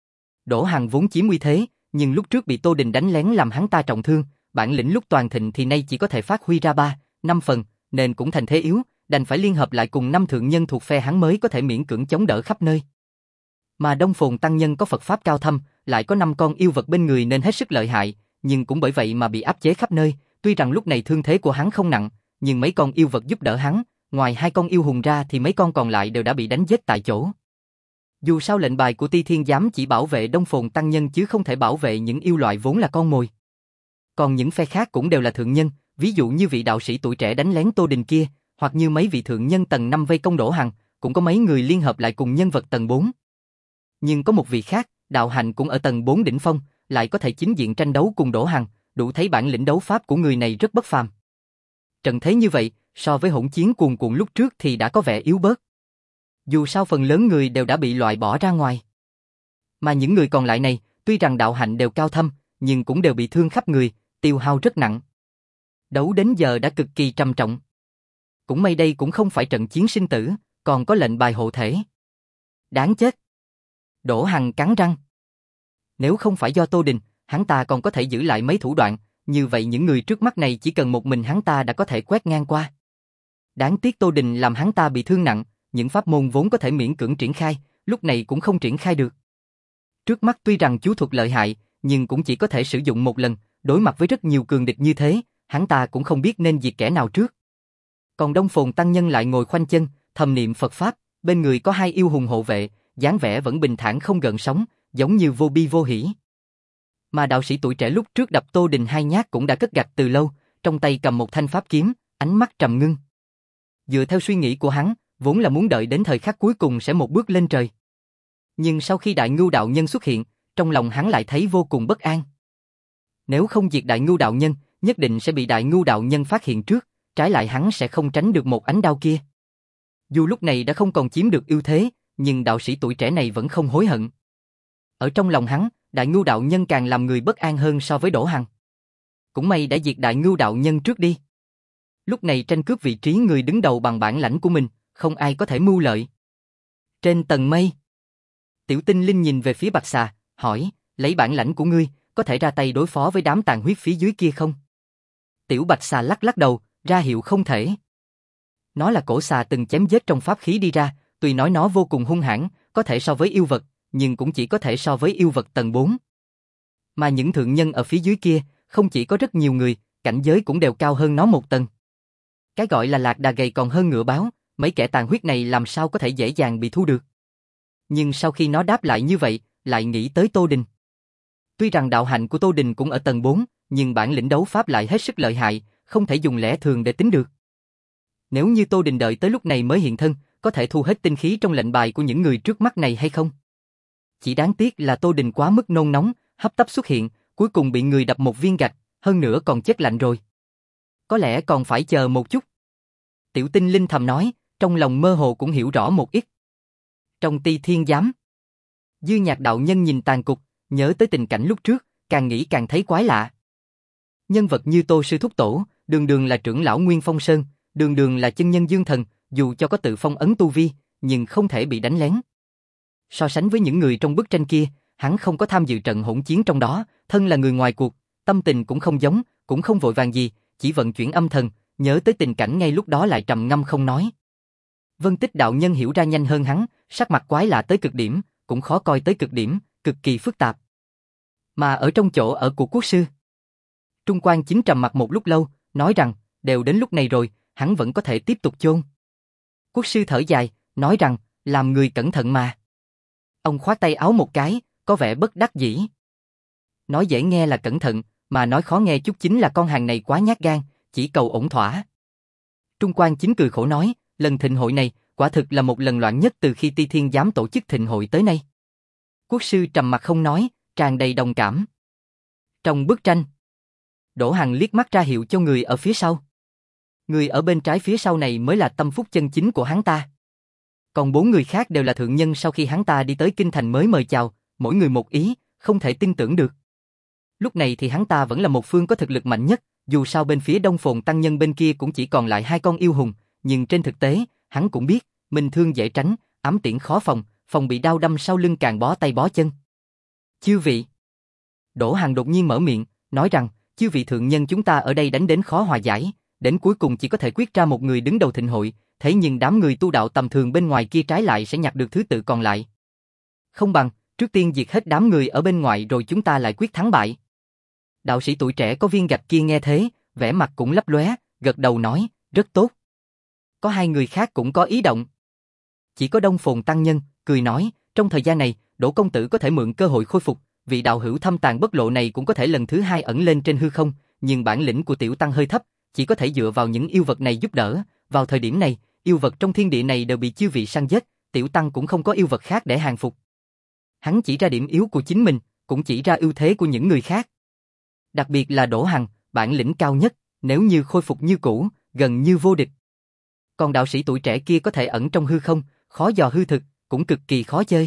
Đỗ Hằng vốn chiếm uy thế, nhưng lúc trước bị Tô Đình đánh lén làm hắn ta trọng thương, bản lĩnh lúc toàn thịnh thì nay chỉ có thể phát huy ra ba, năm phần, nên cũng thành thế yếu, đành phải liên hợp lại cùng năm thượng nhân thuộc phe hắn mới có thể miễn cưỡng chống đỡ khắp nơi. Mà Đông Phồn tăng nhân có Phật pháp cao thâm, lại có năm con yêu vật bên người nên hết sức lợi hại, nhưng cũng bởi vậy mà bị áp chế khắp nơi, tuy rằng lúc này thương thế của hắn không nặng, nhưng mấy con yêu vật giúp đỡ hắn, ngoài hai con yêu hùng ra thì mấy con còn lại đều đã bị đánh giết tại chỗ. Dù sao lệnh bài của Ti Thiên Giám chỉ bảo vệ Đông Phồn tăng nhân chứ không thể bảo vệ những yêu loại vốn là con mồi. Còn những phe khác cũng đều là thượng nhân, ví dụ như vị đạo sĩ tuổi trẻ đánh lén Tô Đình kia, hoặc như mấy vị thượng nhân tầng năm vây công Đỗ Hằng, cũng có mấy người liên hợp lại cùng nhân vật tầng bốn. Nhưng có một vị khác, đạo hạnh cũng ở tầng bốn đỉnh phong, lại có thể chính diện tranh đấu cùng Đỗ Hằng, đủ thấy bản lĩnh đấu pháp của người này rất bất phàm. Trận thế như vậy, so với hỗn chiến cuồn cuộn lúc trước thì đã có vẻ yếu bớt. Dù sao phần lớn người đều đã bị loại bỏ ra ngoài. Mà những người còn lại này, tuy rằng đạo hạnh đều cao thâm, nhưng cũng đều bị thương khắp người, tiêu hao rất nặng. Đấu đến giờ đã cực kỳ trầm trọng. Cũng may đây cũng không phải trận chiến sinh tử, còn có lệnh bài hộ thể. Đáng chết. Đỗ Hằng cắn răng. Nếu không phải do Tô Đình, hắn ta còn có thể giữ lại mấy thủ đoạn, như vậy những người trước mắt này chỉ cần một mình hắn ta đã có thể quét ngang qua. Đáng tiếc Tô Đình làm hắn ta bị thương nặng, những pháp môn vốn có thể miễn cưỡng triển khai, lúc này cũng không triển khai được. Trước mắt tuy rằng chú thuật lợi hại, nhưng cũng chỉ có thể sử dụng một lần, đối mặt với rất nhiều cường địch như thế, hắn ta cũng không biết nên diệt kẻ nào trước. Còn Đông Phồn tăng nhân lại ngồi khoanh chân, thầm niệm Phật pháp, bên người có hai yêu hùng hộ vệ, dáng vẻ vẫn bình thản không gợn sóng, giống như vô bi vô hỉ. Mà đạo sĩ tuổi trẻ lúc trước đập Tô Đình hai nhát cũng đã cất gạch từ lâu, trong tay cầm một thanh pháp kiếm, ánh mắt trầm ngưng. Dựa theo suy nghĩ của hắn, vốn là muốn đợi đến thời khắc cuối cùng sẽ một bước lên trời. Nhưng sau khi Đại Ngưu đạo nhân xuất hiện, trong lòng hắn lại thấy vô cùng bất an. Nếu không diệt Đại Ngưu đạo nhân, nhất định sẽ bị Đại Ngưu đạo nhân phát hiện trước, trái lại hắn sẽ không tránh được một ánh đao kia. Dù lúc này đã không còn chiếm được ưu thế, nhưng đạo sĩ tuổi trẻ này vẫn không hối hận. Ở trong lòng hắn, Đại Ngưu đạo nhân càng làm người bất an hơn so với Đỗ Hằng. Cũng may đã diệt Đại Ngưu đạo nhân trước đi. Lúc này tranh cướp vị trí người đứng đầu bằng bản lãnh của mình, không ai có thể mưu lợi. Trên tầng mây, Tiểu Tinh Linh nhìn về phía Bạch Xà, hỏi, lấy bản lãnh của ngươi, có thể ra tay đối phó với đám tàn huyết phía dưới kia không? Tiểu Bạch Xà lắc lắc đầu, ra hiệu không thể. Nó là cổ xà từng chém giết trong pháp khí đi ra, tuy nói nó vô cùng hung hãn, có thể so với yêu vật, nhưng cũng chỉ có thể so với yêu vật tầng bốn. Mà những thượng nhân ở phía dưới kia, không chỉ có rất nhiều người, cảnh giới cũng đều cao hơn nó một tầng. Cái gọi là lạc đà gầy còn hơn ngựa báo, mấy kẻ tàn huyết này làm sao có thể dễ dàng bị thu được. Nhưng sau khi nó đáp lại như vậy, lại nghĩ tới Tô Đình. Tuy rằng đạo hạnh của Tô Đình cũng ở tầng bốn, nhưng bản lĩnh đấu pháp lại hết sức lợi hại, không thể dùng lẽ thường để tính được. Nếu như Tô Đình đợi tới lúc này mới hiện thân, có thể thu hết tinh khí trong lệnh bài của những người trước mắt này hay không? Chỉ đáng tiếc là Tô Đình quá mức nôn nóng, hấp tấp xuất hiện, cuối cùng bị người đập một viên gạch, hơn nữa còn chất lạnh rồi. Có lẽ còn phải chờ một chút. Tiểu Tinh Linh thầm nói, trong lòng mơ hồ cũng hiểu rõ một ít. Trong Ti Thiên Giám, Dư Nhạc đạo nhân nhìn tàn cục, nhớ tới tình cảnh lúc trước, càng nghĩ càng thấy quái lạ. Nhân vật như Tô Sư Thúc Tổ, đường đường là trưởng lão Nguyên Phong Sơn, đường đường là chân nhân dương thần, dù cho có tự phong ấn tu vi, nhưng không thể bị đánh lén. So sánh với những người trong bức tranh kia, hắn không có tham dự trận hỗn chiến trong đó, thân là người ngoài cuộc, tâm tình cũng không giống, cũng không vội vàng gì, chỉ vận chuyển âm thần, nhớ tới tình cảnh ngay lúc đó lại trầm ngâm không nói. Vân Tích đạo nhân hiểu ra nhanh hơn hắn, sắc mặt quái lạ tới cực điểm, cũng khó coi tới cực điểm, cực kỳ phức tạp. Mà ở trong chỗ ở của quốc sư, Trung Quan Chính trầm mặt một lúc lâu, nói rằng, đều đến lúc này rồi, hắn vẫn có thể tiếp tục chôn. Quốc sư thở dài, nói rằng, làm người cẩn thận mà. Ông khoát tay áo một cái, có vẻ bất đắc dĩ. Nói dễ nghe là cẩn thận, mà nói khó nghe chút chính là con hàng này quá nhát gan, chỉ cầu ổn thỏa. Trung Quan Chính cười khổ nói, lần thịnh hội này, quả thực là một lần loạn nhất từ khi Ti Thiên Giám tổ chức thịnh hội tới nay. Quốc sư trầm mặt không nói, tràn đầy đồng cảm. Trong bức tranh, Đỗ Hằng liếc mắt ra hiệu cho người ở phía sau. Người ở bên trái phía sau này mới là tâm phúc chân chính của hắn ta. Còn bốn người khác đều là thượng nhân sau khi hắn ta đi tới kinh thành mới mời chào, mỗi người một ý, không thể tin tưởng được. Lúc này thì hắn ta vẫn là một phương có thực lực mạnh nhất, dù sao bên phía Đông Phồn tăng nhân bên kia cũng chỉ còn lại hai con yêu hùng, nhưng trên thực tế, hắn cũng biết, mình thương dễ tránh, ám tiễn khó phòng, phòng bị đao đâm sau lưng càng bó tay bó chân. Chư vị. Đỗ Hằng đột nhiên mở miệng, nói rằng, chư vị thượng nhân chúng ta ở đây đánh đến khó hòa giải, đến cuối cùng chỉ có thể quyết ra một người đứng đầu thịnh hội, thế nhưng đám người tu đạo tầm thường bên ngoài kia trái lại sẽ nhặt được thứ tự còn lại. Không bằng, trước tiên diệt hết đám người ở bên ngoài rồi chúng ta lại quyết thắng bại. Đạo sĩ tuổi trẻ có viên gạch kia nghe thế, vẻ mặt cũng lấp lóe, gật đầu nói, rất tốt. Có hai người khác cũng có ý động. Chỉ có Đông Phồn tăng nhân, cười nói, trong thời gian này, Đỗ công tử có thể mượn cơ hội khôi phục, vị đạo hữu thâm tàng bất lộ này cũng có thể lần thứ hai ẩn lên trên hư không, nhưng bản lĩnh của tiểu tăng hơi thấp, chỉ có thể dựa vào những yêu vật này giúp đỡ. Vào thời điểm này, yêu vật trong thiên địa này đều bị chư vị săn giết, tiểu tăng cũng không có yêu vật khác để hàng phục. Hắn chỉ ra điểm yếu của chính mình, cũng chỉ ra ưu thế của những người khác. Đặc biệt là Đỗ Hằng, bản lĩnh cao nhất, nếu như khôi phục như cũ, gần như vô địch. Còn đạo sĩ tuổi trẻ kia có thể ẩn trong hư không, khó dò hư thực, cũng cực kỳ khó chơi.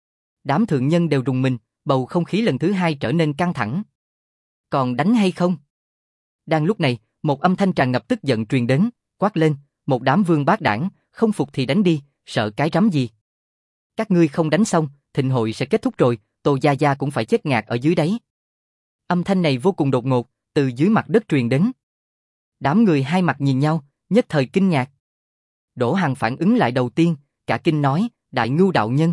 Đám thượng nhân đều rùng mình, bầu không khí lần thứ hai trở nên căng thẳng. Còn đánh hay không? Đang lúc này, một âm thanh tràn ngập tức giận truyền đến, quát lên, một đám vương bát đảng, không phục thì đánh đi, sợ cái rắm gì? Các ngươi không đánh xong, thịnh hội sẽ kết thúc rồi, Tô Gia Gia cũng phải chết ngạt ở dưới đấy. Âm thanh này vô cùng đột ngột, từ dưới mặt đất truyền đến. Đám người hai mặt nhìn nhau, nhất thời kinh ngạc. Đỗ Hằng phản ứng lại đầu tiên, cả kinh nói, Đại Ngưu đạo nhân.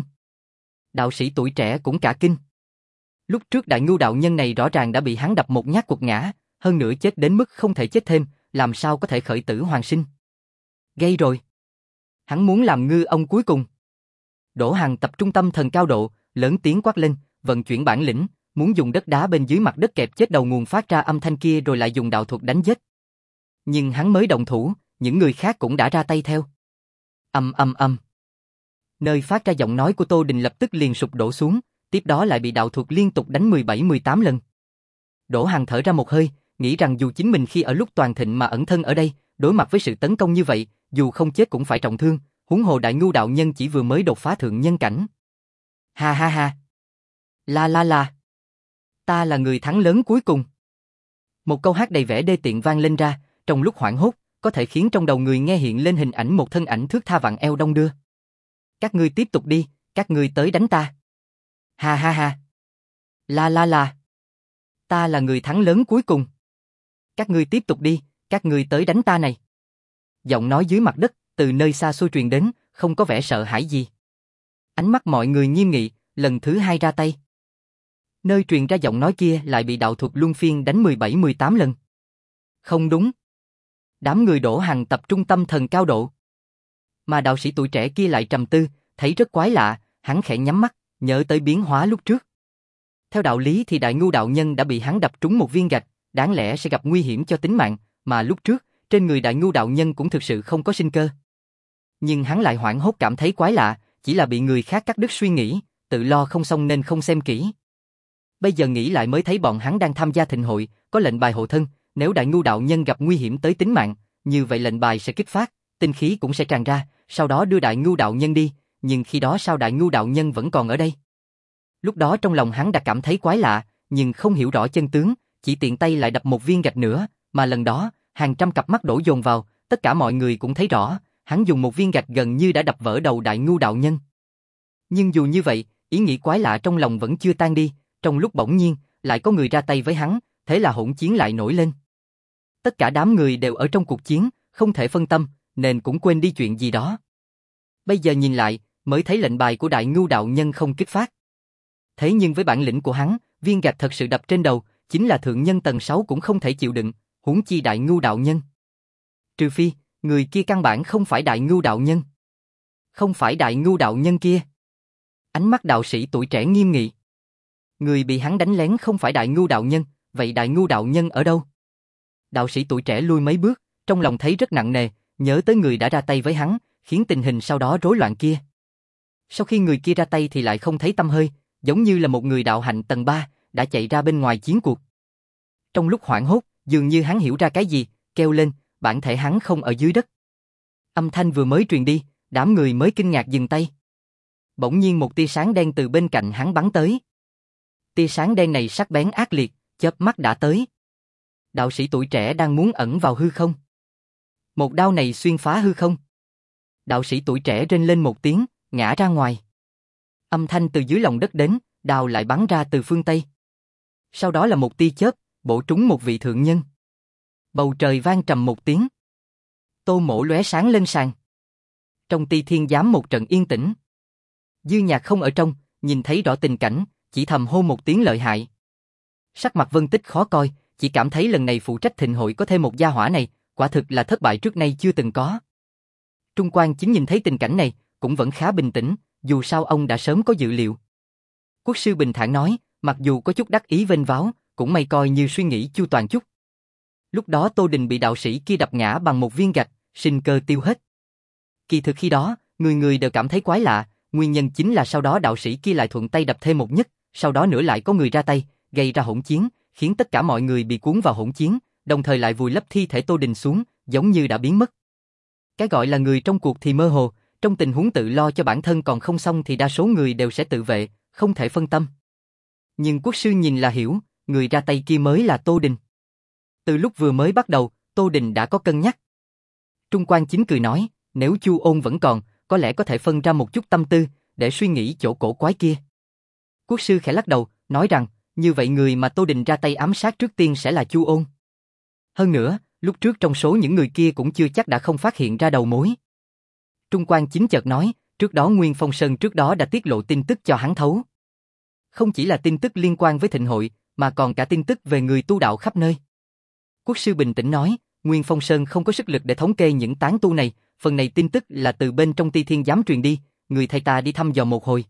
Đạo sĩ tuổi trẻ cũng cả kinh. Lúc trước Đại Ngưu đạo nhân này rõ ràng đã bị hắn đập một nhát quật ngã, hơn nữa chết đến mức không thể chết thêm, làm sao có thể khởi tử hoàn sinh. Gây rồi. Hắn muốn làm ngư ông cuối cùng. Đỗ Hằng tập trung tâm thần cao độ, lớn tiếng quát lên, vận chuyển bản lĩnh, muốn dùng đất đá bên dưới mặt đất kẹp chết đầu nguồn phát ra âm thanh kia rồi lại dùng đạo thuật đánh giết. Nhưng hắn mới động thủ, những người khác cũng đã ra tay theo. Ầm ầm ầm. Nơi phát ra giọng nói của Tô Đình lập tức liền sụp đổ xuống, tiếp đó lại bị đạo thuật liên tục đánh mười bảy mười tám lần. Đỗ Hằng thở ra một hơi, nghĩ rằng dù chính mình khi ở lúc toàn thịnh mà ẩn thân ở đây, đối mặt với sự tấn công như vậy, dù không chết cũng phải trọng thương, huống hồ Đại Ngưu đạo nhân chỉ vừa mới đột phá thượng nhân cảnh. Ha ha ha. La la la. Ta là người thắng lớn cuối cùng. Một câu hát đầy vẻ đê tiện vang lên ra, trong lúc hoảng hốt, có thể khiến trong đầu người nghe hiện lên hình ảnh một thân ảnh thước tha vặn eo đong đưa. Các ngươi tiếp tục đi, các ngươi tới đánh ta. Ha ha ha. La la la. Ta là người thắng lớn cuối cùng. Các ngươi tiếp tục đi, các ngươi tới đánh ta này. Giọng nói dưới mặt đất, từ nơi xa xôi truyền đến, không có vẻ sợ hãi gì. Ánh mắt mọi người nghiêm nghị, lần thứ hai ra tay. Nơi truyền ra giọng nói kia lại bị đạo thuật luân phiên đánh mười bảy mười tám lần. Không đúng. Đám người Đỗ Hằng tập trung tâm thần cao độ. Mà đạo sĩ tuổi trẻ kia lại trầm tư, thấy rất quái lạ, hắn khẽ nhắm mắt, nhớ tới biến hóa lúc trước. Theo đạo lý thì Đại Ngưu đạo nhân đã bị hắn đập trúng một viên gạch, đáng lẽ sẽ gặp nguy hiểm cho tính mạng, mà lúc trước, trên người Đại Ngưu đạo nhân cũng thực sự không có sinh cơ. Nhưng hắn lại hoảng hốt cảm thấy quái lạ, chỉ là bị người khác cắt đứt suy nghĩ, tự lo không xong nên không xem kỹ. Bây giờ nghĩ lại mới thấy bọn hắn đang tham gia thịnh hội, có lệnh bài hộ thân, nếu Đại Ngưu đạo nhân gặp nguy hiểm tới tính mạng, như vậy lệnh bài sẽ kích phát, tinh khí cũng sẽ tràn ra, sau đó đưa Đại Ngưu đạo nhân đi, nhưng khi đó sao Đại Ngưu đạo nhân vẫn còn ở đây? Lúc đó trong lòng hắn đã cảm thấy quái lạ, nhưng không hiểu rõ chân tướng, chỉ tiện tay lại đập một viên gạch nữa, mà lần đó, hàng trăm cặp mắt đổ dồn vào, tất cả mọi người cũng thấy rõ, hắn dùng một viên gạch gần như đã đập vỡ đầu Đại Ngưu đạo nhân. Nhưng dù như vậy, ý nghĩ quái lạ trong lòng vẫn chưa tan đi, trong lúc bỗng nhiên, lại có người ra tay với hắn, thế là hỗn chiến lại nổi lên. Tất cả đám người đều ở trong cuộc chiến, không thể phân tâm, nên cũng quên đi chuyện gì đó. Bây giờ nhìn lại, mới thấy lệnh bài của Đại Ngưu đạo nhân không kích phát. Thế nhưng với bản lĩnh của hắn, viên gạch thật sự đập trên đầu, chính là thượng nhân tầng sáu cũng không thể chịu đựng, huống chi Đại Ngưu đạo nhân. Trừ phi, người kia căn bản không phải Đại Ngưu đạo nhân. Không phải Đại Ngưu đạo nhân kia. Ánh mắt đạo sĩ tuổi trẻ nghiêm nghị. Người bị hắn đánh lén không phải Đại Ngưu đạo nhân, vậy Đại Ngưu đạo nhân ở đâu? Đạo sĩ tuổi trẻ lui mấy bước, trong lòng thấy rất nặng nề, nhớ tới người đã ra tay với hắn, khiến tình hình sau đó rối loạn kia. Sau khi người kia ra tay thì lại không thấy tăm hơi, giống như là một người đạo hạnh tầng ba, đã chạy ra bên ngoài chiến cuộc. Trong lúc hoảng hốt, dường như hắn hiểu ra cái gì, kêu lên, bản thể hắn không ở dưới đất. Âm thanh vừa mới truyền đi, đám người mới kinh ngạc dừng tay. Bỗng nhiên một tia sáng đen từ bên cạnh hắn bắn tới. Tia sáng đen này sắc bén ác liệt, chớp mắt đã tới. Đạo sĩ tuổi trẻ đang muốn ẩn vào hư không. Một đao này xuyên phá hư không. Đạo sĩ tuổi trẻ rên lên một tiếng, ngã ra ngoài. Âm thanh từ dưới lòng đất đến, đao lại bắn ra từ phương Tây. Sau đó là một tia chớp, bổ trúng một vị thượng nhân. Bầu trời vang trầm một tiếng. Tô Mỗ lóe sáng lên sàn. Trong Ti Thiên Giám một trận yên tĩnh. Dư Nhạc không ở trong, nhìn thấy rõ tình cảnh, chỉ thầm hô một tiếng lợi hại. Sắc mặt Vân Tích khó coi, chỉ cảm thấy lần này phụ trách thịnh hội có thêm một gia hỏa này, quả thực là thất bại trước nay chưa từng có. Trung Quan Chính nhìn thấy tình cảnh này, cũng vẫn khá bình tĩnh, dù sao ông đã sớm có dự liệu. Quốc sư bình thản nói, mặc dù có chút đắc ý vênh váo, cũng may coi như suy nghĩ chu toàn chút. Lúc đó Tô Đình bị đạo sĩ kia đập ngã bằng một viên gạch, sinh cơ tiêu hết. Kỳ thực khi đó, người người đều cảm thấy quái lạ, nguyên nhân chính là sau đó đạo sĩ kia lại thuận tay đập thêm một nhát, sau đó nữa lại có người ra tay, gây ra hỗn chiến, khiến tất cả mọi người bị cuốn vào hỗn chiến, đồng thời lại vùi lấp thi thể Tô Đình xuống, giống như đã biến mất. Cái gọi là người trong cuộc thì mơ hồ, trong tình huống tự lo cho bản thân còn không xong thì đa số người đều sẽ tự vệ, không thể phân tâm. Nhưng quốc sư nhìn là hiểu, người ra tay kia mới là Tô Đình. Từ lúc vừa mới bắt đầu, Tô Đình đã có cân nhắc. Trung Quan Chính cười nói, nếu Chu Ôn vẫn còn, có lẽ có thể phân ra một chút tâm tư, để suy nghĩ chỗ cổ quái kia. Quốc sư khẽ lắc đầu, nói rằng, như vậy người mà Tô Đình ra tay ám sát trước tiên sẽ là Chu Ôn. Hơn nữa, lúc trước trong số những người kia cũng chưa chắc đã không phát hiện ra đầu mối. Trung Quan Chính chợt nói, trước đó Nguyên Phong Sơn trước đó đã tiết lộ tin tức cho hắn thấu. Không chỉ là tin tức liên quan với thịnh hội, mà còn cả tin tức về người tu đạo khắp nơi. Quốc sư bình tĩnh nói, Nguyên Phong Sơn không có sức lực để thống kê những tán tu này, phần này tin tức là từ bên trong Ti Thiên Giám truyền đi, người thầy ta đi thăm dò một hồi.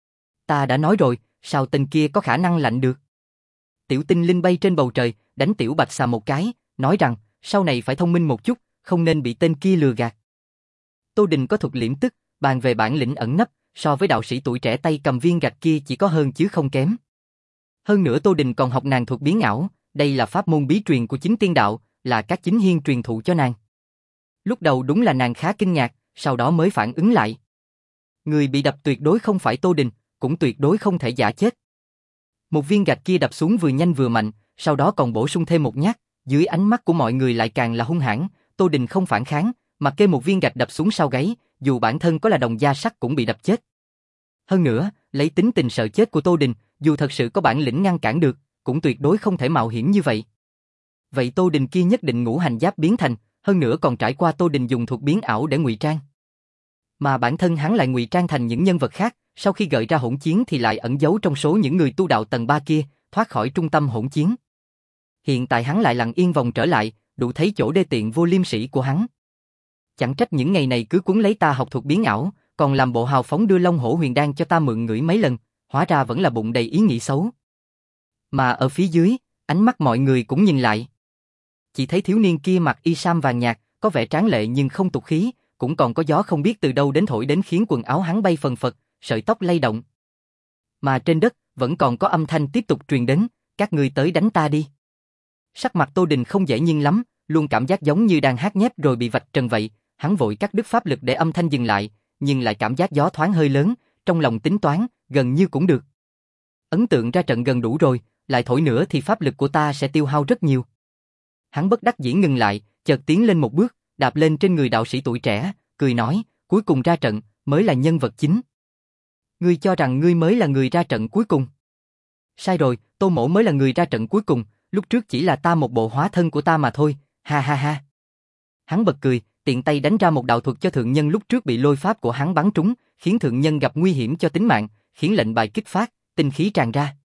Ta đã nói rồi, sao tên kia có khả năng lạnh được? Tiểu tinh linh bay trên bầu trời, đánh tiểu bạch xà một cái, nói rằng, sau này phải thông minh một chút, không nên bị tên kia lừa gạt. Tô Đình có thuật liễm tức, bàn về bản lĩnh ẩn nấp, so với đạo sĩ tuổi trẻ tay cầm viên gạch kia chỉ có hơn chứ không kém. Hơn nữa Tô Đình còn học nàng thuật biến ảo, đây là pháp môn bí truyền của chính tiên đạo, là các chính hiên truyền thụ cho nàng. Lúc đầu đúng là nàng khá kinh ngạc, sau đó mới phản ứng lại. Người bị đập tuyệt đối không phải Tô Đình, cũng tuyệt đối không thể giả chết. Một viên gạch kia đập xuống vừa nhanh vừa mạnh, sau đó còn bổ sung thêm một nhát, dưới ánh mắt của mọi người lại càng là hung hãn. Tô Đình không phản kháng, mặc kệ một viên gạch đập xuống sau gáy, dù bản thân có là đồng gia sắt cũng bị đập chết. Hơn nữa, lấy tính tình sợ chết của Tô Đình, dù thật sự có bản lĩnh ngăn cản được, cũng tuyệt đối không thể mạo hiểm như vậy. Vậy Tô Đình kia nhất định ngũ hành giáp biến thành, hơn nữa còn trải qua Tô Đình dùng thuật biến ảo để ngụy trang. Mà bản thân hắn lại ngụy trang thành những nhân vật khác, sau khi gợi ra hỗn chiến thì lại ẩn giấu trong số những người tu đạo tầng ba kia, thoát khỏi trung tâm hỗn chiến. Hiện tại hắn lại lặng yên vòng trở lại, đủ thấy chỗ đê tiện vô liêm sỉ của hắn. Chẳng trách những ngày này cứ cuốn lấy ta học thuật biến ảo, còn làm bộ hào phóng đưa Long Hổ Huyền Đan cho ta mượn ngửi mấy lần, hóa ra vẫn là bụng đầy ý nghĩ xấu. Mà ở phía dưới, ánh mắt mọi người cũng nhìn lại. Chỉ thấy thiếu niên kia mặc y sam vàng nhạt, có vẻ tráng lệ nhưng không tục khí, cũng còn có gió không biết từ đâu đến thổi đến khiến quần áo hắn bay phần phật, sợi tóc lay động. Mà trên đất, vẫn còn có âm thanh tiếp tục truyền đến, các ngươi tới đánh ta đi. Sắc mặt Tô Đình không dễ nhìn lắm, luôn cảm giác giống như đang hát nhép rồi bị vạch trần vậy, hắn vội cắt đứt pháp lực để âm thanh dừng lại, nhưng lại cảm giác gió thoáng hơi lớn, trong lòng tính toán, gần như cũng được. Ấn tượng ra trận gần đủ rồi, lại thổi nữa thì pháp lực của ta sẽ tiêu hao rất nhiều. Hắn bất đắc dĩ ngừng lại, chợt tiến lên một bước, đạp lên trên người đạo sĩ tuổi trẻ, cười nói, cuối cùng ra trận, mới là nhân vật chính. Ngươi cho rằng ngươi mới là người ra trận cuối cùng. Sai rồi, Tô Mỗ mới là người ra trận cuối cùng, lúc trước chỉ là ta một bộ hóa thân của ta mà thôi, ha ha ha. Hắn bật cười, tiện tay đánh ra một đạo thuật cho thượng nhân lúc trước bị lôi pháp của hắn bắn trúng, khiến thượng nhân gặp nguy hiểm cho tính mạng, khiến lệnh bài kích phát, tinh khí tràn ra.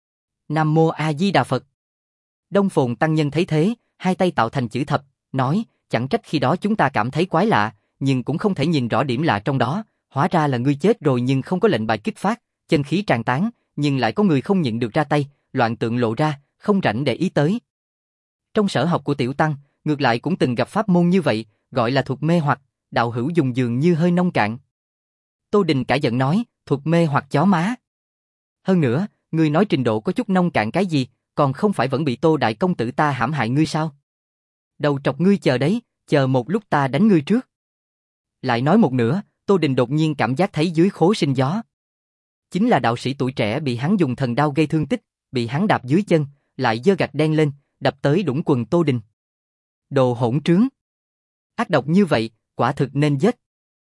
Nam Mô A Di Đà Phật. Đông Phồn tăng nhân thấy thế, hai tay tạo thành chữ thập, nói, chẳng trách khi đó chúng ta cảm thấy quái lạ, nhưng cũng không thể nhìn rõ điểm lạ trong đó, hóa ra là ngươi chết rồi nhưng không có lệnh bài kích phát, chân khí tràn tán, nhưng lại có người không nhịn được ra tay, loạn tượng lộ ra, không rảnh để ý tới. Trong sở học của Tiểu Tăng, ngược lại cũng từng gặp pháp môn như vậy, gọi là thuật mê hoặc, đạo hữu dùng dường như hơi nông cạn. Tô Đình cả giận nói, thuật mê hoặc chó má. Hơn nữa, ngươi nói trình độ có chút nông cạn cái gì, còn không phải vẫn bị Tô Đại Công Tử ta hãm hại ngươi sao? Đầu trọc ngươi chờ đấy, chờ một lúc ta đánh ngươi trước. Lại nói một nữa, Tô Đình đột nhiên cảm giác thấy dưới khố sinh gió. Chính là đạo sĩ tuổi trẻ bị hắn dùng thần đao gây thương tích, bị hắn đạp dưới chân, lại giơ gạch đen lên, đập tới đũng quần Tô Đình. Đồ hỗn trướng. Ác độc như vậy, quả thực nên giết.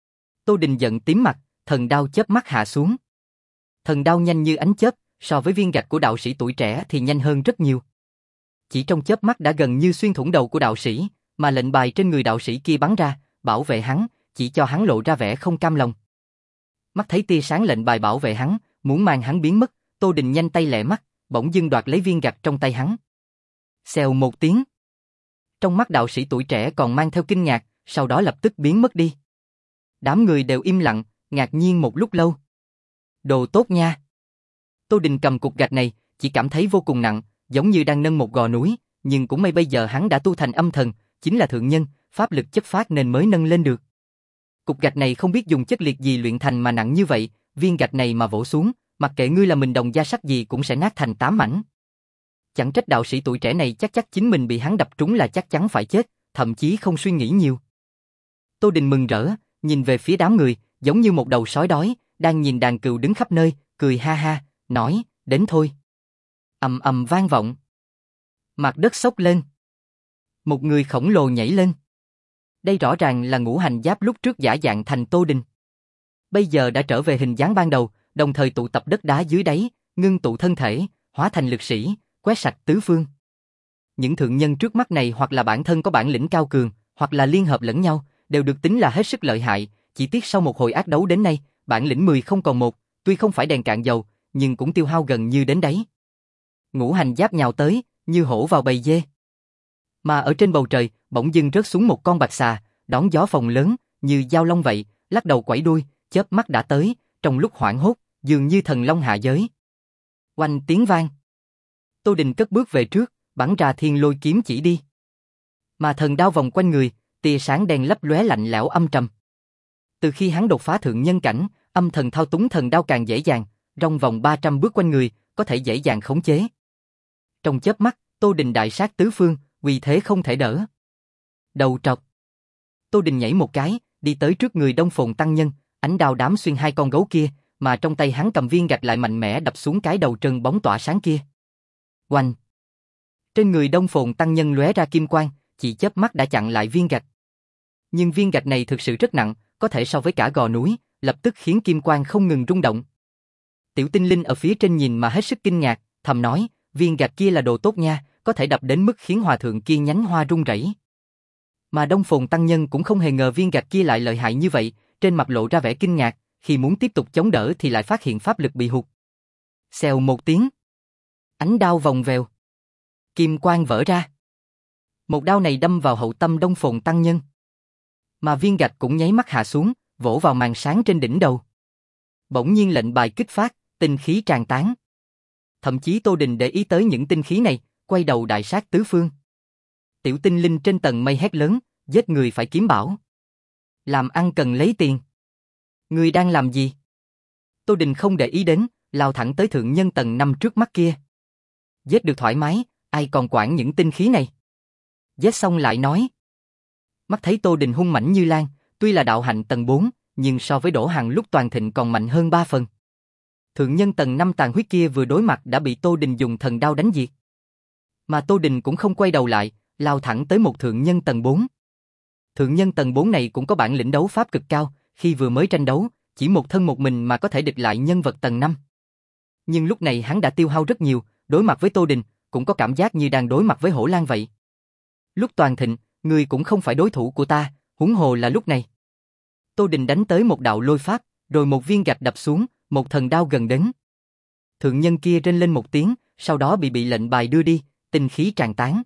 Tô Đình giận tím mặt, thần đao chớp mắt hạ xuống. Thần đao nhanh như ánh chớp, so với viên gạch của đạo sĩ tuổi trẻ thì nhanh hơn rất nhiều. Chỉ trong chớp mắt đã gần như xuyên thủng đầu của đạo sĩ, mà lệnh bài trên người đạo sĩ kia bắn ra, bảo vệ hắn, chỉ cho hắn lộ ra vẻ không cam lòng. Mắt thấy tia sáng lệnh bài bảo vệ hắn, muốn mang hắn biến mất, Tô Đình nhanh tay lẹ mắt, bỗng dưng đoạt lấy viên gạch trong tay hắn. Xèo một tiếng. Trong mắt đạo sĩ tuổi trẻ còn mang theo kinh ngạc, sau đó lập tức biến mất đi. Đám người đều im lặng, ngạc nhiên một lúc lâu. Đồ tốt nha. Tô Đình cầm cục gạch này, chỉ cảm thấy vô cùng nặng, giống như đang nâng một gò núi, nhưng cũng may bây giờ hắn đã tu thành âm thần, chính là thượng nhân, pháp lực chất phát nên mới nâng lên được. Cục gạch này không biết dùng chất liệt gì luyện thành mà nặng như vậy, viên gạch này mà vỗ xuống, mặc kệ ngươi là mình đồng da sắt gì cũng sẽ nát thành tám mảnh. Chẳng trách đạo sĩ tuổi trẻ này chắc chắc chính mình bị hắn đập trúng là chắc chắn phải chết, thậm chí không suy nghĩ nhiều. Tô Đình mừng rỡ, nhìn về phía đám người, giống như một đầu sói đói, đang nhìn đàn cừu đứng khắp nơi, cười ha ha, nói, đến thôi. Ầm ầm vang vọng. Mặt đất xốc lên. Một người khổng lồ nhảy lên. Đây rõ ràng là Ngũ Hành Giáp lúc trước giả dạng thành Tô Đình. Bây giờ đã trở về hình dáng ban đầu, đồng thời tụ tập đất đá dưới đáy, ngưng tụ thân thể, hóa thành lực sĩ, quét sạch tứ phương. Những thượng nhân trước mắt này hoặc là bản thân có bản lĩnh cao cường, hoặc là liên hợp lẫn nhau, đều được tính là hết sức lợi hại, chỉ tiếc sau một hồi ác đấu đến nay, bản lĩnh mười không còn một, tuy không phải đèn cạn dầu, nhưng cũng tiêu hao gần như đến đáy. Ngũ Hành Giáp nhào tới, như hổ vào bầy dê. Mà ở trên bầu trời, bỗng dưng rớt xuống một con bạch xà, đón gió phồng lớn, như dao long vậy, lắc đầu quẩy đuôi, chớp mắt đã tới, trong lúc hoảng hốt, dường như thần long hạ giới. Oanh tiếng vang. Tô Đình cất bước về trước, bắn ra thiên lôi kiếm chỉ đi. Mà thần đao vòng quanh người, tia sáng đen lấp lóe lạnh lẽo âm trầm. Từ khi hắn đột phá thượng nhân cảnh, âm thần thao túng thần đao càng dễ dàng, trong vòng ba trăm bước quanh người, có thể dễ dàng khống chế. Trong chớp mắt, Tô Đình đại sát tứ phương, uy thế không thể đỡ. Đầu trọc. Tô Đình nhảy một cái, đi tới trước người Đông Phồn tăng nhân, ánh đao đám xuyên hai con gấu kia, mà trong tay hắn cầm viên gạch lại mạnh mẽ đập xuống cái đầu trơn bóng tỏa sáng kia. Oanh! Trên người Đông Phồn tăng nhân lóe ra kim quang, chỉ chớp mắt đã chặn lại viên gạch. Nhưng viên gạch này thực sự rất nặng, có thể so với cả gò núi, lập tức khiến kim quang không ngừng rung động. Tiểu Tinh Linh ở phía trên nhìn mà hết sức kinh ngạc, thầm nói, viên gạch kia là đồ tốt nha, có thể đập đến mức khiến hòa thượng kia nhánh hoa rung rẩy. Mà Đông Phồn tăng nhân cũng không hề ngờ viên gạch kia lại lợi hại như vậy, trên mặt lộ ra vẻ kinh ngạc, khi muốn tiếp tục chống đỡ thì lại phát hiện pháp lực bị hụt. Xèo một tiếng. Ánh đao vòng vèo. Kim quang vỡ ra. Một đao này đâm vào hậu tâm Đông Phồn tăng nhân. Mà viên gạch cũng nháy mắt hạ xuống, vỗ vào màn sáng trên đỉnh đầu. Bỗng nhiên lệnh bài kích phát, tinh khí tràn tán. Thậm chí Tô Đình để ý tới những tinh khí này, quay đầu đại sát tứ phương. Tiểu Tinh Linh trên tầng mây hét lớn, giết người phải kiếm bảo. Làm ăn cần lấy tiền. Ngươi đang làm gì? Tô Đình không để ý đến, lao thẳng tới thượng nhân tầng năm trước mắt kia. Giết được thoải mái, ai còn quản những tinh khí này. Giết xong lại nói. Mắt thấy Tô Đình hung mãnh như lan, tuy là đạo hạnh tầng bốn, nhưng so với Đỗ Hằng lúc toàn thịnh còn mạnh hơn ba phần. Thượng nhân tầng năm tàn huyết kia vừa đối mặt đã bị Tô Đình dùng thần đao đánh diệt. Mà Tô Đình cũng không quay đầu lại, lao thẳng tới một thượng nhân tầng bốn. Thượng nhân tầng bốn này cũng có bản lĩnh đấu pháp cực cao, khi vừa mới tranh đấu, chỉ một thân một mình mà có thể địch lại nhân vật tầng năm. Nhưng lúc này hắn đã tiêu hao rất nhiều, đối mặt với Tô Đình, cũng có cảm giác như đang đối mặt với hổ lang vậy. Lúc toàn thịnh, ngươi cũng không phải đối thủ của ta, huống hồ là lúc này. Tô Đình đánh tới một đạo lôi pháp, rồi một viên gạch đập xuống, một thần đao gần đến. Thượng nhân kia rên lên một tiếng, sau đó bị bị lệnh bài đưa đi, tinh khí tràn tán.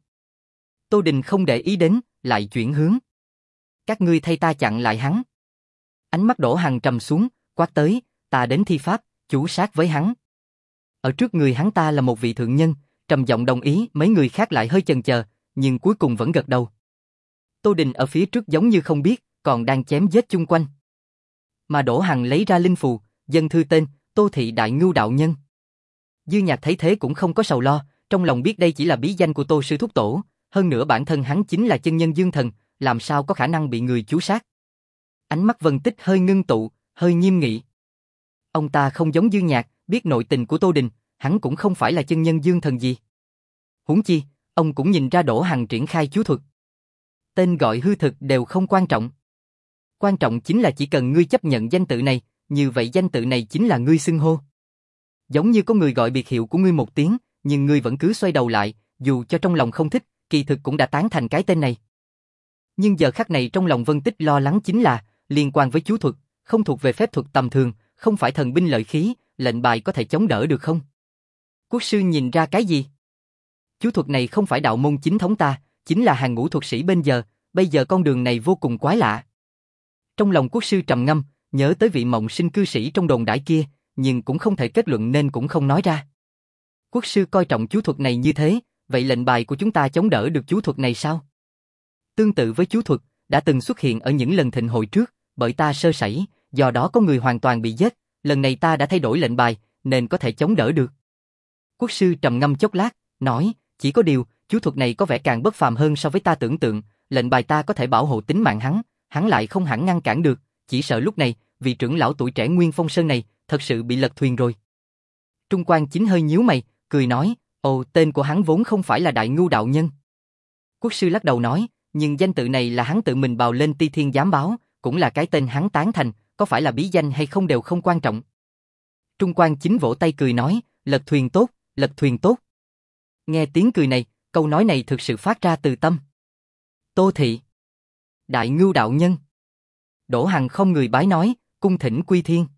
Tô Đình không để ý đến, lại chuyển hướng. Các ngươi thay ta chặn lại hắn. Ánh mắt Đỗ Hằng trầm xuống, quát tới, ta đến thi pháp, chủ sát với hắn. Ở trước người hắn ta là một vị thượng nhân, trầm giọng đồng ý, mấy người khác lại hơi chần chờ, nhưng cuối cùng vẫn gật đầu. Tô Đình ở phía trước giống như không biết, còn đang chém giết chung quanh. Mà Đỗ Hằng lấy ra linh phù, dân thư tên, Tô Thị Đại Ngưu Đạo Nhân. Dư Nhạc thấy thế cũng không có sầu lo, trong lòng biết đây chỉ là bí danh của Tô Sư Thúc Tổ, hơn nữa bản thân hắn chính là chân nhân dương thần, làm sao có khả năng bị người chú sát. Ánh mắt Vân Tích hơi ngưng tụ, hơi nghiêm nghị. Ông ta không giống Dư Nhạc, biết nội tình của Tô Đình, hắn cũng không phải là chân nhân dương thần gì. Huống chi, ông cũng nhìn ra Đỗ Hằng triển khai chú thuật. Tên gọi hư thực đều không quan trọng. Quan trọng chính là chỉ cần ngươi chấp nhận danh tự này, như vậy danh tự này chính là ngươi xưng hô. Giống như có người gọi biệt hiệu của ngươi một tiếng, nhưng ngươi vẫn cứ xoay đầu lại, dù cho trong lòng không thích, kỳ thực cũng đã tán thành cái tên này. Nhưng giờ khắc này trong lòng Vân Tích lo lắng chính là, liên quan với chú thuật, không thuộc về phép thuật tầm thường, không phải thần binh lợi khí, lệnh bài có thể chống đỡ được không? Quốc sư nhìn ra cái gì? Chú thuật này không phải đạo môn chính thống ta, chính là hàng ngũ thuật sĩ bên giờ, bây giờ con đường này vô cùng quái lạ. Trong lòng quốc sư trầm ngâm, nhớ tới vị mộng sinh cư sĩ trong đồn đãi kia, nhưng cũng không thể kết luận nên cũng không nói ra. Quốc sư coi trọng chú thuật này như thế, vậy lệnh bài của chúng ta chống đỡ được chú thuật này sao? Tương tự với chú thuật, đã từng xuất hiện ở những lần thịnh hội trước, bởi ta sơ sẩy, do đó có người hoàn toàn bị giết, lần này ta đã thay đổi lệnh bài, nên có thể chống đỡ được. Quốc sư trầm ngâm chốc lát, nói, chỉ có điều, chú thuật này có vẻ càng bất phàm hơn so với ta tưởng tượng, lệnh bài ta có thể bảo hộ tính mạng hắn, hắn lại không hẳn ngăn cản được, chỉ sợ lúc này, vị trưởng lão tuổi trẻ Nguyên Phong Sơn này, thật sự bị lật thuyền rồi. Trung Quan Chính hơi nhíu mày, cười nói, ồ, tên của hắn vốn không phải là Đại Ngưu Đạo Nhân. Quốc sư lắc đầu nói, nhưng danh tự này là hắn tự mình bào lên Ti Thiên Giám Báo, cũng là cái tên hắn tán thành, có phải là bí danh hay không đều không quan trọng. Trung Quan Chính vỗ tay cười nói, lật thuyền tốt, lật thuyền tốt. Nghe tiếng cười này, câu nói này thực sự phát ra từ tâm. Tô Thị Đại Ngưu Đạo Nhân. Đỗ Hằng không người bái nói, cung thỉnh quy thiên.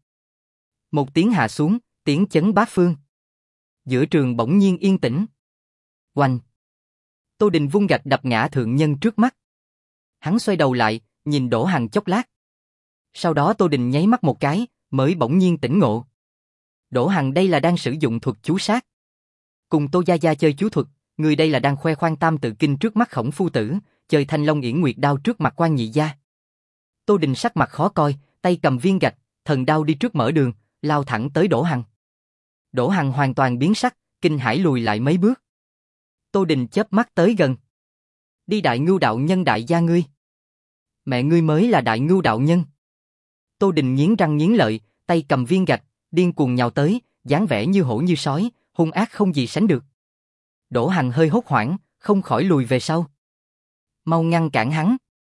Một tiếng hạ xuống, tiếng chấn bát phương. Giữa trường bỗng nhiên yên tĩnh. Oanh! Tô Đình vung gạch đập ngã thượng nhân trước mắt. Hắn xoay đầu lại, nhìn Đỗ Hằng chốc lát. Sau đó Tô Đình nháy mắt một cái, mới bỗng nhiên tỉnh ngộ. Đỗ Hằng đây là đang sử dụng thuật chú sát. Cùng Tô Gia Gia chơi chú thuật, người đây là đang khoe khoang tam tự kinh trước mắt Khổng Phu Tử, chơi Thanh Long Yển Nguyệt đao trước mặt Quan Nhị Gia. Tô Đình sắc mặt khó coi, tay cầm viên gạch, thần đao đi trước mở đường, lao thẳng tới Đỗ Hằng. Đỗ Hằng hoàn toàn biến sắc, kinh hãi lùi lại mấy bước. Tô Đình chớp mắt tới gần. Đi Đại Ngưu Đạo Nhân đại gia ngươi. Mẹ ngươi mới là Đại Ngưu Đạo Nhân. Tô Đình nghiến răng nghiến lợi, tay cầm viên gạch, điên cuồng nhào tới, dáng vẻ như hổ như sói, hung ác không gì sánh được. Đỗ Hằng hơi hốt hoảng, không khỏi lùi về sau. Mau ngăn cản hắn.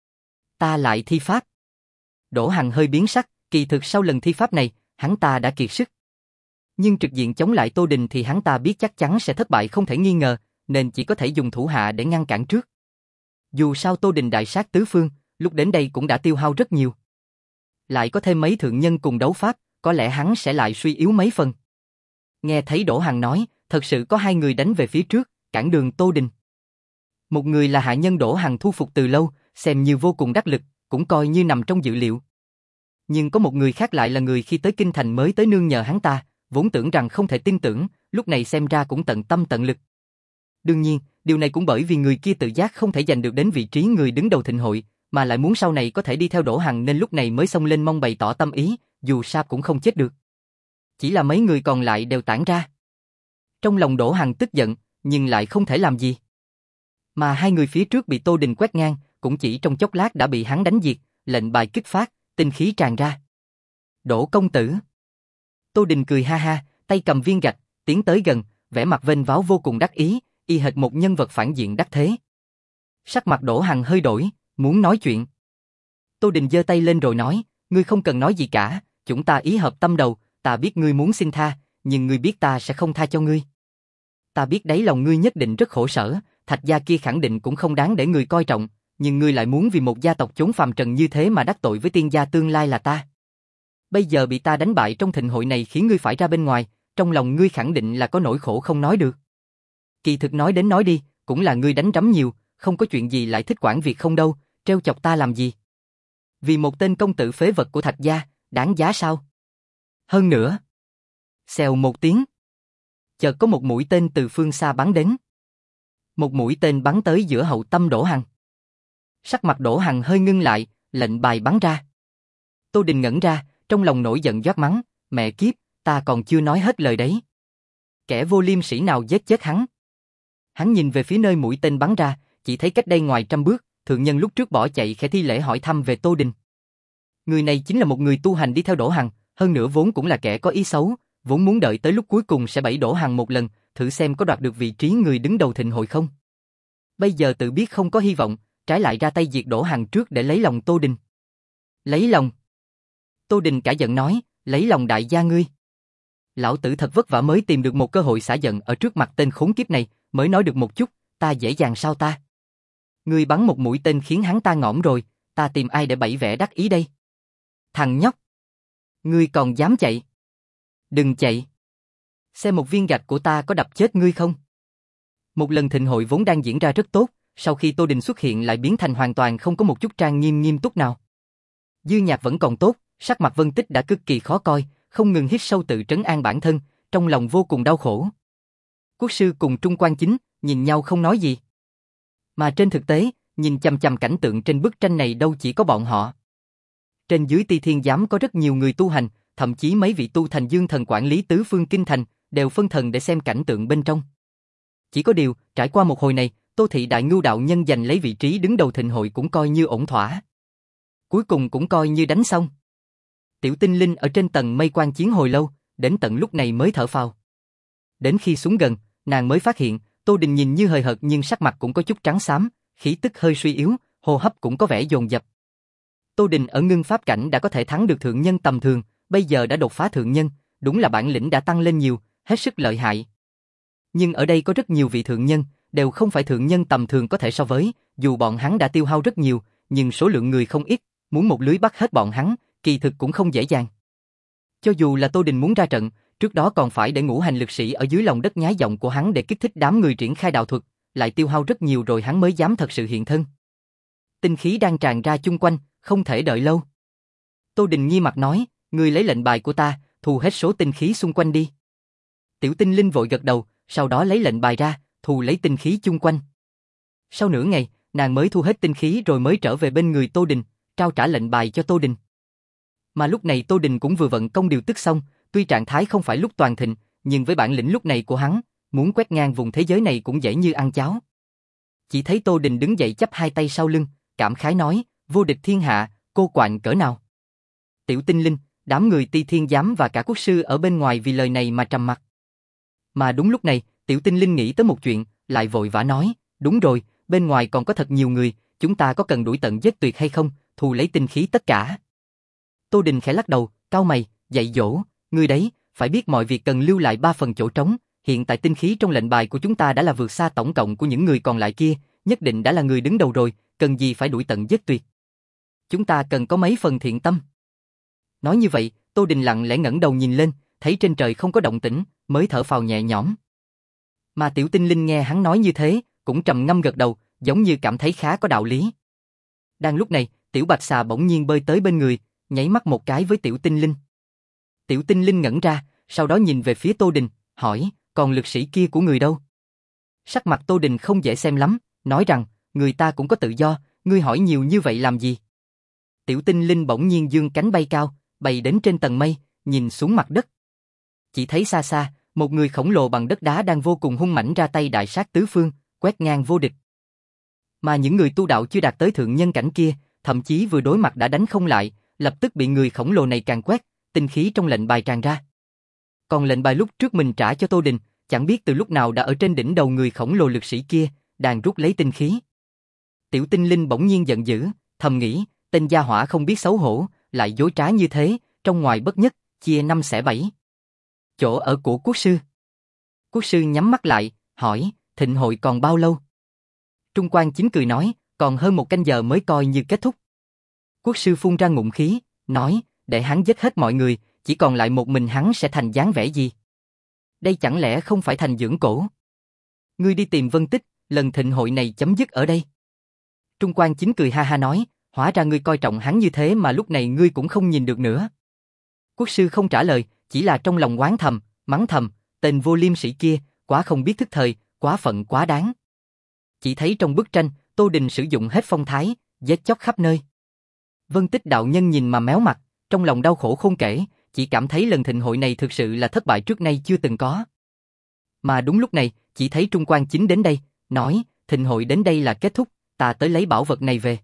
Ta lại thi pháp. Đỗ Hằng hơi biến sắc, kỳ thực sau lần thi pháp này, hắn ta đã kiệt sức. Nhưng trực diện chống lại Tô Đình thì hắn ta biết chắc chắn sẽ thất bại không thể nghi ngờ, nên chỉ có thể dùng thủ hạ để ngăn cản trước. Dù sao Tô Đình đại sát tứ phương, lúc đến đây cũng đã tiêu hao rất nhiều. Lại có thêm mấy thượng nhân cùng đấu pháp, có lẽ hắn sẽ lại suy yếu mấy phần. Nghe thấy Đỗ Hằng nói, thật sự có hai người đánh về phía trước, cản đường Tô Đình. Một người là hạ nhân Đỗ Hằng thu phục từ lâu, xem như vô cùng đắc lực, cũng coi như nằm trong dự liệu. Nhưng có một người khác lại là người khi tới Kinh Thành mới tới nương nhờ hắn ta, vốn tưởng rằng không thể tin tưởng, lúc này xem ra cũng tận tâm tận lực. Đương nhiên, điều này cũng bởi vì người kia tự giác không thể giành được đến vị trí người đứng đầu thịnh hội, mà lại muốn sau này có thể đi theo Đỗ Hằng nên lúc này mới xông lên mong bày tỏ tâm ý, dù sao cũng không chết được. Chỉ là mấy người còn lại đều tản ra. Trong lòng Đỗ Hằng tức giận, nhưng lại không thể làm gì. Mà hai người phía trước bị Tô Đình quét ngang, cũng chỉ trong chốc lát đã bị hắn đánh diệt, lệnh bài kích phát, tinh khí tràn ra. Đỗ công tử. Tô Đình cười ha ha, tay cầm viên gạch, tiến tới gần, vẻ mặt vênh váo vô cùng đắc ý, y hệt một nhân vật phản diện đắc thế. Sắc mặt Đỗ Hằng hơi đổi, muốn nói chuyện. Tô Đình giơ tay lên rồi nói, ngươi không cần nói gì cả, chúng ta ý hợp tâm đầu, ta biết ngươi muốn xin tha, nhưng ngươi biết ta sẽ không tha cho ngươi. Ta biết đáy lòng ngươi nhất định rất khổ sở, Thạch gia kia khẳng định cũng không đáng để ngươi coi trọng, nhưng ngươi lại muốn vì một gia tộc chốn phàm trần như thế mà đắc tội với tiên gia tương lai là ta. Bây giờ bị ta đánh bại trong thịnh hội này khiến ngươi phải ra bên ngoài, trong lòng ngươi khẳng định là có nỗi khổ không nói được. Kỳ thực nói đến nói đi, cũng là ngươi đánh rắm nhiều, không có chuyện gì lại thích quản việc không đâu, trêu chọc ta làm gì? Vì một tên công tử phế vật của Thạch gia, đáng giá sao? Hơn nữa. Xèo một tiếng. Chợt có một mũi tên từ phương xa bắn đến. Một mũi tên bắn tới giữa hậu tâm Đỗ Hằng. Sắc mặt Đỗ Hằng hơi ngưng lại, lệnh bài bắn ra. Tô Đình ngẩn ra, trong lòng nổi giận doát mắng, mẹ kiếp, ta còn chưa nói hết lời đấy. Kẻ vô liêm sỉ nào giết chết hắn. Hắn nhìn về phía nơi mũi tên bắn ra, chỉ thấy cách đây ngoài trăm bước, thượng nhân lúc trước bỏ chạy khẽ thi lễ hỏi thăm về Tô Đình. Người này chính là một người tu hành đi theo Đỗ Hằng, hơn nữa vốn cũng là kẻ có ý xấu, vốn muốn đợi tới lúc cuối cùng sẽ bẫy Đỗ Hằng một lần, thử xem có đoạt được vị trí người đứng đầu thịnh hội không. Bây giờ tự biết không có hy vọng, trái lại ra tay diệt Đỗ Hằng trước để lấy lòng Tô Đình. Lấy lòng? Tô Đình cả giận nói, lấy lòng đại gia ngươi. Lão tử thật vất vả mới tìm được một cơ hội xả giận ở trước mặt tên khốn kiếp này, mới nói được một chút, ta dễ dàng sao ta? Ngươi bắn một mũi tên khiến hắn ta ngõm rồi, ta tìm ai để bẫy vẽ đắc ý đây? Thằng nhóc! Ngươi còn dám chạy? Đừng chạy! Xem một viên gạch của ta có đập chết ngươi không? Một lần thịnh hội vốn đang diễn ra rất tốt, sau khi Tô Đình xuất hiện lại biến thành hoàn toàn không có một chút trang nghiêm nghiêm túc nào. Dư Nhạc vẫn còn tốt, sắc mặt Vân Tích đã cực kỳ khó coi, không ngừng hít sâu tự trấn an bản thân, trong lòng vô cùng đau khổ. Quốc sư cùng Trung Quan Chính nhìn nhau không nói gì. Mà trên thực tế, nhìn chằm chằm cảnh tượng trên bức tranh này đâu chỉ có bọn họ. Trên dưới Ti Thiên Giám có rất nhiều người tu hành, thậm chí mấy vị tu thành dương thần quản lý tứ phương kinh thành, đều phân thần để xem cảnh tượng bên trong. Chỉ có điều, trải qua một hồi này, Tô Thị Đại Ngưu đạo nhân giành lấy vị trí đứng đầu thịnh hội cũng coi như ổn thỏa. Cuối cùng cũng coi như đánh xong. Tiểu Tinh Linh ở trên tầng mây quan chiến hồi lâu, đến tận lúc này mới thở phào. Đến khi xuống gần, nàng mới phát hiện, Tô Đình nhìn như hời hợt nhưng sắc mặt cũng có chút trắng xám, khí tức hơi suy yếu, hô hấp cũng có vẻ dồn dập. Tô Đình ở ngưng pháp cảnh đã có thể thắng được thượng nhân tầm thường, bây giờ đã đột phá thượng nhân, đúng là bản lĩnh đã tăng lên nhiều, hết sức lợi hại. Nhưng ở đây có rất nhiều vị thượng nhân, đều không phải thượng nhân tầm thường có thể so với, dù bọn hắn đã tiêu hao rất nhiều, nhưng số lượng người không ít, muốn một lưới bắt hết bọn hắn, kỳ thực cũng không dễ dàng. Cho dù là Tô Đình muốn ra trận, trước đó còn phải để ngũ hành lực sĩ ở dưới lòng đất nhái giọng của hắn để kích thích đám người triển khai đạo thuật, lại tiêu hao rất nhiều rồi hắn mới dám thật sự hiện thân. Tinh khí đang tràn ra chung quanh, không thể đợi lâu. Tô Đình nghi mặt nói, ngươi lấy lệnh bài của ta, thu hết số tinh khí xung quanh đi. Tiểu Tinh Linh vội gật đầu, sau đó lấy lệnh bài ra, thu lấy tinh khí chung quanh. Sau nửa ngày, nàng mới thu hết tinh khí rồi mới trở về bên người Tô Đình, trao trả lệnh bài cho Tô Đình. Mà lúc này Tô Đình cũng vừa vận công điều tức xong, tuy trạng thái không phải lúc toàn thịnh, nhưng với bản lĩnh lúc này của hắn, muốn quét ngang vùng thế giới này cũng dễ như ăn cháo. Chỉ thấy Tô Đình đứng dậy chắp hai tay sau lưng, cảm khái nói, vô địch thiên hạ, cô quạnh cỡ nào. Tiểu Tinh Linh, đám người Ti Thiên Giám và cả quốc sư ở bên ngoài vì lời này mà trầm mặc. Mà đúng lúc này, Tiểu Tinh Linh nghĩ tới một chuyện, lại vội vã nói, đúng rồi, bên ngoài còn có thật nhiều người, chúng ta có cần đuổi tận giết tuyệt hay không, thu lấy tinh khí tất cả. Tô Đình khẽ lắc đầu, cau mày, dạy dỗ, ngươi đấy, phải biết mọi việc cần lưu lại ba phần chỗ trống, hiện tại tinh khí trong lệnh bài của chúng ta đã là vượt xa tổng cộng của những người còn lại kia, nhất định đã là người đứng đầu rồi, cần gì phải đuổi tận giết tuyệt. Chúng ta cần có mấy phần thiện tâm. Nói như vậy, Tô Đình lặng lẽ ngẩng đầu nhìn lên, thấy trên trời không có động tĩnh, mới thở phào nhẹ nhõm. Mà Tiểu Tinh Linh nghe hắn nói như thế, cũng trầm ngâm gật đầu, giống như cảm thấy khá có đạo lý. Đang lúc này, Tiểu Bạch Xà bỗng nhiên bơi tới bên người, nháy mắt một cái với Tiểu Tinh Linh. Tiểu Tinh Linh ngẩn ra, sau đó nhìn về phía Tô Đình, hỏi, còn lực sĩ kia của người đâu? Sắc mặt Tô Đình không dễ xem lắm, nói rằng, người ta cũng có tự do, ngươi hỏi nhiều như vậy làm gì? Tiểu Tinh Linh bỗng nhiên giương cánh bay cao, bay đến trên tầng mây, nhìn xuống mặt đất. Chỉ thấy xa xa, một người khổng lồ bằng đất đá đang vô cùng hung mãnh ra tay đại sát tứ phương, quét ngang vô địch. Mà những người tu đạo chưa đạt tới thượng nhân cảnh kia, thậm chí vừa đối mặt đã đánh không lại, lập tức bị người khổng lồ này càn quét, tinh khí trong lệnh bài tràn ra. Còn lệnh bài lúc trước mình trả cho Tô Đình, chẳng biết từ lúc nào đã ở trên đỉnh đầu người khổng lồ lực sĩ kia, đang rút lấy tinh khí. Tiểu Tinh Linh bỗng nhiên giận dữ, thầm nghĩ, tên gia hỏa không biết xấu hổ, lại dối trá như thế, trong ngoài bất nhất, chia năm xẻ bảy. Chỗ ở của quốc sư. Quốc sư nhắm mắt lại, hỏi, thịnh hội còn bao lâu? Trung Quan Chính cười nói, còn hơn một canh giờ mới coi như kết thúc. Quốc sư phun ra ngụm khí, nói, để hắn giết hết mọi người, chỉ còn lại một mình hắn sẽ thành dáng vẻ gì? Đây chẳng lẽ không phải thành dưỡng cổ? Ngươi đi tìm Vân Tích, lần thịnh hội này chấm dứt ở đây. Trung Quan Chính cười ha ha nói, hóa ra ngươi coi trọng hắn như thế mà lúc này ngươi cũng không nhìn được nữa. Quốc sư không trả lời, chỉ là trong lòng oán thầm, mắng thầm, tên vô liêm sĩ kia, quá không biết thức thời, quá phận quá đáng. Chỉ thấy trong bức tranh, Tô Đình sử dụng hết phong thái, giết chóc khắp nơi. Vân Tích đạo nhân nhìn mà méo mặt, trong lòng đau khổ khôn kể, chỉ cảm thấy lần thịnh hội này thực sự là thất bại trước nay chưa từng có. Mà đúng lúc này, chỉ thấy Trung Quan Chính đến đây, nói, thịnh hội đến đây là kết thúc, ta tới lấy bảo vật này về.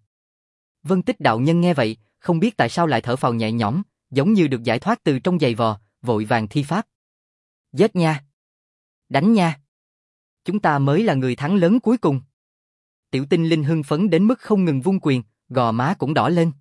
Vân Tích đạo nhân nghe vậy, không biết tại sao lại thở phào nhẹ nhõm, giống như được giải thoát từ trong giày vò, vội vàng thi pháp. Giết nha! Đánh nha! Chúng ta mới là người thắng lớn cuối cùng. Tiểu Tinh Linh hưng phấn đến mức không ngừng vung quyền, gò má cũng đỏ lên.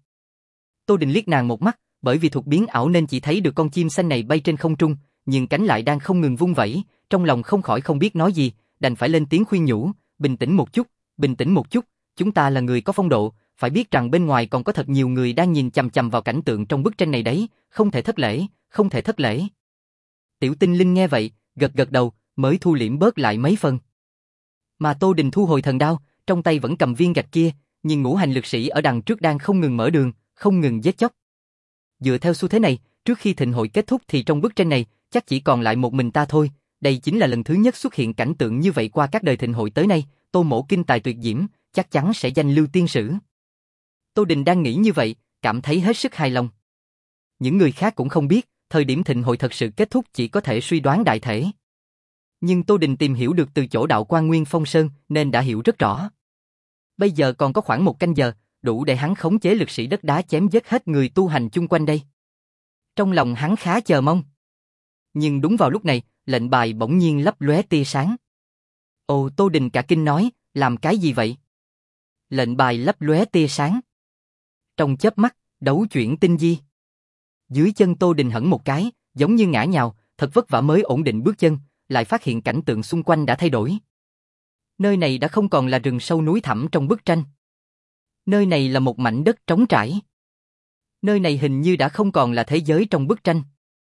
Tô Đình liếc nàng một mắt, bởi vì thuộc biến ảo nên chỉ thấy được con chim xanh này bay trên không trung, nhưng cánh lại đang không ngừng vung vẩy, trong lòng không khỏi không biết nói gì, đành phải lên tiếng khuyên nhủ, bình tĩnh một chút, bình tĩnh một chút, chúng ta là người có phong độ, phải biết rằng bên ngoài còn có thật nhiều người đang nhìn chằm chằm vào cảnh tượng trong bức tranh này đấy, không thể thất lễ, không thể thất lễ. Tiểu Tinh Linh nghe vậy, gật gật đầu, mới thu liễm bớt lại mấy phần. Mà Tô Đình thu hồi thần đao, trong tay vẫn cầm viên gạch kia, nhưng ngũ hành lực sĩ ở đằng trước đang không ngừng mở đường, không ngừng giết chóc. Dựa theo xu thế này, trước khi thịnh hội kết thúc thì trong bức tranh này, chắc chỉ còn lại một mình ta thôi, đây chính là lần thứ nhất xuất hiện cảnh tượng như vậy qua các đời thịnh hội tới nay, Tô Mỗ kinh tài tuyệt diễm, chắc chắn sẽ danh lưu tiên sử. Tô Đình đang nghĩ như vậy, cảm thấy hết sức hài lòng. Những người khác cũng không biết, thời điểm thịnh hội thật sự kết thúc chỉ có thể suy đoán đại thể. Nhưng Tô Đình tìm hiểu được từ chỗ đạo quan Nguyên Phong Sơn nên đã hiểu rất rõ. Bây giờ còn có khoảng một canh giờ, đủ để hắn khống chế lực sĩ đất đá chém giết hết người tu hành chung quanh đây. Trong lòng hắn khá chờ mong. Nhưng đúng vào lúc này, lệnh bài bỗng nhiên lấp lóe tia sáng. Ồ, Tô Đình cả kinh nói, làm cái gì vậy? Lệnh bài lấp lóe tia sáng. Trong chớp mắt, đấu chuyển tinh di. Dưới chân Tô Đình hẫng một cái, giống như ngã nhào, thật vất vả mới ổn định bước chân, lại phát hiện cảnh tượng xung quanh đã thay đổi. Nơi này đã không còn là rừng sâu núi thẳm trong bức tranh. Nơi này là một mảnh đất trống trải. Nơi này hình như đã không còn là thế giới trong bức tranh.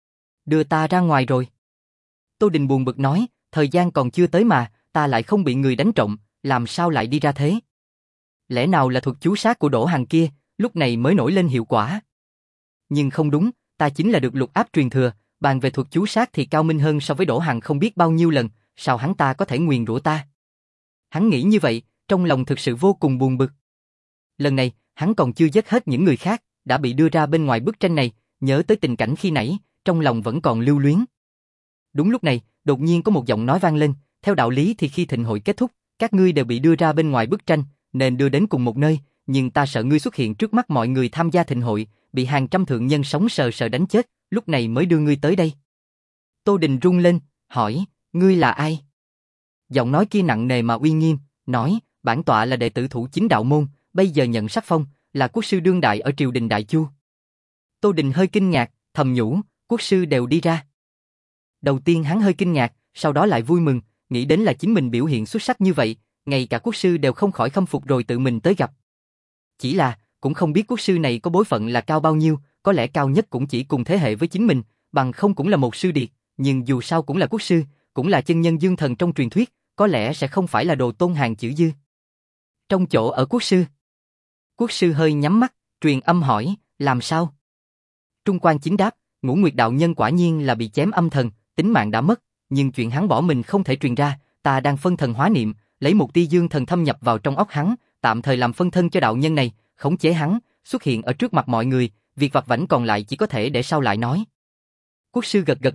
Đưa ta ra ngoài rồi. Tô Đình buồn bực nói, thời gian còn chưa tới mà, ta lại không bị người đánh trộm, làm sao lại đi ra thế? Lẽ nào là thuật chú sát của Đỗ Hằng kia, lúc này mới nổi lên hiệu quả? Nhưng không đúng, ta chính là được lục áp truyền thừa, bàn về thuật chú sát thì cao minh hơn so với Đỗ Hằng không biết bao nhiêu lần, sao hắn ta có thể nguyền rủa ta? Hắn nghĩ như vậy, trong lòng thực sự vô cùng buồn bực. Lần này, hắn còn chưa giết hết những người khác, đã bị đưa ra bên ngoài bức tranh này, nhớ tới tình cảnh khi nãy, trong lòng vẫn còn lưu luyến. Đúng lúc này, đột nhiên có một giọng nói vang lên, theo đạo lý thì khi thịnh hội kết thúc, các ngươi đều bị đưa ra bên ngoài bức tranh, nên đưa đến cùng một nơi, nhưng ta sợ ngươi xuất hiện trước mắt mọi người tham gia thịnh hội, bị hàng trăm thượng nhân sống sờ sờ đánh chết, lúc này mới đưa ngươi tới đây. Tô Đình run lên, hỏi, ngươi là ai? Giọng nói kia nặng nề mà uy nghiêm, nói, bản tọa là đệ tử Thủ Chính đạo môn, bây giờ nhận sắc phong, là quốc sư đương đại ở triều đình Đại Chu. Tô Đình hơi kinh ngạc, thầm nhủ, quốc sư đều đi ra. Đầu tiên hắn hơi kinh ngạc, sau đó lại vui mừng, nghĩ đến là chính mình biểu hiện xuất sắc như vậy, ngay cả quốc sư đều không khỏi khâm phục rồi tự mình tới gặp. Chỉ là, cũng không biết quốc sư này có bối phận là cao bao nhiêu, có lẽ cao nhất cũng chỉ cùng thế hệ với chính mình, bằng không cũng là một sư điệt, nhưng dù sao cũng là quốc sư, cũng là chân nhân dương thần trong truyền thuyết, có lẽ sẽ không phải là đồ tôn hàng chữ dư. Trong chỗ ở quốc sư. Quốc sư hơi nhắm mắt, truyền âm hỏi, làm sao? Trung Quan Chính đáp, Ngũ Nguyệt đạo nhân quả nhiên là bị chém âm thần, tính mạng đã mất, nhưng chuyện hắn bỏ mình không thể truyền ra, ta đang phân thần hóa niệm, lấy một tia dương thần thâm nhập vào trong óc hắn, tạm thời làm phân thân cho đạo nhân này, khống chế hắn, xuất hiện ở trước mặt mọi người, việc vặt vãnh còn lại chỉ có thể để sau lại nói. Quốc sư gật gật đầu,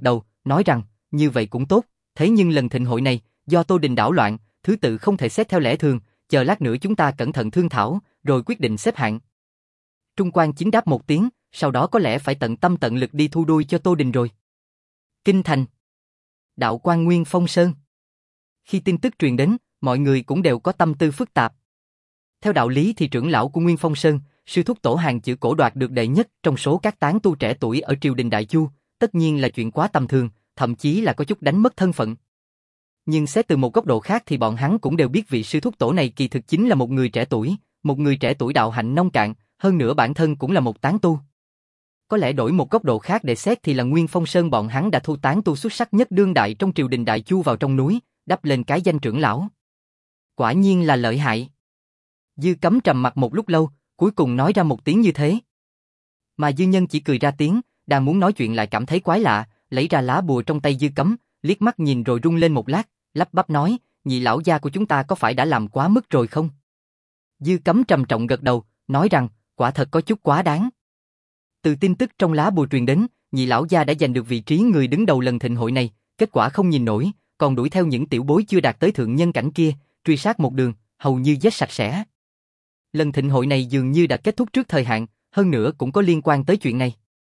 nói rằng, như vậy cũng tốt, thế nhưng lần thịnh hội này, do Tô Đình đảo loạn, thứ tự không thể xếp theo lẽ thường, chờ lát nữa chúng ta cẩn thận thương thảo, rồi quyết định xếp hạng. Trung Quan Chính đáp một tiếng, sau đó có lẽ phải tận tâm tận lực đi thu đuôi cho Tô Đình rồi. Kinh thành. Đạo quan Nguyên Phong Sơn. Khi tin tức truyền đến, mọi người cũng đều có tâm tư phức tạp. Theo đạo lý thì trưởng lão của Nguyên Phong Sơn, sư thúc tổ hàng chữ cổ đoạt được đệ nhất trong số các tán tu trẻ tuổi ở triều đình Đại Chu, tất nhiên là chuyện quá tầm thường, thậm chí là có chút đánh mất thân phận. Nhưng xét từ một góc độ khác thì bọn hắn cũng đều biết vị sư thúc tổ này kỳ thực chính là một người trẻ tuổi, một người trẻ tuổi đạo hạnh nông cạn, hơn nữa bản thân cũng là một tán tu. Có lẽ đổi một góc độ khác để xét thì là Nguyên Phong Sơn bọn hắn đã thu tán tu xuất sắc nhất đương đại trong triều đình Đại Chu vào trong núi, đắp lên cái danh trưởng lão. Quả nhiên là lợi hại. Dư Cấm trầm mặt một lúc lâu, cuối cùng nói ra một tiếng như thế. Mà Dư Nhân chỉ cười ra tiếng, đang muốn nói chuyện lại cảm thấy quái lạ, lấy ra lá bùa trong tay Dư Cấm, liếc mắt nhìn rồi rung lên một lát, lắp bắp nói, nhị lão gia của chúng ta có phải đã làm quá mức rồi không? Dư Cấm trầm trọng gật đầu, nói rằng, quả thật có chút quá đáng. Từ tin tức trong lá bùa truyền đến, nhị lão gia đã giành được vị trí người đứng đầu lần thịnh hội này, kết quả không nhìn nổi, còn đuổi theo những tiểu bối chưa đạt tới thượng nhân cảnh kia, truy sát một đường, hầu như giết sạch sẽ. Lần thịnh hội này dường như đã kết thúc trước thời hạn, hơn nữa cũng có liên quan tới chuyện này.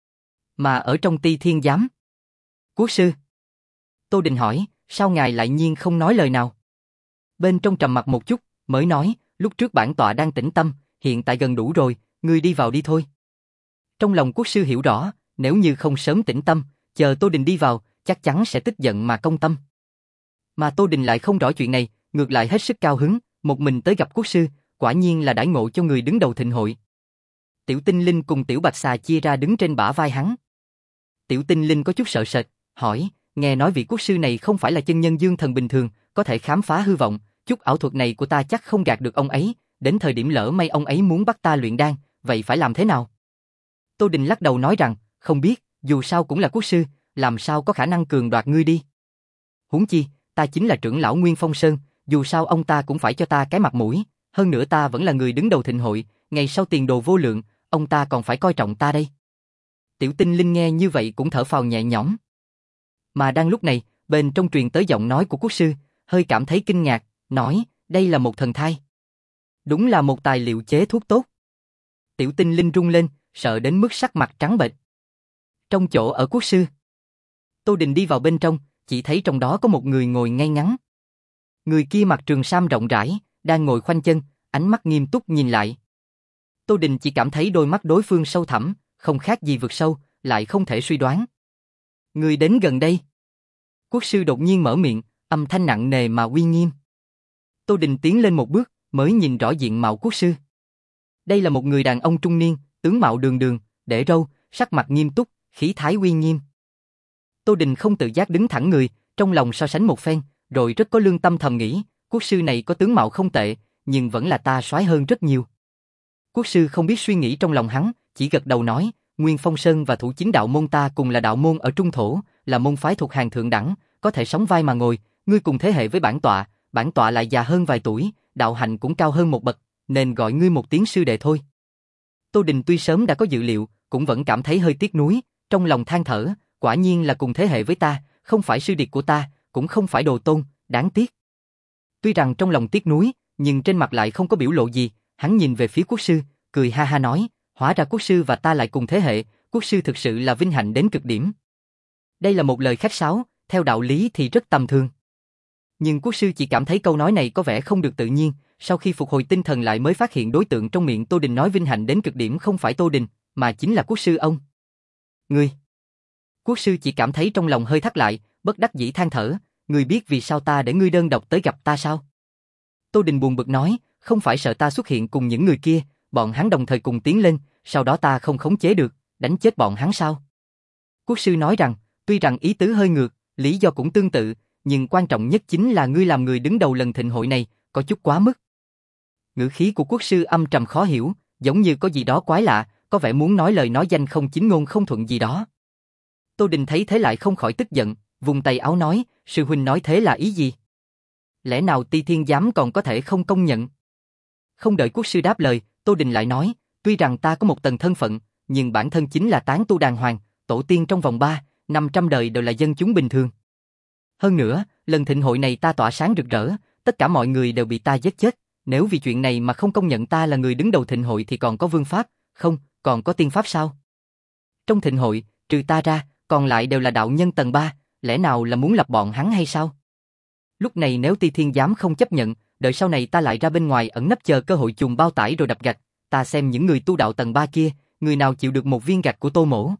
Mà ở trong Ti Thiên Giám, Quốc sư Tô Đình hỏi, sao ngài lại nhiên không nói lời nào? Bên trong trầm mặt một chút, mới nói, lúc trước bản tọa đang tĩnh tâm, hiện tại gần đủ rồi, ngươi đi vào đi thôi. Trong lòng quốc sư hiểu rõ, nếu như không sớm tĩnh tâm, chờ Tô Đình đi vào, chắc chắn sẽ tức giận mà công tâm. Mà Tô Đình lại không rõ chuyện này, ngược lại hết sức cao hứng, một mình tới gặp quốc sư, quả nhiên là đãi ngộ cho người đứng đầu thịnh hội. Tiểu Tinh Linh cùng Tiểu Bạch Xà chia ra đứng trên bả vai hắn. Tiểu Tinh Linh có chút sợ sệt, hỏi, nghe nói vị quốc sư này không phải là chân nhân dương thần bình thường, có thể khám phá hư vọng, chút ảo thuật này của ta chắc không gạt được ông ấy, đến thời điểm lỡ may ông ấy muốn bắt ta luyện đan, vậy phải làm thế nào? Tô Đình lắc đầu nói rằng, không biết, dù sao cũng là quốc sư, làm sao có khả năng cường đoạt ngươi đi. Huống chi, ta chính là trưởng lão Nguyên Phong Sơn, dù sao ông ta cũng phải cho ta cái mặt mũi, hơn nữa ta vẫn là người đứng đầu thịnh hội, ngày sau tiền đồ vô lượng, ông ta còn phải coi trọng ta đây. Tiểu Tinh Linh nghe như vậy cũng thở phào nhẹ nhõm. Mà đang lúc này, bên trong truyền tới giọng nói của quốc sư, hơi cảm thấy kinh ngạc, nói, đây là một thần thai. Đúng là một tài liệu chế thuốc tốt. Tiểu Tinh Linh rung lên, sợ đến mức sắc mặt trắng bệch. Trong chỗ ở quốc sư, Tô Đình đi vào bên trong, chỉ thấy trong đó có một người ngồi ngay ngắn. Người kia mặc trường sam rộng rãi, đang ngồi khoanh chân, ánh mắt nghiêm túc nhìn lại. Tô Đình chỉ cảm thấy đôi mắt đối phương sâu thẳm, không khác gì vực sâu, lại không thể suy đoán. Người đến gần đây. Quốc sư đột nhiên mở miệng, âm thanh nặng nề mà uy nghiêm. Tô Đình tiến lên một bước, mới nhìn rõ diện mạo quốc sư. Đây là một người đàn ông trung niên, tướng mạo đường đường, để râu, sắc mặt nghiêm túc, khí thái uy nghiêm. Tô Đình không tự giác đứng thẳng người, trong lòng so sánh một phen, rồi rất có lương tâm thầm nghĩ, quốc sư này có tướng mạo không tệ, nhưng vẫn là ta soái hơn rất nhiều. Quốc sư không biết suy nghĩ trong lòng hắn, chỉ gật đầu nói, Nguyên Phong Sơn và Thủ Chính đạo môn ta cùng là đạo môn ở Trung Thổ, là môn phái thuộc hàng thượng đẳng, có thể sóng vai mà ngồi, ngươi cùng thế hệ với bản tọa, bản tọa lại già hơn vài tuổi, đạo hạnh cũng cao hơn một bậc, nên gọi ngươi một tiếng sư đệ thôi. Tô Đình tuy sớm đã có dự liệu, cũng vẫn cảm thấy hơi tiếc nuối, trong lòng than thở, quả nhiên là cùng thế hệ với ta, không phải sư điệt của ta, cũng không phải đồ tôn, đáng tiếc. Tuy rằng trong lòng tiếc nuối, nhưng trên mặt lại không có biểu lộ gì, hắn nhìn về phía quốc sư, cười ha ha nói, hóa ra quốc sư và ta lại cùng thế hệ, quốc sư thực sự là vinh hạnh đến cực điểm. Đây là một lời khách sáo, theo đạo lý thì rất tầm thường. Nhưng quốc sư chỉ cảm thấy câu nói này có vẻ không được tự nhiên, sau khi phục hồi tinh thần lại mới phát hiện đối tượng trong miệng Tô Đình nói vinh hạnh đến cực điểm không phải Tô Đình, mà chính là quốc sư ông. Ngươi. Quốc sư chỉ cảm thấy trong lòng hơi thắt lại, bất đắc dĩ than thở, ngươi biết vì sao ta để ngươi đơn độc tới gặp ta sao? Tô Đình buồn bực nói, không phải sợ ta xuất hiện cùng những người kia, bọn hắn đồng thời cùng tiến lên, sau đó ta không khống chế được, đánh chết bọn hắn sao? Quốc sư nói rằng, tuy rằng ý tứ hơi ngược, lý do cũng tương tự, nhưng quan trọng nhất chính là ngươi làm người đứng đầu lần thịnh hội này, có chút quá mức. Ngữ khí của quốc sư âm trầm khó hiểu, giống như có gì đó quái lạ, có vẻ muốn nói lời nói danh không chính ngôn không thuận gì đó. Tô Đình thấy thế lại không khỏi tức giận, vùng tay áo nói, sư huynh nói thế là ý gì? Lẽ nào Ti Thiên Giám còn có thể không công nhận? Không đợi quốc sư đáp lời, Tô Đình lại nói, tuy rằng ta có một tầng thân phận, nhưng bản thân chính là tán tu đàng hoàng, tổ tiên trong vòng ba, năm trăm đời đều là dân chúng bình thường. Hơn nữa, lần thịnh hội này ta tỏa sáng rực rỡ, tất cả mọi người đều bị ta giết chết, nếu vì chuyện này mà không công nhận ta là người đứng đầu thịnh hội thì còn có vương pháp, không, còn có tiên pháp sao? Trong thịnh hội, trừ ta ra, còn lại đều là đạo nhân tầng ba, lẽ nào là muốn lập bọn hắn hay sao? Lúc này nếu Ti Thiên Giám không chấp nhận, đợi sau này ta lại ra bên ngoài ẩn nấp chờ cơ hội chùm bao tải rồi đập gạch, ta xem những người tu đạo tầng ba kia, người nào chịu được một viên gạch của Tô Mỗ.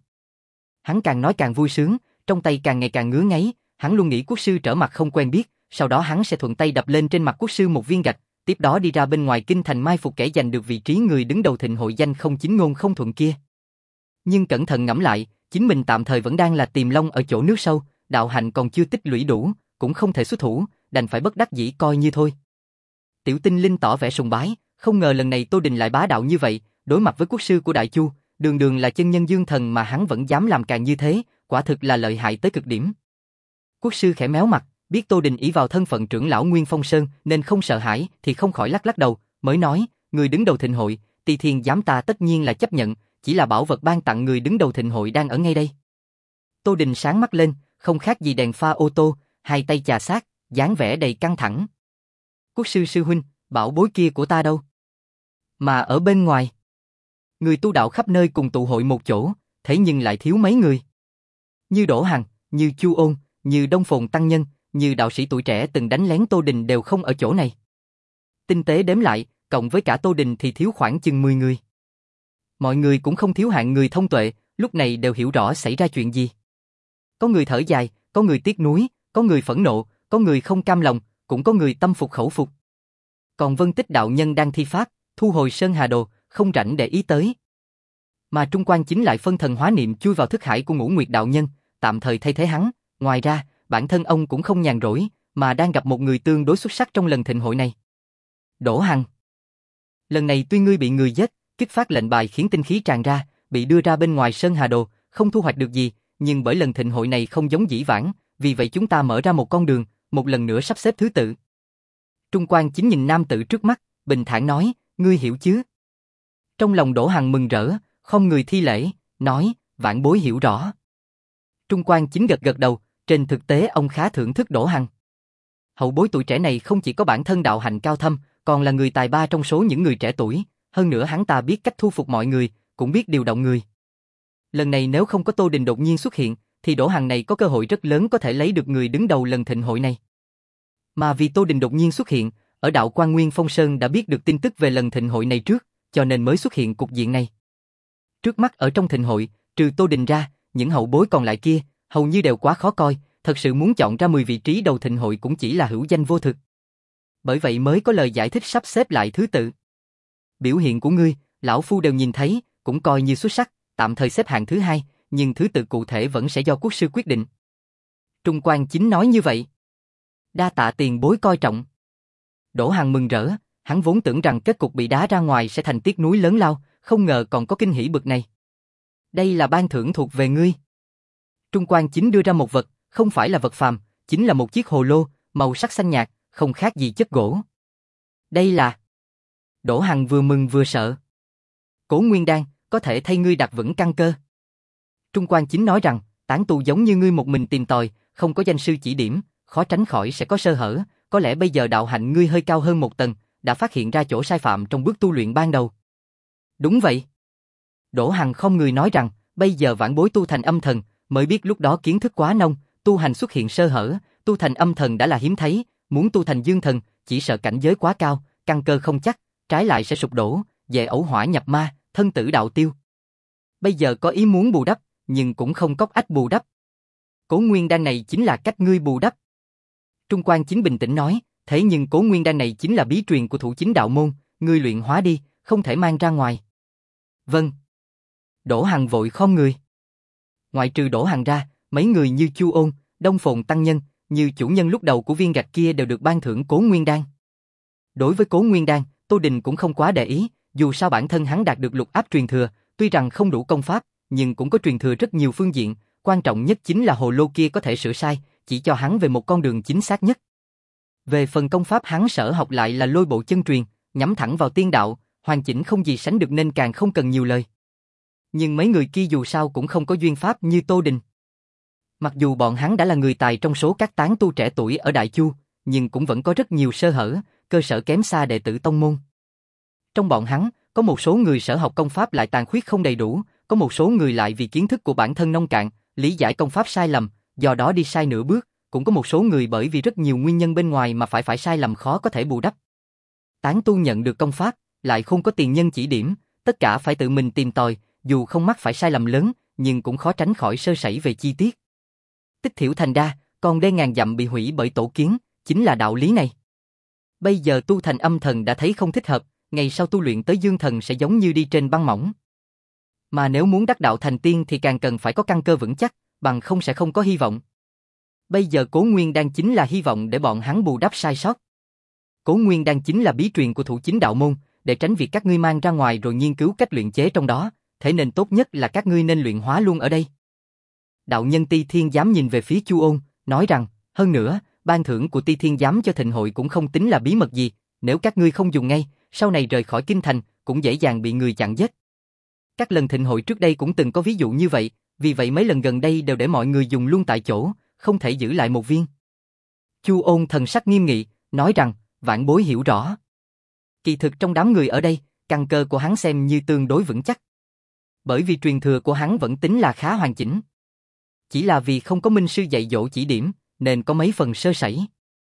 Hắn càng nói càng vui sướng, trong tay càng ngày càng ngứa ngáy, hắn luôn nghĩ quốc sư trở mặt không quen biết, sau đó hắn sẽ thuận tay đập lên trên mặt quốc sư một viên gạch, tiếp đó đi ra bên ngoài kinh thành mai phục kẻ giành được vị trí người đứng đầu thịnh hội danh không chính ngôn không thuận kia. Nhưng cẩn thận ngẫm lại, chính mình tạm thời vẫn đang là tìm long ở chỗ nước sâu, đạo hạnh còn chưa tích lũy đủ, cũng không thể xuất thủ, đành phải bất đắc dĩ coi như thôi. Tiểu Tinh Linh tỏ vẻ sùng bái, không ngờ lần này Tô Đình lại bá đạo như vậy, đối mặt với quốc sư của Đại Chu, đường đường là chân nhân dương thần mà hắn vẫn dám làm càng như thế, quả thực là lợi hại tới cực điểm. Quốc sư khẽ méo mặt, biết Tô Đình ỷ vào thân phận trưởng lão Nguyên Phong Sơn nên không sợ hãi thì không khỏi lắc lắc đầu, mới nói, người đứng đầu thịnh hội, Ti Thiên Giám ta tất nhiên là chấp nhận, chỉ là bảo vật ban tặng người đứng đầu thịnh hội đang ở ngay đây. Tô Đình sáng mắt lên, không khác gì đèn pha ô tô, hai tay chà sát, dáng vẻ đầy căng thẳng. Quốc sư sư huynh, bảo bối kia của ta đâu? Mà ở bên ngoài, người tu đạo khắp nơi cùng tụ hội một chỗ, thế nhưng lại thiếu mấy người. Như Đỗ Hằng, như Chu Ôn, như Đông Phồn Tăng Nhân, như đạo sĩ tuổi trẻ từng đánh lén Tô Đình đều không ở chỗ này. Tinh tế đếm lại, cộng với cả Tô Đình thì thiếu khoảng chừng mười người. Mọi người cũng không thiếu hạng người thông tuệ, lúc này đều hiểu rõ xảy ra chuyện gì. Có người thở dài, có người tiếc nuối, có người phẫn nộ, có người không cam lòng, cũng có người tâm phục khẩu phục. Còn Vân Tích đạo nhân đang thi pháp, thu hồi Sơn Hà Đồ, không rảnh để ý tới. Mà Trung Quan Chính lại phân thần hóa niệm chui vào thức hải của Ngũ Nguyệt đạo nhân, tạm thời thay thế hắn. Ngoài ra, bản thân ông cũng không nhàn rỗi, mà đang gặp một người tương đối xuất sắc trong lần thịnh hội này. Đỗ Hằng. Lần này tuy ngươi bị người giết, kích phát lệnh bài khiến tinh khí tràn ra, bị đưa ra bên ngoài Sơn Hà Đồ, không thu hoạch được gì, nhưng bởi lần thịnh hội này không giống dĩ vãng, vì vậy chúng ta mở ra một con đường, một lần nữa sắp xếp thứ tự. Trung Quan Chính nhìn nam tử trước mắt, bình thản nói, ngươi hiểu chứ? Trong lòng Đỗ Hằng mừng rỡ, không người thi lễ, nói, vãn bối hiểu rõ. Trung Quan Chính gật gật đầu, trên thực tế ông khá thưởng thức Đỗ Hằng. Hậu bối tuổi trẻ này không chỉ có bản thân đạo hạnh cao thâm, còn là người tài ba trong số những người trẻ tuổi, hơn nữa hắn ta biết cách thu phục mọi người, cũng biết điều động người. Lần này nếu không có Tô Đình đột nhiên xuất hiện, thì Đỗ Hằng này có cơ hội rất lớn có thể lấy được người đứng đầu lần thịnh hội này. Mà vì Tô Đình đột nhiên xuất hiện, ở đạo Quan Nguyên Phong Sơn đã biết được tin tức về lần thịnh hội này trước, cho nên mới xuất hiện cục diện này. Trước mắt ở trong thịnh hội, trừ Tô Đình ra, những hậu bối còn lại kia, hầu như đều quá khó coi, thật sự muốn chọn ra mười vị trí đầu thịnh hội cũng chỉ là hữu danh vô thực. Bởi vậy mới có lời giải thích sắp xếp lại thứ tự. Biểu hiện của ngươi, lão phu đều nhìn thấy, cũng coi như xuất sắc, tạm thời xếp hạng thứ hai, nhưng thứ tự cụ thể vẫn sẽ do quốc sư quyết định. Trung Quan Chính nói như vậy. Đa tạ tiền bối coi trọng. Đỗ Hằng mừng rỡ, hắn vốn tưởng rằng kết cục bị đá ra ngoài sẽ thành tiếc nuối lớn lao, không ngờ còn có kinh hỉ bực này. Đây là ban thưởng thuộc về ngươi. Trung Quan Chính đưa ra một vật, không phải là vật phàm, chính là một chiếc hồ lô, màu sắc xanh nhạt, không khác gì chất gỗ. Đây là... Đỗ Hằng vừa mừng vừa sợ. Cố Nguyên Đan, có thể thay ngươi đặt vững căn cơ. Trung Quan Chính nói rằng, tán tu giống như ngươi một mình tìm tòi, không có danh sư chỉ điểm, khó tránh khỏi sẽ có sơ hở, có lẽ bây giờ đạo hạnh ngươi hơi cao hơn một tầng, đã phát hiện ra chỗ sai phạm trong bước tu luyện ban đầu. Đúng vậy. Đỗ Hằng không người nói rằng, bây giờ vãn bối tu thành âm thần, mới biết lúc đó kiến thức quá nông, tu hành xuất hiện sơ hở, tu thành âm thần đã là hiếm thấy, muốn tu thành dương thần, chỉ sợ cảnh giới quá cao, căn cơ không chắc, trái lại sẽ sụp đổ, về ẩu hỏa nhập ma, thân tử đạo tiêu. Bây giờ có ý muốn bù đắp, nhưng cũng không cóc ách bù đắp. Cố Nguyên Đan này chính là cách ngươi bù đắp. Trung Quan Chính bình tĩnh nói, thế nhưng Cố Nguyên Đan này chính là bí truyền của thủ chính đạo môn, ngươi luyện hóa đi, không thể mang ra ngoài. Vâng. Đỗ Hằng vội khom người. Ngoại trừ Đỗ Hằng ra, mấy người như Chu Ôn, Đông Phồn Tăng Nhân, như chủ nhân lúc đầu của viên gạch kia đều được ban thưởng Cố Nguyên Đan. Đối với Cố Nguyên Đan, Tô Đình cũng không quá để ý, dù sao bản thân hắn đạt được lục áp truyền thừa, tuy rằng không đủ công pháp, nhưng cũng có truyền thừa rất nhiều phương diện, quan trọng nhất chính là hồ lô kia có thể sửa sai, chỉ cho hắn về một con đường chính xác nhất. Về phần công pháp hắn sở học lại là Lôi Bộ chân truyền, nhắm thẳng vào tiên đạo, hoàn chỉnh không gì sánh được nên càng không cần nhiều lời. Nhưng mấy người kia dù sao cũng không có duyên pháp như Tô Đình. Mặc dù bọn hắn đã là người tài trong số các tán tu trẻ tuổi ở Đại Chu, nhưng cũng vẫn có rất nhiều sơ hở, cơ sở kém xa đệ tử tông môn. Trong bọn hắn, có một số người sở học công pháp lại tàn khuyết không đầy đủ, có một số người lại vì kiến thức của bản thân nông cạn, lý giải công pháp sai lầm, do đó đi sai nửa bước, cũng có một số người bởi vì rất nhiều nguyên nhân bên ngoài mà phải phải sai lầm khó có thể bù đắp. Tán tu nhận được công pháp, lại không có tiền nhân chỉ điểm, tất cả phải tự mình tìm tòi, dù không mắc phải sai lầm lớn, nhưng cũng khó tránh khỏi sơ sẩy về chi tiết. Tích thiểu thành đa, còn đê ngàn dặm bị hủy bởi tổ kiến, chính là đạo lý này. Bây giờ tu thành âm thần đã thấy không thích hợp, ngày sau tu luyện tới dương thần sẽ giống như đi trên băng mỏng. Mà nếu muốn đắc đạo thành tiên thì càng cần phải có căn cơ vững chắc, bằng không sẽ không có hy vọng. Bây giờ Cố Nguyên Đan chính là hy vọng để bọn hắn bù đắp sai sót. Cố Nguyên Đan chính là bí truyền của thủ chính đạo môn, để tránh việc các ngươi mang ra ngoài rồi nghiên cứu cách luyện chế trong đó, thế nên tốt nhất là các ngươi nên luyện hóa luôn ở đây. Đạo nhân Ti Thiên Giám nhìn về phía Chu Ôn, nói rằng, hơn nữa, ban thưởng của Ti Thiên Giám cho thịnh hội cũng không tính là bí mật gì, nếu các ngươi không dùng ngay, sau này rời khỏi kinh thành, cũng dễ dàng bị người chặn giết. Các lần thịnh hội trước đây cũng từng có ví dụ như vậy, vì vậy mấy lần gần đây đều để mọi người dùng luôn tại chỗ, không thể giữ lại một viên. Chu Ôn thần sắc nghiêm nghị, nói rằng, vãn bối hiểu rõ. Kỳ thực trong đám người ở đây, căn cơ của hắn xem như tương đối vững chắc. Bởi vì truyền thừa của hắn vẫn tính là khá hoàn chỉnh. Chỉ là vì không có minh sư dạy dỗ chỉ điểm, nên có mấy phần sơ sẩy.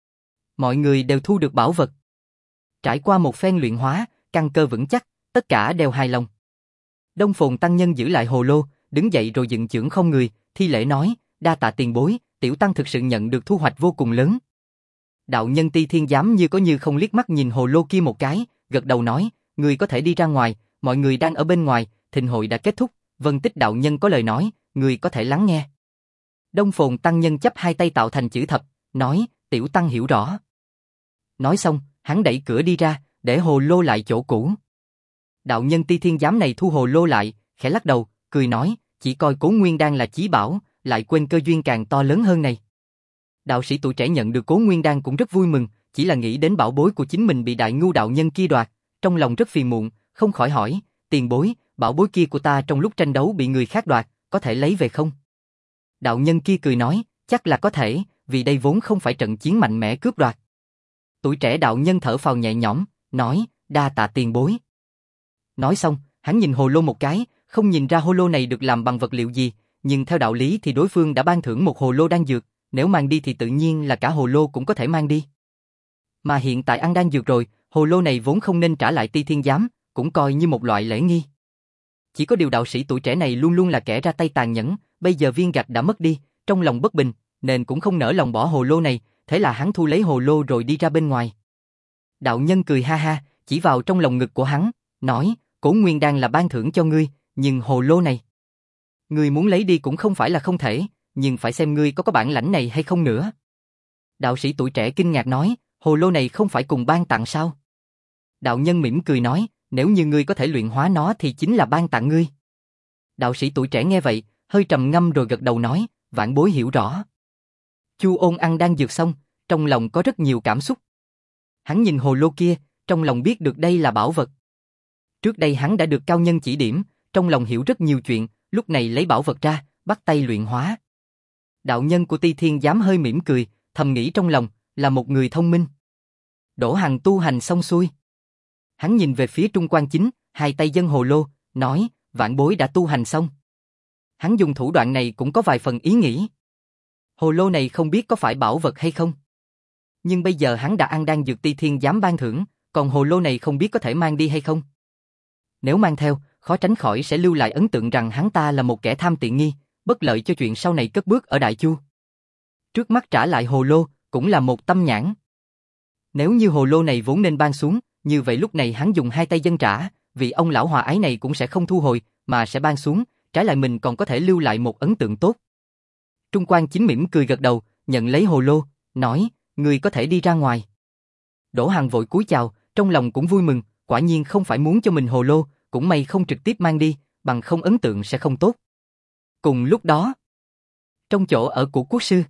Mọi người đều thu được bảo vật. Trải qua một phen luyện hóa, căn cơ vững chắc, tất cả đều hài lòng. Đông Phồn tăng nhân giữ lại hồ lô, đứng dậy rồi dựng chưởng không người, thi lễ nói, đa tạ tiền bối, tiểu tăng thực sự nhận được thu hoạch vô cùng lớn. Đạo nhân Ti Thiên Giám như có như không liếc mắt nhìn hồ lô kia một cái, gật đầu nói, người có thể đi ra ngoài, mọi người đang ở bên ngoài, thịnh hội đã kết thúc, Vân Tích đạo nhân có lời nói, người có thể lắng nghe. Đông Phồn tăng nhân chắp hai tay tạo thành chữ thập, nói, tiểu tăng hiểu rõ. Nói xong, hắn đẩy cửa đi ra, để hồ lô lại chỗ cũ. Đạo nhân Ti Thiên Giám này thu hồ lô lại, khẽ lắc đầu, cười nói, chỉ coi Cố Nguyên Đan là chí bảo, lại quên cơ duyên càng to lớn hơn này. Đạo sĩ tuổi trẻ nhận được Cố Nguyên Đan cũng rất vui mừng, chỉ là nghĩ đến bảo bối của chính mình bị đại ngu đạo nhân kia đoạt, trong lòng rất phiền muộn, không khỏi hỏi, tiền bối, bảo bối kia của ta trong lúc tranh đấu bị người khác đoạt, có thể lấy về không? Đạo nhân kia cười nói, chắc là có thể, vì đây vốn không phải trận chiến mạnh mẽ cướp đoạt. Tuổi trẻ đạo nhân thở phào nhẹ nhõm, nói, đa tạ tiền bối. Nói xong, hắn nhìn hồ lô một cái, không nhìn ra hồ lô này được làm bằng vật liệu gì, nhưng theo đạo lý thì đối phương đã ban thưởng một hồ lô đan dược, nếu mang đi thì tự nhiên là cả hồ lô cũng có thể mang đi. Mà hiện tại ăn đan dược rồi, hồ lô này vốn không nên trả lại Ti Thiên Giám, cũng coi như một loại lễ nghi. Chỉ có điều đạo sĩ tuổi trẻ này luôn luôn là kẻ ra tay tàn nhẫn, bây giờ viên gạch đã mất đi, trong lòng bất bình, nên cũng không nỡ lòng bỏ hồ lô này, thế là hắn thu lấy hồ lô rồi đi ra bên ngoài. Đạo nhân cười ha ha, chỉ vào trong lòng ngực của hắn, nói, Cố Nguyên Đan là ban thưởng cho ngươi, nhưng hồ lô này, ngươi muốn lấy đi cũng không phải là không thể, nhưng phải xem ngươi có có bản lãnh này hay không nữa. Đạo sĩ tuổi trẻ kinh ngạc nói, hồ lô này không phải cùng ban tặng sao? Đạo nhân mỉm cười nói, nếu như ngươi có thể luyện hóa nó thì chính là ban tặng ngươi. Đạo sĩ tuổi trẻ nghe vậy, hơi trầm ngâm rồi gật đầu nói, vãn bối hiểu rõ. Chu Ôn ăn đan dược xong, trong lòng có rất nhiều cảm xúc. Hắn nhìn hồ lô kia, trong lòng biết được đây là bảo vật. Trước đây hắn đã được cao nhân chỉ điểm, trong lòng hiểu rất nhiều chuyện, lúc này lấy bảo vật ra, bắt tay luyện hóa. Đạo nhân của Ti Thiên Giám hơi mỉm cười, thầm nghĩ trong lòng, là một người thông minh. Đỗ Hằng tu hành xong xuôi. Hắn nhìn về phía Trung Quan Chính, hai tay dâng hồ lô, nói, vãn bối đã tu hành xong. Hắn dùng thủ đoạn này cũng có vài phần ý nghĩ. Hồ lô này không biết có phải bảo vật hay không. Nhưng bây giờ hắn đã ăn đan dược Ti Thiên Giám ban thưởng, còn hồ lô này không biết có thể mang đi hay không. Nếu mang theo, khó tránh khỏi sẽ lưu lại ấn tượng rằng hắn ta là một kẻ tham tiện nghi, bất lợi cho chuyện sau này cất bước ở Đại Chu. Trước mắt trả lại hồ lô, cũng là một tâm nhãn. Nếu như hồ lô này vốn nên ban xuống, như vậy lúc này hắn dùng hai tay dâng trả, vì ông lão hòa ái này cũng sẽ không thu hồi, mà sẽ ban xuống, trái lại mình còn có thể lưu lại một ấn tượng tốt. Trung Quan Chính mỉm cười gật đầu, nhận lấy hồ lô, nói, người có thể đi ra ngoài. Đỗ Hằng vội cúi chào, trong lòng cũng vui mừng, quả nhiên không phải muốn cho mình hồ lô, cũng may không trực tiếp mang đi, bằng không ấn tượng sẽ không tốt. Cùng lúc đó, trong chỗ ở của quốc sư,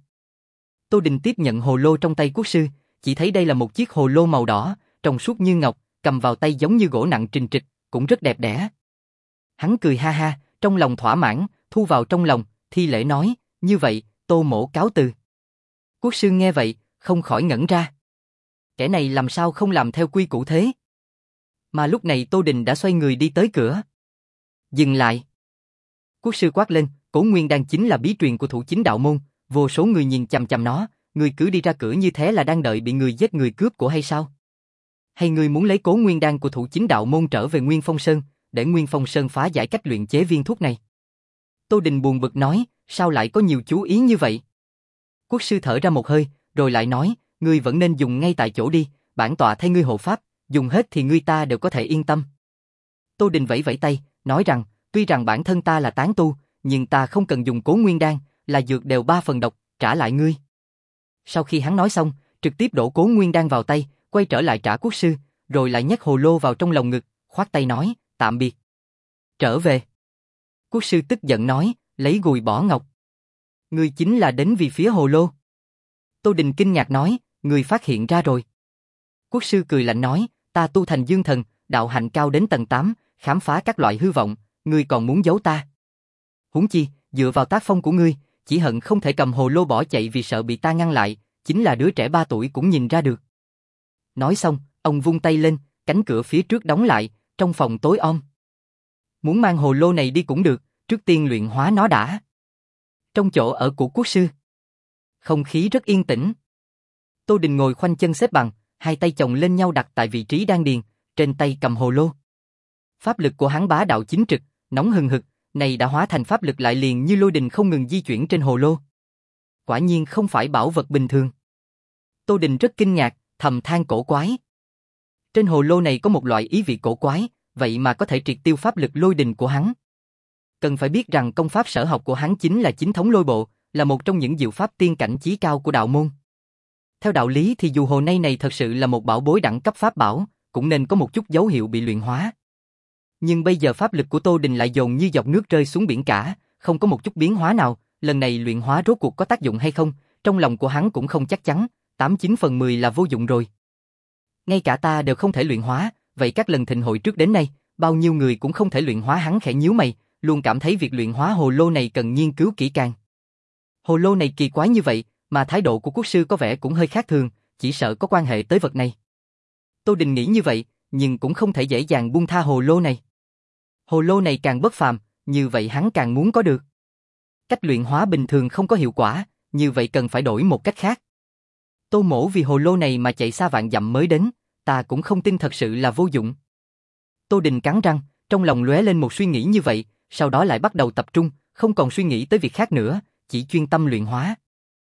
Tô Đình tiếp nhận hồ lô trong tay quốc sư, chỉ thấy đây là một chiếc hồ lô màu đỏ, trong suốt như ngọc, cầm vào tay giống như gỗ nặng trình trịch, cũng rất đẹp đẽ. Hắn cười ha ha, trong lòng thỏa mãn, thu vào trong lòng, thi lễ nói, như vậy, Tô Mỗ cáo từ. Quốc sư nghe vậy, không khỏi ngẩn ra. Kẻ này làm sao không làm theo quy củ thế? Mà lúc này Tô Đình đã xoay người đi tới cửa. Dừng lại. Quốc sư quát lên, Cố Nguyên Đan chính là bí truyền của thủ chính đạo môn, vô số người nhìn chằm chằm nó, người cứ đi ra cửa như thế là đang đợi bị người giết người cướp của hay sao? Hay người muốn lấy Cố Nguyên Đan của thủ chính đạo môn trở về Nguyên Phong Sơn, để Nguyên Phong Sơn phá giải cách luyện chế viên thuốc này? Tô Đình buồn bực nói, sao lại có nhiều chú ý như vậy? Quốc sư thở ra một hơi, rồi lại nói, ngươi vẫn nên dùng ngay tại chỗ đi, bản tọa thay ngươi hộ pháp, dùng hết thì ngươi ta đều có thể yên tâm. Tô Đình vẫy vẫy tay, nói rằng, tuy rằng bản thân ta là tán tu, nhưng ta không cần dùng Cố Nguyên Đan, là dược đều ba phần độc, trả lại ngươi. Sau khi hắn nói xong, trực tiếp đổ Cố Nguyên Đan vào tay, quay trở lại trả quốc sư, rồi lại nhét hồ lô vào trong lồng ngực, khoát tay nói, tạm biệt. Trở về. Quốc sư tức giận nói, lấy gùi bỏ ngọc. Ngươi chính là đến vì phía hồ lô. Tô Đình kinh ngạc nói, ngươi phát hiện ra rồi. Quốc sư cười lạnh nói, ta tu thành dương thần, đạo hạnh cao đến tầng tám, khám phá các loại hư vọng, ngươi còn muốn giấu ta. Huống chi, dựa vào tác phong của ngươi, chỉ hận không thể cầm hồ lô bỏ chạy vì sợ bị ta ngăn lại, chính là đứa trẻ ba tuổi cũng nhìn ra được. Nói xong, ông vung tay lên, cánh cửa phía trước đóng lại, trong phòng tối om. Muốn mang hồ lô này đi cũng được, trước tiên luyện hóa nó đã. Trong chỗ ở của quốc sư, không khí rất yên tĩnh. Tô Đình ngồi khoanh chân xếp bằng, hai tay chồng lên nhau đặt tại vị trí đan điền, trên tay cầm hồ lô. Pháp lực của hắn bá đạo chính trực, nóng hừng hực, này đã hóa thành pháp lực lại liền như lôi đình không ngừng di chuyển trên hồ lô. Quả nhiên không phải bảo vật bình thường. Tô Đình rất kinh ngạc, thầm than cổ quái. Trên hồ lô này có một loại ý vị cổ quái, vậy mà có thể triệt tiêu pháp lực lôi đình của hắn. Cần phải biết rằng công pháp sở học của hắn chính là chính thống lôi bộ, là một trong những diệu pháp tiên cảnh chí cao của đạo môn. Theo đạo lý thì dù hồ nay này thật sự là một bảo bối đẳng cấp pháp bảo, cũng nên có một chút dấu hiệu bị luyện hóa. Nhưng bây giờ pháp lực của Tô Đình lại dồn như giọt nước rơi xuống biển cả, không có một chút biến hóa nào, lần này luyện hóa rốt cuộc có tác dụng hay không, trong lòng của hắn cũng không chắc chắn, tám chín phần mười là vô dụng rồi. Ngay cả ta đều không thể luyện hóa, vậy các lần thịnh hội trước đến nay, bao nhiêu người cũng không thể luyện hóa, hắn khẽ nhíu mày, luôn cảm thấy việc luyện hóa hồ lô này cần nghiên cứu kỹ càng. Hồ lô này kỳ quái như vậy, mà thái độ của quốc sư có vẻ cũng hơi khác thường, chỉ sợ có quan hệ tới vật này. Tô Đình nghĩ như vậy, nhưng cũng không thể dễ dàng buông tha hồ lô này. Hồ lô này càng bất phàm, như vậy hắn càng muốn có được. Cách luyện hóa bình thường không có hiệu quả, như vậy cần phải đổi một cách khác. Tô Mỗ vì hồ lô này mà chạy xa vạn dặm mới đến, ta cũng không tin thật sự là vô dụng. Tô Đình cắn răng, trong lòng lóe lên một suy nghĩ như vậy, sau đó lại bắt đầu tập trung, không còn suy nghĩ tới việc khác nữa, chỉ chuyên tâm luyện hóa.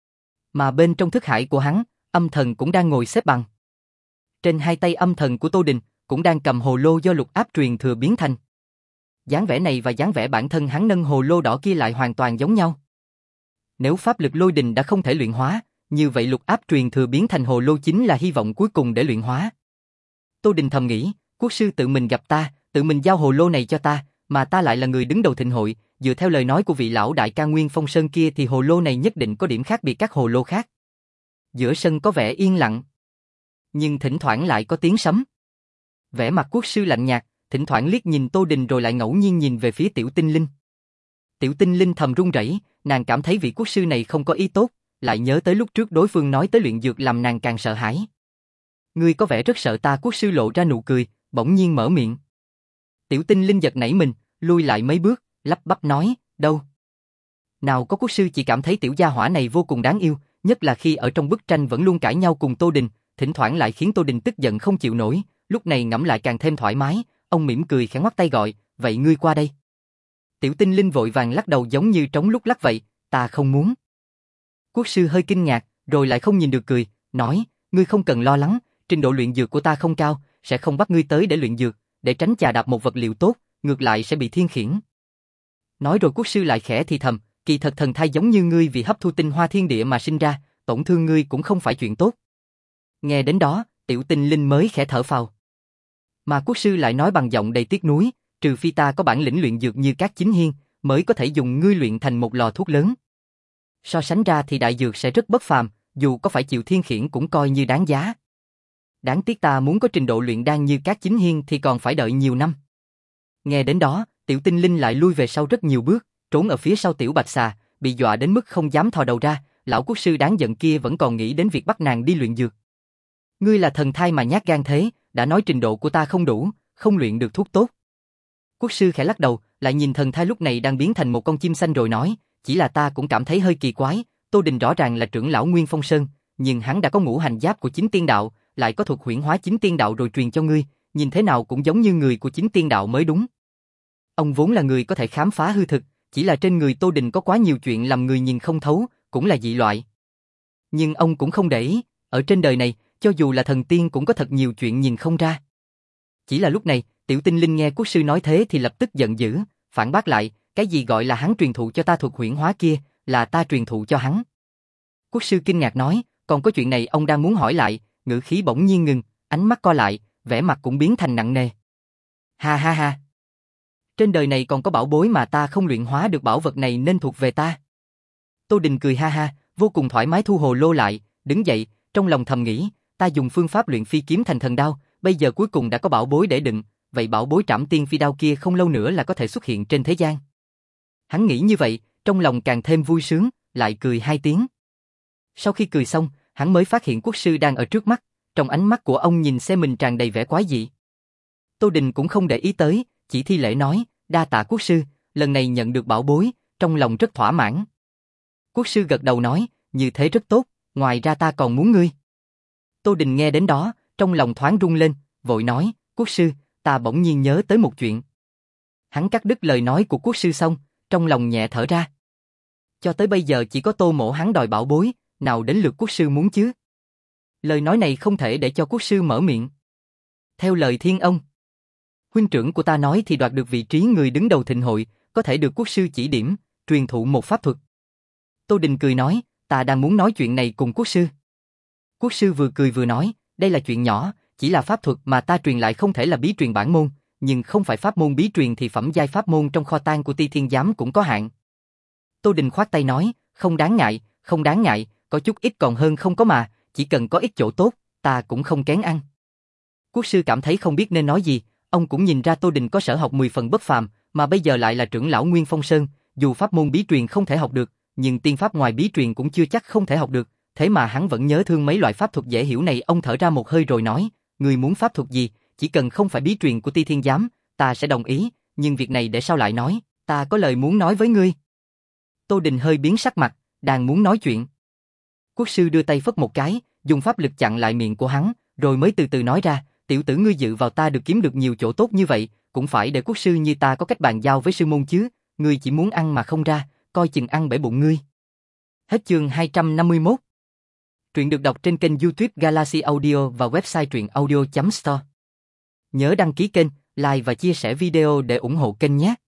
Mà bên trong thức hải của hắn, âm thần cũng đang ngồi xếp bằng. Trên hai tay âm thần của Tô Đình cũng đang cầm hồ lô do lục áp truyền thừa biến thành. Dáng vẻ này và dáng vẻ bản thân hắn nâng hồ lô đỏ kia lại hoàn toàn giống nhau. Nếu pháp lực lôi đình đã không thể luyện hóa, như vậy lục áp truyền thừa biến thành hồ lô chính là hy vọng cuối cùng để luyện hóa. Tô Đình thầm nghĩ, quốc sư tự mình gặp ta, tự mình giao hồ lô này cho ta, mà ta lại là người đứng đầu thịnh hội, dựa theo lời nói của vị lão đại ca Nguyên Phong Sơn kia thì hồ lô này nhất định có điểm khác biệt các hồ lô khác. Giữa sân có vẻ yên lặng, nhưng thỉnh thoảng lại có tiếng sấm. Vẻ mặt quốc sư lạnh nhạt, thỉnh thoảng liếc nhìn Tô Đình rồi lại ngẫu nhiên nhìn về phía Tiểu Tinh Linh. Tiểu Tinh Linh thầm run rẩy, nàng cảm thấy vị quốc sư này không có ý tốt, lại nhớ tới lúc trước đối phương nói tới luyện dược làm nàng càng sợ hãi. Ngươi có vẻ rất sợ ta, quốc sư lộ ra nụ cười, bỗng nhiên mở miệng. Tiểu Tinh Linh giật nảy mình, lui lại mấy bước, lắp bắp nói, đâu? Nào có, quốc sư chỉ cảm thấy tiểu gia hỏa này vô cùng đáng yêu, nhất là khi ở trong bức tranh vẫn luôn cãi nhau cùng Tô Đình, thỉnh thoảng lại khiến Tô Đình tức giận không chịu nổi, lúc này ngẫm lại càng thêm thoải mái, ông mỉm cười khẽ ngoắc tay gọi, vậy ngươi qua đây. Tiểu Tinh Linh vội vàng lắc đầu giống như trống lúc lắc vậy, ta không muốn. Quốc sư hơi kinh ngạc, rồi lại không nhìn được cười, nói, ngươi không cần lo lắng, trình độ luyện dược của ta không cao, sẽ không bắt ngươi tới để luyện dược, để tránh chà đạp một vật liệu tốt, ngược lại sẽ bị thiên khiển. Nói rồi quốc sư lại khẽ thì thầm, kỳ thật thần thai giống như ngươi vì hấp thu tinh hoa thiên địa mà sinh ra, tổn thương ngươi cũng không phải chuyện tốt. Nghe đến đó, Tiểu Tinh Linh mới khẽ thở phào. Mà quốc sư lại nói bằng giọng đầy tiếc nuối, trừ phi ta có bản lĩnh luyện dược như các chính hiên, mới có thể dùng ngươi luyện thành một lò thuốc lớn. So sánh ra thì đại dược sẽ rất bất phàm, dù có phải chịu thiên khiển cũng coi như đáng giá. Đáng tiếc ta muốn có trình độ luyện đan như các chính hiên thì còn phải đợi nhiều năm. Nghe đến đó, Tiểu Tinh Linh lại lui về sau rất nhiều bước, trốn ở phía sau Tiểu Bạch Xà, bị dọa đến mức không dám thò đầu ra, lão quốc sư đáng giận kia vẫn còn nghĩ đến việc bắt nàng đi luyện dược. Ngươi là thần thai mà nhát gan thế, đã nói trình độ của ta không đủ, không luyện được thuốc tốt. Quốc sư khẽ lắc đầu, lại nhìn thần thai lúc này đang biến thành một con chim xanh rồi nói, chỉ là ta cũng cảm thấy hơi kỳ quái, Tô Đình rõ ràng là trưởng lão Nguyên Phong Sơn, nhưng hắn đã có ngũ hành giáp của chính tiên đạo, lại có thuật huyễn hóa chính tiên đạo rồi truyền cho ngươi, nhìn thế nào cũng giống như người của chính tiên đạo mới đúng. Ông vốn là người có thể khám phá hư thực, chỉ là trên người Tô Đình có quá nhiều chuyện làm người nhìn không thấu, cũng là dị loại. Nhưng ông cũng không để ý, ở trên đời này, cho dù là thần tiên cũng có thật nhiều chuyện nhìn không ra. Chỉ là lúc này, Tiểu Tinh Linh nghe quốc sư nói thế thì lập tức giận dữ, phản bác lại, cái gì gọi là hắn truyền thụ cho ta thuật huyễn hóa kia, là ta truyền thụ cho hắn. Quốc sư kinh ngạc nói, còn có chuyện này ông đang muốn hỏi lại, ngữ khí bỗng nhiên ngừng, ánh mắt co lại, vẻ mặt cũng biến thành nặng nề. Ha ha ha. Trên đời này còn có bảo bối mà ta không luyện hóa được, bảo vật này nên thuộc về ta. Tô Đình cười ha ha, vô cùng thoải mái thu hồ lô lại, đứng dậy, trong lòng thầm nghĩ, ta dùng phương pháp luyện phi kiếm thành thần đao, bây giờ cuối cùng đã có bảo bối để đựng, vậy bảo bối trảm tiên phi đao kia không lâu nữa là có thể xuất hiện trên thế gian. Hắn nghĩ như vậy, trong lòng càng thêm vui sướng, lại cười hai tiếng. Sau khi cười xong, hắn mới phát hiện quốc sư đang ở trước mắt, trong ánh mắt của ông nhìn xe mình tràn đầy vẻ quái dị. Tô Đình cũng không để ý tới, chỉ thi lễ nói, đa tạ quốc sư, lần này nhận được bảo bối, trong lòng rất thỏa mãn. Quốc sư gật đầu nói, như thế rất tốt, ngoài ra ta còn muốn ngươi. Tô Đình nghe đến đó, trong lòng thoáng rung lên, vội nói, quốc sư, ta bỗng nhiên nhớ tới một chuyện. Hắn cắt đứt lời nói của quốc sư xong, trong lòng nhẹ thở ra. Cho tới bây giờ chỉ có Tô Mỗ hắn đòi bảo bối, nào đến lượt quốc sư muốn chứ? Lời nói này không thể để cho quốc sư mở miệng. Theo lời Thiên Ông, huynh trưởng của ta nói thì đoạt được vị trí người đứng đầu thịnh hội, có thể được quốc sư chỉ điểm, truyền thụ một pháp thuật. Tô Đình cười nói, ta đang muốn nói chuyện này cùng quốc sư. Quốc sư vừa cười vừa nói, đây là chuyện nhỏ, chỉ là pháp thuật mà ta truyền lại không thể là bí truyền bản môn, nhưng không phải pháp môn bí truyền thì phẩm giai pháp môn trong kho tàng của Ti Thiên Giám cũng có hạn. Tô Đình khoát tay nói, không đáng ngại, không đáng ngại, có chút ít còn hơn không có mà, chỉ cần có ít chỗ tốt, ta cũng không kén ăn. Quốc sư cảm thấy không biết nên nói gì, ông cũng nhìn ra Tô Đình có sở học mười phần bất phàm, mà bây giờ lại là trưởng lão Nguyên Phong Sơn, dù pháp môn bí truyền không thể học được, nhưng tiên pháp ngoài bí truyền cũng chưa chắc không thể học được, thế mà hắn vẫn nhớ thương mấy loại pháp thuật dễ hiểu này. Ông thở ra một hơi rồi nói, người muốn pháp thuật gì, chỉ cần không phải bí truyền của Ti Thiên Giám, ta sẽ đồng ý, nhưng việc này để sau lại nói, ta có lời muốn nói với ngươi. Tô Đình hơi biến sắc mặt, đang muốn nói chuyện. Quốc sư đưa tay phất một cái, dùng pháp lực chặn lại miệng của hắn, rồi mới từ từ nói ra, tiểu tử ngươi dự vào ta được kiếm được nhiều chỗ tốt như vậy, cũng phải để quốc sư như ta có cách bàn giao với sư môn chứ, ngươi chỉ muốn ăn mà không ra, coi chừng ăn bể bụng ngươi. Hết chương hai trăm năm mươi mốt. Truyện được đọc trên kênh YouTube Galaxy Audio và website truyện audio chấm store. Nhớ đăng ký kênh, like và chia sẻ video để ủng hộ kênh nhé.